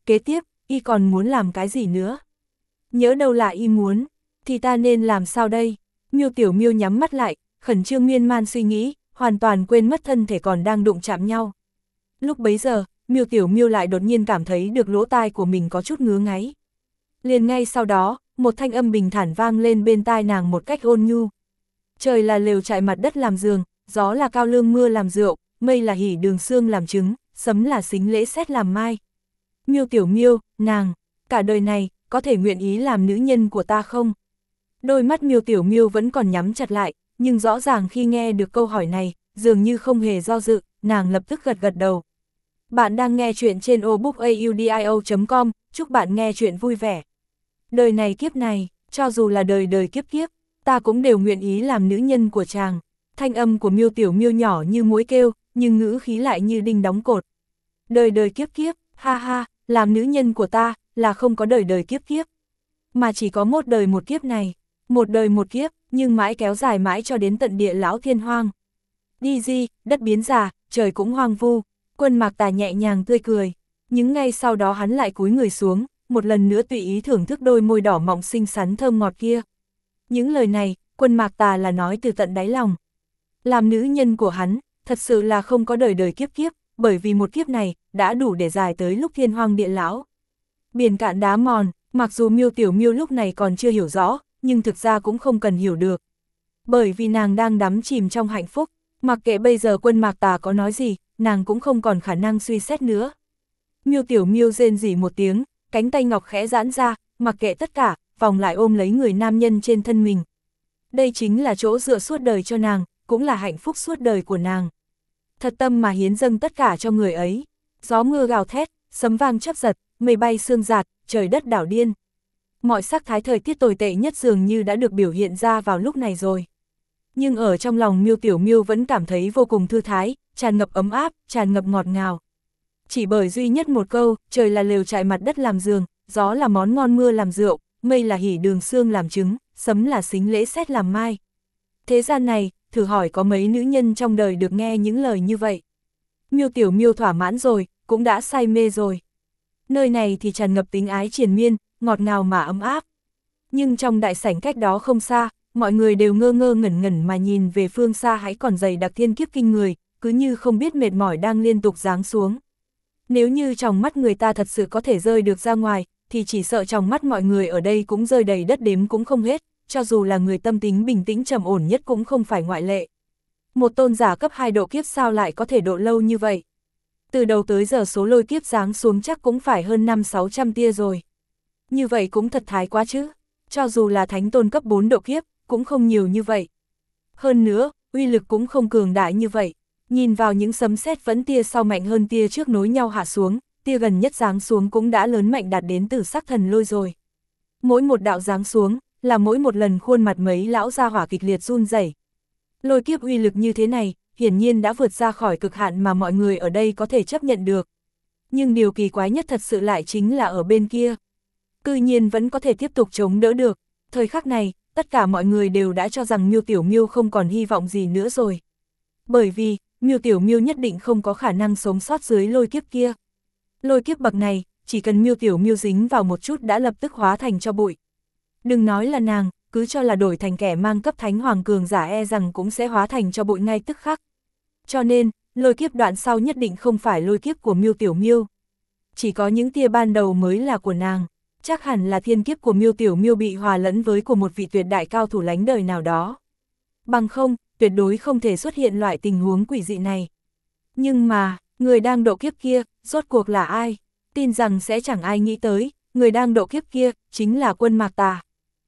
kế tiếp, y còn muốn làm cái gì nữa? Nhớ đâu là y muốn, thì ta nên làm sao đây? Miêu Tiểu Miêu nhắm mắt lại, khẩn trương miên man suy nghĩ, hoàn toàn quên mất thân thể còn đang đụng chạm nhau. Lúc bấy giờ, Miêu Tiểu Miêu lại đột nhiên cảm thấy được lỗ tai của mình có chút ngứa ngáy. Liền ngay sau đó, một thanh âm bình thản vang lên bên tai nàng một cách ôn nhu. Trời là lều trại mặt đất làm giường, gió là cao lương mưa làm rượu, mây là hỉ đường xương làm trứng, sấm là xính lễ xét làm mai. Miêu Tiểu Miêu, nàng, cả đời này, có thể nguyện ý làm nữ nhân của ta không? Đôi mắt Miêu Tiểu Miêu vẫn còn nhắm chặt lại, nhưng rõ ràng khi nghe được câu hỏi này, dường như không hề do dự, nàng lập tức gật đầu. Bạn đang nghe chuyện trên obookaudio.com, chúc bạn nghe chuyện vui vẻ. Đời này kiếp này, cho dù là đời đời kiếp kiếp, ta cũng đều nguyện ý làm nữ nhân của chàng. Thanh âm của Miêu Tiểu Miêu nhỏ như muối kêu, nhưng ngữ khí lại như đinh đóng cột. Đời đời kiếp kiếp, ha ha, làm nữ nhân của ta, là không có đời đời kiếp kiếp. Mà chỉ có một đời một kiếp này, một đời một kiếp, nhưng mãi kéo dài mãi cho đến tận địa lão thiên hoang. Đi di, đất biến già, trời cũng hoang vu. Quân Mạc Tà nhẹ nhàng tươi cười, nhưng ngay sau đó hắn lại cúi người xuống, một lần nữa tùy ý thưởng thức đôi môi đỏ mọng xinh xắn thơm ngọt kia. Những lời này, Quân Mạc Tà là nói từ tận đáy lòng. Làm nữ nhân của hắn, thật sự là không có đời đời kiếp kiếp, bởi vì một kiếp này, đã đủ để dài tới lúc thiên hoang địa lão. Biển cạn đá mòn, mặc dù Miêu Tiểu Miêu lúc này còn chưa hiểu rõ, nhưng thực ra cũng không cần hiểu được. Bởi vì nàng đang đắm chìm trong hạnh phúc, mặc kệ bây giờ Quân Mạc Tà có nói gì, nàng cũng không còn khả năng suy xét nữa. Miêu Tiểu Miêu rên rỉ một tiếng, cánh tay ngọc khẽ giãn ra, mặc kệ tất cả, vòng lại ôm lấy người nam nhân trên thân mình. Đây chính là chỗ dựa suốt đời cho nàng, cũng là hạnh phúc suốt đời của nàng. Thật tâm mà hiến dâng tất cả cho người ấy. Gió mưa gào thét, sấm vang chớp giật, mây bay sương rạt, trời đất đảo điên. Mọi sắc thái thời tiết tồi tệ nhất dường như đã được biểu hiện ra vào lúc này rồi. Nhưng ở trong lòng Miêu Tiểu Miêu vẫn cảm thấy vô cùng thư thái, tràn ngập ấm áp, tràn ngập ngọt ngào. Chỉ bởi duy nhất một câu, trời là lều trại mặt đất làm giường, gió là món ngon mưa làm rượu, mây là hỉ đường xương làm trứng, sấm là xính lễ xét làm mai. Thế gian này, thử hỏi có mấy nữ nhân trong đời được nghe những lời như vậy. Miêu Tiểu Miêu thỏa mãn rồi, cũng đã say mê rồi. Nơi này thì tràn ngập tính ái triền miên, ngọt ngào mà ấm áp. Nhưng trong đại sảnh cách đó không xa, mọi người đều ngơ ngơ ngẩn ngẩn mà nhìn về phương xa hãy còn dày đặc thiên kiếp kinh người, cứ như không biết mệt mỏi đang liên tục giáng xuống. Nếu như trong mắt người ta thật sự có thể rơi được ra ngoài, thì chỉ sợ trong mắt mọi người ở đây cũng rơi đầy đất đếm cũng không hết, cho dù là người tâm tính bình tĩnh trầm ổn nhất cũng không phải ngoại lệ. Một tôn giả cấp 2 độ kiếp sao lại có thể độ lâu như vậy? Từ đầu tới giờ số lôi kiếp giáng xuống chắc cũng phải hơn 500-600 tia rồi. Như vậy cũng thật thái quá chứ, cho dù là thánh tôn cấp 4 độ kiếp, cũng không nhiều như vậy. Hơn nữa, uy lực cũng không cường đại như vậy. Nhìn vào những sấm sét vẫn tia sau mạnh hơn tia trước nối nhau hạ xuống, tia gần nhất giáng xuống cũng đã lớn mạnh đạt đến từ sắc thần lôi rồi. Mỗi một đạo giáng xuống, là mỗi một lần khuôn mặt mấy lão gia hỏa kịch liệt run rẩy. Lôi kiếp uy lực như thế này, hiển nhiên đã vượt ra khỏi cực hạn mà mọi người ở đây có thể chấp nhận được. Nhưng điều kỳ quái nhất thật sự lại chính là ở bên kia. Cư nhiên vẫn có thể tiếp tục chống đỡ được. Thời khắc này, tất cả mọi người đều đã cho rằng Miêu Tiểu Miêu không còn hy vọng gì nữa rồi. Bởi vì, Miêu Tiểu Miêu nhất định không có khả năng sống sót dưới lôi kiếp kia. Lôi kiếp bậc này, chỉ cần Miêu Tiểu Miêu dính vào một chút đã lập tức hóa thành cho bụi. Đừng nói là nàng, cứ cho là đổi thành kẻ mang cấp thánh hoàng cường giả e rằng cũng sẽ hóa thành cho bụi ngay tức khắc. Cho nên, lôi kiếp đoạn sau nhất định không phải lôi kiếp của Miêu Tiểu Miêu. Chỉ có những tia ban đầu mới là của nàng. Chắc hẳn là thiên kiếp của Miêu Tiểu Miêu bị hòa lẫn với của một vị tuyệt đại cao thủ lánh đời nào đó. Bằng không, tuyệt đối không thể xuất hiện loại tình huống quỷ dị này. Nhưng mà, người đang độ kiếp kia, rốt cuộc là ai? Tin rằng sẽ chẳng ai nghĩ tới, người đang độ kiếp kia, chính là Quân Mạc Tà.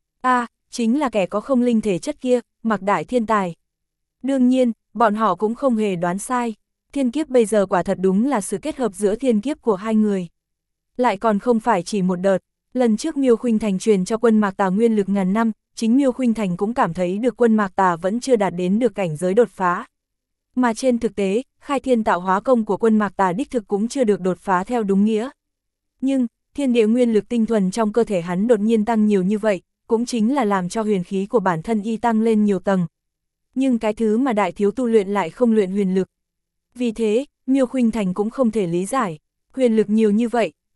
Chính là kẻ có không linh thể chất kia, Mạc Đại Thiên Tài. Đương nhiên, bọn họ cũng không hề đoán sai. Thiên kiếp bây giờ quả thật đúng là sự kết hợp giữa thiên kiếp của hai người. Lại còn không phải chỉ một đợt. Lần trước Miêu Khuynh Thành truyền cho Quân Mạc Tà nguyên lực ngàn năm, chính Miêu Khuynh Thành cũng cảm thấy được Quân Mạc Tà vẫn chưa đạt đến được cảnh giới đột phá. Mà trên thực tế, khai thiên tạo hóa công của Quân Mạc Tà đích thực cũng chưa được đột phá theo đúng nghĩa. Nhưng, thiên địa nguyên lực tinh thuần trong cơ thể hắn đột nhiên tăng nhiều như vậy, cũng chính là làm cho huyền khí của bản thân y tăng lên nhiều tầng. Nhưng cái thứ mà đại thiếu tu luyện lại không luyện huyền lực. Vì thế, Miêu Khuynh Thành cũng không thể lý giải, huyền lực nhiều như vậy,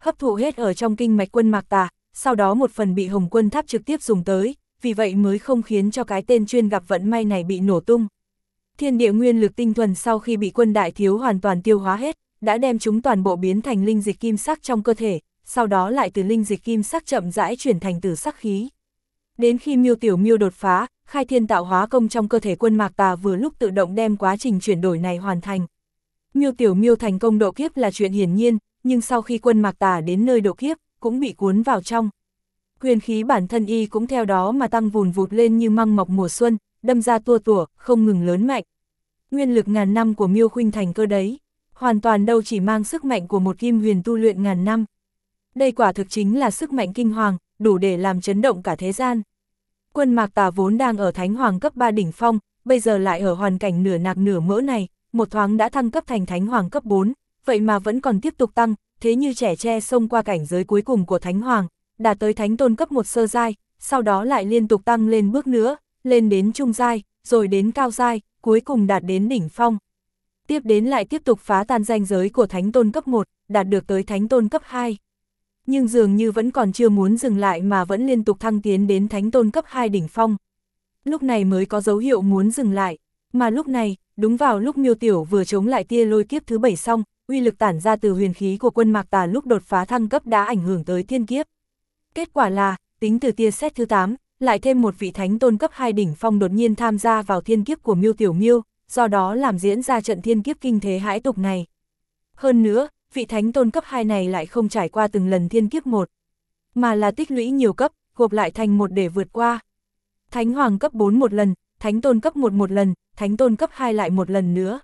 hấp thụ hết ở trong kinh mạch Quân Mạc Tà, sau đó một phần bị Hồng Quân Tháp trực tiếp dùng tới, vì vậy mới không khiến cho cái tên chuyên gặp vận may này bị nổ tung. Thiên địa nguyên lực tinh thuần sau khi bị Quân Đại Thiếu hoàn toàn tiêu hóa hết, đã đem chúng toàn bộ biến thành linh dịch kim sắc trong cơ thể, sau đó lại từ linh dịch kim sắc chậm rãi chuyển thành tử sắc khí. Đến khi Miêu Tiểu Miêu đột phá, khai thiên tạo hóa công trong cơ thể Quân Mạc Tà vừa lúc tự động đem quá trình chuyển đổi này hoàn thành. Miêu Tiểu Miêu thành công độ kiếp là chuyện hiển nhiên, nhưng sau khi Quân Mạc Tà đến nơi độ kiếp, cũng bị cuốn vào trong. Huyền khí bản thân y cũng theo đó mà tăng vùn vụt lên như măng mọc mùa xuân, đâm ra tua tủa, không ngừng lớn mạnh. Nguyên lực ngàn năm của Miêu Khuynh thành cơ đấy, hoàn toàn đâu chỉ mang sức mạnh của một kim huyền tu luyện ngàn năm. Đây quả thực chính là sức mạnh kinh hoàng, đủ để làm chấn động cả thế gian. Quân Mạc Tà vốn đang ở Thánh Hoàng cấp 3 đỉnh phong, bây giờ lại ở hoàn cảnh nửa nạc nửa mỡ này, một thoáng đã thăng cấp thành Thánh Hoàng cấp 4, vậy mà vẫn còn tiếp tục tăng, thế như trẻ tre xông qua cảnh giới cuối cùng của Thánh Hoàng, đạt tới Thánh Tôn cấp 1 sơ giai, sau đó lại liên tục tăng lên bước nữa, lên đến trung giai, rồi đến cao giai, cuối cùng đạt đến đỉnh phong. Tiếp đến lại tiếp tục phá tan ranh giới của Thánh Tôn cấp 1, đạt được tới Thánh Tôn cấp 2. Nhưng dường như vẫn còn chưa muốn dừng lại mà vẫn liên tục thăng tiến đến Thánh Tôn cấp 2 đỉnh phong. Lúc này mới có dấu hiệu muốn dừng lại, mà lúc này, đúng vào lúc Miêu Tiểu vừa chống lại tia lôi kiếp thứ 7 xong, uy lực tản ra từ huyền khí của Quân Mạc Tà lúc đột phá thăng cấp đã ảnh hưởng tới thiên kiếp. Kết quả là, tính từ tia sét thứ 8, lại thêm một vị Thánh Tôn cấp 2 đỉnh phong đột nhiên tham gia vào thiên kiếp của Miêu Tiểu Miêu, do đó làm diễn ra trận thiên kiếp kinh thế hãi tục này. Hơn nữa, vị Thánh Tôn cấp 2 này lại không trải qua từng lần thiên kiếp một, mà là tích lũy nhiều cấp, gộp lại thành một để vượt qua. Thánh Hoàng cấp 4 một lần, Thánh Tôn cấp 1 một lần, Thánh Tôn cấp 2 lại một lần nữa.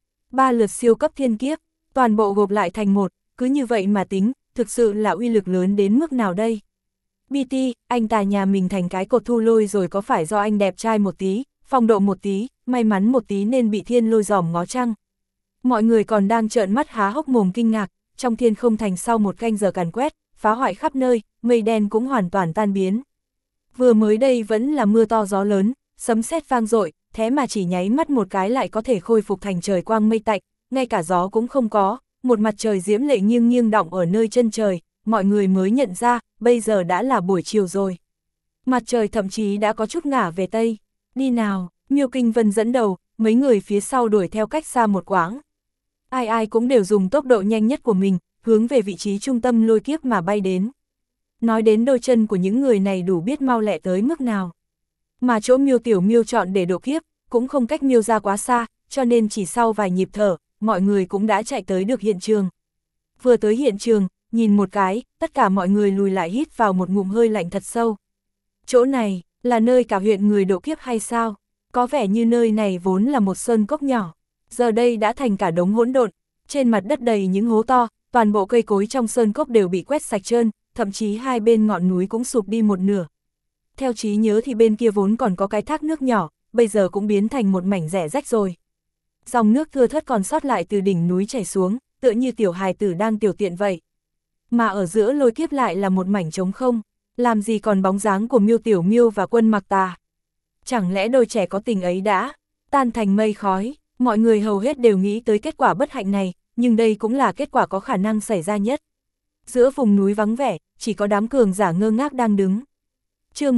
3 lượt siêu cấp thiên kiếp, toàn bộ gộp lại thành một, cứ như vậy mà tính, thực sự là uy lực lớn đến mức nào đây? BT, anh ta nhà mình thành cái cột thu lôi rồi có phải do anh đẹp trai một tí, phong độ một tí, may mắn một tí nên bị thiên lôi giòm ngó chăng? Mọi người còn đang trợn mắt há hốc mồm kinh ngạc, trong thiên không thành sau một canh giờ càn quét, phá hoại khắp nơi, mây đen cũng hoàn toàn tan biến. Vừa mới đây vẫn là mưa to gió lớn, sấm sét vang dội, thế mà chỉ nháy mắt một cái lại có thể khôi phục thành trời quang mây tạnh, ngay cả gió cũng không có, một mặt trời diễm lệ nghiêng nghiêng đọng ở nơi chân trời, mọi người mới nhận ra, bây giờ đã là buổi chiều rồi. Mặt trời thậm chí đã có chút ngả về tây, đi nào, Miêu Kinh Vân dẫn đầu, mấy người phía sau đuổi theo cách xa một quãng. Ai ai cũng đều dùng tốc độ nhanh nhất của mình, hướng về vị trí trung tâm lôi kiếp mà bay đến. Nói đến đôi chân của những người này đủ biết mau lẹ tới mức nào. Mà chỗ Miêu Tiểu Miêu chọn để độ kiếp, cũng không cách Miêu ra quá xa, cho nên chỉ sau vài nhịp thở, mọi người cũng đã chạy tới được hiện trường. Vừa tới hiện trường, nhìn một cái, tất cả mọi người lùi lại hít vào một ngụm hơi lạnh thật sâu. Chỗ này, là nơi cả huyện người độ kiếp hay sao? Có vẻ như nơi này vốn là một sơn cốc nhỏ, giờ đây đã thành cả đống hỗn độn, trên mặt đất đầy những hố to, toàn bộ cây cối trong sơn cốc đều bị quét sạch trơn, thậm chí hai bên ngọn núi cũng sụp đi một nửa. Theo trí nhớ thì bên kia vốn còn có cái thác nước nhỏ, bây giờ cũng biến thành một mảnh rẽ rách rồi. Dòng nước thưa thớt còn sót lại từ đỉnh núi chảy xuống, tựa như tiểu hài tử đang tiểu tiện vậy. Mà ở giữa lôi kiếp lại là một mảnh trống không, làm gì còn bóng dáng của Miêu Tiểu Miêu và Quân Mạc Tà. Chẳng lẽ đôi trẻ có tình ấy đã tan thành mây khói? Mọi người hầu hết đều nghĩ tới kết quả bất hạnh này, nhưng đây cũng là kết quả có khả năng xảy ra nhất. Giữa vùng núi vắng vẻ, chỉ có đám cường giả ngơ ngác đang đứng. Chương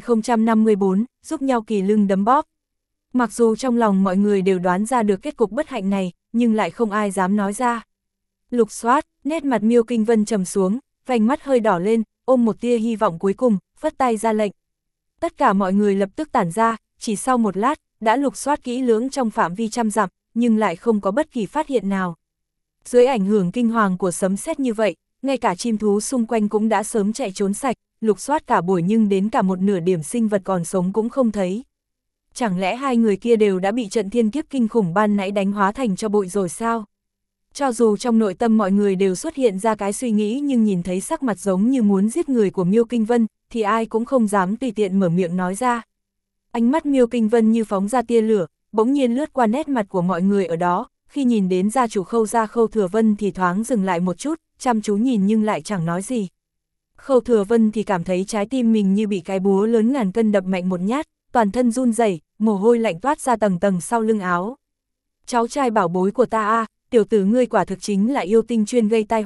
1054, giúp nhau kỳ lưng đấm bóp. Mặc dù trong lòng mọi người đều đoán ra được kết cục bất hạnh này, nhưng lại không ai dám nói ra. Lục Soát, nét mặt Miêu Kinh Vân trầm xuống, vành mắt hơi đỏ lên, ôm một tia hy vọng cuối cùng, phất tay ra lệnh. Tất cả mọi người lập tức tản ra, chỉ sau một lát, đã lục soát kỹ lưỡng trong phạm vi trăm dặm, nhưng lại không có bất kỳ phát hiện nào. Dưới ảnh hưởng kinh hoàng của sấm sét như vậy, ngay cả chim thú xung quanh cũng đã sớm chạy trốn sạch, lục soát cả buổi nhưng đến cả một nửa điểm sinh vật còn sống cũng không thấy. Chẳng lẽ hai người kia đều đã bị trận thiên kiếp kinh khủng ban nãy đánh hóa thành cho bụi rồi sao? Cho dù trong nội tâm mọi người đều xuất hiện ra cái suy nghĩ nhưng nhìn thấy sắc mặt giống như muốn giết người của Miêu Kinh Vân, thì ai cũng không dám tùy tiện mở miệng nói ra. Ánh mắt Miêu Kinh Vân như phóng ra tia lửa, bỗng nhiên lướt qua nét mặt của mọi người ở đó, khi nhìn đến gia chủ Khâu gia Khâu Thừa Vân thì thoáng dừng lại một chút, chăm chú nhìn nhưng lại chẳng nói gì. Khâu Thừa Vân thì cảm thấy trái tim mình như bị cái búa lớn ngàn cân đập mạnh một nhát, toàn thân run rẩy, mồ hôi lạnh toát ra tầng tầng sau lưng áo. Cháu trai bảo bối của ta a, tiểu tử ngươi quả thực chính là yêu tinh chuyên gây tai họa,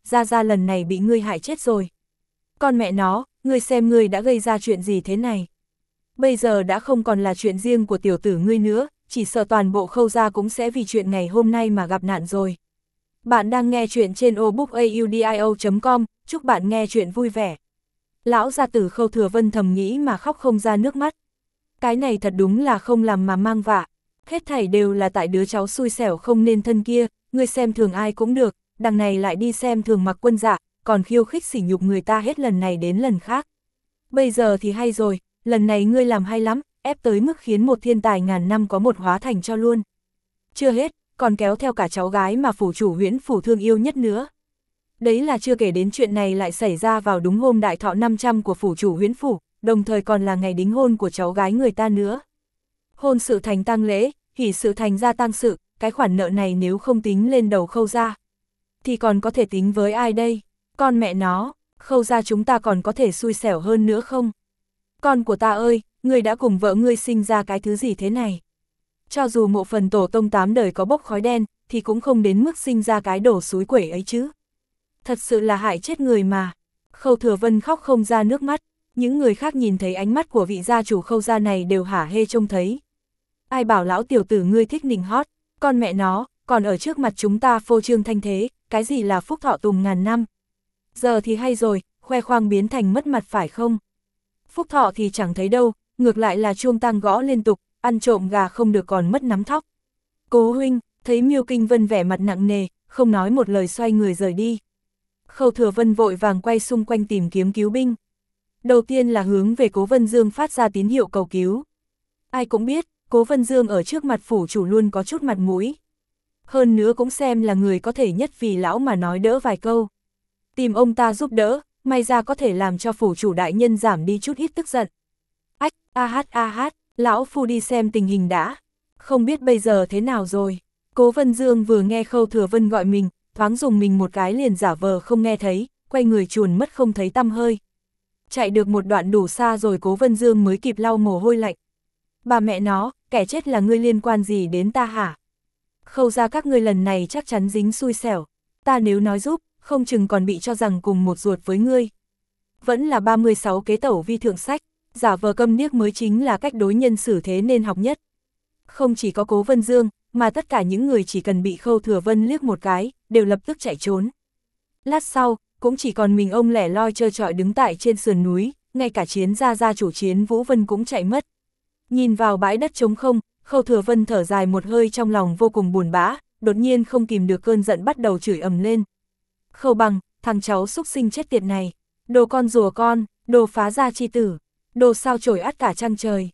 Gia lần này bị ngươi hại chết rồi. Con mẹ nó, ngươi xem ngươi đã gây ra chuyện gì thế này. Bây giờ đã không còn là chuyện riêng của tiểu tử ngươi nữa, chỉ sợ toàn bộ Khâu gia cũng sẽ vì chuyện ngày hôm nay mà gặp nạn rồi. Bạn đang nghe chuyện trên audiobookaudio.com, chúc bạn nghe chuyện vui vẻ. Lão gia tử Khâu Thừa Vân thầm nghĩ mà khóc không ra nước mắt. Cái này thật đúng là không làm mà mang vạ. Hết thảy đều là tại đứa cháu xui xẻo không nên thân kia, ngươi xem thường ai cũng được, đằng này lại đi xem thường Mặc Quân Dạ, còn khiêu khích sỉ nhục người ta hết lần này đến lần khác. Bây giờ thì hay rồi, lần này ngươi làm hay lắm, ép tới mức khiến một thiên tài ngàn năm có một hóa thành cho luôn. Chưa hết, còn kéo theo cả cháu gái mà phủ chủ Huyễn phủ thương yêu nhất nữa. Đấy là chưa kể đến chuyện này lại xảy ra vào đúng hôm đại thọ 500 của phủ chủ Huyễn phủ, đồng thời còn là ngày đính hôn của cháu gái người ta nữa. Hôn sự thành tang lễ, hỷ sự thành gia tang sự, cái khoản nợ này nếu không tính lên đầu Khâu gia, thì còn có thể tính với ai đây? Con mẹ nó, Khâu gia chúng ta còn có thể xui xẻo hơn nữa không? Con của ta ơi, ngươi đã cùng vợ ngươi sinh ra cái thứ gì thế này? Cho dù mộ phần tổ tông 8 đời có bốc khói đen, thì cũng không đến mức sinh ra cái đồ xúi quẩy ấy chứ. Thật sự là hại chết người mà. Khâu Thừa Vân khóc không ra nước mắt, những người khác nhìn thấy ánh mắt của vị gia chủ Khâu gia này đều hả hê trông thấy. Ai bảo lão tiểu tử ngươi thích nịnh hót, con mẹ nó, còn ở trước mặt chúng ta phô trương thanh thế, cái gì là phúc thọ tùng ngàn năm. Giờ thì hay rồi, khoe khoang biến thành mất mặt phải không? Phúc thọ thì chẳng thấy đâu, ngược lại là chuông tang gõ liên tục, ăn trộm gà không được còn mất nắm thóc. Cố huynh, thấy Miêu Kinh Vân vẻ mặt nặng nề, không nói một lời xoay người rời đi. Khâu Thừa Vân vội vàng quay xung quanh tìm kiếm cứu binh. Đầu tiên là hướng về Cố Vân Dương phát ra tín hiệu cầu cứu. Ai cũng biết, Cố Vân Dương ở trước mặt phủ chủ luôn có chút mặt mũi. Hơn nữa cũng xem là người có thể nhất vì lão mà nói đỡ vài câu. Tìm ông ta giúp đỡ, may ra có thể làm cho phủ chủ đại nhân giảm đi chút ít tức giận. Ách, a hát, lão phu đi xem tình hình đã. Không biết bây giờ thế nào rồi. Cố Vân Dương vừa nghe Khâu Thừa Vân gọi mình, thoáng dùng mình một cái liền giả vờ không nghe thấy, quay người chuồn mất không thấy tăm hơi. Chạy được một đoạn đủ xa rồi Cố Vân Dương mới kịp lau mồ hôi lạnh. Bà mẹ nó, kẻ chết là ngươi liên quan gì đến ta hả? Khâu gia các ngươi lần này chắc chắn dính xui xẻo. Ta nếu nói giúp, không chừng còn bị cho rằng cùng một ruột với ngươi. Vẫn là 36 kế tẩu vi thượng sách, giả vờ câm điếc mới chính là cách đối nhân xử thế nên học nhất. Không chỉ có Cố Vân Dương, mà tất cả những người chỉ cần bị Khâu Thừa Vân liếc một cái, đều lập tức chạy trốn. Lát sau, cũng chỉ còn mình ông lẻ loi trơ trọi đứng tại trên sườn núi, ngay cả Chiến gia chủ Chiến Vũ Vân cũng chạy mất. Nhìn vào bãi đất trống không, Khâu Thừa Vân thở dài một hơi trong lòng vô cùng buồn bã, đột nhiên không kìm được cơn giận bắt đầu chửi ầm lên. Khâu Bằng, thằng cháu xúc sinh chết tiệt này, đồ con rùa con, đồ phá gia chi tử, đồ sao chổi át cả trăng trời.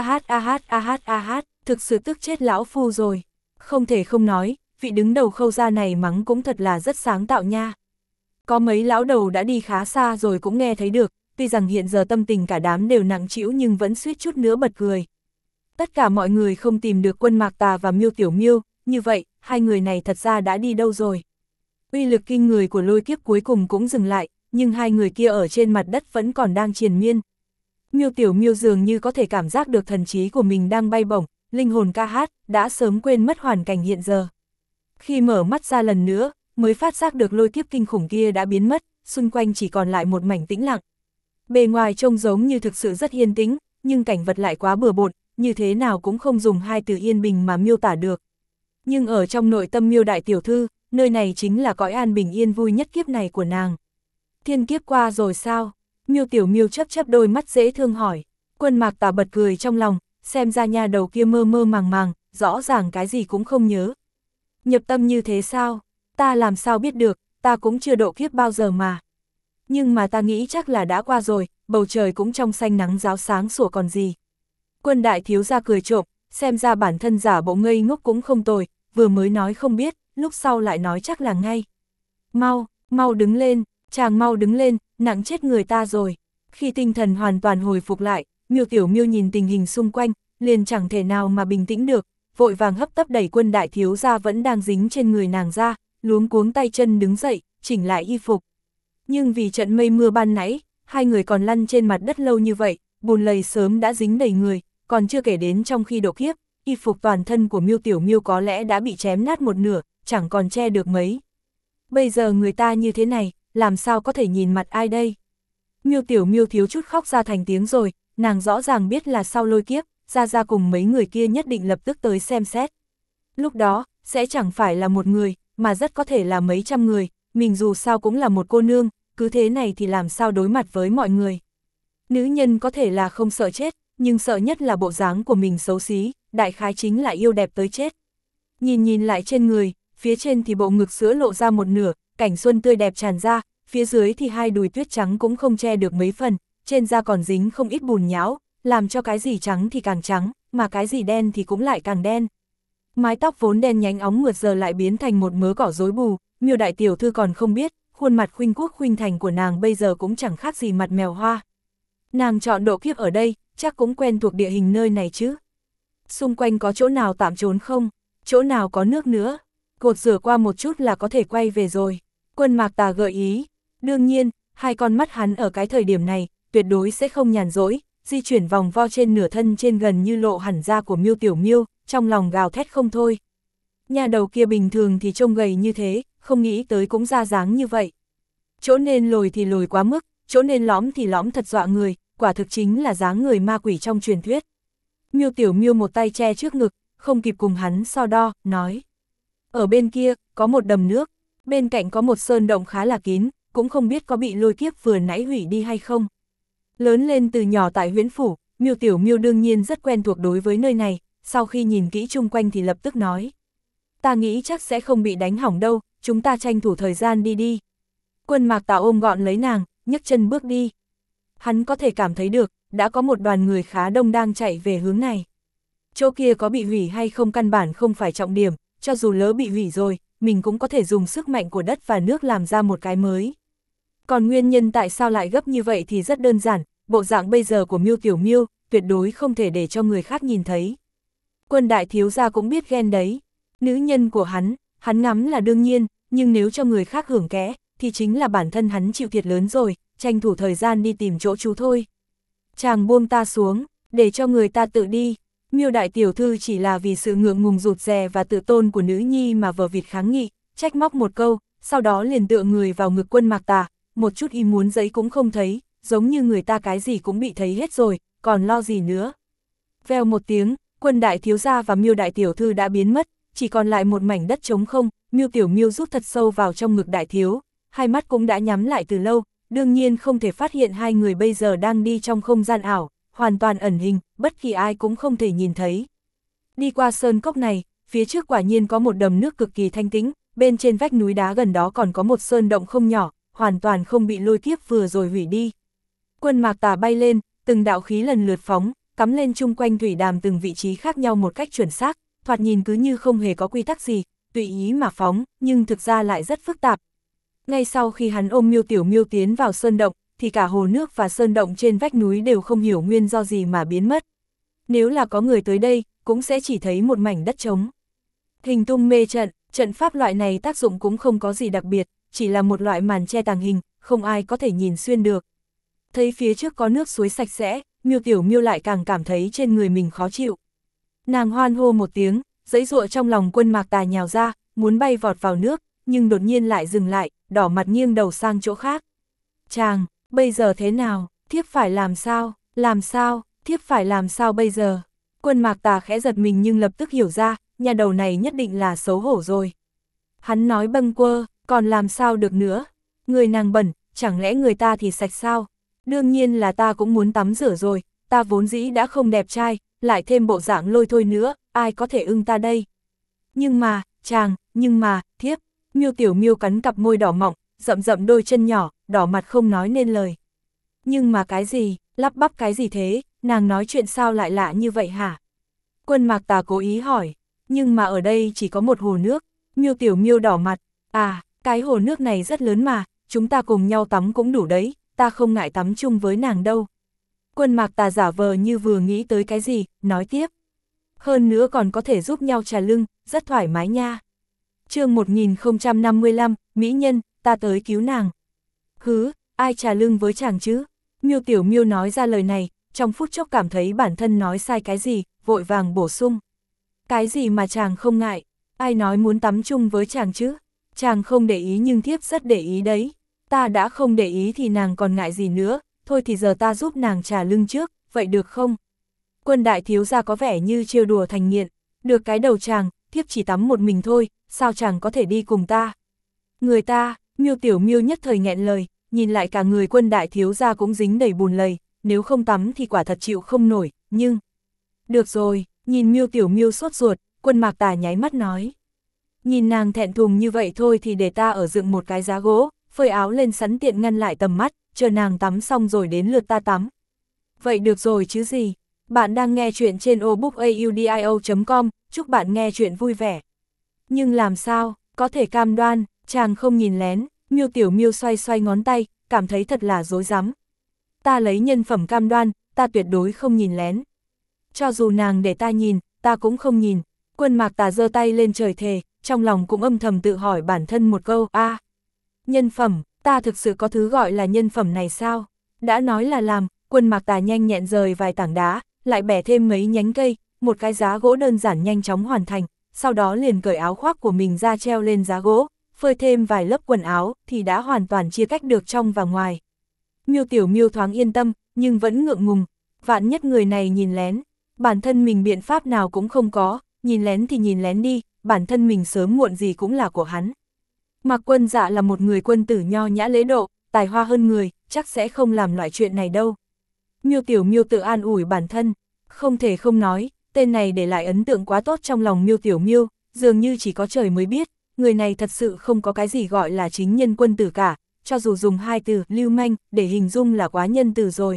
A hát, thực sự tức chết lão phu rồi. Không thể không nói, vị đứng đầu Khâu gia này mắng cũng thật là rất sáng tạo nha. Có mấy lão đầu đã đi khá xa rồi cũng nghe thấy được, tuy rằng hiện giờ tâm tình cả đám đều nặng trĩu nhưng vẫn suýt chút nữa bật cười. Tất cả mọi người không tìm được Quân Mạc Tà và Miêu Tiểu Miêu, như vậy, hai người này thật ra đã đi đâu rồi? Uy lực kinh người của lôi kiếp cuối cùng cũng dừng lại, nhưng hai người kia ở trên mặt đất vẫn còn đang triền miên. Miêu Tiểu Miêu dường như có thể cảm giác được thần trí của mình đang bay bổng, linh hồn ca hát, đã sớm quên mất hoàn cảnh hiện giờ. Khi mở mắt ra lần nữa, mới phát giác được lôi kiếp kinh khủng kia đã biến mất, xung quanh chỉ còn lại một mảnh tĩnh lặng. Bề ngoài trông giống như thực sự rất yên tĩnh, nhưng cảnh vật lại quá bừa bộn, như thế nào cũng không dùng hai từ yên bình mà miêu tả được. Nhưng ở trong nội tâm Miêu đại tiểu thư, nơi này chính là cõi an bình yên vui nhất kiếp này của nàng. Thiên kiếp qua rồi sao? Miêu Tiểu Miêu chớp chớp đôi mắt dễ thương hỏi. Quân Mạc Tà bật cười trong lòng, xem ra nha đầu kia mơ mơ màng màng, rõ ràng cái gì cũng không nhớ. Nhập tâm như thế sao? Ta làm sao biết được, ta cũng chưa độ kiếp bao giờ mà. Nhưng mà ta nghĩ chắc là đã qua rồi, bầu trời cũng trong xanh nắng ráo sáng sủa còn gì. Quân đại thiếu gia cười trộm, xem ra bản thân giả bộ ngây ngốc cũng không tồi, vừa mới nói không biết, lúc sau lại nói chắc là ngay. Mau đứng lên, chàng mau đứng lên, nặng chết người ta rồi. Khi tinh thần hoàn toàn hồi phục lại, Miêu Tiểu Miêu nhìn tình hình xung quanh, liền chẳng thể nào mà bình tĩnh được, vội vàng hấp tấp đẩy Quân đại thiếu gia vẫn đang dính trên người nàng ra, luống cuống tay chân đứng dậy, chỉnh lại y phục. Nhưng vì trận mây mưa ban nãy, hai người còn lăn trên mặt đất lâu như vậy, bùn lầy sớm đã dính đầy người, còn chưa kể đến trong khi độ kiếp, y phục toàn thân của Miêu Tiểu Miêu có lẽ đã bị chém nát một nửa, chẳng còn che được mấy. Bây giờ người ta như thế này, làm sao có thể nhìn mặt ai đây? Miêu Tiểu Miêu thiếu chút khóc ra thành tiếng rồi, nàng rõ ràng biết là sau lôi kiếp, Ra cùng mấy người kia nhất định lập tức tới xem xét. Lúc đó, sẽ chẳng phải là một người, mà rất có thể là mấy trăm người, mình dù sao cũng là một cô nương, cứ thế này thì làm sao đối mặt với mọi người. Nữ nhân có thể là không sợ chết, nhưng sợ nhất là bộ dáng của mình xấu xí, đại khái chính là yêu đẹp tới chết. Nhìn lại trên người, phía trên thì bộ ngực sữa lộ ra một nửa, cảnh xuân tươi đẹp tràn ra, phía dưới thì hai đùi tuyết trắng cũng không che được mấy phần, trên da còn dính không ít bùn nhão, làm cho cái gì trắng thì càng trắng, mà cái gì đen thì cũng lại càng đen. Mái tóc vốn đen nhánh óng mượt giờ lại biến thành một mớ cỏ rối bù, Miêu đại tiểu thư còn không biết, khuôn mặt khuynh quốc khuynh thành của nàng bây giờ cũng chẳng khác gì mặt mèo hoa. Nàng chọn độ kiếp ở đây, chắc cũng quen thuộc địa hình nơi này chứ. Xung quanh có chỗ nào tạm trốn không? Chỗ nào có nước nữa? Cột rửa qua một chút là có thể quay về rồi. Quân Mạc Tà gợi ý. Đương nhiên, hai con mắt hắn ở cái thời điểm này, tuyệt đối sẽ không nhàn rỗi, di chuyển vòng vo trên nửa thân trên gần như lộ hẳn da của Miêu Tiểu Miêu, trong lòng gào thét không thôi. Nhà đầu kia bình thường thì trông gầy như thế, không nghĩ tới cũng ra dáng như vậy. Chỗ nên lồi thì lồi quá mức, chỗ nên lõm thì lõm thật dọa người, quả thực chính là dáng người ma quỷ trong truyền thuyết. Miêu Tiểu Miêu một tay che trước ngực, không kịp cùng hắn so đo, nói. Ở bên kia, có một đầm nước, bên cạnh có một sơn động khá là kín, cũng không biết có bị lôi kiếp vừa nãy hủy đi hay không. Lớn lên từ nhỏ tại Huyễn Phủ, Miêu Tiểu Miêu đương nhiên rất quen thuộc đối với nơi này, sau khi nhìn kỹ chung quanh thì lập tức nói. Ta nghĩ chắc sẽ không bị đánh hỏng đâu, chúng ta tranh thủ thời gian đi. Quân Mạc Tà ôm gọn lấy nàng, nhấc chân bước đi. Hắn có thể cảm thấy được, đã có một đoàn người khá đông đang chạy về hướng này. Chỗ kia có bị hủy hay không căn bản không phải trọng điểm, cho dù lỡ bị hủy rồi, mình cũng có thể dùng sức mạnh của đất và nước làm ra một cái mới. Còn nguyên nhân tại sao lại gấp như vậy thì rất đơn giản, bộ dạng bây giờ của Miêu Tiểu Miêu, tuyệt đối không thể để cho người khác nhìn thấy. Quân đại thiếu gia cũng biết ghen đấy. Nữ nhân của hắn ngắm là đương nhiên, nhưng nếu cho người khác hưởng ké, thì chính là bản thân hắn chịu thiệt lớn rồi, tranh thủ thời gian đi tìm chỗ trú thôi. Chàng buông ta xuống, để cho người ta tự đi. Miêu đại tiểu thư chỉ là vì sự ngượng ngùng rụt rè và tự tôn của nữ nhi mà vờ vịt kháng nghị, trách móc một câu, sau đó liền tựa người vào ngực Quân Mạc Tà, một chút ý muốn giấy cũng không thấy, giống như người ta cái gì cũng bị thấy hết rồi, còn lo gì nữa. Vèo một tiếng, Quân đại thiếu gia và Miêu đại tiểu thư đã biến mất, chỉ còn lại một mảnh đất trống không. Miêu Tiểu Miêu rút thật sâu vào trong ngực đại thiếu, hai mắt cũng đã nhắm lại từ lâu, đương nhiên không thể phát hiện hai người bây giờ đang đi trong không gian ảo, hoàn toàn ẩn hình, bất kỳ ai cũng không thể nhìn thấy. Đi qua sơn cốc này, phía trước quả nhiên có một đầm nước cực kỳ thanh tĩnh, bên trên vách núi đá gần đó còn có một sơn động không nhỏ, hoàn toàn không bị lôi kiếp vừa rồi hủy đi. Quân Mạc Tà bay lên, từng đạo khí lần lượt phóng, cắm lên chung quanh thủy đàm từng vị trí khác nhau một cách chuẩn xác, thoạt nhìn cứ như không hề có quy tắc gì, tùy ý mà phóng, nhưng thực ra lại rất phức tạp. Ngay sau khi hắn ôm Miêu Tiểu Miêu tiến vào sơn động, thì cả hồ nước và sơn động trên vách núi đều không hiểu nguyên do gì mà biến mất. Nếu là có người tới đây, cũng sẽ chỉ thấy một mảnh đất trống. Hình tung mê trận, trận pháp loại này tác dụng cũng không có gì đặc biệt, chỉ là một loại màn che tàng hình, không ai có thể nhìn xuyên được. Thấy phía trước có nước suối sạch sẽ, Miêu Tiểu Miêu lại càng cảm thấy trên người mình khó chịu. Nàng hoan hô một tiếng, giãy giụa trong lòng Quân Mạc Tà nhào ra, muốn bay vọt vào nước, nhưng đột nhiên lại dừng lại, đỏ mặt nghiêng đầu sang chỗ khác. Chàng, bây giờ thế nào, thiếp phải làm sao, thiếp phải làm sao bây giờ? Quân Mạc Tà khẽ giật mình nhưng lập tức hiểu ra, nhà đầu này nhất định là xấu hổ rồi. Hắn nói bâng quơ, còn làm sao được nữa? Người nàng bẩn, chẳng lẽ người ta thì sạch sao? Đương nhiên là ta cũng muốn tắm rửa rồi, ta vốn dĩ đã không đẹp trai, lại thêm bộ dạng lôi thôi nữa, ai có thể ưng ta đây? Nhưng mà, thiếp. Miêu Tiểu Miêu cắn cặp môi đỏ mọng, rậm đôi chân nhỏ, đỏ mặt không nói nên lời. Nhưng mà cái gì, lắp bắp cái gì thế, nàng nói chuyện sao lại lạ như vậy hả? Quân Mạc Tà cố ý hỏi, nhưng mà ở đây chỉ có một hồ nước. Miêu Tiểu Miêu đỏ mặt, cái hồ nước này rất lớn mà, chúng ta cùng nhau tắm cũng đủ đấy, ta không ngại tắm chung với nàng đâu. Quân Mạc Tà giả vờ như vừa nghĩ tới cái gì, nói tiếp. Hơn nữa còn có thể giúp nhau trà lưng, rất thoải mái nha. Chương 1055, Mỹ Nhân, ta tới cứu nàng. Hứ, ai trà lưng với chàng chứ? Miêu Tiểu Miêu nói ra lời này, trong phút chốc cảm thấy bản thân nói sai cái gì, vội vàng bổ sung. Cái gì mà chàng không ngại, ai nói muốn tắm chung với chàng chứ? Chàng không để ý nhưng thiếp rất để ý đấy. Ta đã không để ý thì nàng còn ngại gì nữa, thôi thì giờ ta giúp nàng trả lưng trước, vậy được không? Quân đại thiếu gia có vẻ như trêu đùa thành nghiện. Được cái đầu chàng, thiếp chỉ tắm một mình thôi, sao chàng có thể đi cùng ta? Người ta, Miêu Tiểu Miêu nhất thời nghẹn lời, nhìn lại cả người quân đại thiếu gia cũng dính đầy bùn lầy, nếu không tắm thì quả thật chịu không nổi, nhưng... Được rồi, nhìn Miêu Tiểu Miêu sốt ruột, Quân Mạc Tà nháy mắt nói. Nhìn nàng thẹn thùng như vậy thôi thì để ta ở dựng một cái giá gỗ, phơi áo lên sẵn tiện ngăn lại tầm mắt, chờ nàng tắm xong rồi đến lượt ta tắm. Vậy được rồi chứ gì? Bạn đang nghe chuyện trên obookaudio.com, chúc bạn nghe chuyện vui vẻ. Nhưng làm sao, có thể cam đoan, chàng không nhìn lén, Miêu Tiểu Miêu xoay xoay ngón tay, cảm thấy thật là rối rắm. Ta lấy nhân phẩm cam đoan, ta tuyệt đối không nhìn lén. Cho dù nàng để ta nhìn, ta cũng không nhìn. Quân Mạc Tà giơ tay lên trời thề, trong lòng cũng âm thầm tự hỏi bản thân một câu, nhân phẩm, ta thực sự có thứ gọi là nhân phẩm này sao? Đã nói là làm, Quân Mạc Tà nhanh nhẹn rời vài tảng đá, lại bẻ thêm mấy nhánh cây, một cái giá gỗ đơn giản nhanh chóng hoàn thành, sau đó liền cởi áo khoác của mình ra treo lên giá gỗ, phơi thêm vài lớp quần áo thì đã hoàn toàn chia cách được trong và ngoài. Miêu Tiểu Miêu thoáng yên tâm, nhưng vẫn ngượng ngùng, vạn nhất người này nhìn lén, bản thân mình biện pháp nào cũng không có, nhìn lén thì nhìn lén đi, bản thân mình sớm muộn gì cũng là của hắn. Mạc Quân Dạ là một người quân tử nho nhã lễ độ, tài hoa hơn người, chắc sẽ không làm loại chuyện này đâu. Miêu Tiểu Miêu tự an ủi bản thân, không thể không nói, tên này để lại ấn tượng quá tốt trong lòng Miêu Tiểu Miêu, dường như chỉ có trời mới biết, người này thật sự không có cái gì gọi là chính nhân quân tử cả, cho dù dùng hai từ lưu manh để hình dung là quá nhân từ rồi.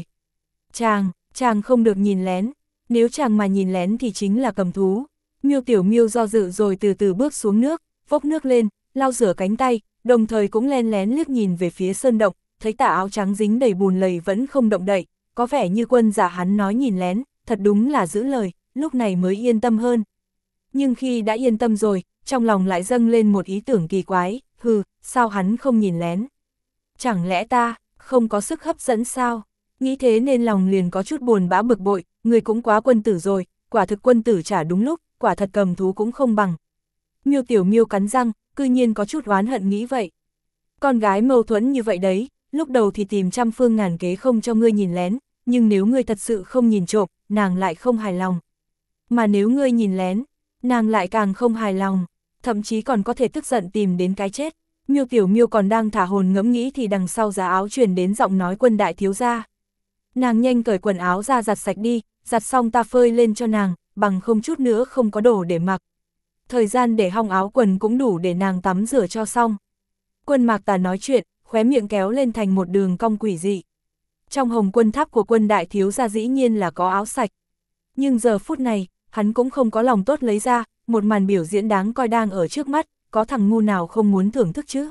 Chàng không được nhìn lén, nếu chàng mà nhìn lén thì chính là cầm thú. Miêu Tiểu Miêu do dự rồi từ từ bước xuống nước, vốc nước lên, lau rửa cánh tay, đồng thời cũng len lén liếc nhìn về phía sơn động, thấy tà áo trắng dính đầy bùn lầy vẫn không động đậy, có vẻ như Quân Dạ hắn nói nhìn lén, thật đúng là giữ lời, lúc này mới yên tâm hơn. Nhưng khi đã yên tâm rồi, trong lòng lại dâng lên một ý tưởng kỳ quái, sao hắn không nhìn lén? Chẳng lẽ ta không có sức hấp dẫn sao? Nghĩ thế nên lòng liền có chút buồn bã bực bội, người cũng quá quân tử rồi, quả thực quân tử trả đúng lúc, quả thật cầm thú cũng không bằng. Miêu Tiểu Miêu cắn răng, cư nhiên có chút oán hận nghĩ vậy. Con gái mâu thuẫn như vậy đấy, lúc đầu thì tìm trăm phương ngàn kế không cho ngươi nhìn lén, nhưng nếu ngươi thật sự không nhìn trộm, nàng lại không hài lòng. Mà nếu ngươi nhìn lén, nàng lại càng không hài lòng, thậm chí còn có thể tức giận tìm đến cái chết. Miêu Tiểu Miêu còn đang thả hồn ngẫm nghĩ thì đằng sau giá áo truyền đến giọng nói Quân đại thiếu gia. Nàng nhanh cởi quần áo ra giặt sạch đi, giặt xong ta phơi lên cho nàng, bằng không chút nữa không có đồ để mặc. Thời gian để hong áo quần cũng đủ để nàng tắm rửa cho xong. Quân Mạc Tà nói chuyện, khóe miệng kéo lên thành một đường cong quỷ dị. Trong hồng quân tháp của Quân đại thiếu gia dĩ nhiên là có áo sạch. Nhưng giờ phút này, hắn cũng không có lòng tốt lấy ra, một màn biểu diễn đáng coi đang ở trước mắt, có thằng ngu nào không muốn thưởng thức chứ?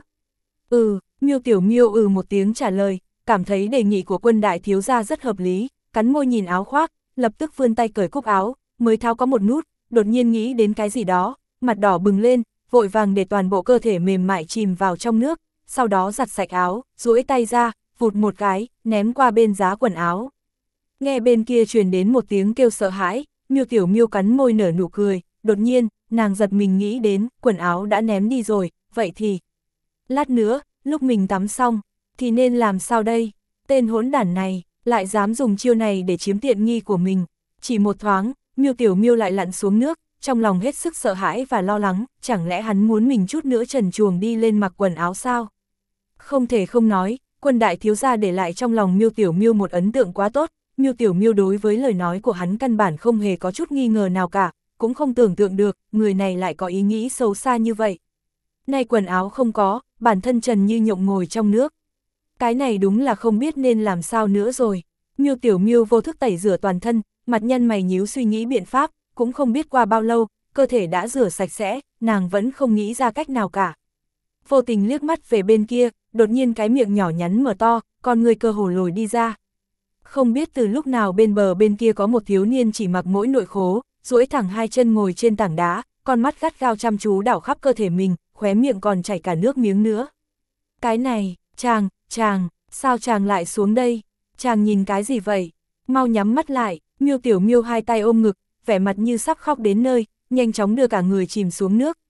Miêu Tiểu Miêu một tiếng trả lời, cảm thấy đề nghị của Quân đại thiếu gia rất hợp lý, cắn môi nhìn áo khoác, lập tức vươn tay cởi cúc áo, mới tháo có một nút, đột nhiên nghĩ đến cái gì đó, mặt đỏ bừng lên, vội vàng để toàn bộ cơ thể mềm mại chìm vào trong nước, sau đó giặt sạch áo, duỗi tay ra, vụt một cái, ném qua bên giá quần áo. Nghe bên kia truyền đến một tiếng kêu sợ hãi, Miêu Tiểu Miêu cắn môi nở nụ cười, đột nhiên, nàng giật mình nghĩ đến, quần áo đã ném đi rồi, vậy thì... Lát nữa, lúc mình tắm xong, thì nên làm sao đây? Tên hỗn đản này, lại dám dùng chiêu này để chiếm tiện nghi của mình. Chỉ một thoáng, Miêu Tiểu Miêu lại lặn xuống nước, trong lòng hết sức sợ hãi và lo lắng, chẳng lẽ hắn muốn mình chút nữa trần truồng đi lên mặc quần áo sao? Không thể không nói, Quân đại thiếu gia để lại trong lòng Miêu Tiểu Miêu một ấn tượng quá tốt, Miêu Tiểu Miêu đối với lời nói của hắn căn bản không hề có chút nghi ngờ nào cả, cũng không tưởng tượng được, người này lại có ý nghĩ xấu xa như vậy. Nay quần áo không có, bản thân trần như nhộng ngồi trong nước. Cái này đúng là không biết nên làm sao nữa rồi. Miêu Tiểu Miêu vô thức tẩy rửa toàn thân, mặt nhăn mày nhíu suy nghĩ biện pháp, cũng không biết qua bao lâu, cơ thể đã rửa sạch sẽ, nàng vẫn không nghĩ ra cách nào cả. Vô tình liếc mắt về bên kia, đột nhiên cái miệng nhỏ nhắn mở to, con người cơ hồ lồi đi ra. Không biết từ lúc nào bên bờ bên kia có một thiếu niên chỉ mặc mỗi nội khố, duỗi thẳng hai chân ngồi trên tảng đá, con mắt gắt gao chăm chú đảo khắp cơ thể mình, khóe miệng còn chảy cả nước miếng nữa. Cái này, chàng, sao chàng lại xuống đây? Chàng nhìn cái gì vậy? Mau nhắm mắt lại. Miêu Tiểu Miêu hai tay ôm ngực, vẻ mặt như sắp khóc đến nơi, nhanh chóng đưa cả người chìm xuống nước,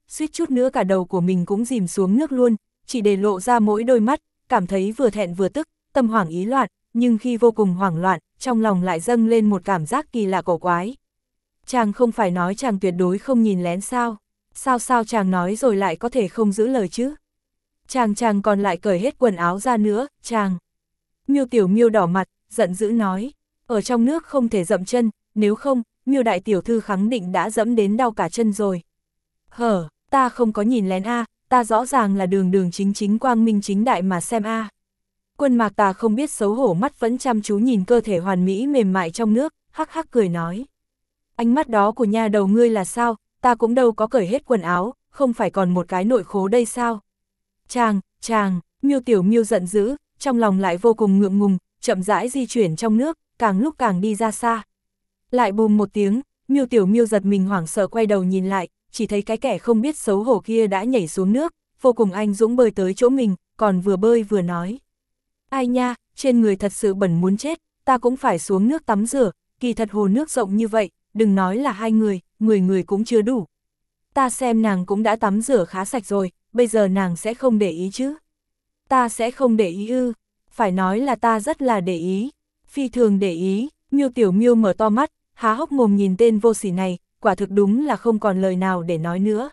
suýt chút nữa cả đầu của mình cũng dìm xuống nước luôn, chỉ để lộ ra mỗi đôi mắt, cảm thấy vừa thẹn vừa tức, tâm hoảng ý loạn, nhưng khi vô cùng hoảng loạn, trong lòng lại dâng lên một cảm giác kỳ lạ cổ quái. Chàng không phải nói chàng tuyệt đối không nhìn lén sao? Sao chàng nói rồi lại có thể không giữ lời chứ? Chàng còn lại cởi hết quần áo ra nữa, chàng. Miêu Tiểu Miêu đỏ mặt, giận dữ nói, ở trong nước không thể dậm chân, nếu không, Miêu đại tiểu thư khẳng định đã dẫm đến đau cả chân rồi. Hở, ta không có nhìn lén a, ta rõ ràng là đường đường chính chính quang minh chính đại mà xem a. Quân Mạc Tà không biết xấu hổ, mắt vẫn chăm chú nhìn cơ thể hoàn mỹ mềm mại trong nước, hắc hắc cười nói. Ánh mắt đó của nha đầu ngươi là sao, ta cũng đâu có cởi hết quần áo, không phải còn một cái nội khố đây sao? Chàng, Miêu Tiểu Miêu giận dữ, trong lòng lại vô cùng ngượng ngùng, chậm rãi di chuyển trong nước, càng lúc càng đi ra xa. Lại bùm một tiếng, Miêu Tiểu Miêu giật mình hoảng sợ quay đầu nhìn lại, chỉ thấy cái kẻ không biết xấu hổ kia đã nhảy xuống nước, vô cùng anh dũng bơi tới chỗ mình, còn vừa bơi vừa nói. Ai nha, trên người thật sự bẩn muốn chết, ta cũng phải xuống nước tắm rửa, kỳ thật hồ nước rộng như vậy, đừng nói là 2 người, 10 người cũng chưa đủ. Ta xem nàng cũng đã tắm rửa khá sạch rồi, bây giờ nàng sẽ không để ý chứ? Ta sẽ không để ý ư? Phải nói là ta rất là để ý, phi thường để ý. Miêu Tiểu Miêu mở to mắt, há hốc mồm nhìn tên vô sỉ này, quả thực đúng là không còn lời nào để nói nữa.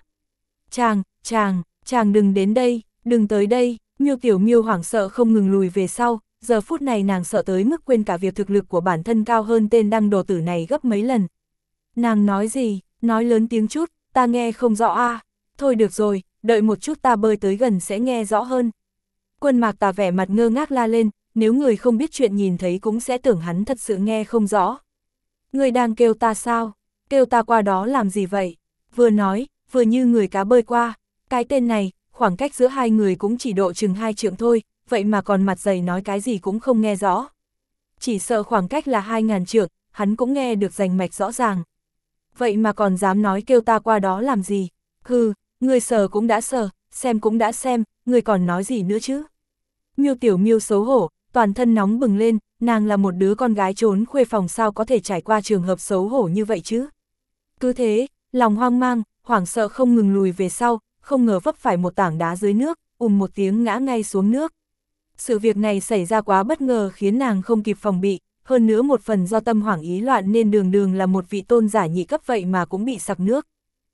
Chàng đừng đến đây, đừng tới đây. Miêu Tiểu Miêu hoảng sợ không ngừng lùi về sau, giờ phút này nàng sợ tới mức quên cả việc thực lực của bản thân cao hơn tên đăng đồ tử này gấp mấy lần. Nàng nói gì, nói lớn tiếng chút, ta nghe không rõ a. Thôi được rồi, đợi một chút ta bơi tới gần sẽ nghe rõ hơn. Quân Mạc Tà vẻ mặt ngơ ngác la lên, nếu người không biết chuyện nhìn thấy cũng sẽ tưởng hắn thật sự nghe không rõ. Người đang kêu ta sao? Kêu ta qua đó làm gì vậy? Vừa nói, vừa như người cá bơi qua. Cái tên này, khoảng cách giữa hai người cũng chỉ độ chừng 2 trượng thôi, vậy mà còn mặt dày nói cái gì cũng không nghe rõ. Chỉ sợ khoảng cách là 2000 trượng, hắn cũng nghe được rành mạch rõ ràng. Vậy mà còn dám nói kêu ta qua đó làm gì? Hừ, người sờ cũng đã sờ, xem cũng đã xem, người còn nói gì nữa chứ? Miêu Tiểu Miêu xấu hổ, toàn thân nóng bừng lên, nàng là một đứa con gái trốn khuê phòng sao có thể trải qua trường hợp xấu hổ như vậy chứ? Cứ thế, lòng hoang mang, hoảng sợ không ngừng lùi về sau, không ngờ vấp phải một tảng đá dưới nước, một tiếng ngã ngay xuống nước. Sự việc này xảy ra quá bất ngờ khiến nàng không kịp phòng bị, hơn nữa một phần do tâm hoảng ý loạn nên đường là một vị tôn giả nhị cấp vậy mà cũng bị sặc nước.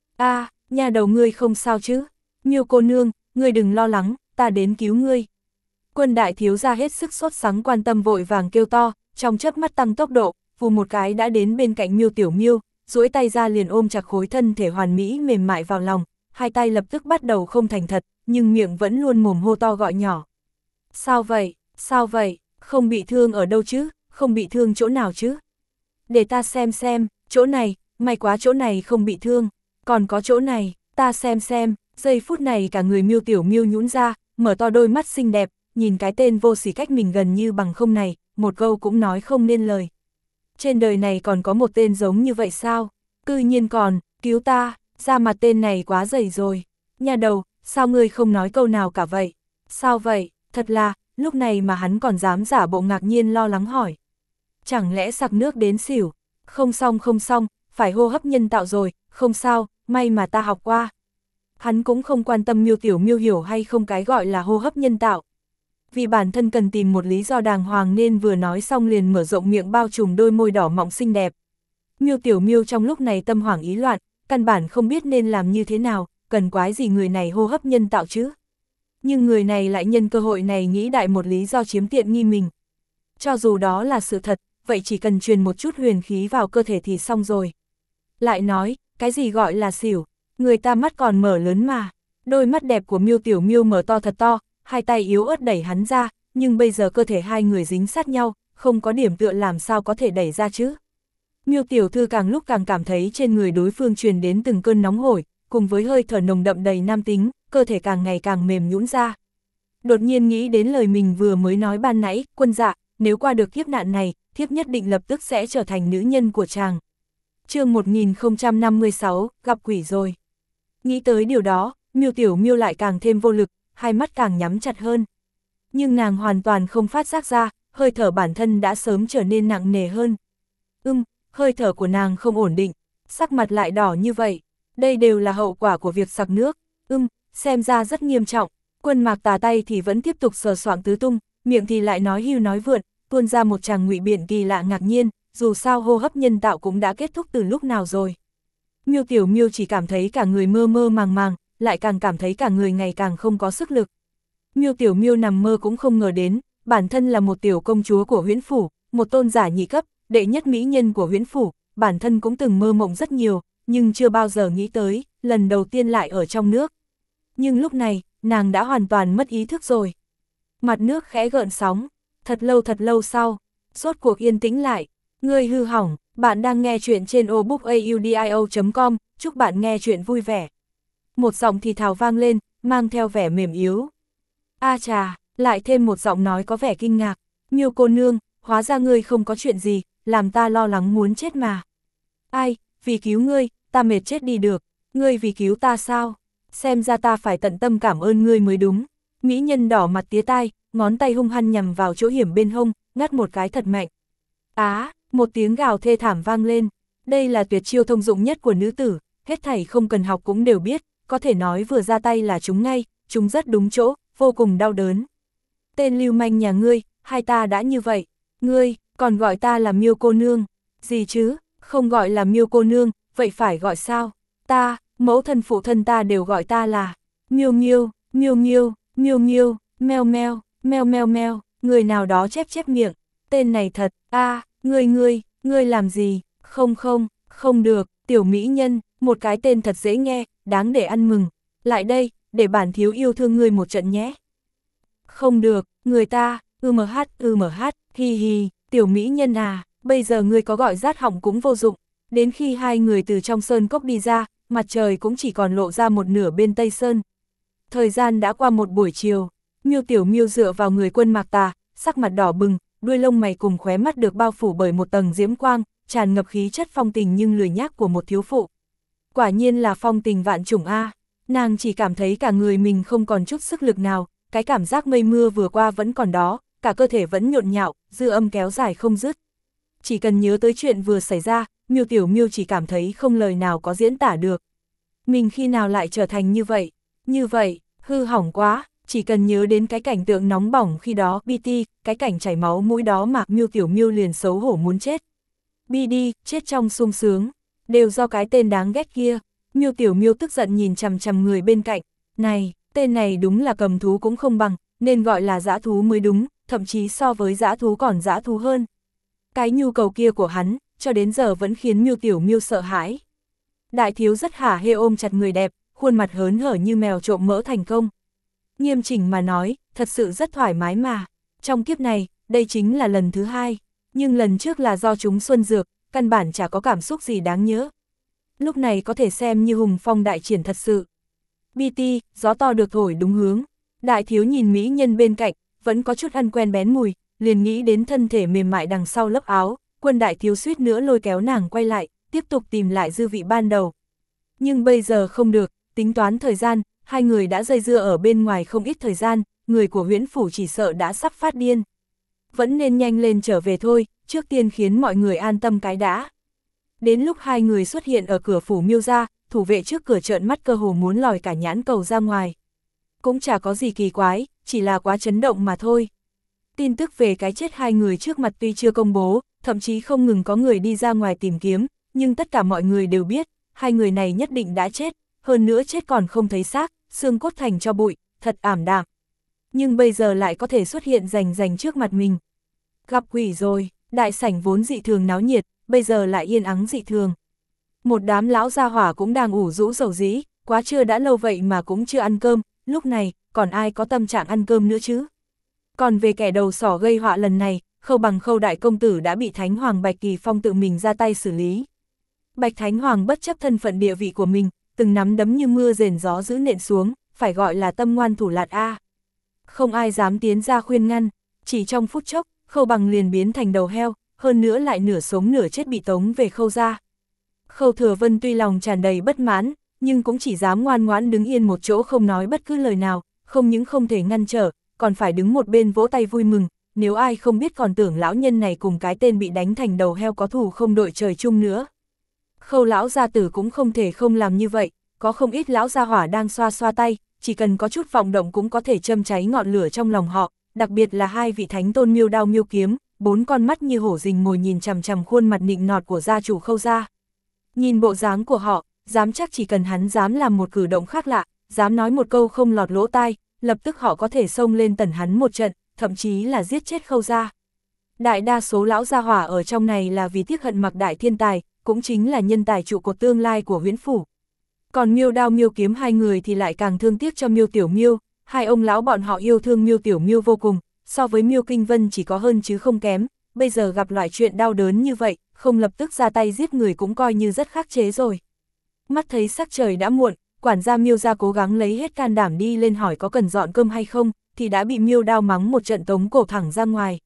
Nhà đầu ngươi không sao chứ? Miêu cô nương, ngươi đừng lo lắng, ta đến cứu ngươi. Quân đại thiếu gia hết sức sốt sắng quan tâm vội vàng kêu to, trong chớp mắt tăng tốc độ, vù một cái đã đến bên cạnh Miêu Tiểu Miêu, duỗi tay ra liền ôm chặt khối thân thể hoàn mỹ mềm mại vào lòng, hai tay lập tức bắt đầu không thành thật, nhưng miệng vẫn luôn mồm hô to gọi nhỏ. Sao vậy, không bị thương ở đâu chứ, không bị thương chỗ nào chứ? Để ta xem, chỗ này, may quá chỗ này không bị thương, còn có chỗ này, ta xem, giây phút này cả người Miêu Tiểu Miêu nhũn ra, mở to đôi mắt xinh đẹp, nhìn cái tên vô sỉ cách mình gần như bằng không này, một câu cũng nói không nên lời. Trên đời này còn có một tên giống như vậy sao? Cư nhiên còn, cứu ta, da mặt tên này quá dày rồi. Nhà đầu, sao ngươi không nói câu nào cả vậy? Sao vậy? Thật là, lúc này mà hắn còn dám giả bộ ngạc nhiên lo lắng hỏi. Chẳng lẽ sặc nước đến xỉu? Không xong, phải hô hấp nhân tạo rồi, không sao, may mà ta học qua. Hắn cũng không quan tâm Miêu Tiểu Miêu hiểu hay không cái gọi là hô hấp nhân tạo. Vì bản thân cần tìm một lý do đàng hoàng nên vừa nói xong liền mở rộng miệng bao trùm đôi môi đỏ mọng xinh đẹp. Miêu Tiểu Miêu trong lúc này tâm hoảng ý loạn, căn bản không biết nên làm như thế nào, cần quái gì người này hô hấp nhân tạo chứ. Nhưng người này lại nhân cơ hội này nghĩ đại một lý do chiếm tiện nghi mình. Cho dù đó là sự thật, vậy chỉ cần truyền một chút huyền khí vào cơ thể thì xong rồi. Lại nói, cái gì gọi là xỉu, người ta mắt còn mở lớn mà. Đôi mắt đẹp của Miêu Tiểu Miêu mở to thật to, hai tay yếu ớt đẩy hắn ra, nhưng bây giờ cơ thể hai người dính sát nhau, không có điểm tựa làm sao có thể đẩy ra chứ. Miêu tiểu thư càng lúc càng cảm thấy trên người đối phương truyền đến từng cơn nóng hổi, cùng với hơi thở nồng đậm đầy nam tính, cơ thể càng ngày càng mềm nhũn ra. Đột nhiên nghĩ đến lời mình vừa mới nói ban nãy, quân dạ, nếu qua được kiếp nạn này, thiếp nhất định lập tức sẽ trở thành nữ nhân của chàng. Chương 1056, gặp quỷ rồi. Nghĩ tới điều đó, Miêu Tiểu Miêu lại càng thêm vô lực, hai mắt càng nhắm chặt hơn. Nhưng nàng hoàn toàn không phát giác ra, hơi thở bản thân đã sớm trở nên nặng nề hơn. Hơi thở của nàng không ổn định, sắc mặt lại đỏ như vậy. Đây đều là hậu quả của việc sặc nước. Xem ra rất nghiêm trọng. Quân Mạc Tà tay thì vẫn tiếp tục sờ soạng tứ tung, miệng thì lại nói hưu nói vượn, tuôn ra một tràng ngụy biện kỳ lạ ngạc nhiên, dù sao hô hấp nhân tạo cũng đã kết thúc từ lúc nào rồi. Miêu Tiểu Miêu chỉ cảm thấy cả người mơ mơ màng màng, lại càng cảm thấy cả người ngày càng không có sức lực. Miêu Tiểu Miêu nằm mơ cũng không ngờ đến, bản thân là một tiểu công chúa của Huyễn Phủ, một tôn giả nhị cấp, đệ nhất mỹ nhân của Huyễn Phủ, bản thân cũng từng mơ mộng rất nhiều, nhưng chưa bao giờ nghĩ tới, lần đầu tiên lại ở trong nước. Nhưng lúc này, nàng đã hoàn toàn mất ý thức rồi. Mặt nước khẽ gợn sóng, thật lâu sau, rốt cuộc yên tĩnh lại. Ngươi hư hỏng, bạn đang nghe chuyện trên obookaudio.com, chúc bạn nghe chuyện vui vẻ. Một giọng thì thào vang lên, mang theo vẻ mềm yếu. A chà, lại thêm một giọng nói có vẻ kinh ngạc. Miêu cô nương, hóa ra ngươi không có chuyện gì, làm ta lo lắng muốn chết mà. Ai, vì cứu ngươi, ta mệt chết đi được, ngươi vì cứu ta sao? Xem ra ta phải tận tâm cảm ơn ngươi mới đúng. Mỹ nhân đỏ mặt tía tai, ngón tay hung hăng nhằm vào chỗ hiểm bên hông, ngắt một cái thật mạnh. Một tiếng gào thê thảm vang lên. Đây là tuyệt chiêu thông dụng nhất của nữ tử, hết thảy không cần học cũng đều biết, có thể nói vừa ra tay là trúng ngay, trúng rất đúng chỗ, vô cùng đau đớn. Tên lưu manh nhà ngươi, hai ta đã như vậy, ngươi còn gọi ta là Miêu cô nương, gì chứ, không gọi là Miêu cô nương, vậy phải gọi sao? Ta, mẫu thân phụ thân ta đều gọi ta là Miêu Miêu, Miêu Miêu, Miêu Miêu, meo meo, meo meo meo, người nào đó chép miệng, tên này thật, ngươi làm gì, không được, tiểu mỹ nhân, một cái tên thật dễ nghe, đáng để ăn mừng, lại đây, để bản thiếu yêu thương ngươi một trận nhé. Không được, người ta, hi hi, tiểu mỹ nhân à, bây giờ ngươi có gọi rát họng cũng vô dụng, đến khi hai người từ trong sơn cốc đi ra, mặt trời cũng chỉ còn lộ ra một nửa bên tây sơn. Thời gian đã qua một buổi chiều, Miêu Tiểu Miêu dựa vào người Quân Mạc Tà, sắc mặt đỏ bừng, đuôi lông mày cùng khóe mắt được bao phủ bởi một tầng diễm quang, tràn ngập khí chất phong tình nhưng lười nhác của một thiếu phụ. Quả nhiên là phong tình vạn chủng a. Nàng chỉ cảm thấy cả người mình không còn chút sức lực nào, cái cảm giác mây mưa vừa qua vẫn còn đó, cả cơ thể vẫn nhộn nhạo, dư âm kéo dài không dứt. Chỉ cần nhớ tới chuyện vừa xảy ra, Miêu Tiểu Miêu chỉ cảm thấy không lời nào có diễn tả được. Mình khi nào lại trở thành như vậy, hư hỏng quá, chỉ cần nhớ đến cái cảnh tượng nóng bỏng khi đó, BT, cái cảnh chảy máu mũi đó mà Miêu Tiểu Miêu liền xấu hổ muốn chết. BD, chết trong sung sướng, đều do cái tên đáng ghét kia. Miêu Tiểu Miêu tức giận nhìn chằm chằm người bên cạnh, này, tên này đúng là cầm thú cũng không bằng, nên gọi là dã thú mới đúng, thậm chí so với dã thú còn dã thú hơn. Cái nhu cầu kia của hắn, cho đến giờ vẫn khiến Miêu Tiểu Miêu sợ hãi. Đại thiếu rất hả hê ôm chặt người đẹp, khuôn mặt hớn hở như mèo trộm mỡ thành công. Nghiêm chỉnh mà nói, thật sự rất thoải mái mà. Trong kiếp này, đây chính là lần thứ hai, nhưng lần trước là do chúng xuân dược, căn bản chả có cảm xúc gì đáng nhớ. Lúc này có thể xem như hùng phong đại triển thật sự. BT, gió to được thổi đúng hướng. Đại thiếu nhìn mỹ nhân bên cạnh, vẫn có chút ăn quen bén mùi, liền nghĩ đến thân thể mềm mại đằng sau lớp áo, Quân đại thiếu suýt nữa lôi kéo nàng quay lại, tiếp tục tìm lại dư vị ban đầu. Nhưng bây giờ không được, tính toán thời gian, hai người đã dây dưa ở bên ngoài không ít thời gian, người của Huyễn Phủ chỉ sợ đã sắp phát điên. Vẫn nên nhanh lên trở về thôi, trước tiên khiến mọi người an tâm cái đã. Đến lúc hai người xuất hiện ở cửa phủ Miêu gia, thủ vệ trước cửa trợn mắt cơ hồ muốn lòi cả nhãn cầu ra ngoài. Cũng chả có gì kỳ quái, chỉ là quá chấn động mà thôi. Tin tức về cái chết hai người trước mặt tuy chưa công bố, thậm chí không ngừng có người đi ra ngoài tìm kiếm, nhưng tất cả mọi người đều biết, hai người này nhất định đã chết, hơn nữa chết còn không thấy xác, xương cốt thành cho bụi, thật ảm đạm. Nhưng bây giờ lại có thể xuất hiện rành trước mặt mình. Gặp quỷ rồi, đại sảnh vốn dị thường náo nhiệt, bây giờ lại yên ắng dị thường. Một đám lão gia hỏa cũng đang ủ rũ rầu rĩ, quá trưa đã lâu vậy mà cũng chưa ăn cơm, lúc này, còn ai có tâm trạng ăn cơm nữa chứ? Còn về kẻ đầu sỏ gây họa lần này, Khâu Bằng Khâu đại công tử đã bị Thánh Hoàng Bạch Kỳ Phong tự mình ra tay xử lý. Bạch Thánh Hoàng bất chấp thân phận địa vị của mình, từng nắm đấm như mưa rền gió giữ nện xuống, phải gọi là tâm ngoan thủ lạt a. Không ai dám tiến ra khuyên ngăn, chỉ trong phút chốc, Khâu Bằng liền biến thành đầu heo, hơn nữa lại nửa sống nửa chết bị tống về Khâu gia. Khâu Thừa Vân tuy lòng tràn đầy bất mãn, nhưng cũng chỉ dám ngoan ngoãn đứng yên một chỗ không nói bất cứ lời nào, không những không thể ngăn trở, còn phải đứng một bên vỗ tay vui mừng, nếu ai không biết còn tưởng lão nhân này cùng cái tên bị đánh thành đầu heo có thù không đội trời chung nữa. Khâu lão gia tử cũng không thể không làm như vậy, có không ít lão gia hỏa đang xoa xoa tay, chỉ cần có chút vọng động cũng có thể châm cháy ngọn lửa trong lòng họ, đặc biệt là hai vị thánh tôn Miêu Đao Miêu Kiếm, bốn con mắt như hổ rình mồi nhìn chằm chằm khuôn mặt nịnh nọt của gia chủ Khâu gia. Nhìn bộ dáng của họ, dám chắc chỉ cần hắn dám làm một cử động khác lạ, dám nói một câu không lọt lỗ tai, lập tức họ có thể xông lên tẩn hắn một trận, thậm chí là giết chết Khâu gia. Đại đa số lão gia hỏa ở trong này là vì tiếc hận Mạc Đại Thiên Tài, cũng chính là nhân tài trụ cột tương lai của Huyễn Phủ. Còn Miêu Đao Miêu Kiếm hai người thì lại càng thương tiếc cho Miêu Tiểu Miêu, hai ông lão bọn họ yêu thương Miêu Tiểu Miêu vô cùng, so với Miêu Kinh Vân chỉ có hơn chứ không kém, bây giờ gặp loại chuyện đau đớn như vậy, không lập tức ra tay giết người cũng coi như rất khắc chế rồi. Mắt thấy sắc trời đã muộn, quản gia Miêu gia cố gắng lấy hết can đảm đi lên hỏi có cần dọn cơm hay không, thì đã bị Miêu Đao mắng một trận tống cổ thẳng ra ngoài.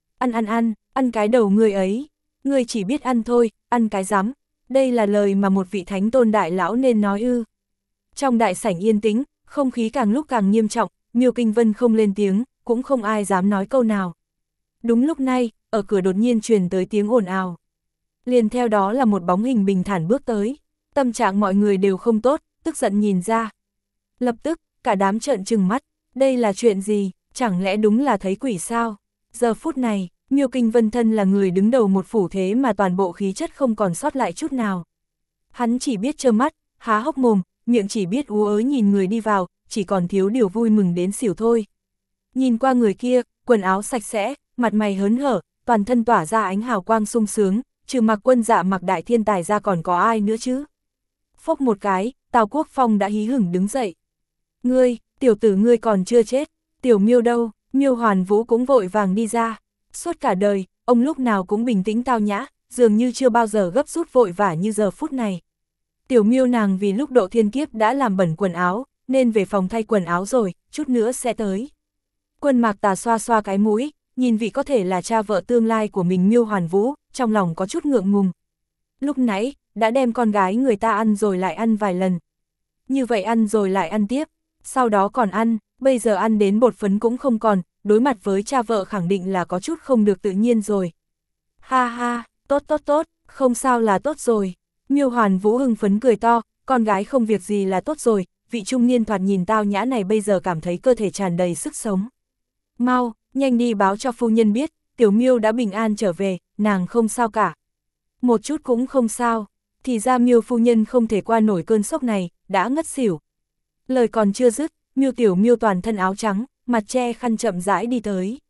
Ăn cái đầu ngươi ấy, ngươi chỉ biết ăn thôi, ăn cái rắm. Đây là lời mà một vị thánh tôn đại lão nên nói ư. Trong đại sảnh yên tĩnh, không khí càng lúc càng nghiêm trọng, Miêu Kinh Vân không lên tiếng, cũng không ai dám nói câu nào. Đúng lúc này, ở cửa đột nhiên truyền tới tiếng ồn ào. Liền theo đó là một bóng hình bình thản bước tới. Tâm trạng mọi người đều không tốt, tức giận nhìn ra. Lập tức, cả đám trợn trừng mắt, đây là chuyện gì, chẳng lẽ đúng là thấy quỷ sao? Giờ phút này, Miêu Kinh Vân thân là người đứng đầu một phủ thế mà toàn bộ khí chất không còn sót lại chút nào. Hắn chỉ biết trơ mắt, há hốc mồm, miệng chỉ biết ú ớ nhìn người đi vào, chỉ còn thiếu điều vui mừng đến xỉu thôi. Nhìn qua người kia, quần áo sạch sẽ, mặt mày hớn hở, toàn thân tỏa ra ánh hào quang sung sướng, trừ Mạc Quân Dạ Mạc Đại Thiên Tài ra còn có ai nữa chứ? Phốc một cái, Tào Quốc Phong đã hí hửng đứng dậy. Ngươi, tiểu tử ngươi còn chưa chết, tiểu Miêu đâu? Miêu Hoàn Vũ cũng vội vàng đi ra. Suốt cả đời, ông lúc nào cũng bình tĩnh tao nhã, dường như chưa bao giờ gấp rút vội vã như giờ phút này. Tiểu Miêu nàng vì lúc độ thiên kiếp đã làm bẩn quần áo, nên về phòng thay quần áo rồi, chút nữa sẽ tới. Quân Mạc Tà xoa xoa cái mũi, nhìn vị có thể là cha vợ tương lai của mình Miêu Hoàn Vũ, trong lòng có chút ngượng ngùng. Lúc nãy, đã đem con gái người ta ăn rồi lại ăn vài lần. Như vậy ăn rồi lại ăn tiếp, sau đó còn ăn, bây giờ ăn đến bột phấn cũng không còn, đối mặt với cha vợ khẳng định là có chút không được tự nhiên rồi. Ha ha, tốt, không sao là tốt rồi. Miêu Hoàn Vũ hưng phấn cười to, con gái không việc gì là tốt rồi, vị trung niên thoạt nhìn tao nhã này bây giờ cảm thấy cơ thể tràn đầy sức sống. Mau, nhanh đi báo cho phu nhân biết, tiểu Miêu đã bình an trở về, nàng không sao cả. Một chút cũng không sao, thì ra Miêu phu nhân không thể qua nổi cơn sốc này, đã ngất xỉu. Lời còn chưa dứt, Miêu Tiểu Miêu toàn thân áo trắng, mặt che khăn chậm rãi đi tới.